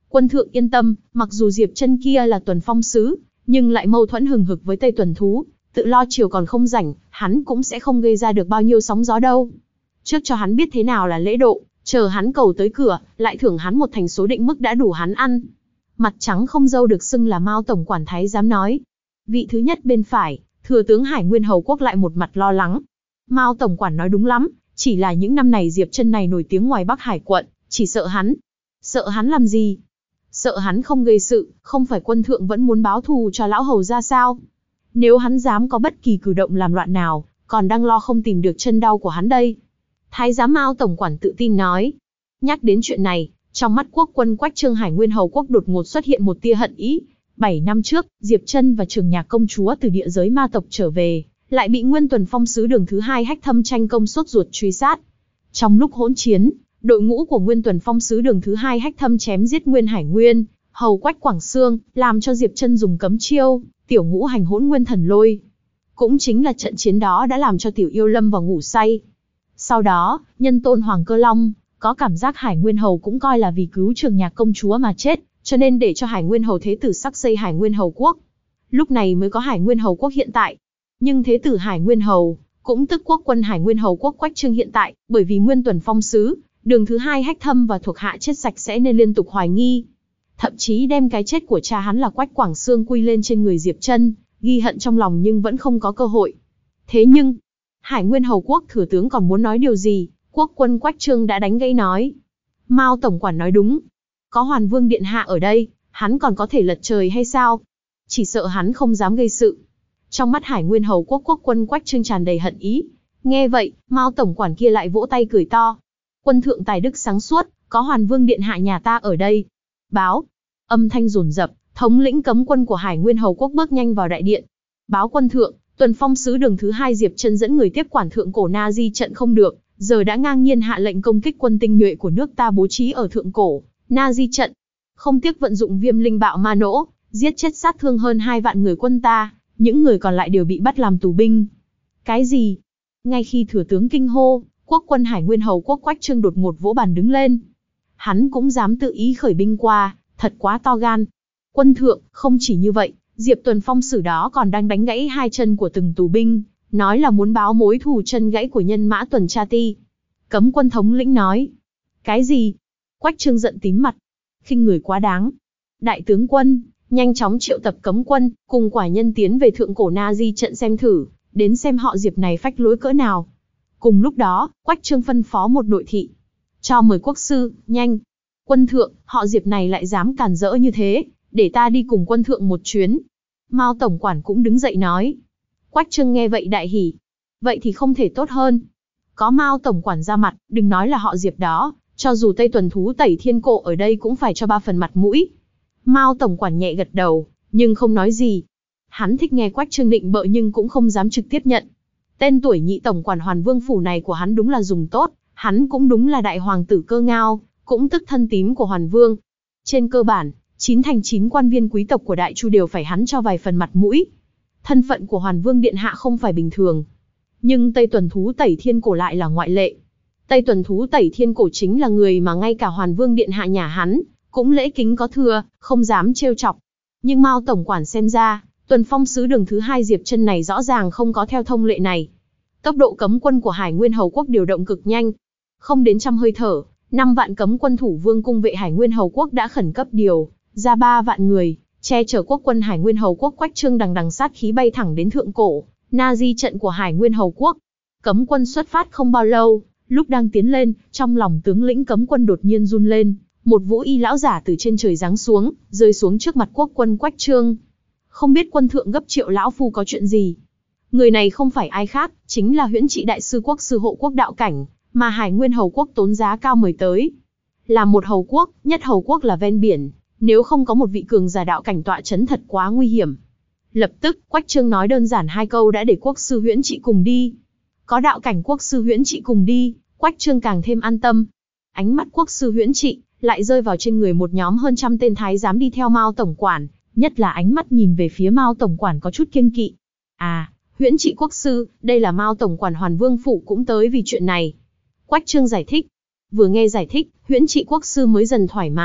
Speaker 1: Quân thượng yên tâm, mặc dù Diệp Chân kia là Tuần Phong sứ, nhưng lại mâu thuẫn hừng hực với Tây Tuần thú, tự lo chiều còn không rảnh, hắn cũng sẽ không gây ra được bao nhiêu sóng gió đâu. Trước cho hắn biết thế nào là lễ độ, chờ hắn cầu tới cửa, lại thưởng hắn một thành số định mức đã đủ hắn ăn. Mặt trắng không dâu được xưng là Mao tổng quản thái giám nói. Vị thứ nhất bên phải, thừa tướng Hải Nguyên Hầu Quốc lại một mặt lo lắng. Mao tổng quản nói đúng lắm, chỉ là những năm này Diệp Chân này nổi tiếng ngoài Bắc Hải quận, chỉ sợ hắn. Sợ hắn làm gì? Sợ hắn không gây sự, không phải quân thượng vẫn muốn báo thù cho lão hầu ra sao? Nếu hắn dám có bất kỳ cử động làm loạn nào, còn đang lo không tìm được chân đau của hắn đây. Thái giám Mao tổng quản tự tin nói. Nhắc đến chuyện này, trong mắt quốc quân Quách Trương Hải Nguyên Hầu Quốc đột ngột xuất hiện một tia hận ý. 7 năm trước, Diệp Chân và Trường Nhạc công chúa từ địa giới ma tộc trở về, lại bị Nguyên Tuần Phong sứ Đường thứ hai Hách Thâm tranh công sốt ruột truy sát. Trong lúc hỗn chiến, đội ngũ của Nguyên Tuần Phong sứ Đường thứ hai Hách Thâm chém giết Nguyên Hải Nguyên Hầu Quách Quảng Xương, làm cho Diệp Chân dùng cấm chiêu Tiểu Ngũ Hành Hỗn Nguyên Thần Lôi. Cũng chính là trận chiến đó đã làm cho Tiểu Yêu lâm vào ngủ say. Sau đó, nhân tôn Hoàng Cơ Long có cảm giác Hải Nguyên Hầu cũng coi là vì cứu Trường Nhạc công chúa mà chết, cho nên để cho Hải Nguyên Hầu Thế tử sắc xây Hải Nguyên Hầu Quốc. Lúc này mới có Hải Nguyên Hầu Quốc hiện tại. Nhưng Thế tử Hải Nguyên Hầu, cũng tức quốc quân Hải Nguyên Hầu Quốc Quách Trương hiện tại, bởi vì Nguyên Tuần Phong sứ, Đường thứ hai Hách Thâm và thuộc hạ chết sạch sẽ nên liên tục hoài nghi. Thậm chí đem cái chết của cha hắn là Quách Quảng Xương quy lên trên người Diệp Chân, ghi hận trong lòng nhưng vẫn không có cơ hội. Thế nhưng, Hải Nguyên Hầu Quốc thừa tướng còn muốn nói điều gì, quốc quân Quách Trương đã đánh gãy nói. Mao tổng quản nói đúng. Có Hoàn Vương điện hạ ở đây, hắn còn có thể lật trời hay sao? Chỉ sợ hắn không dám gây sự. Trong mắt Hải Nguyên Hầu Quốc quốc quân Quách Trương tràn đầy hận ý. Nghe vậy, Mao tổng quản kia lại vỗ tay cười to. Quân thượng tài đức sáng suốt, có Hoàn Vương điện hạ nhà ta ở đây. Báo. Âm thanh dồn dập, thống lĩnh cấm quân của Hải Nguyên Hầu Quốc bước nhanh vào đại điện. Báo quân thượng, Tuần Phong sứ Đường thứ hai Diệp Chân dẫn người tiếp quản thượng cổ Na Di trận không được, giờ đã ngang nhiên hạ lệnh công kích quân tinh nhuệ của nước ta bố trí ở thượng cổ Na Di trận. Không tiếc vận dụng Viêm Linh Bạo Ma Nỗ, giết chết sát thương hơn 2 vạn người quân ta, những người còn lại đều bị bắt làm tù binh. Cái gì? Ngay khi thừa tướng kinh hô, quốc quân Hải Nguyên Hầu Quốc Quách Trương đột ngột vỗ bàn đứng lên. Hắn cũng dám tự ý khởi binh qua, thật quá to gan. Quân thượng, không chỉ như vậy, Diệp Tuần Phong sử đó còn đang đánh gãy 2 chân của từng tù binh, nói là muốn báo mối thù chân gãy của nhân mã Tuần Tra Ti. Cấm quân thống lĩnh nói. Cái gì? Quách Trương giận tím mặt. Khinh người quá đáng. Đại tướng quân, nhanh chóng triệu tập cấm quân, cùng quả nhân tiến về thượng cổ Na Di trận xem thử, đến xem họ Diệp này phách lối cỡ nào. Cùng lúc đó, Quách Trương phân phó một đội thị. Cho mời quốc sư, nhanh. Quân thượng, họ Diệp này lại dám càn rỡ như thế, để ta đi cùng quân thượng một chuyến. Mao tổng quản cũng đứng dậy nói. Quách Trương nghe vậy đại hỉ. Vậy thì không thể tốt hơn. Có Mao tổng quản ra mặt, đừng nói là họ Diệp đó, cho dù Tây Tuần thú Tẩy Thiên Cổ ở đây cũng phải cho 3 phần mặt mũi. Mao tổng quản nhẹ gật đầu, nhưng không nói gì. Hắn thích nghe Quách Trương định bợ nhưng cũng không dám trực tiếp nhận. Tên tuổi nhị tổng quản Hoàn Vương phủ này của hắn đúng là dùng tốt, hắn cũng đúng là đại hoàng tử Cơ Ngao, cũng tức thân tím của Hoàn Vương. Trên cơ bản, 9 thành 9 quan viên quý tộc của Đại Chu đều phải hắn cho vài phần mặt mũi. Thân phận của Hoàn Vương điện hạ không phải bình thường. Nhưng Tây Tuần thú Tẩy Thiên Cổ lại là ngoại lệ. Tây Tuần thú Tẩy Thiên Cổ chính là người mà ngay cả Hoàn Vương điện hạ nhà hắn cũng lễ kính có thừa, không dám trêu chọc. Nhưng Mao tổng quản xem ra, Tuần Phong sứ Đường thứ hai Diệp Chân này rõ ràng không có theo thông lệ này. Tốc độ cấm quân của Hải Nguyên Hầu Quốc điều động cực nhanh. Không đến trăm hơi thở, 5 vạn cấm quân thủ vương cung vệ Hải Nguyên Hầu Quốc đã khẩn cấp điều ra 3 vạn người, che chở quốc quân Hải Nguyên Hầu Quốc Quách Trương đằng đằng sát khí bay thẳng đến thượng cổ Na Di trận của Hải Nguyên Hầu Quốc. Cấm quân xuất phát không bao lâu, lúc đang tiến lên, trong lòng tướng lĩnh cấm quân đột nhiên run lên, một vũ y lão giả từ trên trời giáng xuống, rơi xuống trước mặt quốc quân Quách Trương. Không biết quân thượng gấp Triệu lão phu có chuyện gì? Người này không phải ai khác, chính là Huyễn Trị đại sư quốc sư hộ quốc đạo cảnh, mà Hải Nguyên Hầu Quốc tốn giá cao mời tới. Là một hầu quốc, nhất hầu quốc là ven biển, nếu không có một vị cường giả đạo cảnh tọa chấn thật quá nguy hiểm. Lập tức, Quách Trương nói đơn giản 2 câu đã để quốc sư Huyễn Trị cùng đi. Có đạo cảnh quốc sư Huyễn Trị cùng đi, Quách Trương càng thêm an tâm. Ánh mắt quốc sư Huyễn Trị lại rơi vào trên người một nhóm hơn trăm tên thái giám đi theo Mao tổng quản, nhất là ánh mắt nhìn về phía Mao tổng quản có chút kiêng kỵ. À, Huyễn Trị quốc sư, đây là Mao tổng quản Hoàn Vương phủ cũng tới vì chuyện này. Quách Trương giải thích. Vừa nghe giải thích, Huyễn Trị quốc sư mới dần thoải mái,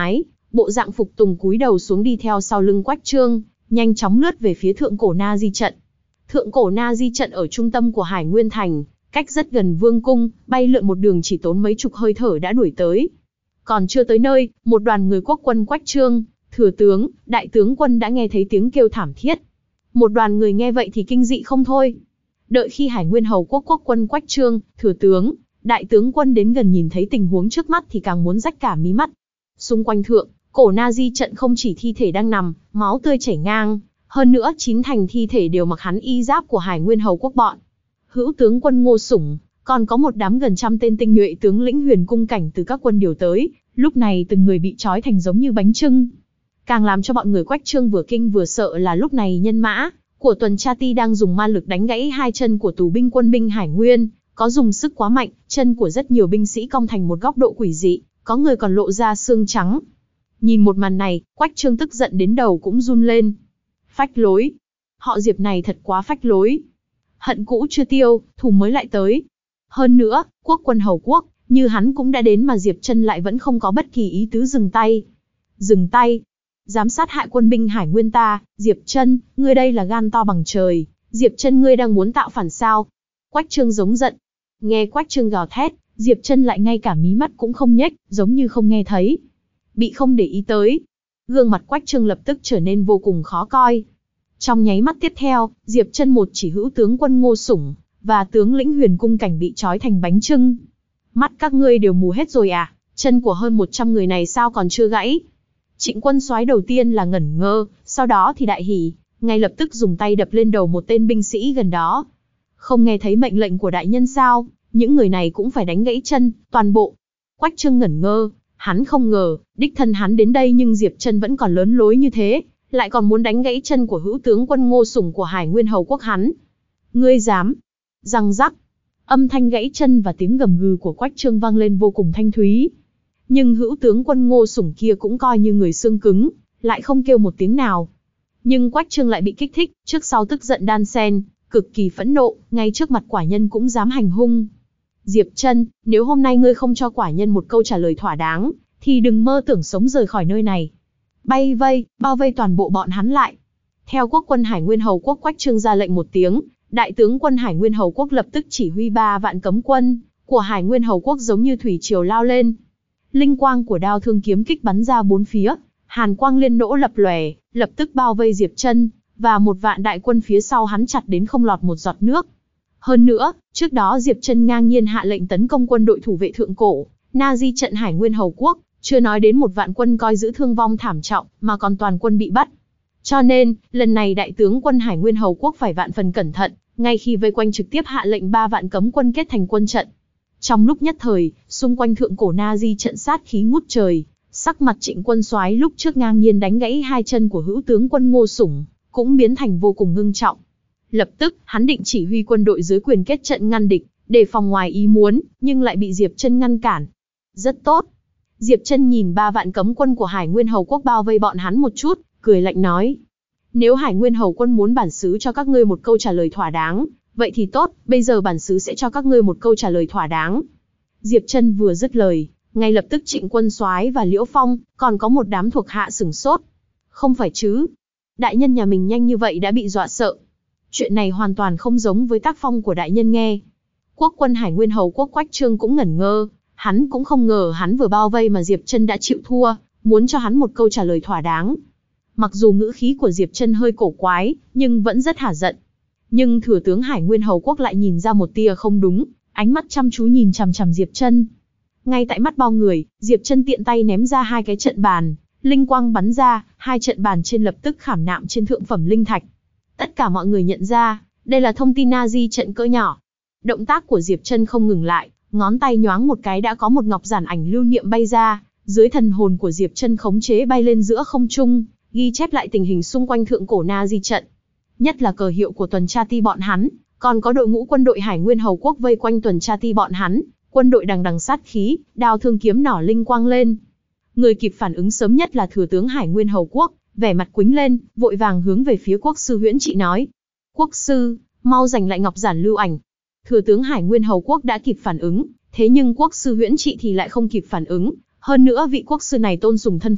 Speaker 1: bộ dạng phục tùng cúi đầu xuống đi theo sau lưng Quách Trương, nhanh chóng lướt về phía thượng cổ Na Di trận. Thượng cổ Na Di trận ở trung tâm của Hải Nguyên Thành, cách rất gần vương cung, bay lượn một đường chỉ tốn mấy chục hơi thở đã đuổi tới. Còn chưa tới nơi, một đoàn người quốc quân Quách Trương, thừa tướng, đại tướng quân đã nghe thấy tiếng kêu thảm thiết. Một đoàn người nghe vậy thì kinh dị không thôi. Đợi khi Hải Nguyên Hầu quốc quốc quân Quách Trương, thừa tướng, đại tướng quân đến gần nhìn thấy tình huống trước mắt thì càng muốn rách cả mí mắt. Xung quanh thượng cổ Na Di trận không chỉ thi thể đang nằm, máu tươi chảy ngang, hơn nữa 9 thành thi thể đều mặc hắn y giáp của Hải Nguyên Hầu quốc bọn. Hữu tướng quân Ngô Sủng, còn có một đám gần trăm tên tinh nhuệ tướng lĩnh Huyền cung cảnh từ các quân điều tới, lúc này từng người bị trói thành giống như bánh chưng. Càng làm cho bọn người Quách Trương vừa kinh vừa sợ là lúc này nhân mã của tuần tra ti đang dùng ma lực đánh gãy hai chân của tù binh quân binh Hải Nguyên, có dùng sức quá mạnh, chân của rất nhiều binh sĩ cong thành một góc độ quỷ dị, có người còn lộ ra xương trắng. Nhìn một màn này, Quách Trương tức giận đến đầu cũng run lên. Phách lối. Họ Diệp này thật quá phách lối. Hận cũ chưa tiêu, thù mới lại tới. Hơn nữa, quốc quân hầu quốc, như hắn cũng đã đến mà Diệp Chân lại vẫn không có bất kỳ ý tứ dừng tay. Dừng tay. Dám sát hại quân binh Hải Nguyên ta, Diệp Chân, ngươi đây là gan to bằng trời. Diệp Chân ngươi đang muốn tạo phản sao? Quách Trương giống giận. Nghe Quách Trương gào thét, Diệp Chân lại ngay cả mí mắt cũng không nhếch, giống như không nghe thấy. Bị không để ý tới. Gương mặt Quách Trương lập tức trở nên vô cùng khó coi. Trong nháy mắt tiếp theo, Diệp Chân một chỉ hữu tướng quân Ngô Sủng và tướng lĩnh Huyền cung cảnh bị trói thành bánh chưng. Mắt các ngươi đều mù hết rồi à? Chân của hơn 100 người này sao còn chưa gãy? Trịnh Quân Soái đầu tiên là ngẩn ngơ, sau đó thì đại hỉ, ngay lập tức dùng tay đập lên đầu một tên binh sĩ gần đó. Không nghe thấy mệnh lệnh của đại nhân sao? Những người này cũng phải đánh gãy chân, toàn bộ. Quách Trương ngẩn ngơ, hắn không ngờ, đích thân hắn đến đây nhưng Diệp Chân vẫn còn lớn lối như thế, lại còn muốn đánh gãy chân của hữu tướng quân Ngô Sủng của Hải Nguyên Hầu quốc hắn. Ngươi dám? Răng rắc. Âm thanh gãy chân và tiếng gầm gừ của Quách Trương vang lên vô cùng thanh thúy. Nhưng hữu tướng quân Ngô Sủng kia cũng coi như người xương cứng, lại không kêu một tiếng nào. Nhưng Quách Trương lại bị kích thích, trước sau tức giận đan xen, cực kỳ phẫn nộ, ngay trước mặt quả nhân cũng dám hành hung. Diệp Chân, nếu hôm nay ngươi không cho quả nhân một câu trả lời thỏa đáng, thì đừng mơ tưởng sống rời khỏi nơi này. Bay vây, bao vây toàn bộ bọn hắn lại. Theo quốc quân Hải Nguyên Hầu quốc Quách Trương ra lệnh một tiếng, đại tướng quân Hải Nguyên Hầu quốc lập tức chỉ huy 3 vạn cấm quân của Hải Nguyên Hầu quốc giống như thủy triều lao lên. Linh quang của đao thương kiếm kích bắn ra bốn phía, hàn quang liên nỗ lập lòe, lập tức bao vây Diệp Chân và một vạn đại quân phía sau hắn chặt đến không lọt một giọt nước. Hơn nữa, trước đó Diệp Chân ngang nhiên hạ lệnh tấn công quân đội thủ vệ thượng cổ Na Di trận Hải Nguyên Hầu quốc, chưa nói đến một vạn quân coi giữ thương vong thảm trọng, mà còn toàn quân bị bắt. Cho nên, lần này đại tướng quân Hải Nguyên Hầu quốc phải vạn phần cẩn thận, ngay khi vây quanh trực tiếp hạ lệnh 3 vạn cấm quân kết thành quân trận. Trong lúc nhất thời, xung quanh thượng cổ Na Di trận sát khí ngút trời, sắc mặt Trịnh Quân Soái lúc trước ngang nhiên đánh gãy hai chân của hữu tướng quân Ngô Sủng, cũng biến thành vô cùng ngưng trọng. Lập tức, hắn định chỉ huy quân đội dưới quyền kết trận ngăn địch, để phòng ngoài ý muốn, nhưng lại bị Diệp Chân ngăn cản. Rất tốt. Diệp Chân nhìn 3 vạn cấm quân của Hải Nguyên Hầu quốc bao vây bọn hắn một chút, cười lạnh nói: nếu Hải Nguyên Hầu quân muốn bản xứ cho các ngươi một câu trả lời thỏa đáng, vậy thì tốt, bây giờ bản xứ sẽ cho các ngươi một câu trả lời thỏa đáng. Diệp Chân vừa dứt lời, ngay lập tức Trịnh Quân Soái và Liễu Phong, còn có một đám thuộc hạ sửng sốt. Không phải chứ? Đại nhân nhà mình nhanh như vậy đã bị dọa sợ. Chuyện này hoàn toàn không giống với tác phong của đại nhân nghe. Quốc quân Hải Nguyên Hầu quốc Quách Trương cũng ngẩn ngơ, hắn cũng không ngờ hắn vừa bao vây mà Diệp Chân đã chịu thua, muốn cho hắn một câu trả lời thỏa đáng. Mặc dù ngữ khí của Diệp Chân hơi cổ quái, nhưng vẫn rất hả giận. Nhưng thừa tướng Hải Nguyên Hầu quốc lại nhìn ra một tia không đúng, ánh mắt chăm chú nhìn chằm chằm Diệp Chân. Ngay tại mắt bao người, Diệp Chân tiện tay ném ra 2 cái trận bàn, linh quang bắn ra, 2 trận bàn trên lập tức khảm nạm trên thượng phẩm linh thạch. Tất cả mọi người nhận ra, đây là thông tin Na Di trận cỡ nhỏ. Động tác của Diệp Chân không ngừng lại, ngón tay nhoáng một cái đã có một ngọc giản ảnh lưu niệm bay ra, dưới thần hồn của Diệp Chân khống chế bay lên giữa không trung, ghi chép lại tình hình xung quanh thượng cổ Na Di trận. Nhất là cờ hiệu của tuần tra ti bọn hắn, còn có đội ngũ quân đội Hải Nguyên Hầu quốc vây quanh tuần tra ti bọn hắn, quân đội đằng đằng sát khí, đao thương kiếm nỏ linh quang lên. Người kịp phản ứng sớm nhất là thừa tướng Hải Nguyên Hầu quốc, vẻ mặt quĩnh lên, vội vàng hướng về phía quốc sư Huyễn Trị nói: quốc sư, mau giành lại ngọc giản lưu ảnh. Thừa tướng Hải Nguyên Hầu quốc đã kịp phản ứng, thế nhưng quốc sư Huyễn Trị thì lại không kịp phản ứng. Hơn nữa vị quốc sư này tôn sùng thân phận,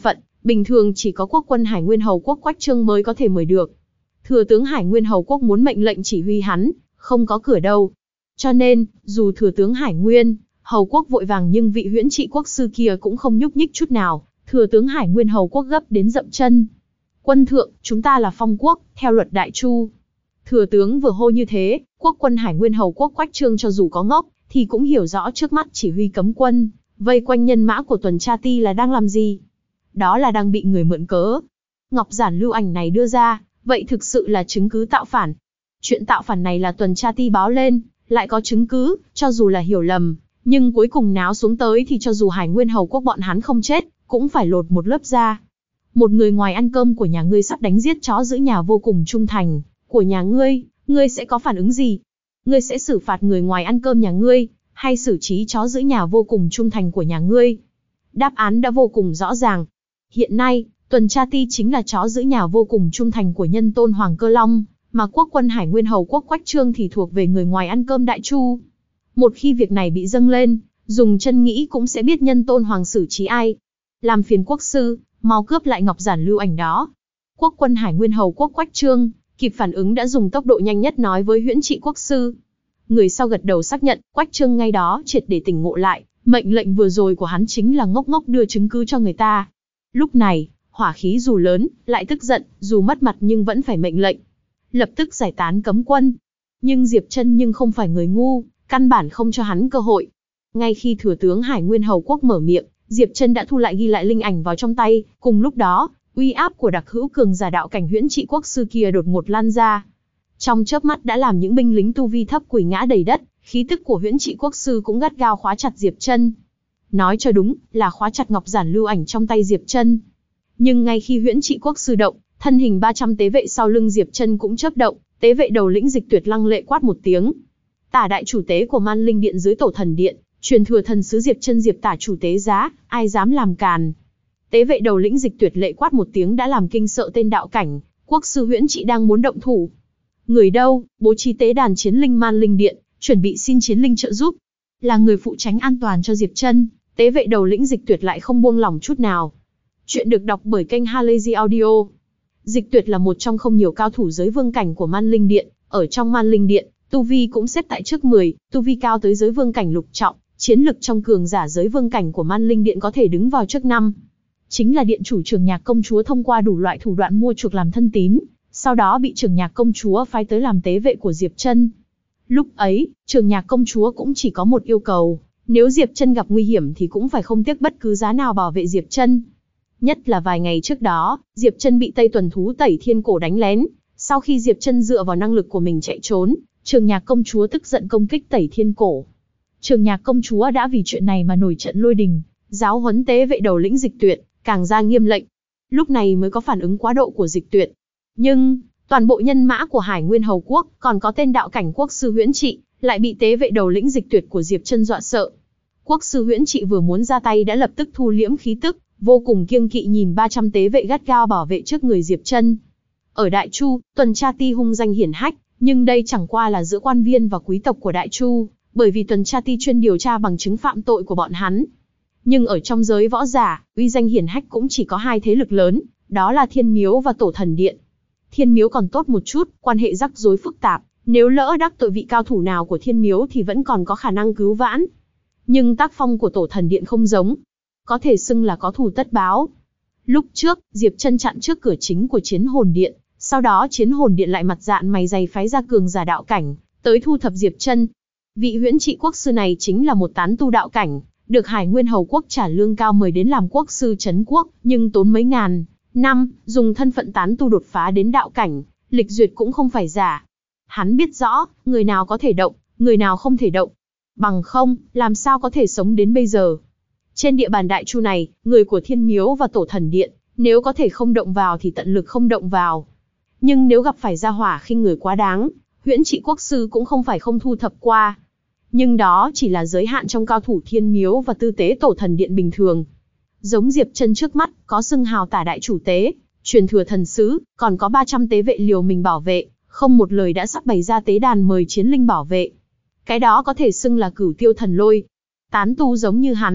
Speaker 1: bình thường chỉ có quốc quân Hải Nguyên Hầu Quốc Quách Trương mới có thể mời được. Thừa tướng Hải Nguyên Hầu Quốc muốn mệnh lệnh chỉ huy hắn, không có cửa đâu. Cho nên, dù thừa tướng Hải Nguyên Hầu Quốc vội vàng nhưng vị Huyễn Trị quốc sư kia cũng không nhúc nhích chút nào. Thừa tướng Hải Nguyên Hầu Quốc gấp đến dậm chân. Quân thượng, chúng ta là phong quốc, theo luật Đại Chu. Thừa tướng vừa hô như thế, quốc quân Hải Nguyên Hầu Quốc Quách Trương cho dù có ngốc, thì cũng hiểu rõ trước mắt chỉ huy cấm quân, vây quanh nhân mã của tuần tra ti là đang làm gì. Đó là đang bị người mượn cớ. Ngọc giản lưu ảnh này đưa ra, vậy thực sự là chứng cứ tạo phản. Chuyện tạo phản này là tuần tra ti báo lên, lại có chứng cứ, cho dù là hiểu lầm, nhưng cuối cùng náo xuống tới thì cho dù Hải Nguyên Hầu Quốc bọn hắn không chết, cũng phải lột một lớp da. Một người ngoài ăn cơm của nhà ngươi sắp đánh giết chó giữ nhà vô cùng trung thành của nhà ngươi sẽ có phản ứng gì? Ngươi sẽ xử phạt người ngoài ăn cơm nhà ngươi, hay xử trí chó giữ nhà vô cùng trung thành của nhà ngươi? Đáp án đã vô cùng rõ ràng. Hiện nay, tuần tra ti chính là chó giữ nhà vô cùng trung thành của nhân tôn Hoàng Cơ Long, mà quốc quân Hải Nguyên Hầu Quốc Quách Trương thì thuộc về người ngoài ăn cơm Đại Chu. Một khi việc này bị dâng lên, dùng chân nghĩ cũng sẽ biết nhân tôn Hoàng xử trí ai. Làm phiền quốc sư, mau cướp lại ngọc giản lưu ảnh đó. Quốc quân Hải Nguyên Hầu Quốc Quách Trương kịp phản ứng đã dùng tốc độ nhanh nhất nói với Huyễn Trị quốc sư. Người sau gật đầu xác nhận, Quách Trương ngay đó triệt để tỉnh ngộ lại, mệnh lệnh vừa rồi của hắn chính là ngốc ngốc đưa chứng cứ cho người ta. Lúc này, hỏa khí dù lớn, lại tức giận, dù mất mặt nhưng vẫn phải mệnh lệnh. Lập tức giải tán cấm quân. Nhưng Diệp Trân nhưng không phải người ngu, căn bản không cho hắn cơ hội. Ngay khi thừa tướng Hải Nguyên Hầu Quốc mở miệng, Diệp Trân đã thu lại ghi lại linh ảnh vào trong tay, cùng lúc đó, uy áp của đặc hữu cường giả đạo cảnh Huyễn Trị quốc sư kia đột ngột lan ra. Trong chớp mắt đã làm những binh lính tu vi thấp quỳ ngã đầy đất, khí tức của Huyễn Trị quốc sư cũng gắt gao khóa chặt Diệp Trân. Nói cho đúng, là khóa chặt ngọc giản lưu ảnh trong tay Diệp Trân. Nhưng ngay khi Huyễn Trị quốc sư động, thân hình 300 tế vệ sau lưng Diệp Trân cũng chớp động, tế vệ đầu lĩnh Dịch Tuyệt lăng lệ quát một tiếng. Tả đại chủ tế của Man Linh Điện dưới Tổ Thần Điện, truyền thừa thần sứ Diệp Trân Diệp tả chủ tế giá, ai dám làm càn. Tế vệ đầu lĩnh Dịch Tuyệt lệ quát một tiếng đã làm kinh sợ tên đạo cảnh, quốc sư Huyễn Trị đang muốn động thủ. Người đâu, bố trí tế đàn chiến linh Man Linh Điện, chuẩn bị xin chiến linh trợ giúp. Là người phụ trách an toàn cho Diệp Trân, tế vệ đầu lĩnh Dịch Tuyệt lại không buông lỏng chút nào. Chuyện được đọc bởi kênh Halazy Audio. Dịch Tuyệt là một trong không nhiều cao thủ giới vương cảnh của Man Linh Điện, ở trong Man Linh Điện, tu vi cũng xếp tại trước 10, tu vi cao tới giới vương cảnh lục trọng, chiến lực trong cường giả giới vương cảnh của Man Linh Điện có thể đứng vào trước 5. Chính là điện chủ Trường Nhạc công chúa thông qua đủ loại thủ đoạn mua chuộc làm thân tín, sau đó bị Trường Nhạc công chúa phái tới làm tế vệ của Diệp Trân. Lúc ấy, Trường Nhạc công chúa cũng chỉ có một yêu cầu, nếu Diệp Trân gặp nguy hiểm thì cũng phải không tiếc bất cứ giá nào bảo vệ Diệp Trân. Nhất là vài ngày trước đó, Diệp Trân bị Tây Tuần Thú Tẩy Thiên Cổ đánh lén, sau khi Diệp Trân dựa vào năng lực của mình chạy trốn, Trường Nhạc công chúa tức giận công kích Tẩy Thiên Cổ. Trường Nhạc công chúa đã vì chuyện này mà nổi trận lôi đình, giáo huấn tế vệ đầu lĩnh Dịch Tuyệt, càng ra nghiêm lệnh. Lúc này mới có phản ứng quá độ của Dịch Tuyệt. Nhưng, toàn bộ nhân mã của Hải Nguyên Hầu Quốc, còn có tên đạo cảnh quốc sư Huyễn Trị, lại bị tế vệ đầu lĩnh Dịch Tuyệt của Diệp Trân dọa sợ. Quốc sư Huyễn Trị vừa muốn ra tay đã lập tức thu liễm khí tức, vô cùng kiêng kỵ nhìn 300 tế vệ gắt gao bảo vệ trước người Diệp Trân. Ở Đại Chu, tuần tra ti hung danh hiển hách, nhưng đây chẳng qua là giữa quan viên và quý tộc của Đại Chu, bởi vì tuần tra ti chuyên điều tra bằng chứng phạm tội của bọn hắn. Nhưng ở trong giới võ giả, uy danh hiển hách cũng chỉ có 2 thế lực lớn, đó là Thiên Miếu và Tổ Thần Điện. Thiên Miếu còn tốt một chút, quan hệ rắc rối phức tạp, nếu lỡ đắc tội vị cao thủ nào của Thiên Miếu thì vẫn còn có khả năng cứu vãn. Nhưng tác phong của Tổ Thần Điện không giống, có thể xưng là có thù tất báo. Lúc trước, Diệp Trân chặn trước cửa chính của Chiến Hồn Điện, sau đó Chiến Hồn Điện lại mặt dạn mày dày phái ra cường giả đạo cảnh, tới thu thập Diệp Trân. Vị Huyễn Trị quốc sư này chính là một tán tu đạo cảnh, được Hải Nguyên Hầu Quốc trả lương cao mời đến làm quốc sư trấn quốc, nhưng tốn mấy ngàn năm, dùng thân phận tán tu đột phá đến đạo cảnh, lịch duyệt cũng không phải giả. Hắn biết rõ, người nào có thể động, người nào không thể động. Bằng không, làm sao có thể sống đến bây giờ. Trên địa bàn Đại Chu này, người của Thiên Miếu và Tổ Thần Điện, nếu có thể không động vào thì tận lực không động vào. Nhưng nếu gặp phải gia hỏa khinh người quá đáng, Huyễn Trị quốc sư cũng không phải không thu thập qua. Nhưng đó chỉ là giới hạn trong cao thủ Thiên Miếu và tư tế Tổ Thần Điện bình thường. Giống Diệp Trân trước mắt, có xưng hào tả đại chủ tế, truyền thừa thần sứ, còn có 300 tế vệ liều mình bảo vệ, không một lời đã sắp bày ra tế đàn mời chiến linh bảo vệ. Cái đó có thể xưng là Cửu Tiêu Thần Lôi. Tán tu giống như hắn,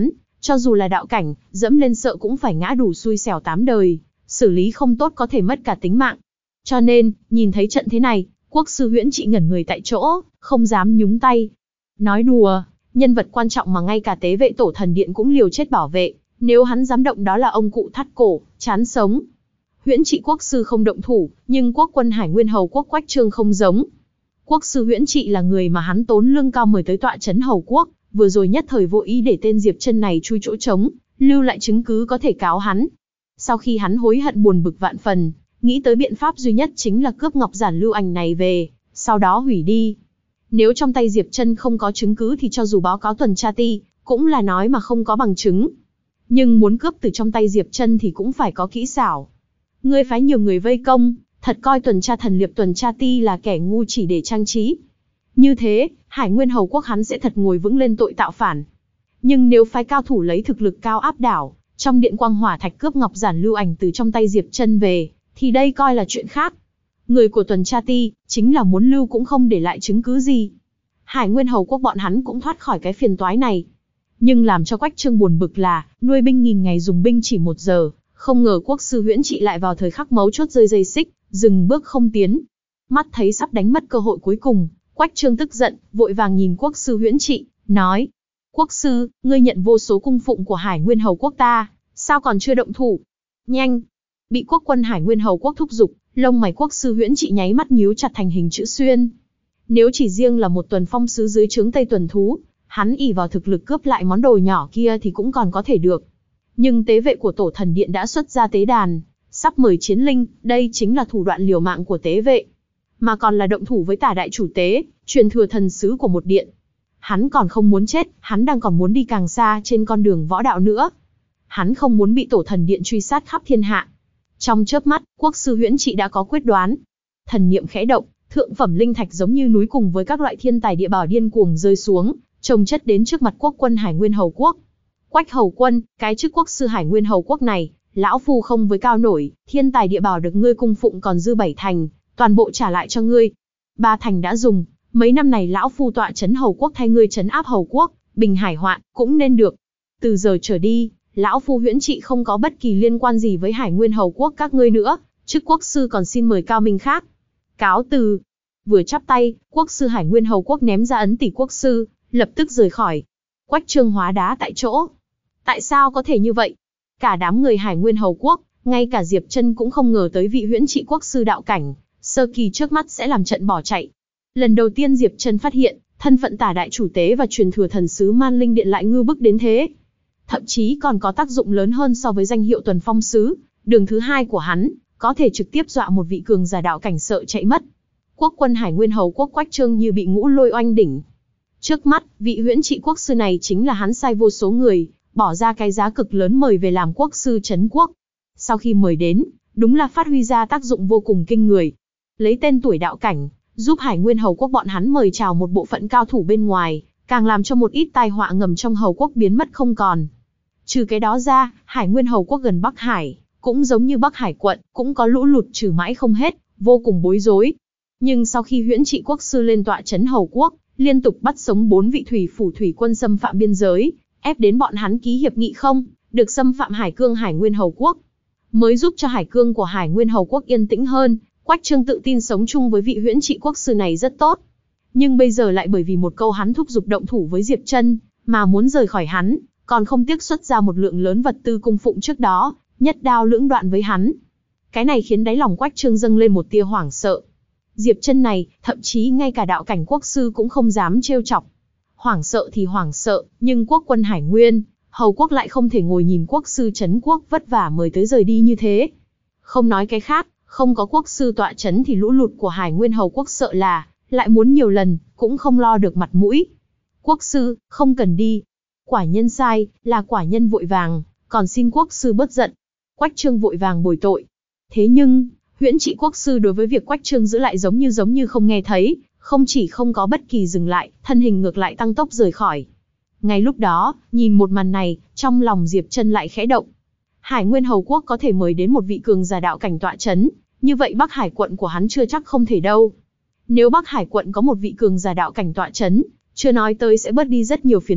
Speaker 1: Cho dù là đạo cảnh, dẫm lên sợ cũng phải ngã đủ xui xẻo 8 đời, xử lý không tốt có thể mất cả tính mạng. Cho nên, nhìn thấy trận thế này, quốc sư Huyễn Trị ngẩn người tại chỗ, không dám nhúng tay. Nói đùa, nhân vật quan trọng mà ngay cả tế vệ tổ thần điện cũng liều chết bảo vệ, nếu hắn dám động đó là ông cụ thắt cổ, chán sống. Huyễn Trị quốc sư không động thủ, nhưng quốc quân Hải Nguyên Hầu quốc Quách Trương không giống. Quốc sư Huyễn Trị là người mà hắn tốn lương cao mời tới tọa trấn hầu quốc, vừa rồi nhất thời vô ý để tên Diệp Chân này chui chỗ trống, lưu lại chứng cứ có thể cáo hắn. Sau khi hắn hối hận buồn bực vạn phần, nghĩ tới biện pháp duy nhất chính là cướp ngọc giản lưu ảnh này về, sau đó hủy đi. Nếu trong tay Diệp Chân không có chứng cứ thì cho dù báo cáo tuần tra ti, cũng là nói mà không có bằng chứng. Nhưng muốn cướp từ trong tay Diệp Chân thì cũng phải có kỹ xảo. Ngươi phái nhiều người vây công, thật coi tuần tra thần liệp tuần tra ti là kẻ ngu chỉ để trang trí. Như thế, Hải Nguyên Hầu quốc hắn sẽ thật ngồi vững lên tội tạo phản. Nhưng nếu phái cao thủ lấy thực lực cao áp đảo, trong điện quang hỏa thạch cướp ngọc giản lưu ảnh từ trong tay Diệp Chân về, thì đây coi là chuyện khác. Người của tuần tra ti, chính là muốn lưu cũng không để lại chứng cứ gì. Hải Nguyên Hầu quốc bọn hắn cũng thoát khỏi cái phiền toái này. Nhưng làm cho Quách Trương buồn bực là, nuôi binh nghìn ngày dùng binh chỉ 1 giờ, không ngờ quốc sư Huyễn Trị lại vào thời khắc mấu chốt rơi dây xích, dừng bước không tiến. Mắt thấy sắp đánh mất cơ hội cuối cùng, Quách Trương tức giận, vội vàng nhìn quốc sư Huyễn Trị, nói: Quốc sư, ngươi nhận vô số cung phụng của Hải Nguyên Hầu quốc ta, sao còn chưa động thủ? Nhanh! Bị quốc quân Hải Nguyên Hầu quốc thúc giục, lông mày quốc sư Huyễn Trị nháy mắt nhíu chặt thành hình chữ xuyên. Nếu chỉ riêng là một tuần phong sứ dưới trướng Tây Tuần Thú, hắn ỷ vào thực lực cướp lại món đồ nhỏ kia thì cũng còn có thể được. Nhưng tế vệ của tổ thần điện đã xuất ra tế đàn, sắp mời chiến linh, đây chính là thủ đoạn liều mạng của tế vệ. Mà còn là động thủ với Tả đại chủ tế, truyền thừa thần sứ của một điện. Hắn còn không muốn chết, hắn đang còn muốn đi càng xa trên con đường võ đạo nữa. Hắn không muốn bị tổ thần điện truy sát khắp thiên hạ. Trong chớp mắt, quốc sư Huyễn Trị đã có quyết đoán. Thần niệm khẽ động, thượng phẩm linh thạch giống như núi cùng với các loại thiên tài địa bảo điên cuồng rơi xuống, chồng chất đến trước mặt quốc quân Hải Nguyên Hầu quốc. Quách hầu quân, cái chức quốc sư Hải Nguyên Hầu quốc này, lão phu không với cao nổi, thiên tài địa bảo được ngươi cung phụng còn dư 7 thành, toàn bộ trả lại cho ngươi. 3 thành đã dùng, mấy năm này lão phu tọa trấn hầu quốc thay ngươi trấn áp hầu quốc, bình hải hoạn, cũng nên được. Từ giờ trở đi, lão phu Huyễn Trị không có bất kỳ liên quan gì với Hải Nguyên Hầu quốc các ngươi nữa, chức quốc sư còn xin mời cao minh khác. Cáo từ. Vừa chắp tay, quốc sư Hải Nguyên Hầu quốc ném ra ấn tỷ quốc sư, lập tức rời khỏi. Quách Trương hóa đá tại chỗ. Tại sao có thể như vậy? Cả đám người Hải Nguyên Hầu quốc, ngay cả Diệp Chân cũng không ngờ tới vị Huyễn Trị quốc sư đạo cảnh, sơ kỳ trước mắt sẽ làm trận bỏ chạy. Lần đầu tiên Diệp Chân phát hiện, thân phận Tả đại chủ tế và truyền thừa thần sứ Man Linh điện lại ngưu bức đến thế. Thậm chí còn có tác dụng lớn hơn so với danh hiệu tuần phong sứ, đường thứ 2 của hắn, có thể trực tiếp dọa một vị cường giả đạo cảnh sợ chạy mất. Quốc quân Hải Nguyên Hầu quốc Quách Trương như bị ngũ lôi oanh đỉnh. Trước mắt, vị Huyễn Trị quốc sư này chính là hắn sai vô số người, bỏ ra cái giá cực lớn mời về làm quốc sư trấn quốc. Sau khi mời đến, đúng là phát huy ra tác dụng vô cùng kinh người. Lấy tên tuổi đạo cảnh, giúp Hải Nguyên Hầu quốc bọn hắn mời chào một bộ phận cao thủ bên ngoài, càng làm cho một ít tai họa ngầm trong hầu quốc biến mất không còn. Trừ cái đó ra, Hải Nguyên Hầu quốc gần Bắc Hải, cũng giống như Bắc Hải quận, cũng có lũ lụt trừ mãi không hết, vô cùng bối rối. Nhưng sau khi Huyễn Trị quốc sư lên tọa trấn hầu quốc, liên tục bắt sống 4 vị thủy phủ thủy quân xâm phạm biên giới, ép đến bọn hắn ký hiệp nghị không được xâm phạm hải cương Hải Nguyên Hầu quốc, mới giúp cho hải cương của Hải Nguyên Hầu quốc yên tĩnh hơn. Quách Trương tự tin sống chung với vị Huyễn Trị quốc sư này rất tốt. Nhưng bây giờ lại bởi vì một câu hắn thúc giục động thủ với Diệp Chân, mà muốn rời khỏi hắn, còn không tiếc xuất ra một lượng lớn vật tư cung phụng trước đó, nhất đao lưỡng đoạn với hắn. Cái này khiến đáy lòng Quách Trương dâng lên một tia hoảng sợ. Diệp Chân này, thậm chí ngay cả đạo cảnh quốc sư cũng không dám trêu chọc. Hoảng sợ thì hoảng sợ, nhưng quốc quân Hải Nguyên Hầu quốc lại không thể ngồi nhìn quốc sư trấn quốc vất vả mời tới rời đi như thế. Không nói cái khác, không có quốc sư tọa trấn thì lũ lụt của Hải Nguyên Hầu quốc sợ là lại muốn nhiều lần, cũng không lo được mặt mũi. Quốc sư, không cần đi. Quả nhân sai, là quả nhân vội vàng, còn xin quốc sư bớt giận. Quách Trương vội vàng bồi tội. Thế nhưng, Huyễn Trị quốc sư đối với việc Quách Trương giữ lại giống như không nghe thấy, không chỉ không có bất kỳ dừng lại, thân hình ngược lại tăng tốc rời khỏi. Ngay lúc đó, nhìn một màn này, trong lòng Diệp Chân lại khẽ động. Hải Nguyên Hầu quốc có thể mời đến một vị cường giả đạo cảnh tọa trấn, như vậy Bắc Hải quận của hắn chưa chắc không thể đâu. Nếu Bắc Hải quận có một vị cường giả đạo cảnh tọa trấn, chưa nói tới sẽ bớt đi rất nhiều phiền phức,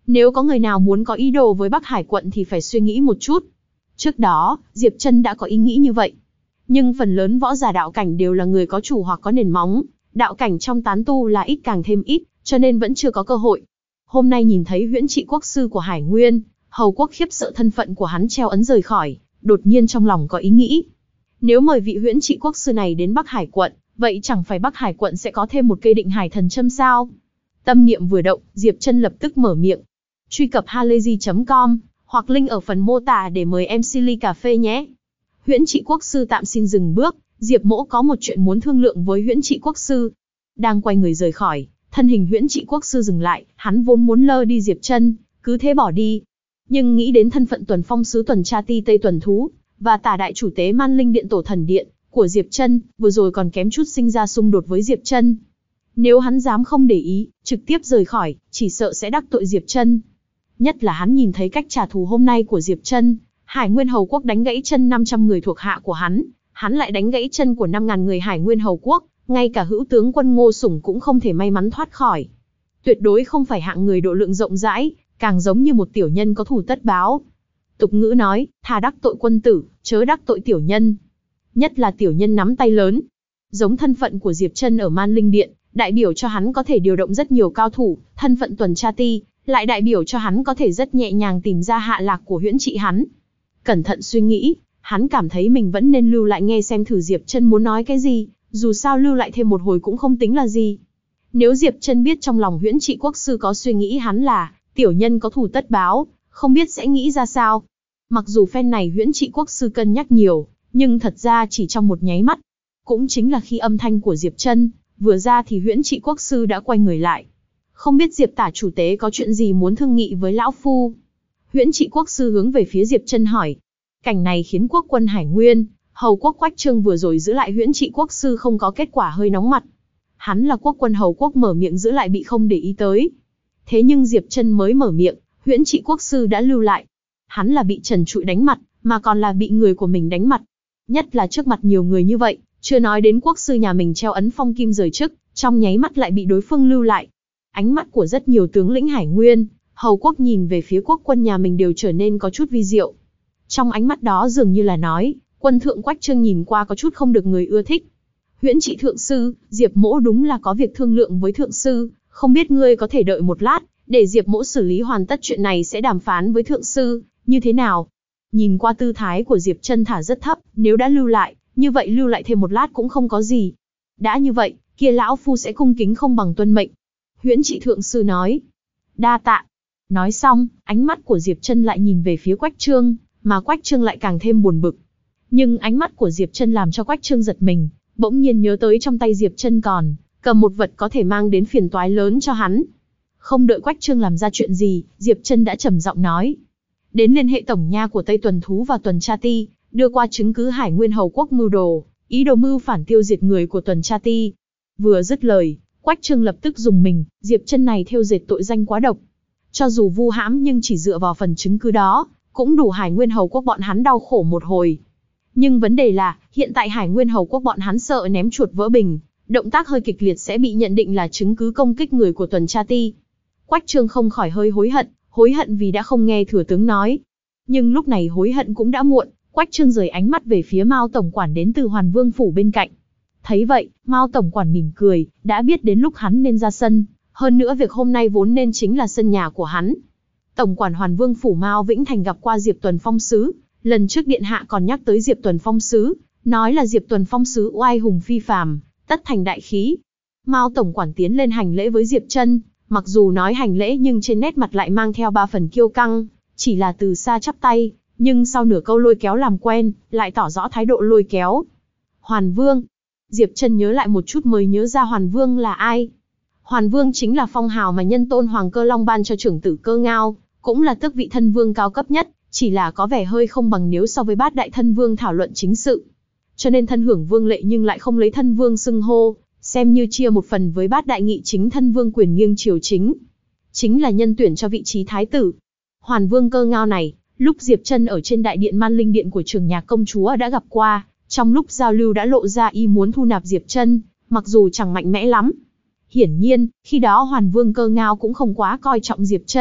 Speaker 1: Nếu có người nào muốn có ý đồ với Bắc Hải quận thì phải suy nghĩ một chút. Trước đó, Diệp Trân đã có ý nghĩ như vậy. Nhưng phần lớn võ giả đạo cảnh đều là người có chủ hoặc có nền móng, đạo cảnh trong tán tu là ít càng thêm ít, cho nên vẫn chưa có cơ hội. Hôm nay nhìn thấy Huyễn Trị Quốc sư của Hải Nguyên, Hầu Quốc khiếp sợ thân phận của hắn treo ấn rời khỏi, đột nhiên trong lòng có ý nghĩ. Nếu mời vị Huyễn Trị Quốc sư này đến Bắc Hải quận, vậy chẳng phải Bắc Hải quận sẽ có thêm một cây Định Hải thần châm sao? Tâm niệm vừa động, Diệp Trân lập tức mở miệng. Truy cập halayzi.com hoặc link ở phần mô tả để mời em ly cà phê nhé. Huyễn Trị Quốc sư tạm xin dừng bước, Diệp Mỗ có một chuyện muốn thương lượng với Huyễn Trị Quốc sư. Đang quay người rời khỏi, thân hình Huyễn Trị Quốc sư dừng lại, hắn vốn muốn lơ đi Diệp Trân, cứ thế bỏ đi. Nhưng nghĩ đến thân phận Tuần Phong sứ tuần tra ti Tây Tuần Thú và Tả đại chủ tế Man Linh Điện Tổ Thần Điện của Diệp Trân, vừa rồi còn kém chút sinh ra xung đột với Diệp Trân. Nếu hắn dám không để ý, trực tiếp rời khỏi, chỉ sợ sẽ đắc tội Diệp Trân. Nhất là hắn nhìn thấy cách trả thù hôm nay của Diệp Trân, Hải Nguyên Hầu Quốc đánh gãy chân 500 người thuộc hạ của hắn lại đánh gãy chân của 5.000 người Hải Nguyên Hầu Quốc, ngay cả hữu tướng quân Ngô Sủng cũng không thể may mắn thoát khỏi. Tuyệt đối không phải hạng người độ lượng rộng rãi, càng giống như một tiểu nhân có thù tất báo. Tục ngữ nói, thà đắc tội quân tử, chớ đắc tội tiểu nhân. Nhất là tiểu nhân nắm tay lớn. Giống thân phận của Diệp Trân ở Man Linh Điện, đại biểu cho hắn có thể điều động rất nhiều cao thủ, thân phận tuần tra ti, lại đại biểu cho hắn có thể rất nhẹ nhàng tìm ra hạ lạc của Huyễn Trị hắn. Cẩn thận suy nghĩ, hắn cảm thấy mình vẫn nên lưu lại nghe xem thử Diệp Trân muốn nói cái gì, dù sao lưu lại thêm một hồi cũng không tính là gì. Nếu Diệp Trân biết trong lòng Huyễn Trị Quốc sư có suy nghĩ hắn là tiểu nhân có thù tất báo, không biết sẽ nghĩ ra sao. Mặc dù phen này Huyễn Trị Quốc sư cân nhắc nhiều, nhưng thật ra chỉ trong một nháy mắt. Cũng chính là khi âm thanh của Diệp Trân vừa ra thì Huyễn Trị Quốc sư đã quay người lại. Không biết Diệp tả chủ tế có chuyện gì muốn thương nghị với lão phu? Huyễn Trị Quốc sư hướng về phía Diệp Trân hỏi. Cảnh này khiến quốc quân Hải Nguyên, Hầu Quốc Quách Trương vừa rồi giữ lại Huyễn Trị Quốc sư không có kết quả hơi nóng mặt. Hắn là quốc quân Hầu Quốc mở miệng giữ lại bị không để ý tới. Thế nhưng Diệp Trân mới mở miệng, Huyễn Trị Quốc sư đã lưu lại. Hắn là bị trần trụi đánh mặt, mà còn là bị người của mình đánh mặt. Nhất là trước mặt nhiều người như vậy, chưa nói đến quốc sư nhà mình treo ấn phong kim rời chức, trong nháy mắt lại bị đối phương lưu lại. Ánh mắt của rất nhiều tướng lĩnh Hải Nguyên, Hầu Quốc nhìn về phía quốc quân nhà mình đều trở nên có chút vi diệu. Trong ánh mắt đó dường như là nói, quân thượng Quách Trương nhìn qua có chút không được người ưa thích. Huyễn Trị thượng sư, Diệp Mỗ đúng là có việc thương lượng với thượng sư, không biết ngươi có thể đợi một lát, để Diệp Mỗ xử lý hoàn tất chuyện này sẽ đàm phán với thượng sư, như thế nào? Nhìn qua tư thái của Diệp Trân thả rất thấp, nếu đã lưu lại, như vậy lưu lại thêm một lát cũng không có gì. Đã như vậy, kia lão phu sẽ cung kính không bằng tuân mệnh. Huyễn Trị thượng sư nói. Đa tạ. Nói xong, ánh mắt của Diệp Trân lại nhìn về phía Quách Trương, mà Quách Trương lại càng thêm buồn bực. Nhưng ánh mắt của Diệp Trân làm cho Quách Trương giật mình, bỗng nhiên nhớ tới trong tay Diệp Trân còn cầm một vật có thể mang đến phiền toái lớn cho hắn. Không đợi Quách Trương làm ra chuyện gì, Diệp Trân đã trầm giọng nói. Đến liên hệ tổng nha của Tây Tuần Thú và Tuần Tra Ti, đưa qua chứng cứ Hải Nguyên Hầu Quốc mưu đồ, ý đồ mưu phản tiêu diệt người của Tuần Tra Ti. Vừa dứt lời, Quách Trương lập tức dùng mình, Diệp Trân này thêu dệt tội danh quá độc. Cho dù vu hãm nhưng chỉ dựa vào phần chứng cứ đó, cũng đủ Hải Nguyên Hầu Quốc bọn hắn đau khổ một hồi. Nhưng vấn đề là, hiện tại Hải Nguyên Hầu Quốc bọn hắn sợ ném chuột vỡ bình, động tác hơi kịch liệt sẽ bị nhận định là chứng cứ công kích người của Tuần Tra Ti. Quách Trương không khỏi hơi hối hận vì đã không nghe thừa tướng nói. Nhưng lúc này hối hận cũng đã muộn, Quách Trương rời ánh mắt về phía Mao tổng quản đến từ Hoàn Vương phủ bên cạnh. Thấy vậy, Mao tổng quản mỉm cười, đã biết đến lúc hắn nên ra sân, hơn nữa việc hôm nay vốn nên chính là sân nhà của hắn. Tổng quản Hoàn Vương phủ Mao Vĩnh Thành gặp qua Diệp Tuần Phong sứ, lần trước điện hạ còn nhắc tới Diệp Tuần Phong sứ, nói là Diệp Tuần Phong sứ oai hùng phi phàm, tất thành đại khí. Mao tổng quản tiến lên hành lễ với Diệp Trân, mặc dù nói hành lễ nhưng trên nét mặt lại mang theo 3 phần kiêu căng, chỉ là từ xa chắp tay, nhưng sau nửa câu lôi kéo làm quen, lại tỏ rõ thái độ lôi kéo. Hoàn Vương. Diệp Trân nhớ lại một chút mới nhớ ra Hoàn Vương là ai. Hoàn Vương chính là phong hào mà nhân tôn Hoàng Cơ Long ban cho trưởng tử Cơ Ngao, cũng là tước vị thân vương cao cấp nhất, chỉ là có vẻ hơi không bằng nếu so với bát đại thân vương thảo luận chính sự. Cho nên thân hưởng vương lệ nhưng lại không lấy thân vương xưng hô, xem như chia một phần với bát đại nghị chính thân vương quyền nghiêng triều chính. Chính là nhân tuyển cho vị trí thái tử. Hoàn Vương Cơ Ngao này, lúc Diệp Trân ở trên đại điện Man Linh Điện của Trường Nhạc công chúa đã gặp qua, trong lúc giao lưu đã lộ ra ý muốn thu nạp Diệp Trân, mặc dù chẳng mạnh mẽ lắm. Hiển nhiên, khi đó Hoàn Vương Cơ Ngao cũng không quá coi trọng Diệp Trân,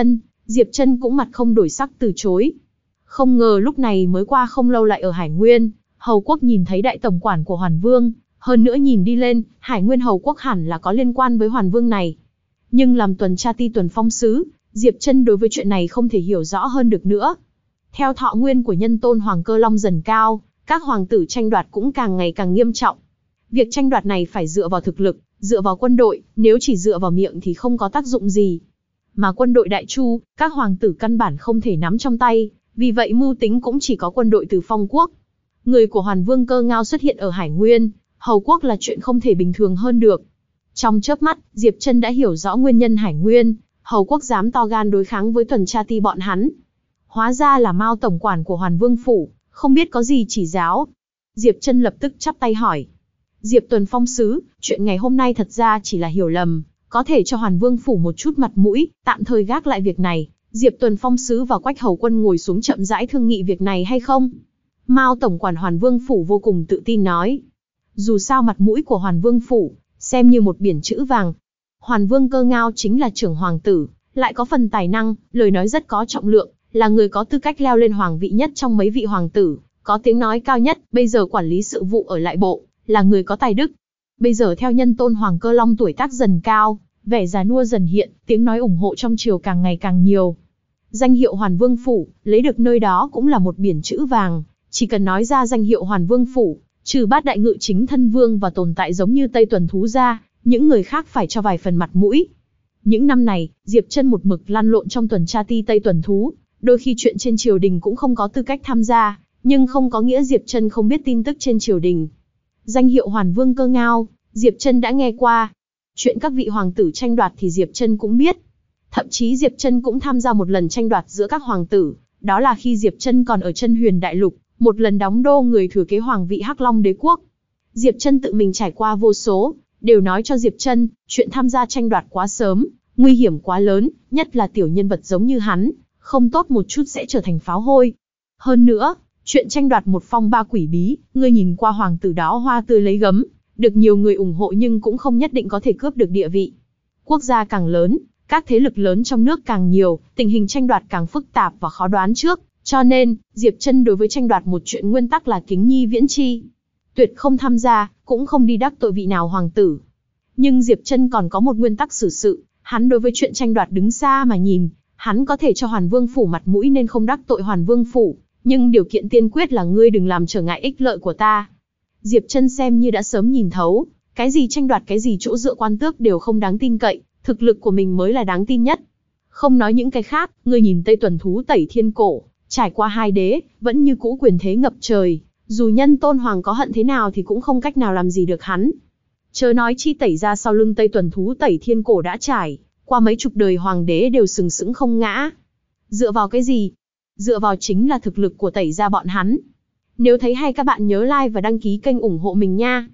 Speaker 1: Diệp Trân cũng mặt không đổi sắc từ chối. Không ngờ lúc này mới qua không lâu lại ở Hải Nguyên, Hầu Quốc nhìn thấy đại tổng quản của Hoàn Vương, hơn nữa nhìn đi lên, Hải Nguyên Hầu Quốc hẳn là có liên quan với Hoàn Vương này. Nhưng làm tuần tra ti tuần phong sứ, Diệp Trân đối với chuyện này không thể hiểu rõ hơn được nữa. Theo thọ nguyên của nhân tôn Hoàng Cơ Long dần cao, các hoàng tử tranh đoạt cũng càng ngày càng nghiêm trọng. Việc tranh đoạt này phải dựa vào thực lực, dựa vào quân đội, nếu chỉ dựa vào miệng thì không có tác dụng gì. Mà quân đội Đại Chu, các hoàng tử căn bản không thể nắm trong tay, vì vậy mưu tính cũng chỉ có quân đội từ Phong Quốc. Người của Hoàn Vương Cơ Ngao xuất hiện ở Hải Nguyên, Hầu Quốc là chuyện không thể bình thường hơn được. Trong chớp mắt, Diệp Trân đã hiểu rõ nguyên nhân Hải Nguyên, Hầu Quốc dám to gan đối kháng với tuần tra ti bọn hắn. Hóa ra là Mao tổng quản của Hoàn Vương phủ, không biết có gì chỉ giáo. Diệp Trân lập tức chắp tay hỏi. Diệp tuần phong sứ, chuyện ngày hôm nay thật ra chỉ là hiểu lầm, có thể cho Hoàn Vương phủ một chút mặt mũi, tạm thời gác lại việc này. Diệp tuần phong sứ và Quách hầu quân ngồi xuống chậm rãi thương nghị việc này hay không? Mao tổng quản Hoàn Vương phủ vô cùng tự tin nói. Dù sao mặt mũi của Hoàn Vương phủ, xem như một biển chữ vàng. Hoàn Vương Cơ Ngao chính là trưởng hoàng tử, lại có phần tài năng, lời nói rất có trọng lượng, là người có tư cách leo lên hoàng vị nhất trong mấy vị hoàng tử, có tiếng nói cao nhất, bây giờ quản lý sự vụ ở lại bộ, là người có tài đức. Bây giờ theo nhân tôn Hoàng Cơ Long tuổi tác dần cao, vẻ già nua dần hiện, tiếng nói ủng hộ trong triều càng ngày càng nhiều. Danh hiệu Hoàn Vương phủ, lấy được nơi đó cũng là một biển chữ vàng, chỉ cần nói ra danh hiệu Hoàn Vương phủ, trừ Bát Đại Ngự Chính thân vương và tồn tại giống như Tây Tuần Thú ra, những người khác phải cho vài phần mặt mũi. Những năm này, Diệp Trân một mực lăn lộn trong tuần tra ti Tây Tuần Thú, đôi khi chuyện trên triều đình cũng không có tư cách tham gia, nhưng không có nghĩa Diệp Trân không biết tin tức trên triều đình. Danh hiệu Hoàn Vương Cơ Ngao, Diệp Trân đã nghe qua. Chuyện các vị hoàng tử tranh đoạt thì Diệp Trân cũng biết. Thậm chí Diệp Trân cũng tham gia một lần tranh đoạt giữa các hoàng tử, đó là khi Diệp Trân còn ở Chân Huyền Đại Lục, một lần đóng đô người thừa kế hoàng vị Hắc Long Đế quốc. Diệp Trân tự mình trải qua vô số, đều nói cho Diệp Trân, chuyện tham gia tranh đoạt quá sớm, nguy hiểm quá lớn, nhất là tiểu nhân vật giống như hắn, không tốt một chút sẽ trở thành pháo hôi. Hơn nữa, chuyện tranh đoạt một phong ba quỷ bí, ngươi nhìn qua hoàng tử đó hoa tươi lấy gấm, được nhiều người ủng hộ nhưng cũng không nhất định có thể cướp được địa vị. Quốc gia càng lớn, các thế lực lớn trong nước càng nhiều, tình hình tranh đoạt càng phức tạp và khó đoán trước, cho nên, Diệp Trân đối với tranh đoạt một chuyện nguyên tắc là kính nhi viễn chi. Tuyệt không tham gia, cũng không đi đắc tội vị nào hoàng tử. Nhưng Diệp Trân còn có một nguyên tắc xử sự, hắn đối với chuyện tranh đoạt đứng xa mà nhìn, hắn có thể cho Hoàn Vương phủ mặt mũi nên không đắc tội Hoàn Vương phủ, nhưng điều kiện tiên quyết là ngươi đừng làm trở ngại ích lợi của ta. Diệp Trân xem như đã sớm nhìn thấu, cái gì tranh đoạt cái gì chỗ dựa quan tước đều không đáng tin cậy, thực lực của mình mới là đáng tin nhất. Không nói những cái khác, ngươi nhìn Tây Tuần Thú Tẩy Thiên Cổ, trải qua hai đế, vẫn như cũ quyền thế ngập trời, dù nhân tôn hoàng có hận thế nào thì cũng không cách nào làm gì được hắn. Chớ nói chi Tẩy ra sau lưng Tây Tuần Thú Tẩy Thiên Cổ đã trải qua mấy chục đời hoàng đế đều sừng sững không ngã. Dựa vào cái gì? Dựa vào chính là thực lực của Tẩy ra bọn hắn. Nếu thấy hay các bạn nhớ like và đăng ký kênh ủng hộ mình nha.